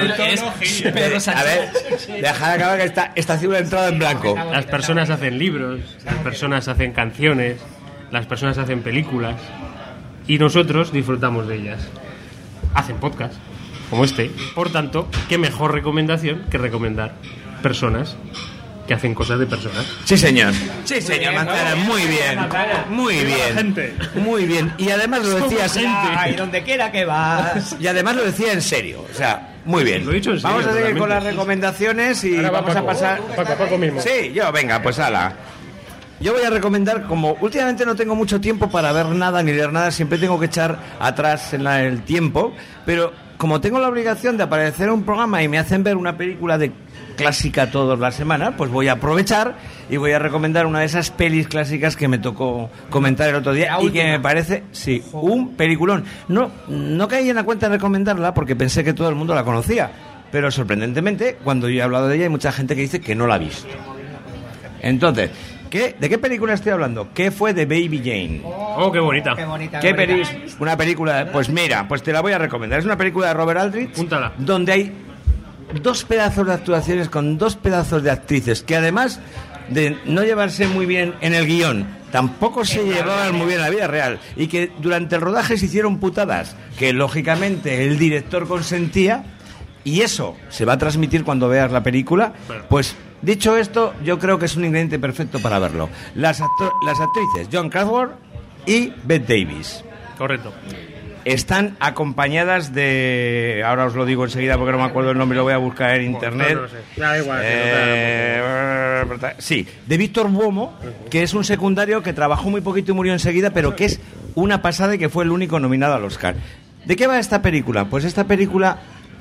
A ver, dejar de acabar que esta, esta cifra ha entrado en blanco. Las personas hacen libros, las personas hacen canciones, las personas hacen películas y nosotros disfrutamos de ellas. Hacen podcast, como este. Por tanto, qué mejor recomendación que recomendar personas que hacen cosas de personas. Sí, señor. Sí, señor Manzana, muy bien. Muy bien. Gente. Muy bien. Y además lo decías. Ay, donde quiera que vas. Y además lo decía en serio. O sea, muy bien. Lo he dicho en serio, Vamos a seguir con totalmente. las recomendaciones y Ahora va vamos a Paco. pasar. Paco, Paco mismo. Sí, yo, venga, pues ala. Yo voy a recomendar, como últimamente no tengo mucho tiempo para ver nada ni leer nada, siempre tengo que echar atrás en la- el tiempo, pero como tengo la obligación de aparecer en un programa y me hacen ver una película de clásica todas las semanas, pues voy a aprovechar y voy a recomendar una de esas pelis clásicas que me tocó comentar el otro día y que me parece, sí, un peliculón. No, no caí en la cuenta de recomendarla porque pensé que todo el mundo la conocía, pero sorprendentemente, cuando yo he hablado de ella hay mucha gente que dice que no la ha visto. Entonces, ¿qué, ¿de qué película estoy hablando? ¿Qué fue de Baby Jane? Oh, qué bonita. Qué bonita. ¿Qué bonita. peli- Una película, pues mira, pues te la voy a recomendar. Es una película de Robert Aldrich, Púntala. donde hay dos pedazos de actuaciones con dos pedazos de actrices que además de no llevarse muy bien en el guión, tampoco se llevaban muy bien en la vida real y que durante el rodaje se hicieron putadas que lógicamente el director consentía y eso se va a transmitir cuando veas la película. Pues dicho esto, yo creo que es un ingrediente perfecto para verlo. Las, acto- las actrices John Crawford y Bette Davis Correcto. están acompañadas de... Ahora os lo digo enseguida porque no me acuerdo el nombre, lo voy a buscar en internet. No, no lo sé. Da igual, que no Eh, sí, de Víctor Buomo, que es un secundario que trabajó muy poquito y murió enseguida, pero que es una pasada y que fue el único nominado al Oscar. ¿De qué va esta película? Pues esta película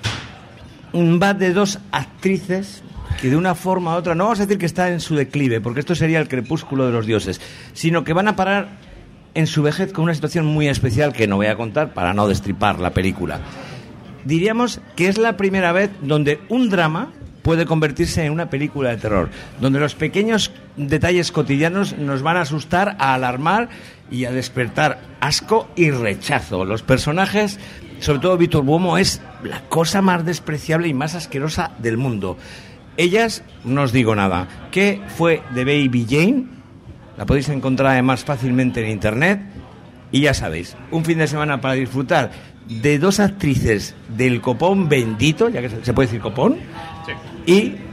va de dos actrices que de una forma u otra, no vamos a decir que está en su declive, porque esto sería el crepúsculo de los dioses, sino que van a parar en su vejez con una situación muy especial que no voy a contar para no destripar la película. Diríamos que es la primera vez donde un drama puede convertirse en una película de terror, donde los pequeños detalles cotidianos nos van a asustar, a alarmar y a despertar asco y rechazo. Los personajes, sobre todo Víctor Buomo, es la cosa más despreciable y más asquerosa del mundo. Ellas, no os digo nada. ¿Qué fue de Baby Jane? La podéis encontrar además fácilmente en internet. Y ya sabéis, un fin de semana para disfrutar de dos actrices del copón bendito, ya que se se puede decir copón, Sí. y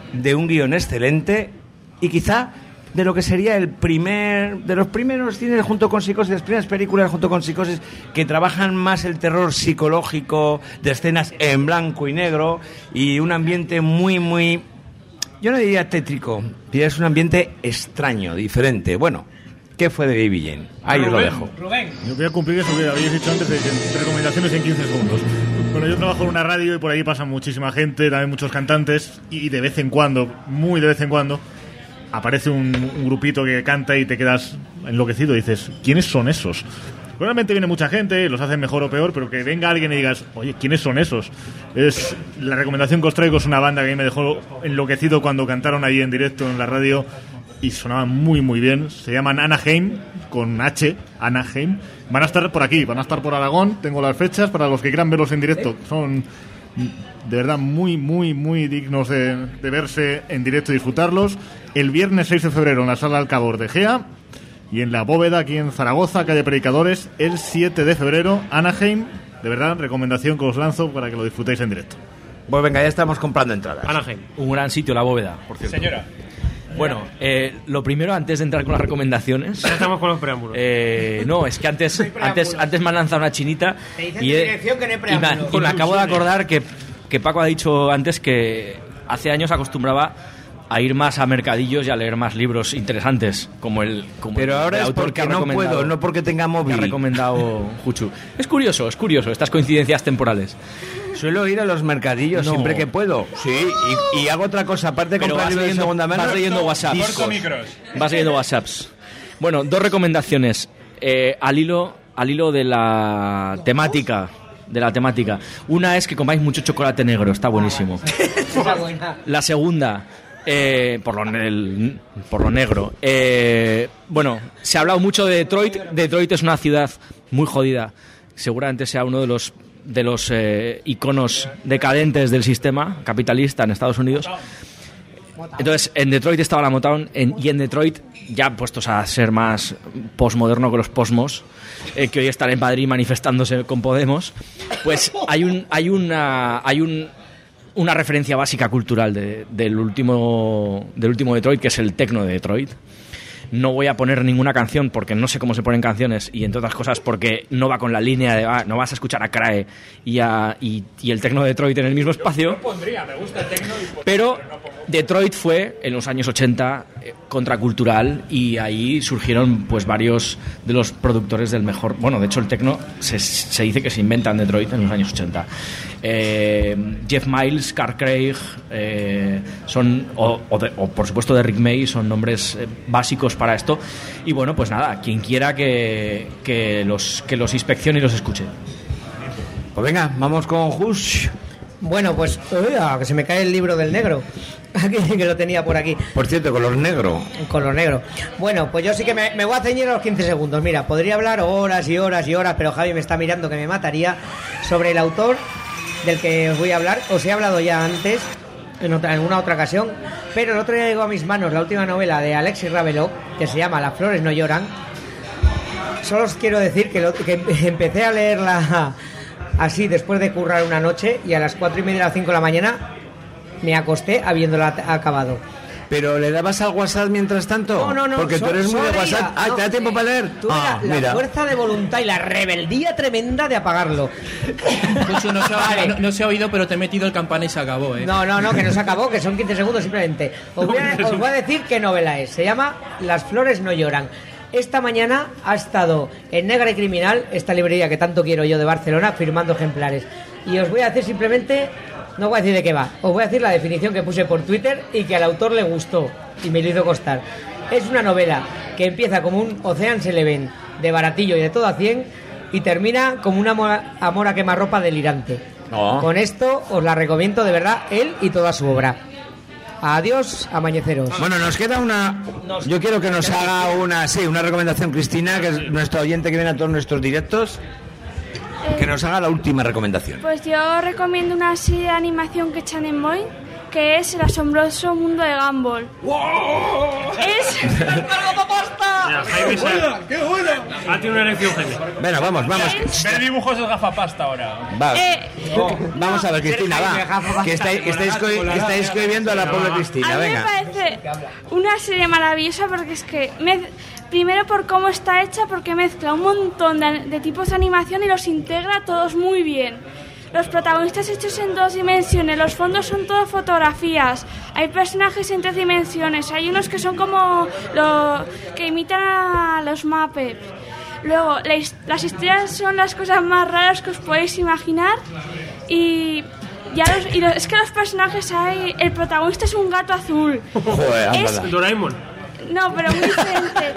de un guión excelente y quizá de lo que sería el primer de los primeros cines junto con Psicosis, las primeras películas junto con Psicosis que trabajan más el terror psicológico de escenas en blanco y negro y un ambiente muy muy, yo no diría tétrico, es un ambiente extraño, diferente. Bueno, ¿qué fue de Baby Jane? Ahí os lo dejo. Rubén. Yo voy a cumplir eso que habéis dicho antes de, de recomendaciones en quince segundos. Bueno, yo trabajo en una radio y por ahí pasa muchísima gente, también muchos cantantes, y de vez en cuando, muy de vez en cuando, aparece un, un grupito que canta y te quedas enloquecido y dices, ¿quiénes son esos? Realmente viene mucha gente, los hacen mejor o peor, pero que venga alguien y digas, oye, ¿quiénes son esos? Es la recomendación que os traigo, es una banda que a mí me dejó enloquecido cuando cantaron allí en directo en la radio y sonaban muy muy bien. Se llaman Anaheim, con H, Anaheim. Van a estar por aquí, van a estar por Aragón, tengo las fechas para los que quieran verlos en directo. Son de verdad muy muy muy dignos de, de verse en directo y disfrutarlos. El viernes seis de febrero en la Sala Alcabor de Gea y en la Bóveda aquí en Zaragoza, calle Predicadores, el siete de febrero, Anaheim. De verdad, recomendación que os lanzo para que lo disfrutéis en directo. Pues venga, ya estamos comprando entradas. Anaheim, un gran sitio, la Bóveda, por cierto. Señora. Bueno, eh, lo primero, antes de entrar con las recomendaciones... Ya estamos con los preámbulos. Eh, no, es que antes, antes, antes me han lanzado una chinita y, he, dirección que no hay y, preámbulo. me, y me acabo de acordar que, que Paco ha dicho antes que hace años acostumbraba a ir más a mercadillos y a leer más libros interesantes, como el como Pero el, ahora el es autor porque que ha no recomendado- puedo, no porque tenga que móvil. ha recomendado Juchu. Es curioso, es curioso, estas coincidencias temporales. Suelo ir a los mercadillos No. siempre que puedo. Sí, y, y hago otra cosa, aparte de Pero comprar vas libros de leyendo, segunda mano. vas leyendo WhatsApp. Corto micros. Vas leyendo WhatsApps. Bueno, dos recomendaciones. Eh, al hilo, al hilo de la temática. De la temática. Una es que comáis mucho chocolate negro, está buenísimo. La segunda, eh, por, lo, el- por lo negro. Eh, bueno, se ha hablado mucho de Detroit. Detroit es una ciudad muy jodida. Seguramente sea uno de los de los eh, iconos decadentes del sistema capitalista en Estados Unidos. Entonces, en Detroit estaba la Motown en, y en Detroit, ya puestos a ser más posmoderno que los posmos, eh, que hoy están en Madrid manifestándose con Podemos, pues hay un hay una hay un una referencia básica cultural de- del último del último Detroit, que es el techno de Detroit. No voy a poner ninguna canción porque no sé cómo se ponen canciones y entre otras cosas porque no va con la línea de ah, no vas a escuchar a Crae y, a, y, y el techno de Detroit en el mismo espacio. Yo pondría, me gusta el techno y pues- Pero Detroit fue en los años ochenta eh, contracultural y ahí surgieron pues varios de los productores del mejor. Bueno, de hecho el techno se, se dice que se inventa en Detroit en los años ochenta. Eh, Jeff Miles, Carl Craig, eh, son o, o, de- o, por supuesto de Rick May, son nombres eh, básicos para esto. Y bueno, pues nada, quien quiera que, que los que los inspeccione y los escuche. Pues venga, vamos con Hush. Bueno, pues oiga, que se me cae el libro del negro. Aquí, que lo tenía por aquí. Por cierto, color negro. Color negro. Bueno, pues yo sí que me, me voy a ceñir a los quince segundos. Mira, podría hablar horas y horas y horas, pero Javi me está mirando que me mataría, sobre el autor del que os voy a hablar. Os he hablado ya antes, en, otra, en alguna otra ocasión, pero el otro día llegó a mis manos la última novela de Alexis Ravelot, que se llama Las flores no lloran. Solo os quiero decir que, lo, que empecé a leerla así después de currar una noche y a las cuatro y media a las cinco de la mañana me acosté habiéndola t- acabado. ¿Pero le dabas al WhatsApp mientras tanto? No, no, no. Porque tú so- eres muy de solo WhatsApp. leía, Ah, no, ¿te da tiempo para leer? Tuve Ah, la, la mira. fuerza de voluntad y la rebeldía tremenda de apagarlo. Mucho no, se ha, Vale. no, no se ha oído, pero te he metido el campana y se acabó, ¿eh? No, no, no, que no se acabó, que son quince segundos simplemente. Os voy, a, os voy a decir qué novela es. Se llama Las flores no lloran. Esta mañana ha estado en Negra y Criminal, esta librería que tanto quiero yo de Barcelona, firmando ejemplares. Y os voy a decir simplemente, no voy a decir de qué va, os voy a decir la definición que puse por Twitter y que al autor le gustó y me lo hizo costar. Es una novela que empieza como un Ocean's Eleven de baratillo y de todo a cien y termina como un amor, amor a quemarropa delirante. No. Con esto os la recomiendo de verdad, él y toda su obra. Adiós, amañeceros. Bueno, nos queda una... Yo quiero que nos haga una, sí, una recomendación, Cristina, que es nuestro oyente que viene a todos nuestros directos. Que nos haga la última recomendación. Pues yo recomiendo una serie de animación que echan en Boing, que es El asombroso mundo de Gumball. ¡Wow! Es... Mira, Jaime se ha- ¡Qué buena! ha tenido una elección, Jaime. Bueno, vamos, vamos. Ver dibujos del gafapasta ahora. Va. Eh, Vamos a ver, Cristina, Jaime, va. Jafa, Que estáis, que estáis, co- que estáis escribiendo a la pobre Cristina, a mí venga. me parece una serie maravillosa porque es que... mez- Primero por cómo está hecha, porque mezcla un montón de, de tipos de animación y los integra todos muy bien. Los protagonistas hechos en dos dimensiones, los fondos son todo fotografías, hay personajes en tres dimensiones, hay unos que son como lo, que imitan a los Muppets. Luego, la his- las historias son las cosas más raras que os podéis imaginar y... Ya los, y los- es que los personajes hay... El protagonista es un gato azul. Joder, Es- ándala. Doraemon. No, pero muy diferente.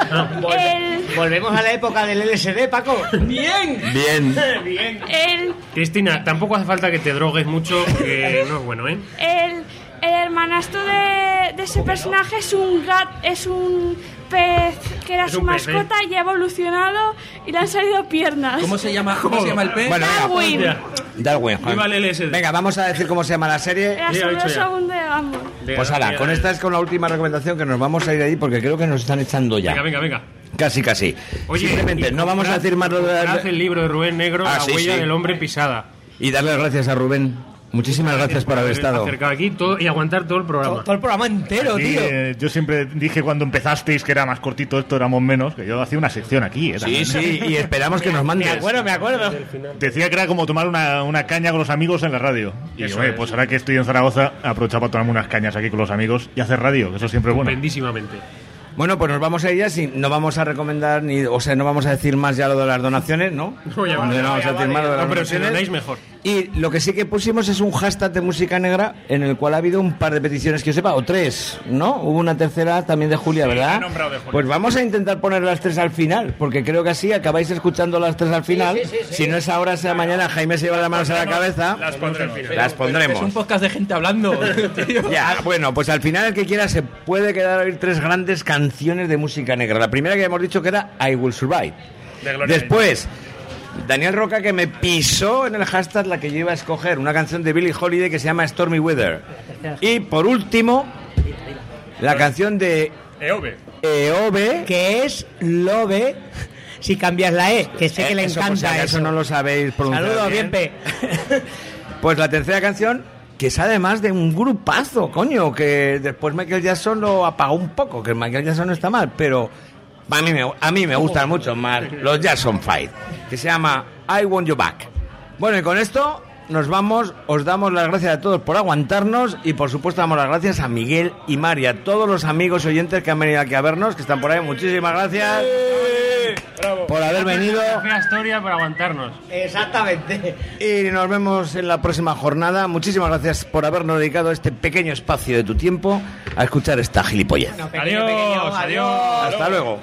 El, Volvemos a la época del L S D, Paco. Bien. Bien. Bien. El, Cristina, tampoco hace falta que te drogues mucho, que no es bueno, ¿eh? el, el hermanastro de, de ese personaje es un gat, es un pez que era Es su un pez, mascota y ha evolucionado y le han salido piernas. ¿Cómo se llama, cómo se llama el pez? Bueno, Darwin. venga. Darwin, Juan. Viva el L S D. Venga, vamos a decir cómo se llama la serie. El Ya, dicho asombroso ya. mundo de Gumball. Pues ahora, con esta es con la última recomendación que nos vamos a ir ahí porque creo que nos están echando ya. Venga, venga, venga. Casi, casi. Oye, Simplemente, y no vamos a comprad- decir más lo de comprad el libro de Rubén Negro, Ah, La sí, huella sí. del hombre pisada. Y darle las gracias a Rubén. Muchísimas gracias por haber estado. Acercado aquí todo, y aguantar todo el programa. Todo el programa entero, Aquí, tío. eh, yo siempre dije cuando empezasteis que era más cortito, esto éramos menos, que yo hacía una sección aquí. ¿eh? Sí, También. sí, y esperamos que nos mandes. Me acuerdo, me acuerdo. Decía que era como tomar una, una caña con los amigos en la radio. Y Eso oye, es. pues ahora que estoy en Zaragoza, aprovecho para tomarme unas cañas aquí con los amigos y hacer radio, que eso siempre es bueno. Estupendísimamente. Bueno, pues nos vamos a ir ya, sí, no vamos a recomendar, ni, o sea, no vamos a decir más ya lo de las donaciones, ¿no? No, ya vale, no vamos ya a decir vale. más lo de las No, pero si donaciones. donáis mejor. Y lo que sí que pusimos es un hashtag de música negra en el cual ha habido un par de peticiones que yo sepa, o tres, ¿no? Hubo una tercera también de Julia, Sí, ¿verdad? he nombrado de Julia. Pues vamos a intentar poner las tres al final, porque creo que así acabáis escuchando las tres al final. sí, sí, sí. Si no es ahora, sea mañana, Jaime se lleva las manos a la cabeza. Las pondremos. Las pondremos. Es un podcast de gente hablando. tío. Ya, bueno, pues al final el que quiera se puede quedar a oír tres grandes canciones de música negra. La primera que hemos dicho que era I Will Survive. De Gloria Después, Daniel Roca que me pisó en el hashtag la que yo iba a escoger, una canción de Billie Holiday que se llama Stormy Weather. Y por último, la canción de Eove. Eove. Que es Love, si cambias la E, que sé que Eh, le eso, por si encanta acaso eso. no lo sabéis pronunciar. Saludos, bien. bien, Pe. Pues la tercera canción, que es además de un grupazo, coño, que después Michael Jackson lo apagó un poco, que Michael Jackson no está mal, pero a mí me, a mí me gustan mucho más los Jackson Five, que se llama I Want You Back. Bueno, y con esto nos vamos, os damos las gracias a todos por aguantarnos y por supuesto damos las gracias a Miguel y Mari, a todos los amigos oyentes que han venido aquí a vernos, que están por ahí, muchísimas gracias por haber venido. Fea historia para aguantarnos. Exactamente. Y nos vemos en la próxima jornada. Muchísimas gracias por habernos dedicado este pequeño espacio de tu tiempo a escuchar esta gilipollez. No, pequeño, Adiós, pequeño, adiós. Hasta luego.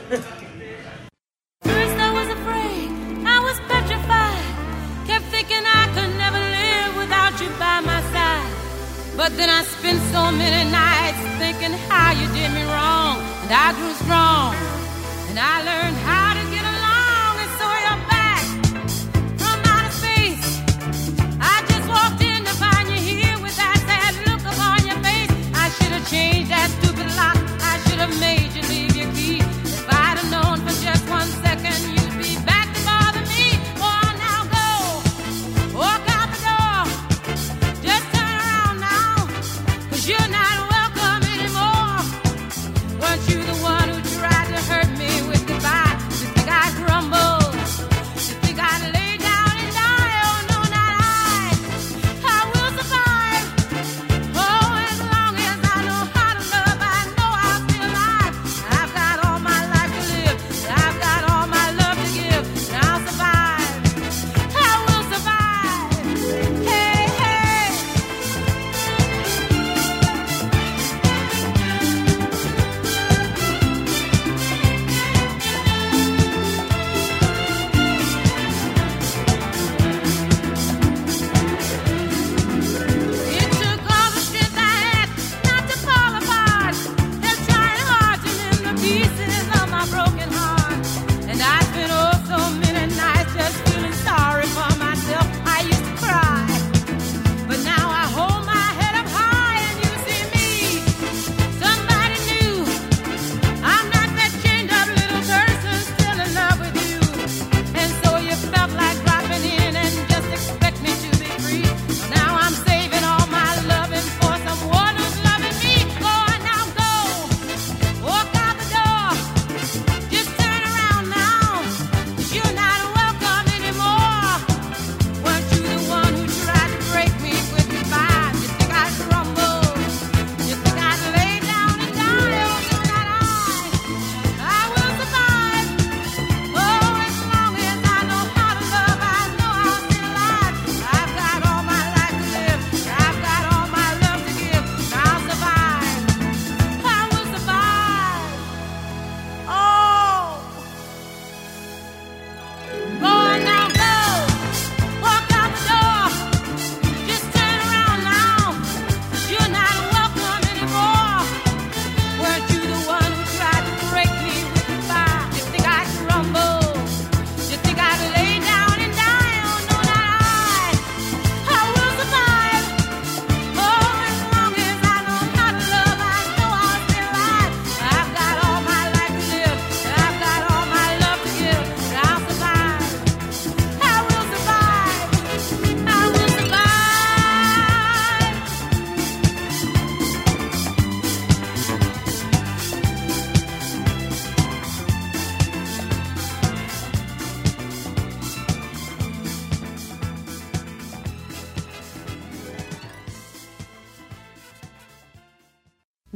First I was afraid, I was petrified. Kept thinking I could never live without you by my side. But then I spent so many nights thinking how you did me wrong. And I grew strong, and I learned how to get along. And so you're back from outer space. I just walked in to find you here with that sad look upon your face. I should have changed that stupid lock. I should have made you leave your key. If I'd have known for just one second you'd be back to bother me. Oh, now go, walk out the door. Just turn around now, 'cause you're not welcome anymore. Weren't you the one who tried to hurt me with goodbye?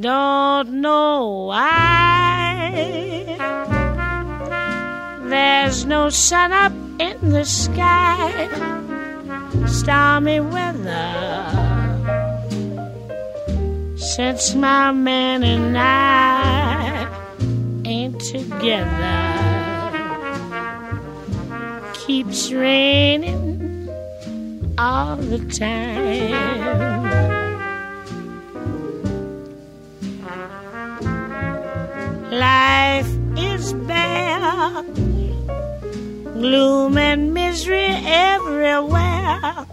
Don't know why there's no sun up in the sky. Stormy weather since my man and I ain't together. Keeps raining all the time. Life is bare, gloom and misery everywhere.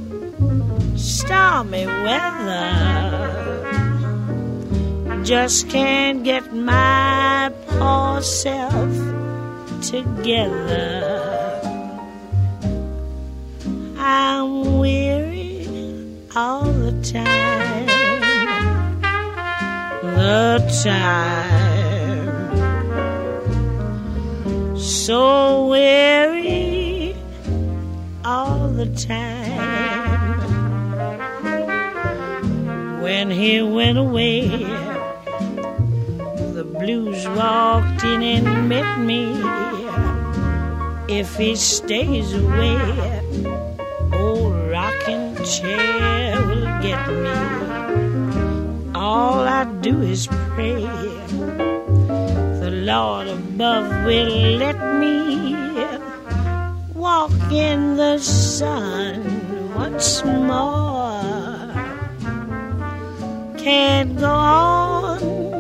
Stormy weather, just can't get my poor self together. I'm weary all the time, the time, so weary all the time. When he went away, the blues walked in and met me. If he stays away, old rocking chair will get me. All I do is pray the Lord above will let me walk in the sun once more. Can't go on,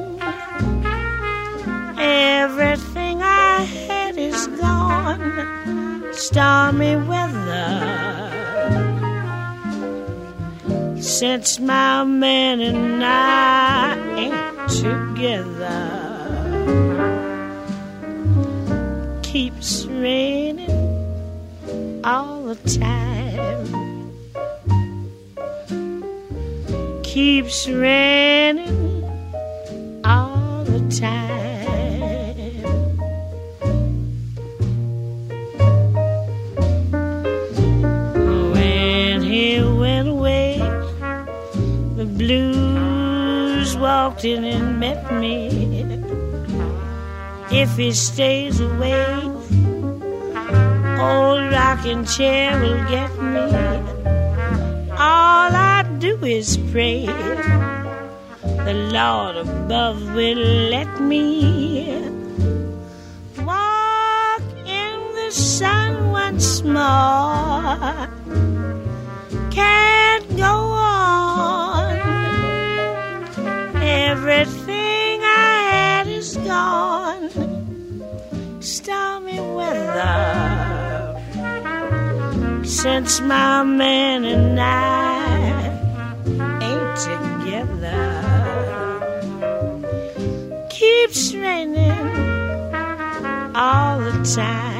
everything I had is gone. Stormy weather since my man and I ain't together. Keeps raining all the time. Keeps raining all the time. When he went away, the blues walked in and met me. If he stays away, old rocking chair will get me. All I do is pray the Lord above will let me walk in the sun once more. Can't go on, everything I had is gone. Stormy weather since my man and I ain't together. Keeps raining all the time.